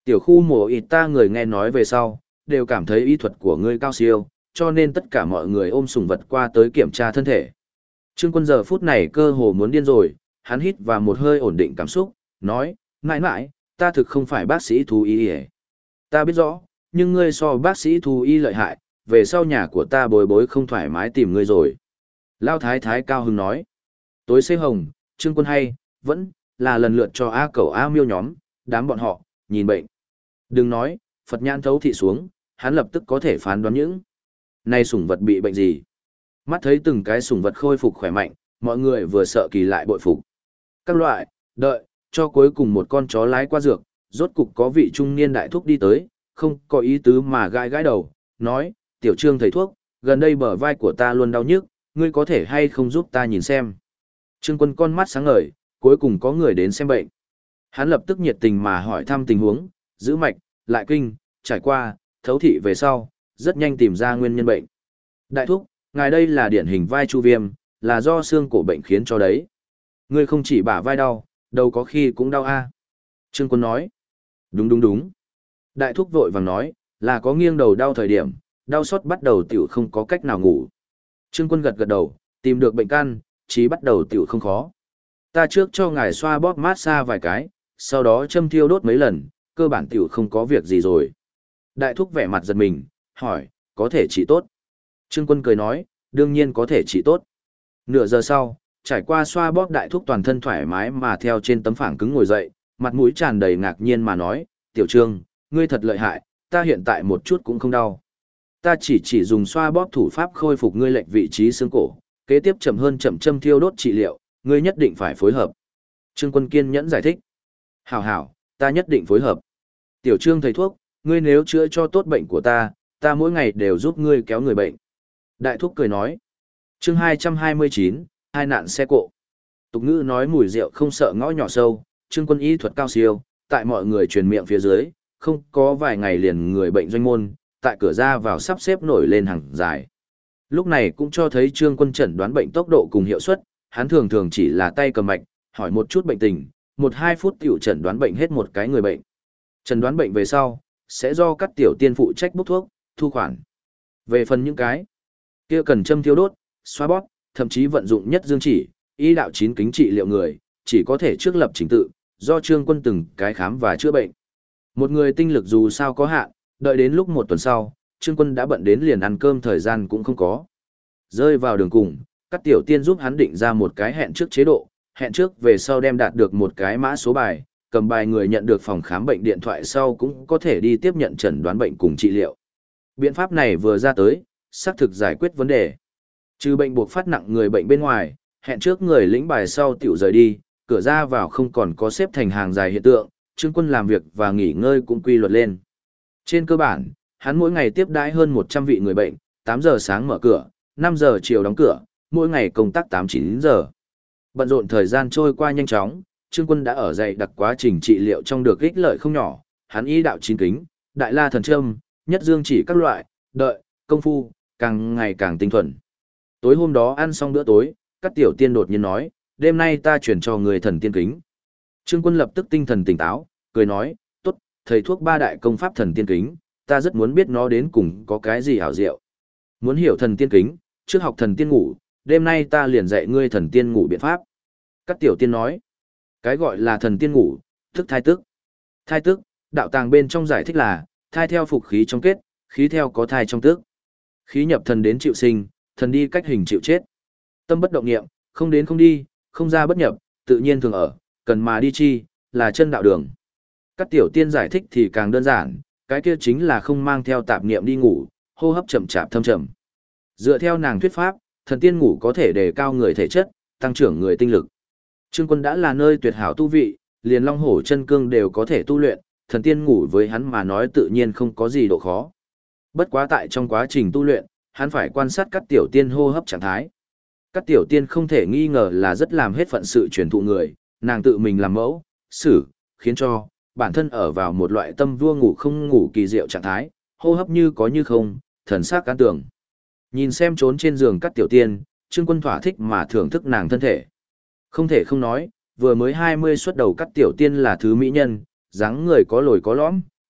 S1: Tiểu khu mổ ít ta người nghe nói về sau, đều cảm thấy y thuật của ngươi cao siêu, cho nên tất cả mọi người ôm sủng vật qua tới kiểm tra thân thể. Trương Quân giờ phút này cơ hồ muốn điên rồi, hắn hít vào một hơi ổn định cảm xúc, nói, mãi mãi, ta thực không phải bác sĩ thú y. Ta biết rõ, nhưng ngươi so bác sĩ thú y lợi hại, về sau nhà của ta bồi bối không thoải mái tìm ngươi rồi. Lao Thái Thái cao hứng nói, tối xế hồng, Trương Quân hay, vẫn là lần lượt cho A Cẩu A Miêu nhóm, đám bọn họ, nhìn bệnh. Đừng nói, Phật nhãn thấu thị xuống, hắn lập tức có thể phán đoán những này sủng vật bị bệnh gì. Mắt thấy từng cái sủng vật khôi phục khỏe mạnh, mọi người vừa sợ kỳ lại bội phục. Các loại, đợi, cho cuối cùng một con chó lái qua dược, rốt cục có vị trung niên đại thúc đi tới, không có ý tứ mà gãi gãi đầu, nói, tiểu Trương thầy thuốc, gần đây bờ vai của ta luôn đau nhức, ngươi có thể hay không giúp ta nhìn xem. Trương Quân con mắt sáng ngời, cuối cùng có người đến xem bệnh. Hắn lập tức nhiệt tình mà hỏi thăm tình huống, giữ mạch, lại kinh, trải qua, thấu thị về sau, rất nhanh tìm ra nguyên nhân bệnh. Đại thúc, ngài đây là điển hình vai chu viêm, là do xương cổ bệnh khiến cho đấy. Ngươi không chỉ bả vai đau, đầu có khi cũng đau a. Trương Quân nói. Đúng đúng đúng. Đại thúc vội vàng nói, là có nghiêng đầu đau thời điểm, đau xót bắt đầu tiểu không có cách nào ngủ. Trương Quân gật gật đầu, tìm được bệnh căn, chí bắt đầu tiểu không khó. Ta trước cho ngài xoa bóp massage vài cái, sau đó châm thiêu đốt mấy lần, cơ bản tiểu không có việc gì rồi. Đại thúc vẻ mặt giật mình, hỏi, có thể trị tốt? Trương Quân cười nói, đương nhiên có thể trị tốt. Nửa giờ sau, trải qua xoa bóp đại thúc toàn thân thoải mái mà theo trên tấm phẳng cứng ngồi dậy, mặt mũi tràn đầy ngạc nhiên mà nói, tiểu Trương, ngươi thật lợi hại, ta hiện tại một chút cũng không đau. Ta chỉ dùng xoa bóp thủ pháp khôi phục ngươi lệch vị trí xương cổ, kế tiếp chậm hơn chậm châm thiêu đốt trị liệu, ngươi nhất định phải phối hợp. Trương Quân kiên nhẫn giải thích. Hảo hảo, ta nhất định phối hợp. Tiểu Trương thầy thuốc, ngươi nếu chữa cho tốt bệnh của ta mỗi ngày đều giúp ngươi kéo người bệnh. Đại thúc cười nói. Chương 229, hai nạn xe cộ. Tục ngữ nói mùi rượu không sợ ngõ nhỏ sâu, Trương Quân y thuật cao siêu, tại mọi người truyền miệng phía dưới, không có vài ngày liền người bệnh doanh môn, tại cửa ra vào sắp xếp nổi lên hàng dài. Lúc này cũng cho thấy Trương Quân chẩn đoán bệnh tốc độ cùng hiệu suất, hắn thường thường chỉ là tay cầm mạch, hỏi một chút bệnh tình, 1-2 phút tiểu chẩn đoán bệnh hết một cái người bệnh. Chẩn đoán bệnh về sau, sẽ do các tiểu tiên phụ trách bốc thuốc, thu khoản. Về phần những cái kia cần châm thiêu đốt, xoa bóp, thậm chí vận dụng nhất dương chỉ, y đạo chín kính trị liệu người, chỉ có thể trước lập trình tự, do Trương Quân từng cái khám và chữa bệnh. Một người tinh lực dù sao có hạn, đợi đến lúc một tuần sau, Trương Quân đã bận đến liền ăn cơm thời gian cũng không có. Rơi vào đường cùng, các tiểu tiên giúp hắn định ra một cái hẹn trước chế độ, hẹn trước về sau đem đạt được một cái mã số bài, cầm bài người nhận được phòng khám bệnh điện thoại sau cũng có thể đi tiếp nhận chẩn đoán bệnh cùng trị liệu. Biện pháp này vừa ra tới, xác thực giải quyết vấn đề. Trừ bệnh buộc phát nặng người bệnh bên ngoài, hẹn trước người lĩnh bài sau tiểu rời đi, cửa ra vào không còn có xếp thành hàng dài hiện tượng, Trương Quân làm việc và nghỉ ngơi cũng quy luật lên. Trên cơ bản, hắn mỗi ngày tiếp đãi hơn 100 vị người bệnh, 8 giờ sáng mở cửa, 5 giờ chiều đóng cửa, mỗi ngày công tác 8-9 giờ. Bận rộn thời gian trôi qua nhanh chóng, Trương Quân đã ở dạy đặc quá trình trị liệu trong được ích lợi không nhỏ, hắn y đạo chín kính, đại la thần châm, nhất dương chỉ các loại, đợi, công phu, càng ngày càng tinh thuần. Tối hôm đó ăn xong bữa tối, các tiểu tiên đột nhiên nói, đêm nay ta chuyển cho người thần tiên kính. Trương Quân lập tức tinh thần tỉnh táo, cười nói, tốt, thầy thuốc ba đại công pháp thần tiên kính, ta rất muốn biết nó đến cùng có cái gì hảo diệu. Muốn hiểu thần tiên kính, trước học thần tiên ngủ, đêm nay ta liền dạy ngươi thần tiên ngủ biện pháp. Các tiểu tiên nói, cái gọi là thần tiên ngủ, thức thai tức. Thai tức, đạo tàng bên trong giải thích là, thai theo phục khí trong kết, khí theo có thai trong tức. Khí nhập thần đến chịu sinh, thần đi cách hình chịu chết. Tâm bất động niệm, không đến không đi, không ra bất nhập, tự nhiên thường ở, cần mà đi chi, là chân đạo đường. Các tiểu tiên giải thích thì càng đơn giản, cái kia chính là không mang theo tạp niệm đi ngủ, hô hấp chậm chạp thâm trầm. Dựa theo nàng thuyết pháp, thần tiên ngủ có thể đề cao người thể chất, tăng trưởng người tinh lực. Trương Quân đã là nơi tuyệt hảo tu vị, liền long hổ chân cương đều có thể tu luyện, thần tiên ngủ với hắn mà nói tự nhiên không có gì độ khó. Bất quá tại trong quá trình tu luyện, hắn phải quan sát các tiểu tiên hô hấp trạng thái. Các tiểu tiên không thể nghi ngờ là rất làm hết phận sự truyền thụ người, nàng tự mình làm mẫu, xử, khiến cho bản thân ở vào một loại tâm vua ngủ không ngủ kỳ diệu trạng thái, hô hấp như có như không, thần sắc cán tường. Nhìn xem trốn trên giường các tiểu tiên, Trương Quân thỏa thích mà thưởng thức nàng thân thể. Không thể không nói, vừa mới 20 xuất đầu các tiểu tiên là thứ mỹ nhân, dáng người có lồi có lõm,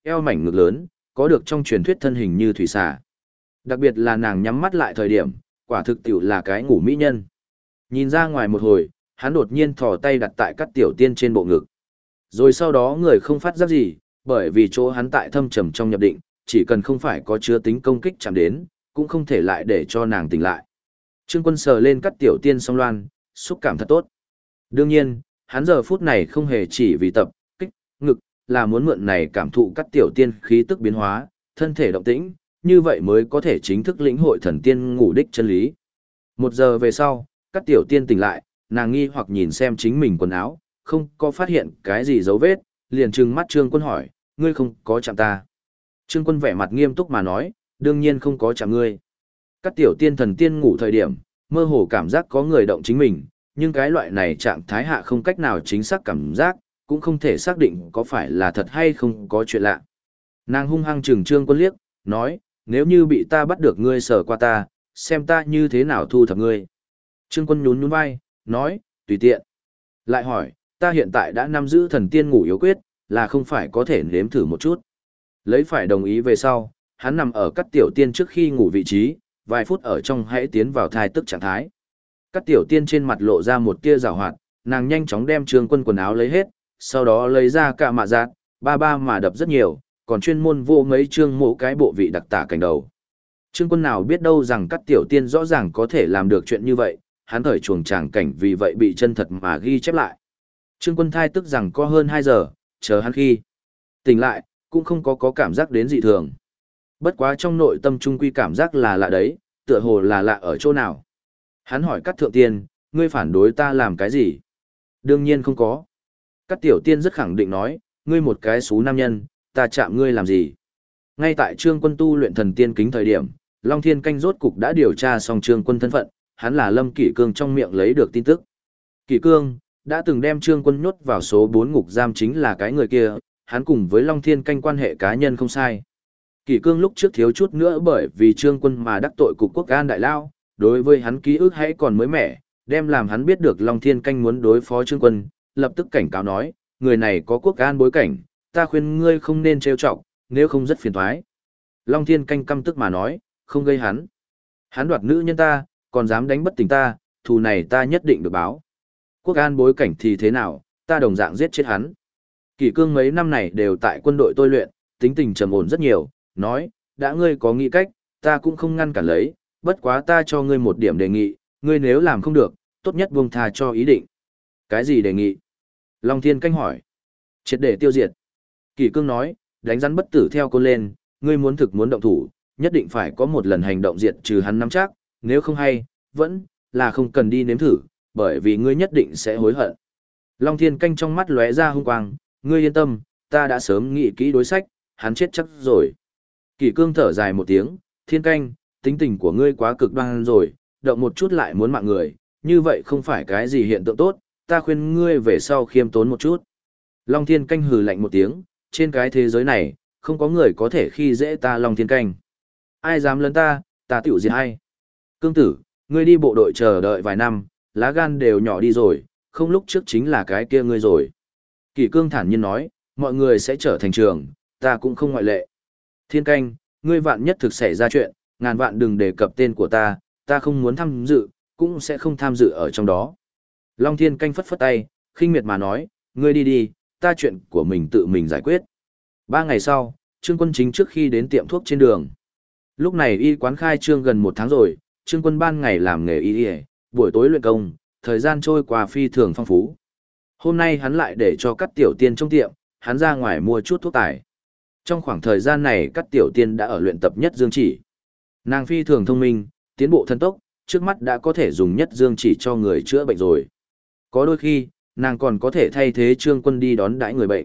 S1: eo mảnh ngực lớn, có được trong truyền thuyết thân hình như thủy xà. Đặc biệt là nàng nhắm mắt lại thời điểm, quả thực tiểu là cái ngủ mỹ nhân. Nhìn ra ngoài một hồi, hắn đột nhiên thò tay đặt tại Cát Tiểu Tiên trên bộ ngực. Rồi sau đó người không phát giác gì, bởi vì chỗ hắn tại thâm trầm trong nhập định, chỉ cần không phải có chứa tính công kích chạm đến, cũng không thể lại để cho nàng tỉnh lại. Trương Quân sờ lên Cát Tiểu Tiên song loan, xúc cảm thật tốt. Đương nhiên, hắn giờ phút này không hề chỉ vì tập, kích, ngực, là muốn mượn này cảm thụ Cát Tiểu Tiên khí tức biến hóa, thân thể động tĩnh, như vậy mới có thể chính thức lĩnh hội thần tiên ngủ đích chân lý. 1 giờ về sau, Cát Tiểu Tiên tỉnh lại, nàng nghi hoặc nhìn xem chính mình quần áo, không có phát hiện cái gì dấu vết, liền trừng mắt Trương Quân hỏi, ngươi không có chạm ta. Trương Quân vẻ mặt nghiêm túc mà nói, đương nhiên không có chạm ngươi. Cát Tiểu Tiên thần tiên ngủ thời điểm, mơ hồ cảm giác có người động chính mình, nhưng cái loại này trạng thái hạ không cách nào chính xác cảm giác, cũng không thể xác định có phải là thật hay không có chuyện lạ. Nàng hung hăng trừng Trương Quân liếc, nói, nếu như bị ta bắt được ngươi sờ qua ta, xem ta như thế nào thu thập ngươi. Trương Quân nhún nhún vai, nói, tùy tiện. Lại hỏi, ta hiện tại đã nắm giữ thần tiên ngủ yếu quyết, là không phải có thể nếm thử một chút. Lấy phải đồng ý về sau, hắn nằm ở Cát Tiểu Tiên trước khi ngủ vị trí, vài phút ở trong hãy tiến vào thai tức trạng thái. Cát Tiểu Tiên trên mặt lộ ra một tia giảo hoạt, nàng nhanh chóng đem Trương Quân quần áo lấy hết, sau đó lấy ra cả mạ giác, ba mà đập rất nhiều, còn chuyên môn vô mấy trương mộ cái bộ vị đặc tả cành đầu. Trương Quân nào biết đâu rằng Cát Tiểu Tiên rõ ràng có thể làm được chuyện như vậy, hắn thời chuồng tràng cảnh vì vậy bị chân thật mà ghi chép lại. Trương Quân thai tức rằng có hơn 2 giờ, chờ hắn khi tỉnh lại, cũng không có cảm giác đến dị thường. Bất quá trong nội tâm trung quy cảm giác là lạ đấy, tựa hồ là lạ ở chỗ nào. Hắn hỏi Cát Thượng Tiên, ngươi phản đối ta làm cái gì? Đương nhiên không có. Cát Tiểu Tiên rất khẳng định nói, ngươi một cái xú nam nhân, ta chạm ngươi làm gì? Ngay tại Trương Quân tu luyện thần tiên kính thời điểm, Long Thiên Canh rốt cục đã điều tra xong Trương Quân thân phận, hắn là Lâm Kỷ Cương trong miệng lấy được tin tức. Kỷ Cương đã từng đem Trương Quân nhốt vào số 4 ngục giam chính là cái người kia, hắn cùng với Long Thiên Canh quan hệ cá nhân không sai. Kỷ Cương lúc trước thiếu chút nữa bởi vì Trương Quân mà đắc tội cục quốc an đại lao, đối với hắn ký ức hãy còn mới mẻ, đem làm hắn biết được Long Thiên Canh muốn đối phó Trương Quân, lập tức cảnh cáo nói, người này có quốc an bối cảnh, ta khuyên ngươi không nên trêu chọc, nếu không rất phiền toái. Long Thiên Canh căm tức mà nói, không gây hắn. Hắn đoạt nữ nhân ta, còn dám đánh bất tỉnh ta, thù này ta nhất định được báo. Quốc an bối cảnh thì thế nào, ta đồng dạng giết chết hắn. Kỷ Cương mấy năm này đều tại quân đội tôi luyện, tính tình trầm ổn rất nhiều, nói, đã ngươi có nghĩ cách, ta cũng không ngăn cản lấy, bất quá ta cho ngươi một điểm đề nghị, ngươi nếu làm không được, tốt nhất buông tha cho ý định. Cái gì đề nghị? Long Thiên Canh hỏi. Triệt để tiêu diệt. Kỷ Cương nói, đánh rắn bất tử theo côn lên, ngươi muốn thực muốn động thủ, nhất định phải có một lần hành động diệt trừ hắn nắm chắc, nếu không hay, vẫn là không cần đi nếm thử, bởi vì ngươi nhất định sẽ hối hận. Long Thiên Canh trong mắt lóe ra hung quang, ngươi yên tâm, ta đã sớm nghĩ kỹ đối sách, hắn chết chắc rồi. Kỷ Cương thở dài một tiếng, Thiên Canh, tính tình của ngươi quá cực đoan rồi, động một chút lại muốn mạng người, như vậy không phải cái gì hiện tượng tốt, ta khuyên ngươi về sau khiêm tốn một chút. Long Thiên Canh hừ lạnh một tiếng, trên cái thế giới này, không có người có thể khi dễ ta Long Thiên Canh. Ai dám lấn ta tiểu diệt hay. Cương tử, ngươi đi bộ đội chờ đợi vài năm, lá gan đều nhỏ đi rồi, không lúc trước chính là cái kia ngươi rồi. Kỷ Cương thản nhiên nói, mọi người sẽ trở thành trường, ta cũng không ngoại lệ. Thiên Canh, ngươi vạn nhất thực xảy ra chuyện, ngàn vạn đừng đề cập tên của ta không muốn tham dự, cũng sẽ không tham dự ở trong đó. Long Thiên Canh phất phất tay, khinh miệt mà nói, ngươi đi đi, ta chuyện của mình tự mình giải quyết. 3 ngày sau, Trương Quân chính trước khi đến tiệm thuốc trên đường. Lúc này y quán khai trương gần 1 tháng rồi, Trương Quân ban ngày làm nghề y, buổi tối luyện công, thời gian trôi qua phi thường phong phú. Hôm nay hắn lại để cho Cát Tiểu Tiên trong tiệm, hắn ra ngoài mua chút thuốc tải. Trong khoảng thời gian này Cát Tiểu Tiên đã ở luyện tập nhất dương chỉ. Nàng phi thường thông minh, tiến bộ thần tốc, trước mắt đã có thể dùng nhất dương chỉ cho người chữa bệnh rồi. Có đôi khi, nàng còn có thể thay thế Trương Quân đi đón đãi người bệnh.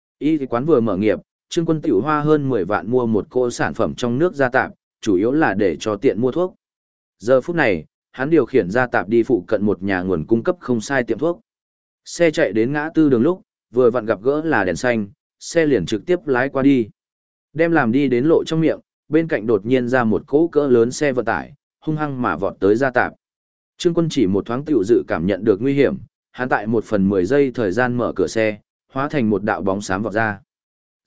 S1: Y quán vừa mở nghiệp, Trương Quân tiểu hoa hơn 10 vạn mua một cô sản phẩm trong nước gia tạp, chủ yếu là để cho tiện mua thuốc. Giờ phút này, hắn điều khiển gia tạp đi phụ cận một nhà nguồn cung cấp không sai tiệm thuốc. Xe chạy đến ngã tư đường lúc, vừa vặn gặp gỡ là đèn xanh, xe liền trực tiếp lái qua đi. Đem làm đi đến lộ trong miệng, bên cạnh đột nhiên ra một cỗ cỡ lớn xe vận tải, hung hăng mà vọt tới gia tạp. Trương Quân chỉ một thoáng tiểu dự cảm nhận được nguy hiểm, hắn tại 1/10 giây thời gian mở cửa xe, hóa thành một đạo bóng xám vọt ra.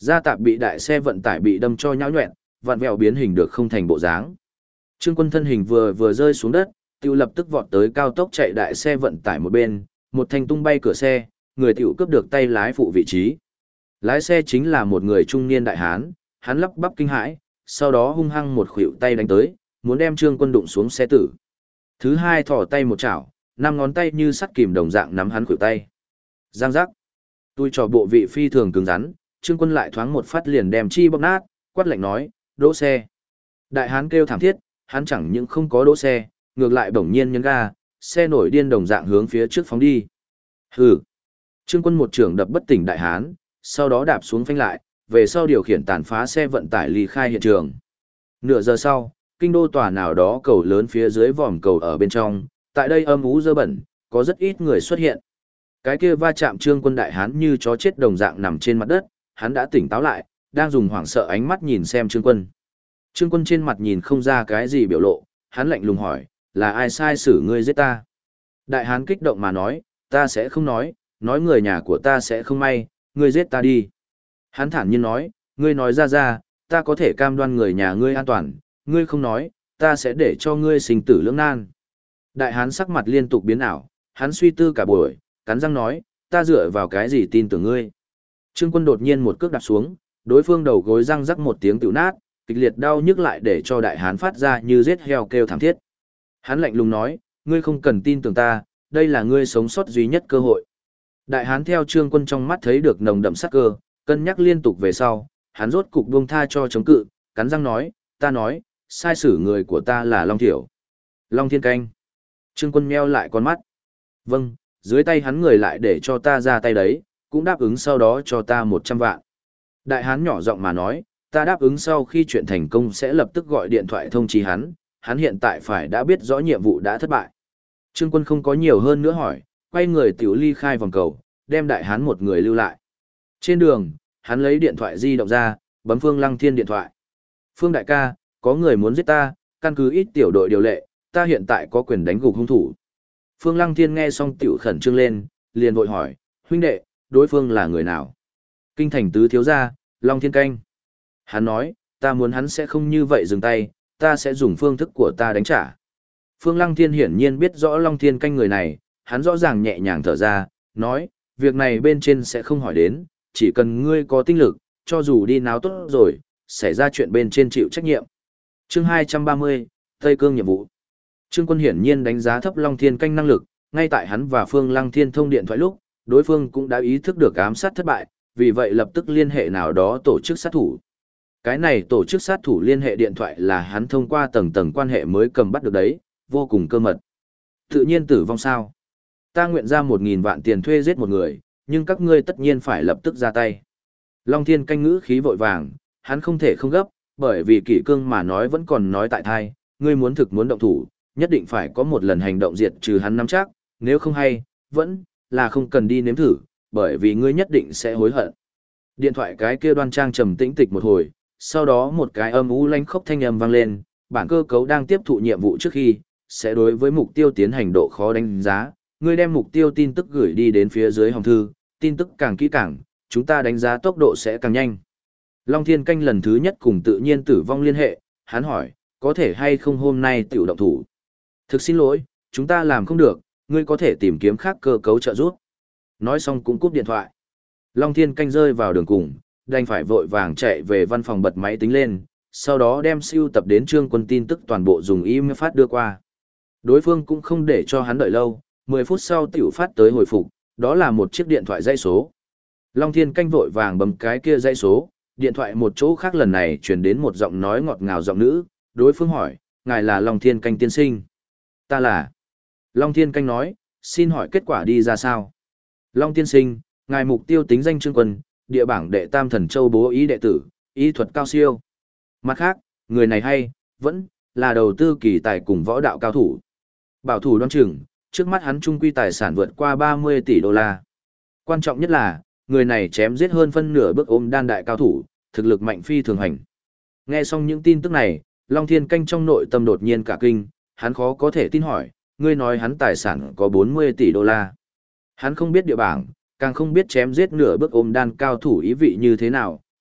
S1: Gia tạp bị đại xe vận tải bị đâm cho nhão nhọẹn, vặn vẹo biến hình được không thành bộ dáng. Trương Quân thân hình vừa rơi xuống đất, tiêu lập tức vọt tới cao tốc chạy đại xe vận tải một bên, một thanh tung bay cửa xe, người tiểu cướp được tay lái phụ vị trí. Lái xe chính là một người trung niên đại hán, hắn lắp bắp kinh hãi, sau đó hung hăng một khuỷu tay đánh tới, muốn đem Trương Quân đụng xuống xe tử. Thứ hai thò tay một chảo, năm ngón tay như sắt kìm đồng dạng nắm hắn khuỷu tay. Giang giác. Tôi trò bộ vị phi thường cứng rắn, Trương Quân lại thoáng một phát liền đem chi bóp nát, quát lạnh nói, đỗ xe. Đại hán kêu thảm thiết, hắn chẳng những không có đỗ xe, ngược lại bỗng nhiên nhấn ga, xe nổi điên đồng dạng hướng phía trước phóng đi. Hừ. Trương Quân một trường đập bất tỉnh đại hán, sau đó đạp xuống phanh lại, về sau điều khiển tàn phá xe vận tải ly khai hiện trường. Nửa giờ sau, kinh đô tòa nào đó cầu lớn phía dưới vòm cầu ở bên trong, tại đây âm ú dơ bẩn, có rất ít người xuất hiện. Cái kia va chạm Trương Quân đại hán như chó chết đồng dạng nằm trên mặt đất, hắn đã tỉnh táo lại, đang dùng hoảng sợ ánh mắt nhìn xem Trương Quân. Trương Quân trên mặt nhìn không ra cái gì biểu lộ, hắn lạnh lùng hỏi, là ai sai xử ngươi giết ta? Đại hán kích động mà nói, ta sẽ không nói người nhà của ta sẽ không may, ngươi giết ta đi. Hắn thản nhiên nói, ngươi nói ra, ta có thể cam đoan người nhà ngươi an toàn, ngươi không nói, ta sẽ để cho ngươi sinh tử lưỡng nan. Đại hán sắc mặt liên tục biến ảo, hắn suy tư cả buổi, cắn răng nói, ta dựa vào cái gì tin tưởng ngươi. Trương Quân đột nhiên một cước đạp xuống, đối phương đầu gối răng rắc một tiếng tiểu nát, kịch liệt đau nhức lại để cho đại hán phát ra như giết heo kêu thảm thiết. Hắn lạnh lùng nói, ngươi không cần tin tưởng ta, đây là ngươi sống sót duy nhất cơ hội. Đại hán theo Trương Quân trong mắt thấy được nồng đậm sát cơ, cân nhắc liên tục về sau, hắn rốt cục buông tha cho chống cự, cắn răng nói, ta nói, sai xử người của ta là Long Thiểu. Long Thiên Canh. Trương Quân meo lại con mắt. Vâng, dưới tay hắn người lại để cho ta ra tay đấy, cũng đáp ứng sau đó cho ta 100 vạn. Đại hán nhỏ giọng mà nói, ta đáp ứng sau khi chuyện thành công sẽ lập tức gọi điện thoại thông chí hắn hiện tại phải đã biết rõ nhiệm vụ đã thất bại. Trương Quân không có nhiều hơn nữa hỏi, quay người tiểu ly khai vòng cầu, đem đại hán một người lưu lại. Trên đường, hắn lấy điện thoại di động ra, bấm Phương Lăng Thiên điện thoại. Phương đại ca, có người muốn giết ta, căn cứ ít tiểu đội điều lệ, ta hiện tại có quyền đánh gục hung thủ. Phương Lăng Thiên nghe xong tiểu khẩn trương lên, liền vội hỏi, huynh đệ, đối phương là người nào? Kinh thành tứ thiếu gia, Long Thiên Canh. Hắn nói, ta muốn hắn sẽ không như vậy dừng tay, ta sẽ dùng phương thức của ta đánh trả. Phương Lăng Thiên hiển nhiên biết rõ Long Thiên Canh người này, hắn rõ ràng nhẹ nhàng thở ra, nói, việc này bên trên sẽ không hỏi đến, chỉ cần ngươi có tinh lực, cho dù đi náo tốt rồi, xảy ra chuyện bên trên chịu trách nhiệm. Chương 230, Tây Cương nhiệm vụ. Trương Quân hiển nhiên đánh giá thấp Long Thiên Canh năng lực, ngay tại hắn và Phương Lăng Thiên thông điện thoại lúc, đối phương cũng đã ý thức được ám sát thất bại, vì vậy lập tức liên hệ nào đó tổ chức sát thủ. Cái này tổ chức sát thủ liên hệ điện thoại là hắn thông qua tầng tầng quan hệ mới cầm bắt được đấy, vô cùng cơ mật. Tự nhiên tử vong sao? Ta nguyện ra 1.000 vạn tiền thuê giết một người, nhưng các ngươi tất nhiên phải lập tức ra tay. Long Thiên Canh ngữ khí vội vàng, hắn không thể không gấp, bởi vì kỷ cương mà nói vẫn còn nói tại thai, ngươi muốn thực muốn động thủ, nhất định phải có một lần hành động diệt trừ hắn nắm chắc, nếu không hay, vẫn là không cần đi nếm thử, bởi vì ngươi nhất định sẽ hối hận. Điện thoại cái kia đoan trang trầm tĩnh tịch một hồi, sau đó một cái âm u lanh khốc thanh âm vang lên, bản cơ cấu đang tiếp thụ nhiệm vụ trước khi, sẽ đối với mục tiêu tiến hành độ khó đánh giá, ngươi đem mục tiêu tin tức gửi đi đến phía dưới hòm thư, tin tức càng kỹ càng, chúng ta đánh giá tốc độ sẽ càng nhanh. Long Thiên Canh lần thứ nhất cùng tự nhiên tử vong liên hệ, hắn hỏi, có thể hay không hôm nay tiểu động thủ? Thực xin lỗi, chúng ta làm không được, ngươi có thể tìm kiếm khác cơ cấu trợ giúp. Nói xong cũng cúp điện thoại. Long Thiên Canh rơi vào đường cùng, đành phải vội vàng chạy về văn phòng bật máy tính lên, sau đó đem siêu tập đến Trương Quân tin tức toàn bộ dùng email phát đưa qua. Đối phương cũng không để cho hắn đợi lâu, 10 phút sau tiểu phát tới hồi phục, đó là một chiếc điện thoại dãy số. Long Thiên Canh vội vàng bấm cái kia dãy số, điện thoại một chỗ khác lần này truyền đến một giọng nói ngọt ngào giọng nữ, đối phương hỏi, ngài là Long Thiên Canh tiên sinh? Ta là. Long Thiên Canh nói, xin hỏi kết quả đi ra sao? Long tiên sinh, ngài mục tiêu tính danh Trương Quân, địa bảng đệ tam thần châu bố ý đệ tử, y thuật cao siêu. Mặt khác, người này hay, vẫn là đầu tư kỳ tài cùng võ đạo cao thủ. Bảo thủ đoán chừng, trước mắt hắn trung quy tài sản vượt qua 30 tỷ đô la. Quan trọng nhất là, người này chém giết hơn phân nửa bước ôm đan đại cao thủ, thực lực mạnh phi thường hành. Nghe xong những tin tức này, Long Thiên Canh trong nội tâm đột nhiên cả kinh, hắn khó có thể tin hỏi, ngươi nói hắn tài sản có 40 tỷ đô la. Hắn không biết địa bảng, càng không biết chém giết nửa bước ôm đan cao thủ ý vị như thế nào,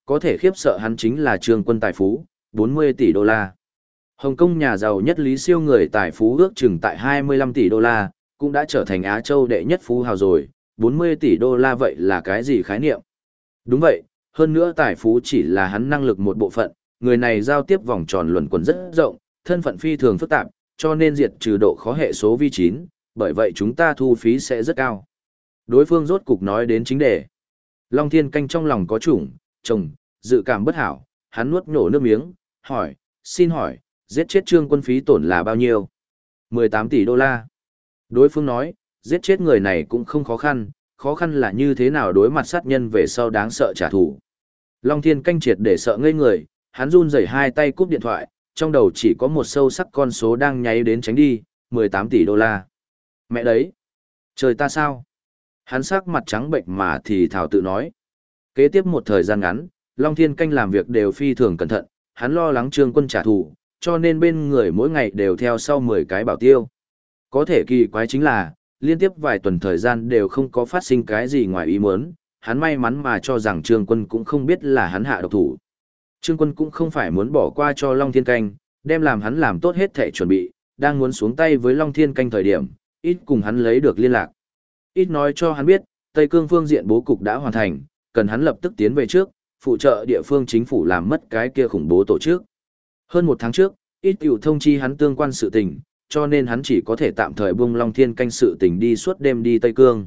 S1: có thể khiếp sợ hắn chính là Trương Quân tài phú, 40 tỷ đô la. Hồng Kông nhà giàu nhất Lý Siêu người tài phú ước chừng tại 25 tỷ đô la, cũng đã trở thành Á Châu đệ nhất phú hào rồi, 40 tỷ đô la vậy là cái gì khái niệm? Đúng vậy, hơn nữa tài phú chỉ là hắn năng lực một bộ phận, người này giao tiếp vòng tròn luẩn quẩn rất rộng, thân phận phi thường phức tạp, cho nên diệt trừ độ khó hệ số vi 9, bởi vậy chúng ta thu phí sẽ rất cao. Đối phương rốt cục nói đến chính đề. Long Thiên Canh trong lòng có chồng, dự cảm bất hảo, hắn nuốt nhổ nước miếng, xin hỏi, giết chết Trương Quân phí tổn là bao nhiêu? 18 tỷ đô la. Đối phương nói, giết chết người này cũng không khó khăn là như thế nào đối mặt sát nhân về sau đáng sợ trả thù. Long Thiên Canh triệt để sợ ngây người, hắn run rẩy hai tay cúp điện thoại, trong đầu chỉ có một sâu sắc con số đang nháy đến tránh đi, 18 tỷ đô la. Mẹ đấy! Trời ta sao? Hắn sắc mặt trắng bệnh mà thì thảo tự nói. Kế tiếp một thời gian ngắn, Long Thiên Canh làm việc đều phi thường cẩn thận, hắn lo lắng Trương Quân trả thù, cho nên bên người mỗi ngày đều theo sau 10 cái bảo tiêu. Có thể kỳ quái chính là, liên tiếp vài tuần thời gian đều không có phát sinh cái gì ngoài ý muốn, hắn may mắn mà cho rằng Trương Quân cũng không biết là hắn hạ độc thủ. Trương Quân cũng không phải muốn bỏ qua cho Long Thiên Canh, đem làm hắn làm tốt hết thể chuẩn bị, đang muốn xuống tay với Long Thiên Canh thời điểm, ít cùng hắn lấy được liên lạc. Ít nói cho hắn biết, Tây Cương phương diện bố cục đã hoàn thành, cần hắn lập tức tiến về trước, phụ trợ địa phương chính phủ làm mất cái kia khủng bố tổ chức. Hơn một tháng trước, ít tiểu thông chi hắn tương quan sự tình, cho nên hắn chỉ có thể tạm thời buông Long Thiên Canh sự tình đi suốt đêm đi Tây Cương.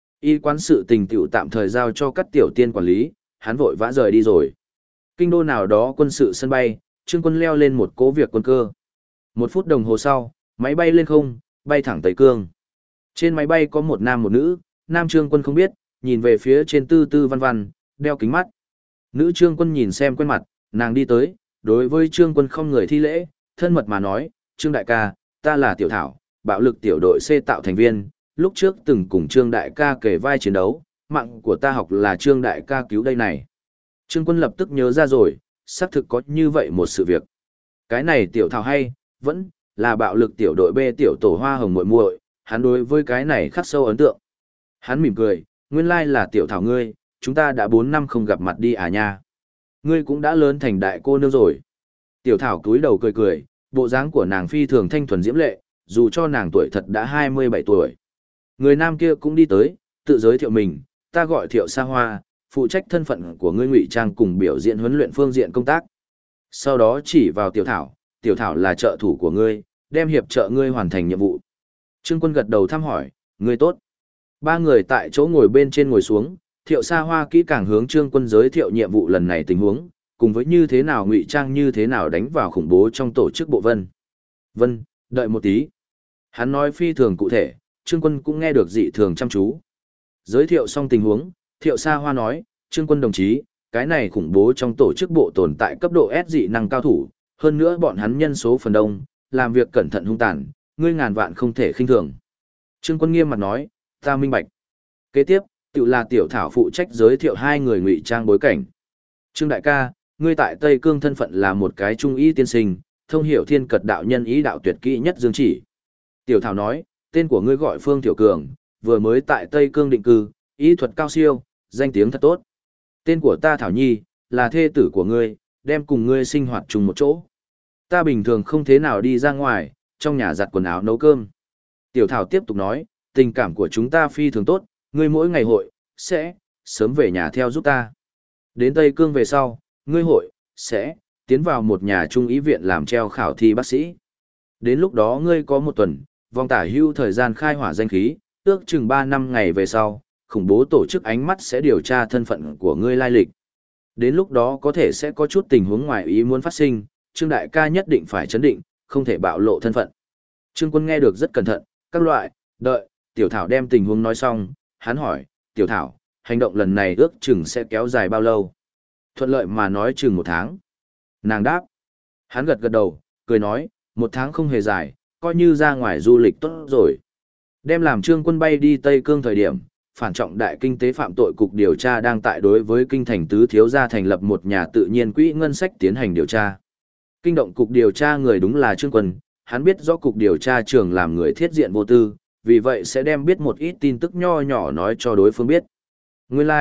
S1: Y quán sự tình tiểu tạm thời giao cho các tiểu tiên quản lý, hắn vội vã rời đi rồi. Kinh đô nào đó quân sự sân bay, Trương Quân leo lên một cố việc quân cơ. 1 phút đồng hồ sau, máy bay lên không, bay thẳng Tây Cương. Trên máy bay có một nam một nữ, nam Trương Quân không biết, nhìn về phía trên tư tư văn văn, đeo kính mắt. Nữ Trương Quân nhìn xem quen mặt, nàng đi tới, đối với Trương Quân không người thi lễ, thân mật mà nói, Trương đại ca, ta là Tiểu Thảo, bạo lực tiểu đội C tạo thành viên, lúc trước từng cùng Trương đại ca kể vai chiến đấu, mạng của ta học là Trương đại ca cứu đây này. Trương Quân lập tức nhớ ra rồi, xác thực có như vậy một sự việc. Cái này Tiểu Thảo hay, vẫn là bạo lực tiểu đội B tiểu tổ hoa hồng muội muội, hắn đối với cái này khắc sâu ấn tượng. Hắn mỉm cười, nguyên lai là Tiểu Thảo ngươi, chúng ta đã 4 năm không gặp mặt đi à nha. Ngươi cũng đã lớn thành đại cô nương rồi. Tiểu Thảo cúi đầu cười cười, bộ dáng của nàng phi thường thanh thuần diễm lệ, dù cho nàng tuổi thật đã 27 tuổi. Người nam kia cũng đi tới, tự giới thiệu mình, ta gọi Thiệu Sa Hoa, phụ trách thân phận của ngươi ngụy trang cùng biểu diễn huấn luyện phương diện công tác. Sau đó chỉ vào Tiểu Thảo là trợ thủ của ngươi, đem hiệp trợ ngươi hoàn thành nhiệm vụ. Trương Quân gật đầu thăm hỏi, ngươi tốt. Ba người tại chỗ ngồi bên trên ngồi xuống, Thiệu Sa Hoa kỹ càng hướng Trương Quân giới thiệu nhiệm vụ lần này tình huống, cùng với như thế nào ngụy trang như thế nào đánh vào khủng bố trong tổ chức bộ Vân. Vân, đợi một tí. Hắn nói phi thường cụ thể, Trương Quân cũng nghe được dị thường chăm chú. Giới thiệu xong tình huống, Thiệu Sa Hoa nói, Trương Quân đồng chí, cái này khủng bố trong tổ chức bộ tồn tại cấp độ S dị năng cao thủ, hơn nữa bọn hắn nhân số phần đông, làm việc cẩn thận hung tàn, ngươi ngàn vạn không thể khinh thường. Trương Quân nghiêm mặt nói, ta minh bạch. Kế tiếp, tự là Tiểu Thảo phụ trách giới thiệu hai người ngụy trang bối cảnh. Trương đại ca, ngươi tại Tây Cương thân phận là một cái trung y tiên sinh, thông hiểu thiên cật đạo nhân ý đạo tuyệt kỹ nhất dương chỉ. Tiểu Thảo nói, tên của ngươi gọi Phương Tiểu Cường, vừa mới tại Tây Cương định cư, ý thuật cao siêu, danh tiếng thật tốt. Tên của ta Thảo Nhi, là thê tử của ngươi, đem cùng ngươi sinh hoạt chung một chỗ. Ta bình thường không thế nào đi ra ngoài, trong nhà giặt quần áo nấu cơm. Tiểu Thảo tiếp tục nói, tình cảm của chúng ta phi thường tốt, ngươi mỗi ngày hội, sẽ, sớm về nhà theo giúp ta. Đến Tây Cương về sau, ngươi hội, sẽ, tiến vào một nhà trung ý viện làm treo khảo thi bác sĩ. Đến lúc đó ngươi có 1 tuần, vòng tả hưu thời gian khai hỏa danh khí, ước chừng 3 năm ngày về sau, khủng bố tổ chức ánh mắt sẽ điều tra thân phận của ngươi lai lịch. Đến lúc đó có thể sẽ có chút tình huống ngoài ý muốn phát sinh, Trương đại ca nhất định phải chấn định, không thể bạo lộ thân phận. Trương Quân nghe được rất cẩn thận, các loại, đợi, Tiểu Thảo đem tình huống nói xong, hắn hỏi, Tiểu Thảo, hành động lần này ước chừng sẽ kéo dài bao lâu? Thuận lợi mà nói chừng 1 tháng. Nàng đáp. Hắn gật gật đầu, cười nói, 1 tháng không hề dài, coi như ra ngoài du lịch tốt rồi. Đem làm Trương Quân bay đi Tây Cương thời điểm, phản trọng đại kinh tế phạm tội cục điều tra đang tại đối với kinh thành tứ thiếu gia thành lập một nhà tự nhiên quỹ ngân sách tiến hành điều tra. Kinh động cục điều tra người đúng là Trương Quân, hắn biết rõ cục điều tra trưởng làm người thiết diện vô tư, vì vậy sẽ đem biết một ít tin tức nho nhỏ nói cho đối phương biết. Nguyên lai,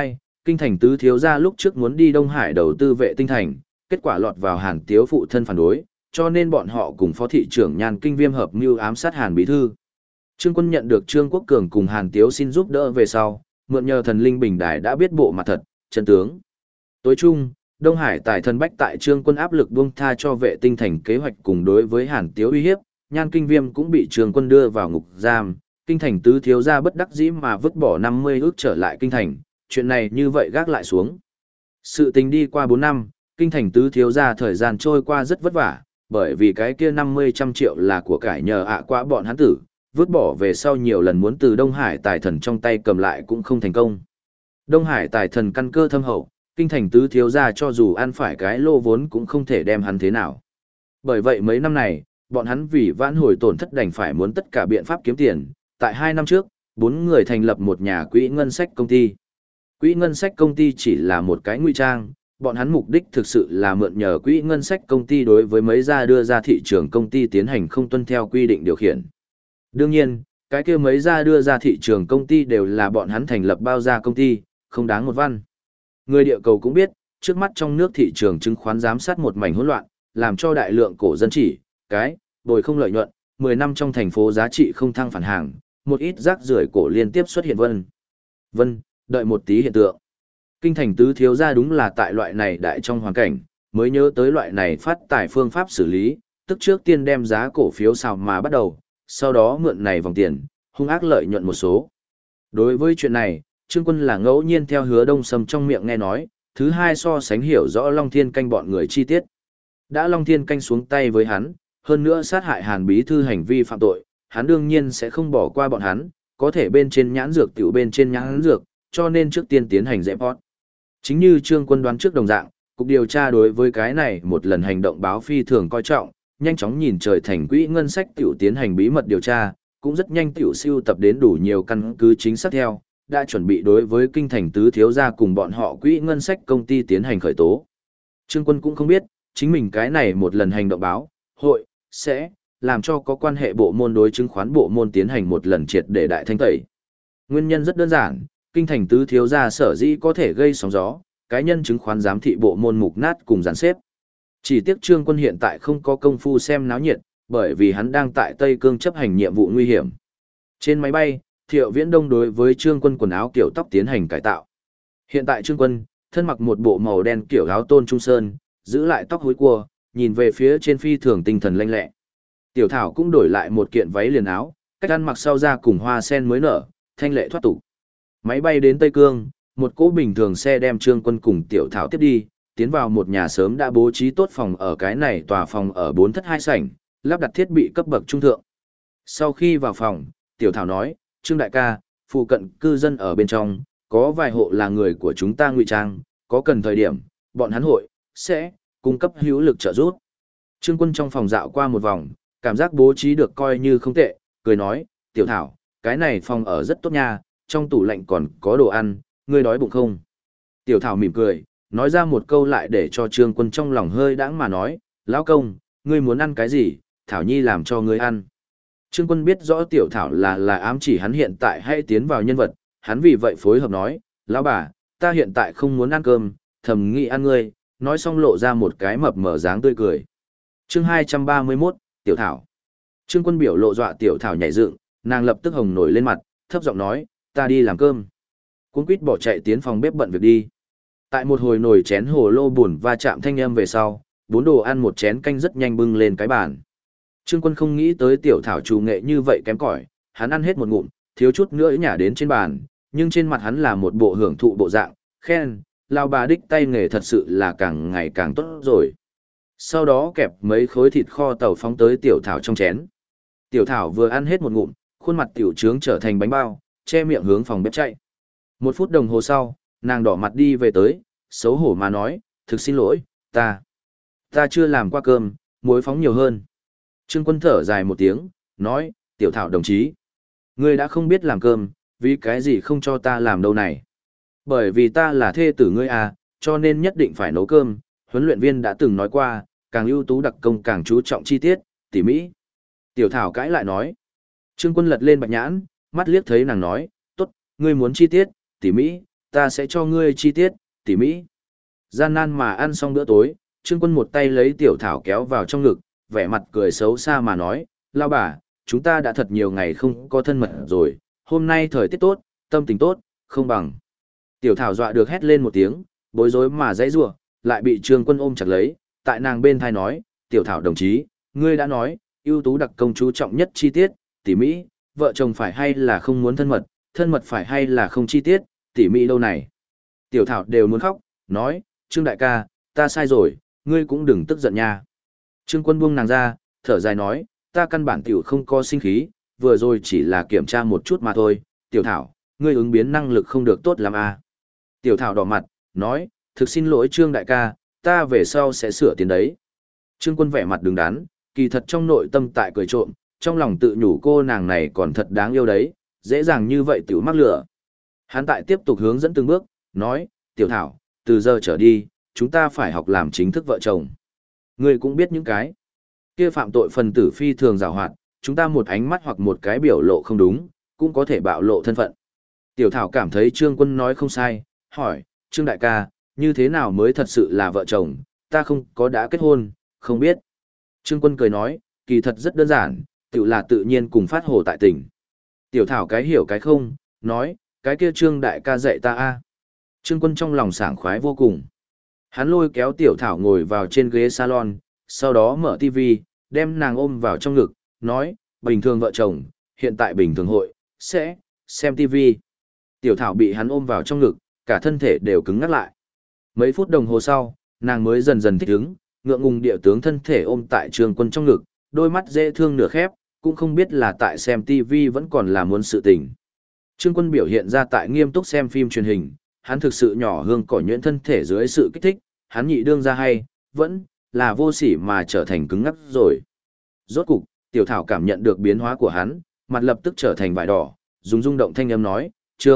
S1: Kinh thành tứ thiếu gia lúc trước muốn đi Đông Hải đầu tư vệ tinh thành, kết quả lọt vào Hàn Tiếu phụ thân phản đối, cho nên bọn họ cùng phó thị trưởng Nhan Kinh Viêm hợp mưu ám sát Hàn bí thư. Trương Quân nhận được Trương Quốc Cường cùng Hàn Tiếu xin giúp đỡ về sau, mượn nhờ thần linh bình đài đã biết bộ mặt thật, chân tướng. Tối chung, Đông Hải tài thần bách tại Trương Quân áp lực buông tha cho vệ tinh thành kế hoạch cùng đối với Hàn Tiếu uy hiếp, Nhan Kinh Viêm cũng bị Trương Quân đưa vào ngục giam, kinh thành tứ thiếu gia bất đắc dĩ mà vứt bỏ 50 ước trở lại kinh thành, chuyện này như vậy gác lại xuống. Sự tình đi qua 4 năm, kinh thành tứ thiếu gia thời gian trôi qua rất vất vả, bởi vì cái kia 50 triệu là của cải nhờ ạ quá bọn hắn tử, vứt bỏ về sau nhiều lần muốn từ Đông Hải tài thần trong tay cầm lại cũng không thành công. Đông Hải tài thần căn cơ thâm hậu, kinh thành tứ thiếu gia cho dù ăn phải cái lô vốn cũng không thể đem hắn thế nào. Bởi vậy mấy năm này, bọn hắn vì vãn hồi tổn thất đành phải muốn tất cả biện pháp kiếm tiền. Tại 2 năm trước, 4 người thành lập một nhà quỹ ngân sách công ty. Quỹ ngân sách công ty chỉ là một cái ngụy trang, bọn hắn mục đích thực sự là mượn nhờ quỹ ngân sách công ty đối với mấy gia đưa ra thị trường công ty tiến hành không tuân theo quy định điều khiển. Đương nhiên, cái kia mấy gia đưa ra thị trường công ty đều là bọn hắn thành lập bao gia công ty, không đáng một văn. Người địa cầu cũng biết, trước mắt trong nước thị trường chứng khoán giám sát một mảnh hỗn loạn, làm cho đại lượng cổ dân chỉ, bồi không lợi nhuận, 10 năm trong thành phố giá trị không thăng phản hàng, một ít rác rưởi cổ liên tiếp xuất hiện đợi một tí hiện tượng. Kinh thành tứ thiếu gia đúng là tại loại này đại trong hoàn cảnh, mới nhớ tới loại này phát tài phương pháp xử lý, tức trước tiên đem giá cổ phiếu xào mà bắt đầu, sau đó mượn này vòng tiền, hung ác lợi nhuận một số. Đối với chuyện này, Trương Quân là ngẫu nhiên theo Hứa Đông Sâm trong miệng nghe nói, thứ hai so sánh hiểu rõ Long Thiên Canh bọn người chi tiết. Đã Long Thiên Canh xuống tay với hắn, hơn nữa sát hại Hàn bí thư hành vi phạm tội, hắn đương nhiên sẽ không bỏ qua bọn hắn, có thể bên trên nhãn dược tiểu bên trên nhãn dược, cho nên trước tiên tiến hành dẹp hót. Chính như Trương Quân đoán trước đồng dạng, cục điều tra đối với cái này một lần hành động báo phi thường coi trọng, nhanh chóng nhìn trời thành quỹ ngân sách tiểu tiến hành bí mật điều tra, cũng rất nhanh tiểu siêu tập đến đủ nhiều căn cứ chính xác theo, đã chuẩn bị đối với kinh thành tứ thiếu gia cùng bọn họ quỹ ngân sách công ty tiến hành khởi tố. Trương Quân cũng không biết, chính mình cái này một lần hành động báo, hội, sẽ làm cho có quan hệ bộ môn đối chứng khoán bộ môn tiến hành một lần triệt để đại thanh tẩy. Nguyên nhân rất đơn giản, kinh thành tứ thiếu gia sở dĩ có thể gây sóng gió, cá nhân chứng khoán giám thị bộ môn mục nát cùng dàn xếp. Chỉ tiếc Trương Quân hiện tại không có công phu xem náo nhiệt, bởi vì hắn đang tại Tây Cương chấp hành nhiệm vụ nguy hiểm. Trên máy bay, Thiệu Viễn Đông đối với Trương Quân quần áo kiểu tóc tiến hành cải tạo. Hiện tại Trương Quân, thân mặc một bộ màu đen kiểu áo tôn trung sơn, giữ lại tóc húi cua, nhìn về phía trên phi thường tinh thần lanh lẹ. Tiểu Thảo cũng đổi lại một kiện váy liền áo, cách ăn mặc sau ra cùng hoa sen mới nở, thanh lệ thoát tục. Máy bay đến Tây Cương, một cỗ bình thường xe đem Trương Quân cùng Tiểu Thảo tiếp đi, tiến vào một nhà sớm đã bố trí tốt phòng ở cái này tòa phòng ở 4 thất 2 sảnh, lắp đặt thiết bị cấp bậc trung thượng. Sau khi vào phòng, Tiểu Thảo nói, Trương đại ca, phụ cận cư dân ở bên trong, có vài hộ là người của chúng ta ngụy trang, có cần thời điểm, bọn hắn hội, sẽ, cung cấp hữu lực trợ giúp. Trương Quân trong phòng dạo qua một vòng, cảm giác bố trí được coi như không tệ, cười nói, Tiểu Thảo, cái này phòng ở rất tốt nha, trong tủ lạnh còn có đồ ăn, ngươi đói bụng không? Tiểu Thảo mỉm cười, nói ra một câu lại để cho Trương Quân trong lòng hơi đãng mà nói, lão công, ngươi muốn ăn cái gì, Thảo Nhi làm cho ngươi ăn. Trương Quân biết rõ Tiểu Thảo là ám chỉ hắn hiện tại hay tiến vào nhân vật, hắn vì vậy phối hợp nói, lão bà, ta hiện tại không muốn ăn cơm, thầm nghĩ ăn ngươi, nói xong lộ ra một cái mập mờ dáng tươi cười. Chương 231, Tiểu Thảo. Trương Quân biểu lộ dọa Tiểu Thảo nhảy dựng, nàng lập tức hồng nổi lên mặt, thấp giọng nói, ta đi làm cơm. Cuống quýt bỏ chạy tiến phòng bếp bận việc đi. Tại một hồi nồi chén hồ lô buồn va chạm thanh âm về sau, 4 đồ ăn một chén canh rất nhanh bưng lên cái bàn. Trương Quân không nghĩ tới Tiểu Thảo chủ nghệ như vậy kém cỏi, hắn ăn hết một ngụm, thiếu chút nữa nhả đến trên bàn, nhưng trên mặt hắn là một bộ hưởng thụ bộ dạng, khen, lao bà đích tay nghề thật sự là càng ngày càng tốt rồi. Sau đó kẹp mấy khối thịt kho tàu phóng tới Tiểu Thảo trong chén. Tiểu Thảo vừa ăn hết một ngụm, khuôn mặt tiểu trướng trở thành bánh bao, che miệng hướng phòng bếp chạy. 1 phút đồng hồ sau, nàng đỏ mặt đi về tới, xấu hổ mà nói, thực xin lỗi, ta chưa làm qua cơm, muối phóng nhiều hơn. Trương Quân thở dài một tiếng, nói, Tiểu Thảo đồng chí, ngươi đã không biết làm cơm, vì cái gì không cho ta làm đâu này? Bởi vì ta là thê tử ngươi à, cho nên nhất định phải nấu cơm, huấn luyện viên đã từng nói qua, càng ưu tú đặc công càng chú trọng chi tiết, tỉ mỹ. Tiểu Thảo cãi lại nói. Trương Quân lật lên bạch nhãn, mắt liếc thấy nàng nói, tốt, ngươi muốn chi tiết, tỉ mỹ, ta sẽ cho ngươi chi tiết, tỉ mỹ. Gian nan mà ăn xong bữa tối, Trương Quân một tay lấy Tiểu Thảo kéo vào trong ngực, vẻ mặt cười xấu xa mà nói, lao bà, chúng ta đã thật nhiều ngày không có thân mật rồi, hôm nay thời tiết tốt, tâm tình tốt, không bằng. Tiểu Thảo dọa được hét lên một tiếng, bối rối mà dãy rủa, lại bị Trương Quân ôm chặt lấy, tại nàng bên thai nói, Tiểu Thảo đồng chí, ngươi đã nói, ưu tú đặc công chú trọng nhất chi tiết, tỉ mỹ, vợ chồng phải hay là không muốn thân mật phải hay là không chi tiết, tỉ mỹ đâu này. Tiểu Thảo đều muốn khóc, nói, Trương đại ca, ta sai rồi, ngươi cũng đừng tức giận nha. Trương Quân buông nàng ra, thở dài nói, ta căn bản tiểu không có sinh khí, vừa rồi chỉ là kiểm tra một chút mà thôi, Tiểu Thảo, ngươi ứng biến năng lực không được tốt lắm à. Tiểu Thảo đỏ mặt, nói, thực xin lỗi Trương đại ca, ta về sau sẽ sửa tiền đấy. Trương Quân vẻ mặt đứng đắn, kỳ thật trong nội tâm tại cười trộm, trong lòng tự nhủ cô nàng này còn thật đáng yêu đấy, dễ dàng như vậy tiểu mắc lửa. Hắn tại tiếp tục hướng dẫn từng bước, nói, Tiểu Thảo, từ giờ trở đi, chúng ta phải học làm chính thức vợ chồng. Ngươi cũng biết những cái kia phạm tội phần tử phi thường giàu hoạt, chúng ta một ánh mắt hoặc một cái biểu lộ không đúng, cũng có thể bạo lộ thân phận. Tiểu Thảo cảm thấy Trương Quân nói không sai, hỏi, Trương đại ca, như thế nào mới thật sự là vợ chồng, ta không có đã kết hôn, không biết. Trương Quân cười nói, kỳ thật rất đơn giản, tự là tự nhiên cùng phát hồ tại tình. Tiểu Thảo cái hiểu cái không, nói, cái kia Trương đại ca dạy ta a. Trương Quân trong lòng sảng khoái vô cùng. Hắn lôi kéo Tiểu Thảo ngồi vào trên ghế salon, sau đó mở TV, đem nàng ôm vào trong ngực, nói, bình thường vợ chồng, hiện tại bình thường hội, sẽ, xem TV. Tiểu Thảo bị hắn ôm vào trong ngực, cả thân thể đều cứng ngắc lại. Mấy phút đồng hồ sau, nàng mới dần dần thích ứng, ngượng ngùng địa tướng thân thể ôm tại Trương Quân trong ngực, đôi mắt dễ thương nửa khép, cũng không biết là tại xem TV vẫn còn là muốn sự tình. Trương Quân biểu hiện ra tại nghiêm túc xem phim truyền hình, hắn thực sự nhỏ hương cỏ nhuyễn thân thể dưới sự kích thích, hắn nhị đương ra hay, vẫn là vô sỉ mà trở thành cứng ngắc rồi. Rốt cục, Tiểu Thảo cảm nhận được biến hóa của hắn, mặt lập tức trở thành vải đỏ, dùng rung động thanh âm nói,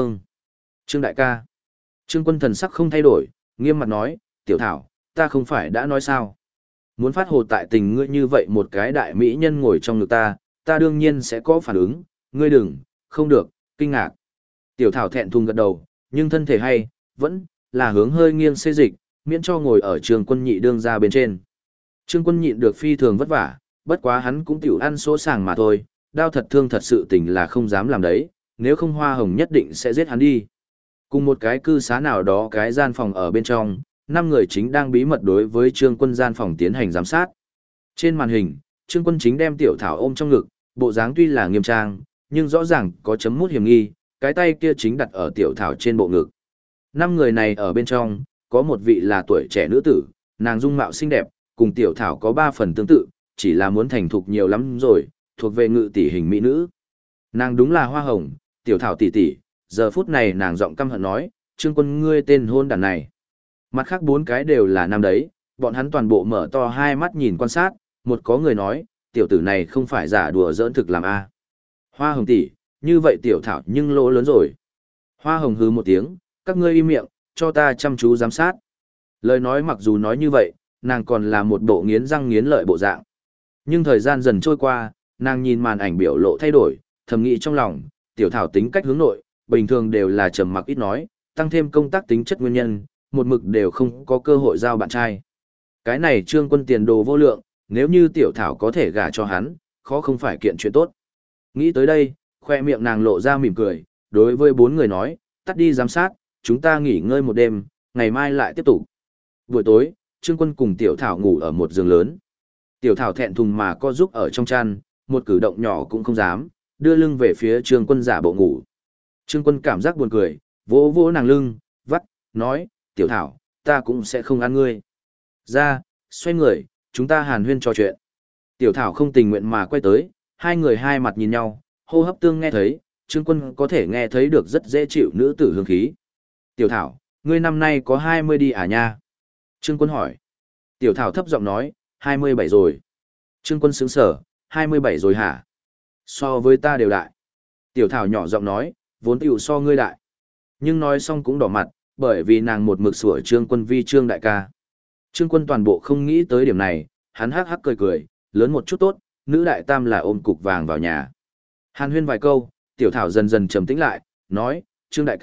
S1: Trương đại ca. Trương Quân thần sắc không thay đổi, nghiêm mặt nói, Tiểu Thảo, ta không phải đã nói sao. Muốn phát hồ tại tình ngươi như vậy một cái đại mỹ nhân ngồi trong ngực ta đương nhiên sẽ có phản ứng, ngươi đừng, không được, kinh ngạc. Tiểu Thảo thẹn thùng gật đầu, nhưng thân thể hay, vẫn là hướng hơi nghiêng xê dịch, miễn cho ngồi ở Trương Quân nhị đương ra bên trên. Trương Quân nhịn được phi thường vất vả, bất quá hắn cũng tiểu ăn số sàng mà thôi, đau thật thương thật sự tình là không dám làm đấy, nếu không Hoa Hồng nhất định sẽ giết hắn đi. Cùng một cái cư xá nào đó cái gian phòng ở bên trong, 5 người chính đang bí mật đối với Trương Quân gian phòng tiến hành giám sát. Trên màn hình, Trương Quân chính đem Tiểu Thảo ôm trong ngực, bộ dáng tuy là nghiêm trang, nhưng rõ ràng có chấm mút hiểm nghi, cái tay kia chính đặt ở Tiểu Thảo trên bộ ngực. 5 người này ở bên trong, có một vị là tuổi trẻ nữ tử, nàng dung mạo xinh đẹp, cùng Tiểu Thảo có 3 phần tương tự, chỉ là muốn thành thục nhiều lắm rồi, thuộc về ngự tỷ hình mỹ nữ. Nàng đúng là Hoa Hồng, Tiểu Thảo tỷ tỷ, giờ phút này nàng giọng căm hận nói, Trương Quân ngươi tên hôn đàn này. Mặt khác 4 cái đều là nam đấy, bọn hắn toàn bộ mở to hai mắt nhìn quan sát, một có người nói, tiểu tử này không phải giả đùa giỡn thực làm a. Hoa Hồng tỷ, như vậy Tiểu Thảo nhưng lỗ lớn rồi. Hoa Hồng hứ một tiếng, các ngươi im miệng, cho ta chăm chú giám sát. Lời nói mặc dù nói như vậy, nàng còn là một bộ nghiến răng nghiến lợi bộ dạng. Nhưng thời gian dần trôi qua, nàng nhìn màn ảnh biểu lộ thay đổi, thầm nghĩ trong lòng, Tiểu Thảo tính cách hướng nội, bình thường đều là trầm mặc ít nói, tăng thêm công tác tính chất nguyên nhân, một mực đều không có cơ hội giao bạn trai. Cái này Trương Quân tiền đồ vô lượng, nếu như Tiểu Thảo có thể gả cho hắn, khó không phải kiện chuyện tốt. Nghĩ tới đây, khoe miệng nàng lộ ra mỉm cười, đối với 4 người nói, tắt đi giám sát, chúng ta nghỉ ngơi một đêm, ngày mai lại tiếp tục. Buổi tối, Trương Quân cùng Tiểu Thảo ngủ ở một giường lớn. Tiểu Thảo thẹn thùng mà co giúp ở trong chăn, một cử động nhỏ cũng không dám, đưa lưng về phía Trương Quân giả bộ ngủ. Trương Quân cảm giác buồn cười, vỗ vỗ nàng lưng, vắt, nói, Tiểu Thảo, ta cũng sẽ không ăn ngươi. Ra, xoay người, chúng ta hàn huyên trò chuyện. Tiểu Thảo không tình nguyện mà quay tới, hai người hai mặt nhìn nhau, hô hấp tương nghe thấy, Trương Quân có thể nghe thấy được rất dễ chịu nữ tử hương khí. Tiểu Thảo, ngươi năm nay có 20 đi à nha? Trương Quân hỏi. Tiểu Thảo thấp giọng nói, 27 rồi. Trương Quân sững sờ, 27 rồi hả? So với ta đều đại. Tiểu Thảo nhỏ giọng nói, vốn tiểu so ngươi đại. Nhưng nói xong cũng đỏ mặt, bởi vì nàng một mực sủa Trương Quân vi Trương đại ca. Trương Quân toàn bộ không nghĩ tới điểm này, hắn hắc hắc cười cười, lớn một chút tốt, nữ đại tam là ôm cục vàng vào nhà. Hàn huyên vài câu, Tiểu Thảo dần dần trầm tĩnh lại, nói, Trương đại ca,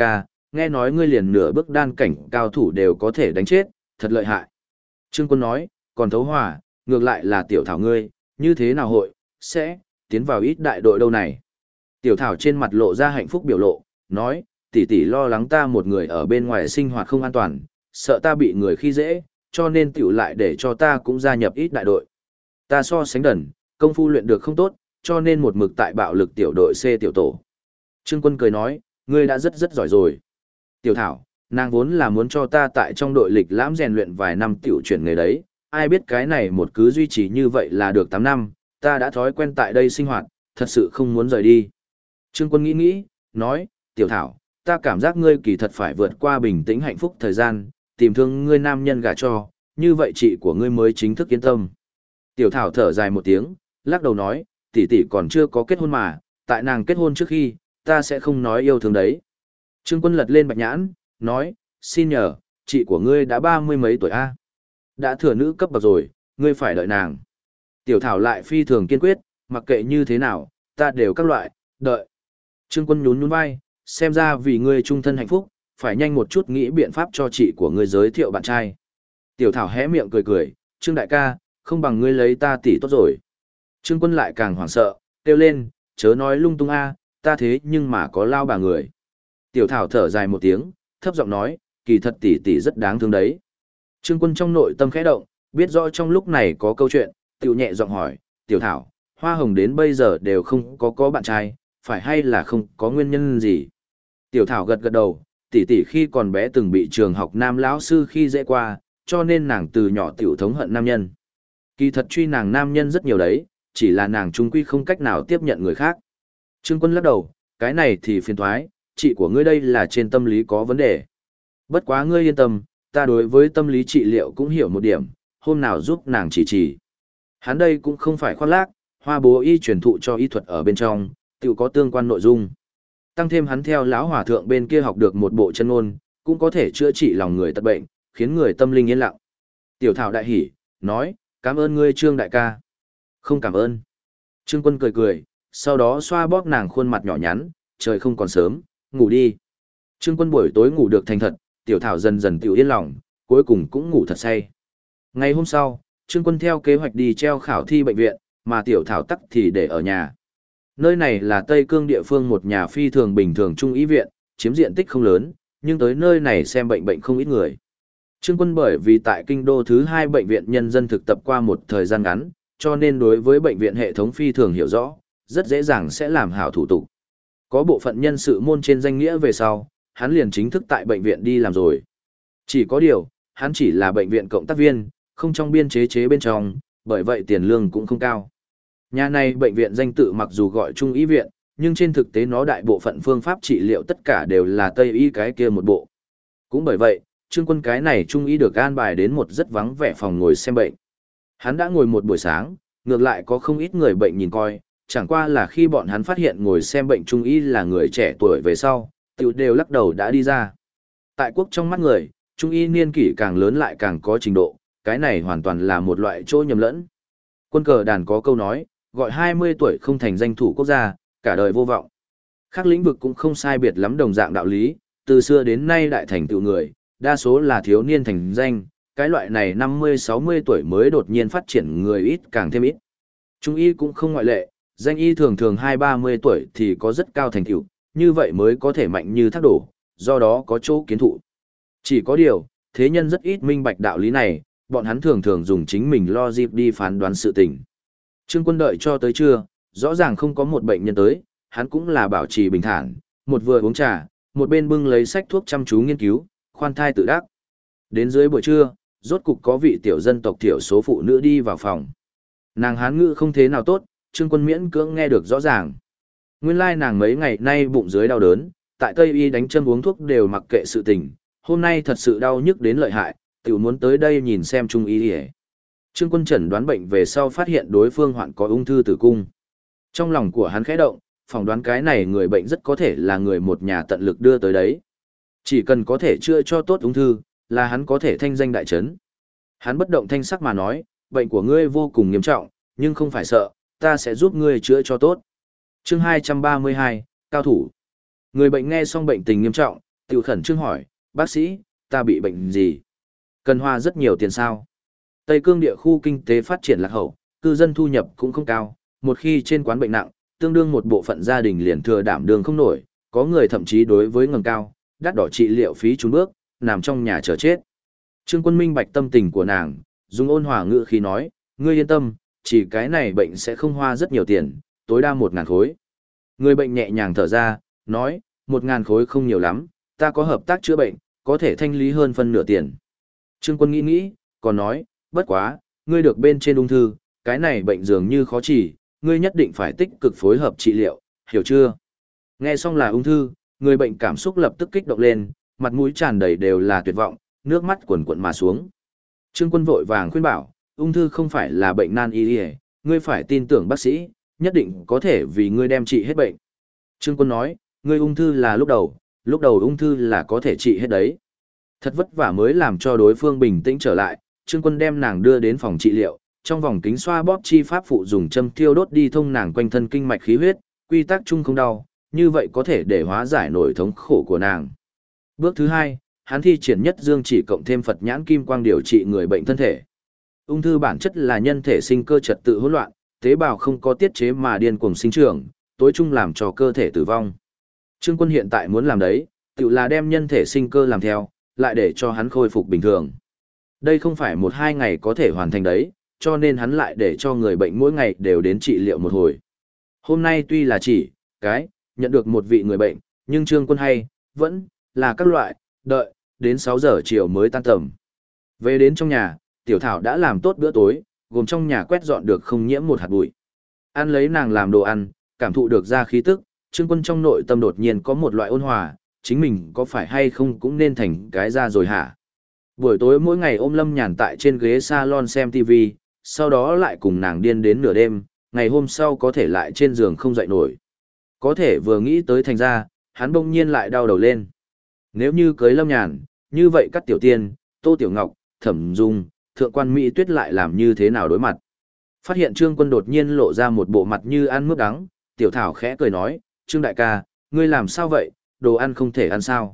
S1: nghe nói ngươi liền nửa bước đan cảnh cao thủ đều có thể đánh chết, thật lợi hại. Trương Quân nói, còn Thấu Hòa, ngược lại là tiểu thảo ngươi, như thế nào hội, sẽ, tiến vào ít đại đội đâu này. Tiểu thảo trên mặt lộ ra hạnh phúc biểu lộ, nói, tỷ tỷ lo lắng ta một người ở bên ngoài sinh hoạt không an toàn, sợ ta bị người khi dễ, cho nên tiểu lại để cho ta cũng gia nhập ít đại đội. Ta so sánh đần, công phu luyện được không tốt, cho nên một mực tại bạo lực tiểu đội C tiểu tổ. Trương Quân cười nói, ngươi đã rất giỏi rồi. Tiểu thảo, nàng vốn là muốn cho ta tại trong đội lịch lãm rèn luyện vài năm tiểu chuyển nghề đấy, ai biết cái này một cứ duy trì như vậy là được 8 năm, ta đã thói quen tại đây sinh hoạt, thật sự không muốn rời đi. Trương Quân nghĩ, nói, tiểu thảo, ta cảm giác ngươi kỳ thật phải vượt qua bình tĩnh hạnh phúc thời gian, tìm thương ngươi nam nhân gả cho, như vậy chị của ngươi mới chính thức yên tâm. Tiểu thảo thở dài một tiếng, lắc đầu nói, tỷ tỷ còn chưa có kết hôn mà, tại nàng kết hôn trước khi, ta sẽ không nói yêu thương đấy. Trương Quân lật lên bạch nhãn, nói, xin nhờ, chị của ngươi đã 30 mấy tuổi a, đã thừa nữ cấp bậc rồi, ngươi phải đợi nàng. Tiểu thảo lại phi thường kiên quyết, mặc kệ như thế nào, ta đều các loại, đợi. Trương Quân nhún nhún vai, xem ra vì ngươi trung thân hạnh phúc, phải nhanh một chút nghĩ biện pháp cho chị của ngươi giới thiệu bạn trai. Tiểu thảo hé miệng cười, Trương đại ca, không bằng ngươi lấy ta tỷ tốt rồi. Trương Quân lại càng hoảng sợ, kêu lên, chớ nói lung tung a, ta thế nhưng mà có lao bà người. Tiểu thảo thở dài một tiếng, thấp giọng nói, kỳ thật tỷ tỷ rất đáng thương đấy. Trương Quân trong nội tâm khẽ động, biết rõ trong lúc này có câu chuyện, tiểu nhẹ giọng hỏi, tiểu thảo, hoa hồng đến bây giờ đều không có bạn trai, phải hay là không có nguyên nhân gì. Tiểu thảo gật gật đầu, tỷ tỷ khi còn bé từng bị trường học nam lão sư khi dễ qua, cho nên nàng từ nhỏ tiểu thống hận nam nhân. Kỳ thật truy nàng nam nhân rất nhiều đấy, chỉ là nàng trung quy không cách nào tiếp nhận người khác. Trương Quân lắc đầu, cái này thì phiền thoái, chị của ngươi đây là trên tâm lý có vấn đề. Bất quá ngươi yên tâm, ta đối với tâm lý trị liệu cũng hiểu một điểm, hôm nào giúp nàng chỉ. Hắn đây cũng không phải khoác lác, hoa bố y truyền thụ cho y thuật ở bên trong, tự có tương quan nội dung. Tăng thêm hắn theo lão hòa thượng bên kia học được một bộ chân ngôn, cũng có thể chữa trị lòng người tật bệnh, khiến người tâm linh yên lặng. Tiểu thảo đại hỉ, nói, cảm ơn ngươi Trương đại ca. Không cảm ơn. Trương Quân cười, sau đó xoa bóp nàng khuôn mặt nhỏ nhắn, trời không còn sớm, ngủ đi. Trương Quân buổi tối ngủ được thành thật, tiểu thảo dần dần tiểu yên lòng, cuối cùng cũng ngủ thật say. Ngày hôm sau, Trương Quân theo kế hoạch đi treo khảo thi bệnh viện, mà tiểu thảo tắc thì để ở nhà. Nơi này là Tây Cương địa phương một nhà phi thường bình thường trung y viện, chiếm diện tích không lớn, nhưng tới nơi này xem bệnh không ít người. Trương Quân bởi vì tại kinh đô thứ 2 bệnh viện nhân dân thực tập qua một thời gian ngắn, cho nên đối với bệnh viện hệ thống phi thường hiểu rõ, rất dễ dàng sẽ làm hảo thủ tục. Có bộ phận nhân sự môn trên danh nghĩa về sau, hắn liền chính thức tại bệnh viện đi làm rồi. Chỉ có điều, hắn chỉ là bệnh viện cộng tác viên, không trong biên chế bên trong, bởi vậy tiền lương cũng không cao. Nhà này bệnh viện danh tự mặc dù gọi Trung y viện, nhưng trên thực tế nó đại bộ phận phương pháp trị liệu tất cả đều là Tây y cái kia một bộ. Cũng bởi vậy, Trương Quân cái này Trung y được an bài đến một rất vắng vẻ phòng ngồi xem bệnh. Hắn đã ngồi một buổi sáng, ngược lại có không ít người bệnh nhìn coi, chẳng qua là khi bọn hắn phát hiện ngồi xem bệnh Trung y là người trẻ tuổi về sau, tiểu đều lắc đầu đã đi ra. Tại quốc trong mắt người, Trung y niên kỷ càng lớn lại càng có trình độ, cái này hoàn toàn là một loại chỗ nhầm lẫn. Quân cờ đàn có câu nói, gọi 20 tuổi không thành danh thủ quốc gia, cả đời vô vọng. Khác lĩnh vực cũng không sai biệt lắm đồng dạng đạo lý, từ xưa đến nay đại thành tựu người, đa số là thiếu niên thành danh, cái loại này 50-60 tuổi mới đột nhiên phát triển người ít càng thêm ít. Trung y cũng không ngoại lệ, danh y thường thường 2-30 tuổi thì có rất cao thành tựu, như vậy mới có thể mạnh như thác đổ, do đó có chỗ kiến thụ. Chỉ có điều, thế nhân rất ít minh bạch đạo lý này, bọn hắn thường thường dùng chính mình lo dịp đi phán đoán sự tình. Trương Quân đợi cho tới trưa, rõ ràng không có một bệnh nhân tới, hắn cũng là bảo trì bình thản, một vừa uống trà, một bên bưng lấy sách thuốc chăm chú nghiên cứu, khoan thai tự đắc. Đến dưới buổi trưa, rốt cục có vị tiểu dân tộc thiểu số phụ nữ đi vào phòng. Nàng hán ngữ không thế nào tốt, Trương Quân miễn cưỡng nghe được rõ ràng. Nguyên lai nàng mấy ngày nay bụng dưới đau đớn, tại Tây y đánh châm uống thuốc đều mặc kệ sự tình, hôm nay thật sự đau nhức đến lợi hại, tiểu muốn tới đây nhìn xem Trung y y. Trương Quân chẩn đoán bệnh về sau phát hiện đối phương hoạn có ung thư tử cung. Trong lòng của hắn khẽ động, phỏng đoán cái này người bệnh rất có thể là người một nhà tận lực đưa tới đấy. Chỉ cần có thể chữa cho tốt ung thư, là hắn có thể thanh danh đại trấn. Hắn bất động thanh sắc mà nói, bệnh của ngươi vô cùng nghiêm trọng, nhưng không phải sợ, ta sẽ giúp ngươi chữa cho tốt. Chương 232, Cao thủ. Người bệnh nghe xong bệnh tình nghiêm trọng, Tiểu khẩn trương hỏi, bác sĩ, ta bị bệnh gì? Cần hoa rất nhiều tiền sao? Tây Cương địa khu kinh tế phát triển lạc hậu, cư dân thu nhập cũng không cao, một khi trên quán bệnh nặng, tương đương một bộ phận gia đình liền thừa đảm đương không nổi, có người thậm chí đối với ngầm cao, đắt đỏ trị liệu phí trốn bước, nằm trong nhà chờ chết. Trương Quân minh bạch tâm tình của nàng, dùng ôn hòa ngữ khí nói, ngươi yên tâm, chỉ cái này bệnh sẽ không hoa rất nhiều tiền, tối đa 1.000 khối. Người bệnh nhẹ nhàng thở ra, nói, 1.000 khối không nhiều lắm, ta có hợp tác chữa bệnh, có thể thanh lý hơn phân nửa tiền. Trương Quân nghĩ, còn nói, bất quá, ngươi được bên trên ung thư, cái này bệnh dường như khó trị, ngươi nhất định phải tích cực phối hợp trị liệu, hiểu chưa? Nghe xong là ung thư, người bệnh cảm xúc lập tức kích động lên, mặt mũi tràn đầy đều là tuyệt vọng, nước mắt quần quần mà xuống. Trương Quân vội vàng khuyên bảo, ung thư không phải là bệnh nan y, ngươi phải tin tưởng bác sĩ, nhất định có thể vì ngươi đem trị hết bệnh. Trương Quân nói, ngươi ung thư là lúc đầu ung thư là có thể trị hết đấy. Thật vất vả mới làm cho đối phương bình tĩnh trở lại, Trương Quân đem nàng đưa đến phòng trị liệu, trong vòng kính xoa bóp chi pháp phụ dùng châm thiêu đốt đi thông nàng quanh thân kinh mạch khí huyết, quy tắc chung không đau, như vậy có thể để hóa giải nỗi thống khổ của nàng. Bước thứ 2, hắn thi triển nhất dương chỉ cộng thêm Phật nhãn kim quang điều trị người bệnh thân thể. Ung thư bản chất là nhân thể sinh cơ trật tự hỗn loạn, tế bào không có tiết chế mà điên cuồng sinh trưởng, tối chung làm cho cơ thể tử vong. Trương Quân hiện tại muốn làm đấy, tự là đem nhân thể sinh cơ làm theo, lại để cho hắn khôi phục bình thường. Đây không phải 1-2 ngày có thể hoàn thành đấy, cho nên hắn lại để cho người bệnh mỗi ngày đều đến trị liệu một hồi. Hôm nay tuy là nhận được một vị người bệnh, nhưng Trương Quân vẫn là các loại, đợi, đến 6 giờ chiều mới tan tầm. Về đến trong nhà, Tiểu Thảo đã làm tốt bữa tối, gồm trong nhà quét dọn được không nhiễm một hạt bụi. Ăn lấy nàng làm đồ ăn, cảm thụ được ra khí tức, Trương Quân trong nội tâm đột nhiên có một loại ôn hòa, chính mình có phải hay không cũng nên thành cái ra rồi hả? Buổi tối mỗi ngày ôm Lâm Nhàn tại trên ghế salon xem TV, sau đó lại cùng nàng điên đến nửa đêm, ngày hôm sau có thể lại trên giường không dậy nổi. Có thể vừa nghĩ tới thành ra, hắn bỗng nhiên lại đau đầu lên. Nếu như cưới Lâm Nhàn, như vậy các tiểu tiên, Tô Tiểu Ngọc, Thẩm Dung, Thượng quan Mỹ Tuyết lại làm như thế nào đối mặt? Phát hiện Trương Quân đột nhiên lộ ra một bộ mặt như ăn mướp đắng, Tiểu Thảo khẽ cười nói, Trương đại ca, ngươi làm sao vậy, đồ ăn không thể ăn sao?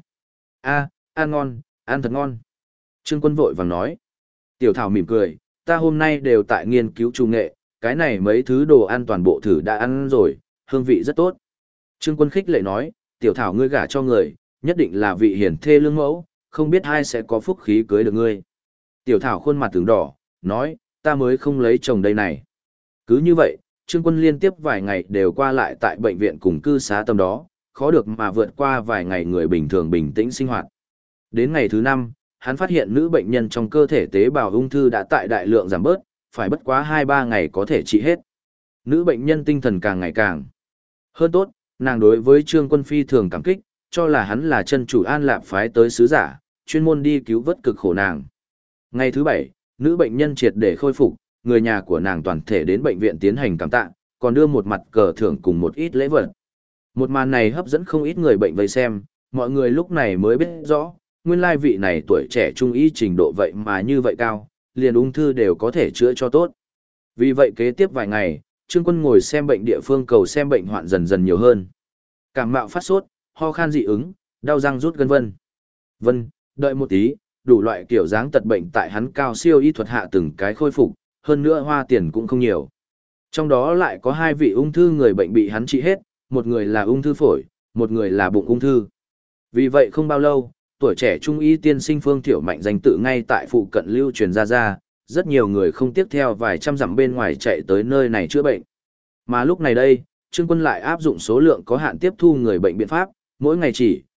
S1: Ăn ngon, ăn thật ngon. Trương Quân vội vàng nói. Tiểu Thảo mỉm cười, ta hôm nay đều tại nghiên cứu trù nghệ, cái này mấy thứ đồ ăn toàn bộ thử đã ăn rồi, hương vị rất tốt. Trương Quân khích lệ nói, Tiểu Thảo ngươi gả cho người, nhất định là vị hiền thê lương mẫu, không biết ai sẽ có phúc khí cưới được ngươi. Tiểu Thảo khuôn mặt tướng đỏ, nói, ta mới không lấy chồng đây này. Cứ như vậy, Trương Quân liên tiếp vài ngày đều qua lại tại bệnh viện cùng cư xá tầm đó, khó được mà vượt qua vài ngày người bình thường bình tĩnh sinh hoạt. Đến ngày thứ 5, hắn phát hiện nữ bệnh nhân trong cơ thể tế bào ung thư đã tại đại lượng giảm bớt, phải bất quá 2-3 ngày có thể trị hết. Nữ bệnh nhân tinh thần càng ngày càng hơn tốt, nàng đối với Trương Quân phi thường cảm kích, cho là hắn là chân chủ An Lạp phái tới sứ giả, chuyên môn đi cứu vớt cực khổ nàng. Ngày thứ 7, nữ bệnh nhân triệt để khôi phục, người nhà của nàng toàn thể đến bệnh viện tiến hành cảm tạ, còn đưa một mặt cờ thưởng cùng một ít lễ vật. Một màn này hấp dẫn không ít người bệnh vây xem, mọi người lúc này mới biết rõ, nguyên lai vị này tuổi trẻ trung y trình độ vậy mà như vậy cao, liền ung thư đều có thể chữa cho tốt. Vì vậy kế tiếp vài ngày, Trương Quân ngồi xem bệnh địa phương cầu xem bệnh hoạn dần dần nhiều hơn. Cảm mạo phát sốt, ho khan dị ứng, đau răng rút gân vân. Đợi một tí, đủ loại kiểu dáng tật bệnh tại hắn cao siêu y thuật hạ từng cái khôi phục, hơn nữa hoa tiền cũng không nhiều. Trong đó lại có 2 vị ung thư người bệnh bị hắn trị hết, một người là ung thư phổi, một người là bụng ung thư. Vì vậy không bao lâu, tuổi trẻ trung y tiên sinh Phương Thiệu Mạnh danh tự ngay tại phụ cận lưu truyền ra, rất nhiều người không tiếc theo vài trăm dặm bên ngoài chạy tới nơi này chữa bệnh. Mà lúc này đây, Trương Quân lại áp dụng số lượng có hạn tiếp thu người bệnh biện pháp, mỗi ngày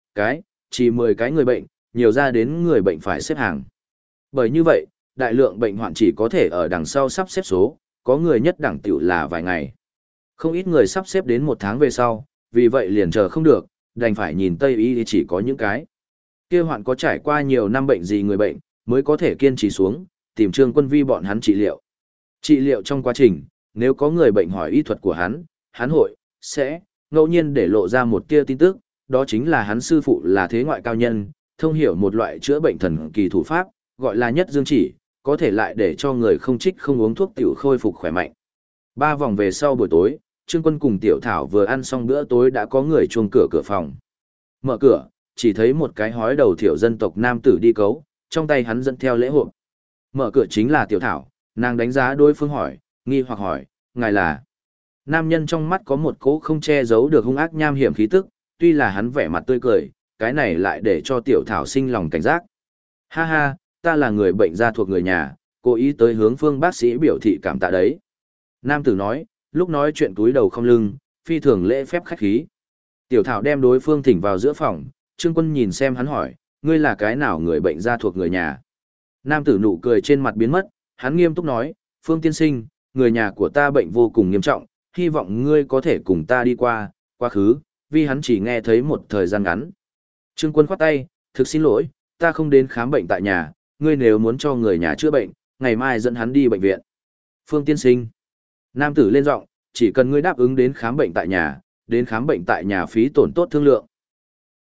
S1: chỉ 10 cái người bệnh, nhiều ra đến người bệnh phải xếp hàng. Bởi như vậy, đại lượng bệnh hoạn chỉ có thể ở đằng sau sắp xếp số, có người nhất đẳng tiểu là vài ngày. Không ít người sắp xếp đến 1 tháng về sau, vì vậy liền chờ không được, đành phải nhìn Tây y chỉ có những cái kia hoạn có trải qua nhiều năm bệnh gì người bệnh, mới có thể kiên trì xuống, tìm Trương Quân vi bọn hắn trị liệu. Trị liệu trong quá trình, nếu có người bệnh hỏi y thuật của hắn sẽ ngẫu nhiên để lộ ra một tia tin tức, đó chính là hắn sư phụ là thế ngoại cao nhân, thông hiểu một loại chữa bệnh thần kỳ thủ pháp, gọi là nhất dương chỉ, có thể lại để cho người không trích không uống thuốc tiểu khôi phục khỏe mạnh. 3 vòng về sau buổi tối, Trương Quân cùng Tiểu Thảo vừa ăn xong bữa tối đã có người chuông cửa phòng. Mở cửa, chỉ thấy một cái hói đầu thiểu dân tộc nam tử đi cấu, trong tay hắn dẫn theo lễ hộp. Mở cửa chính là Tiểu Thảo, nàng đánh giá đối phương hỏi, nghi hoặc hỏi, ngài là? Nam nhân trong mắt có một cỗ không che giấu được hung ác nham hiểm khí tức, tuy là hắn vẻ mặt tươi cười, cái này lại để cho Tiểu Thảo sinh lòng cảnh giác. Ha ha, ta là người bệnh gia thuộc người nhà, cố ý tới hướng Phương bác sĩ biểu thị cảm tạ đấy. Nam tử nói, lúc nói chuyện túi đầu không lưng, phi thường lễ phép khách khí. Tiểu Thảo đem đối phương thỉnh vào giữa phòng, Trương Quân nhìn xem hắn hỏi, ngươi là cái nào người bệnh gia thuộc người nhà? Nam tử nụ cười trên mặt biến mất, hắn nghiêm túc nói, Phương tiên sinh, người nhà của ta bệnh vô cùng nghiêm trọng, hy vọng ngươi có thể cùng ta đi qua, quá khứ, vì hắn chỉ nghe thấy một thời gian ngắn. Trương Quân khoát tay, thực xin lỗi, ta không đến khám bệnh tại nhà, ngươi nếu muốn cho người nhà chữa bệnh, ngày mai dẫn hắn đi bệnh viện. Phương tiên sinh. Nam tử lên giọng, chỉ cần ngươi đáp ứng đến khám bệnh tại nhà phí tổn tốt thương lượng.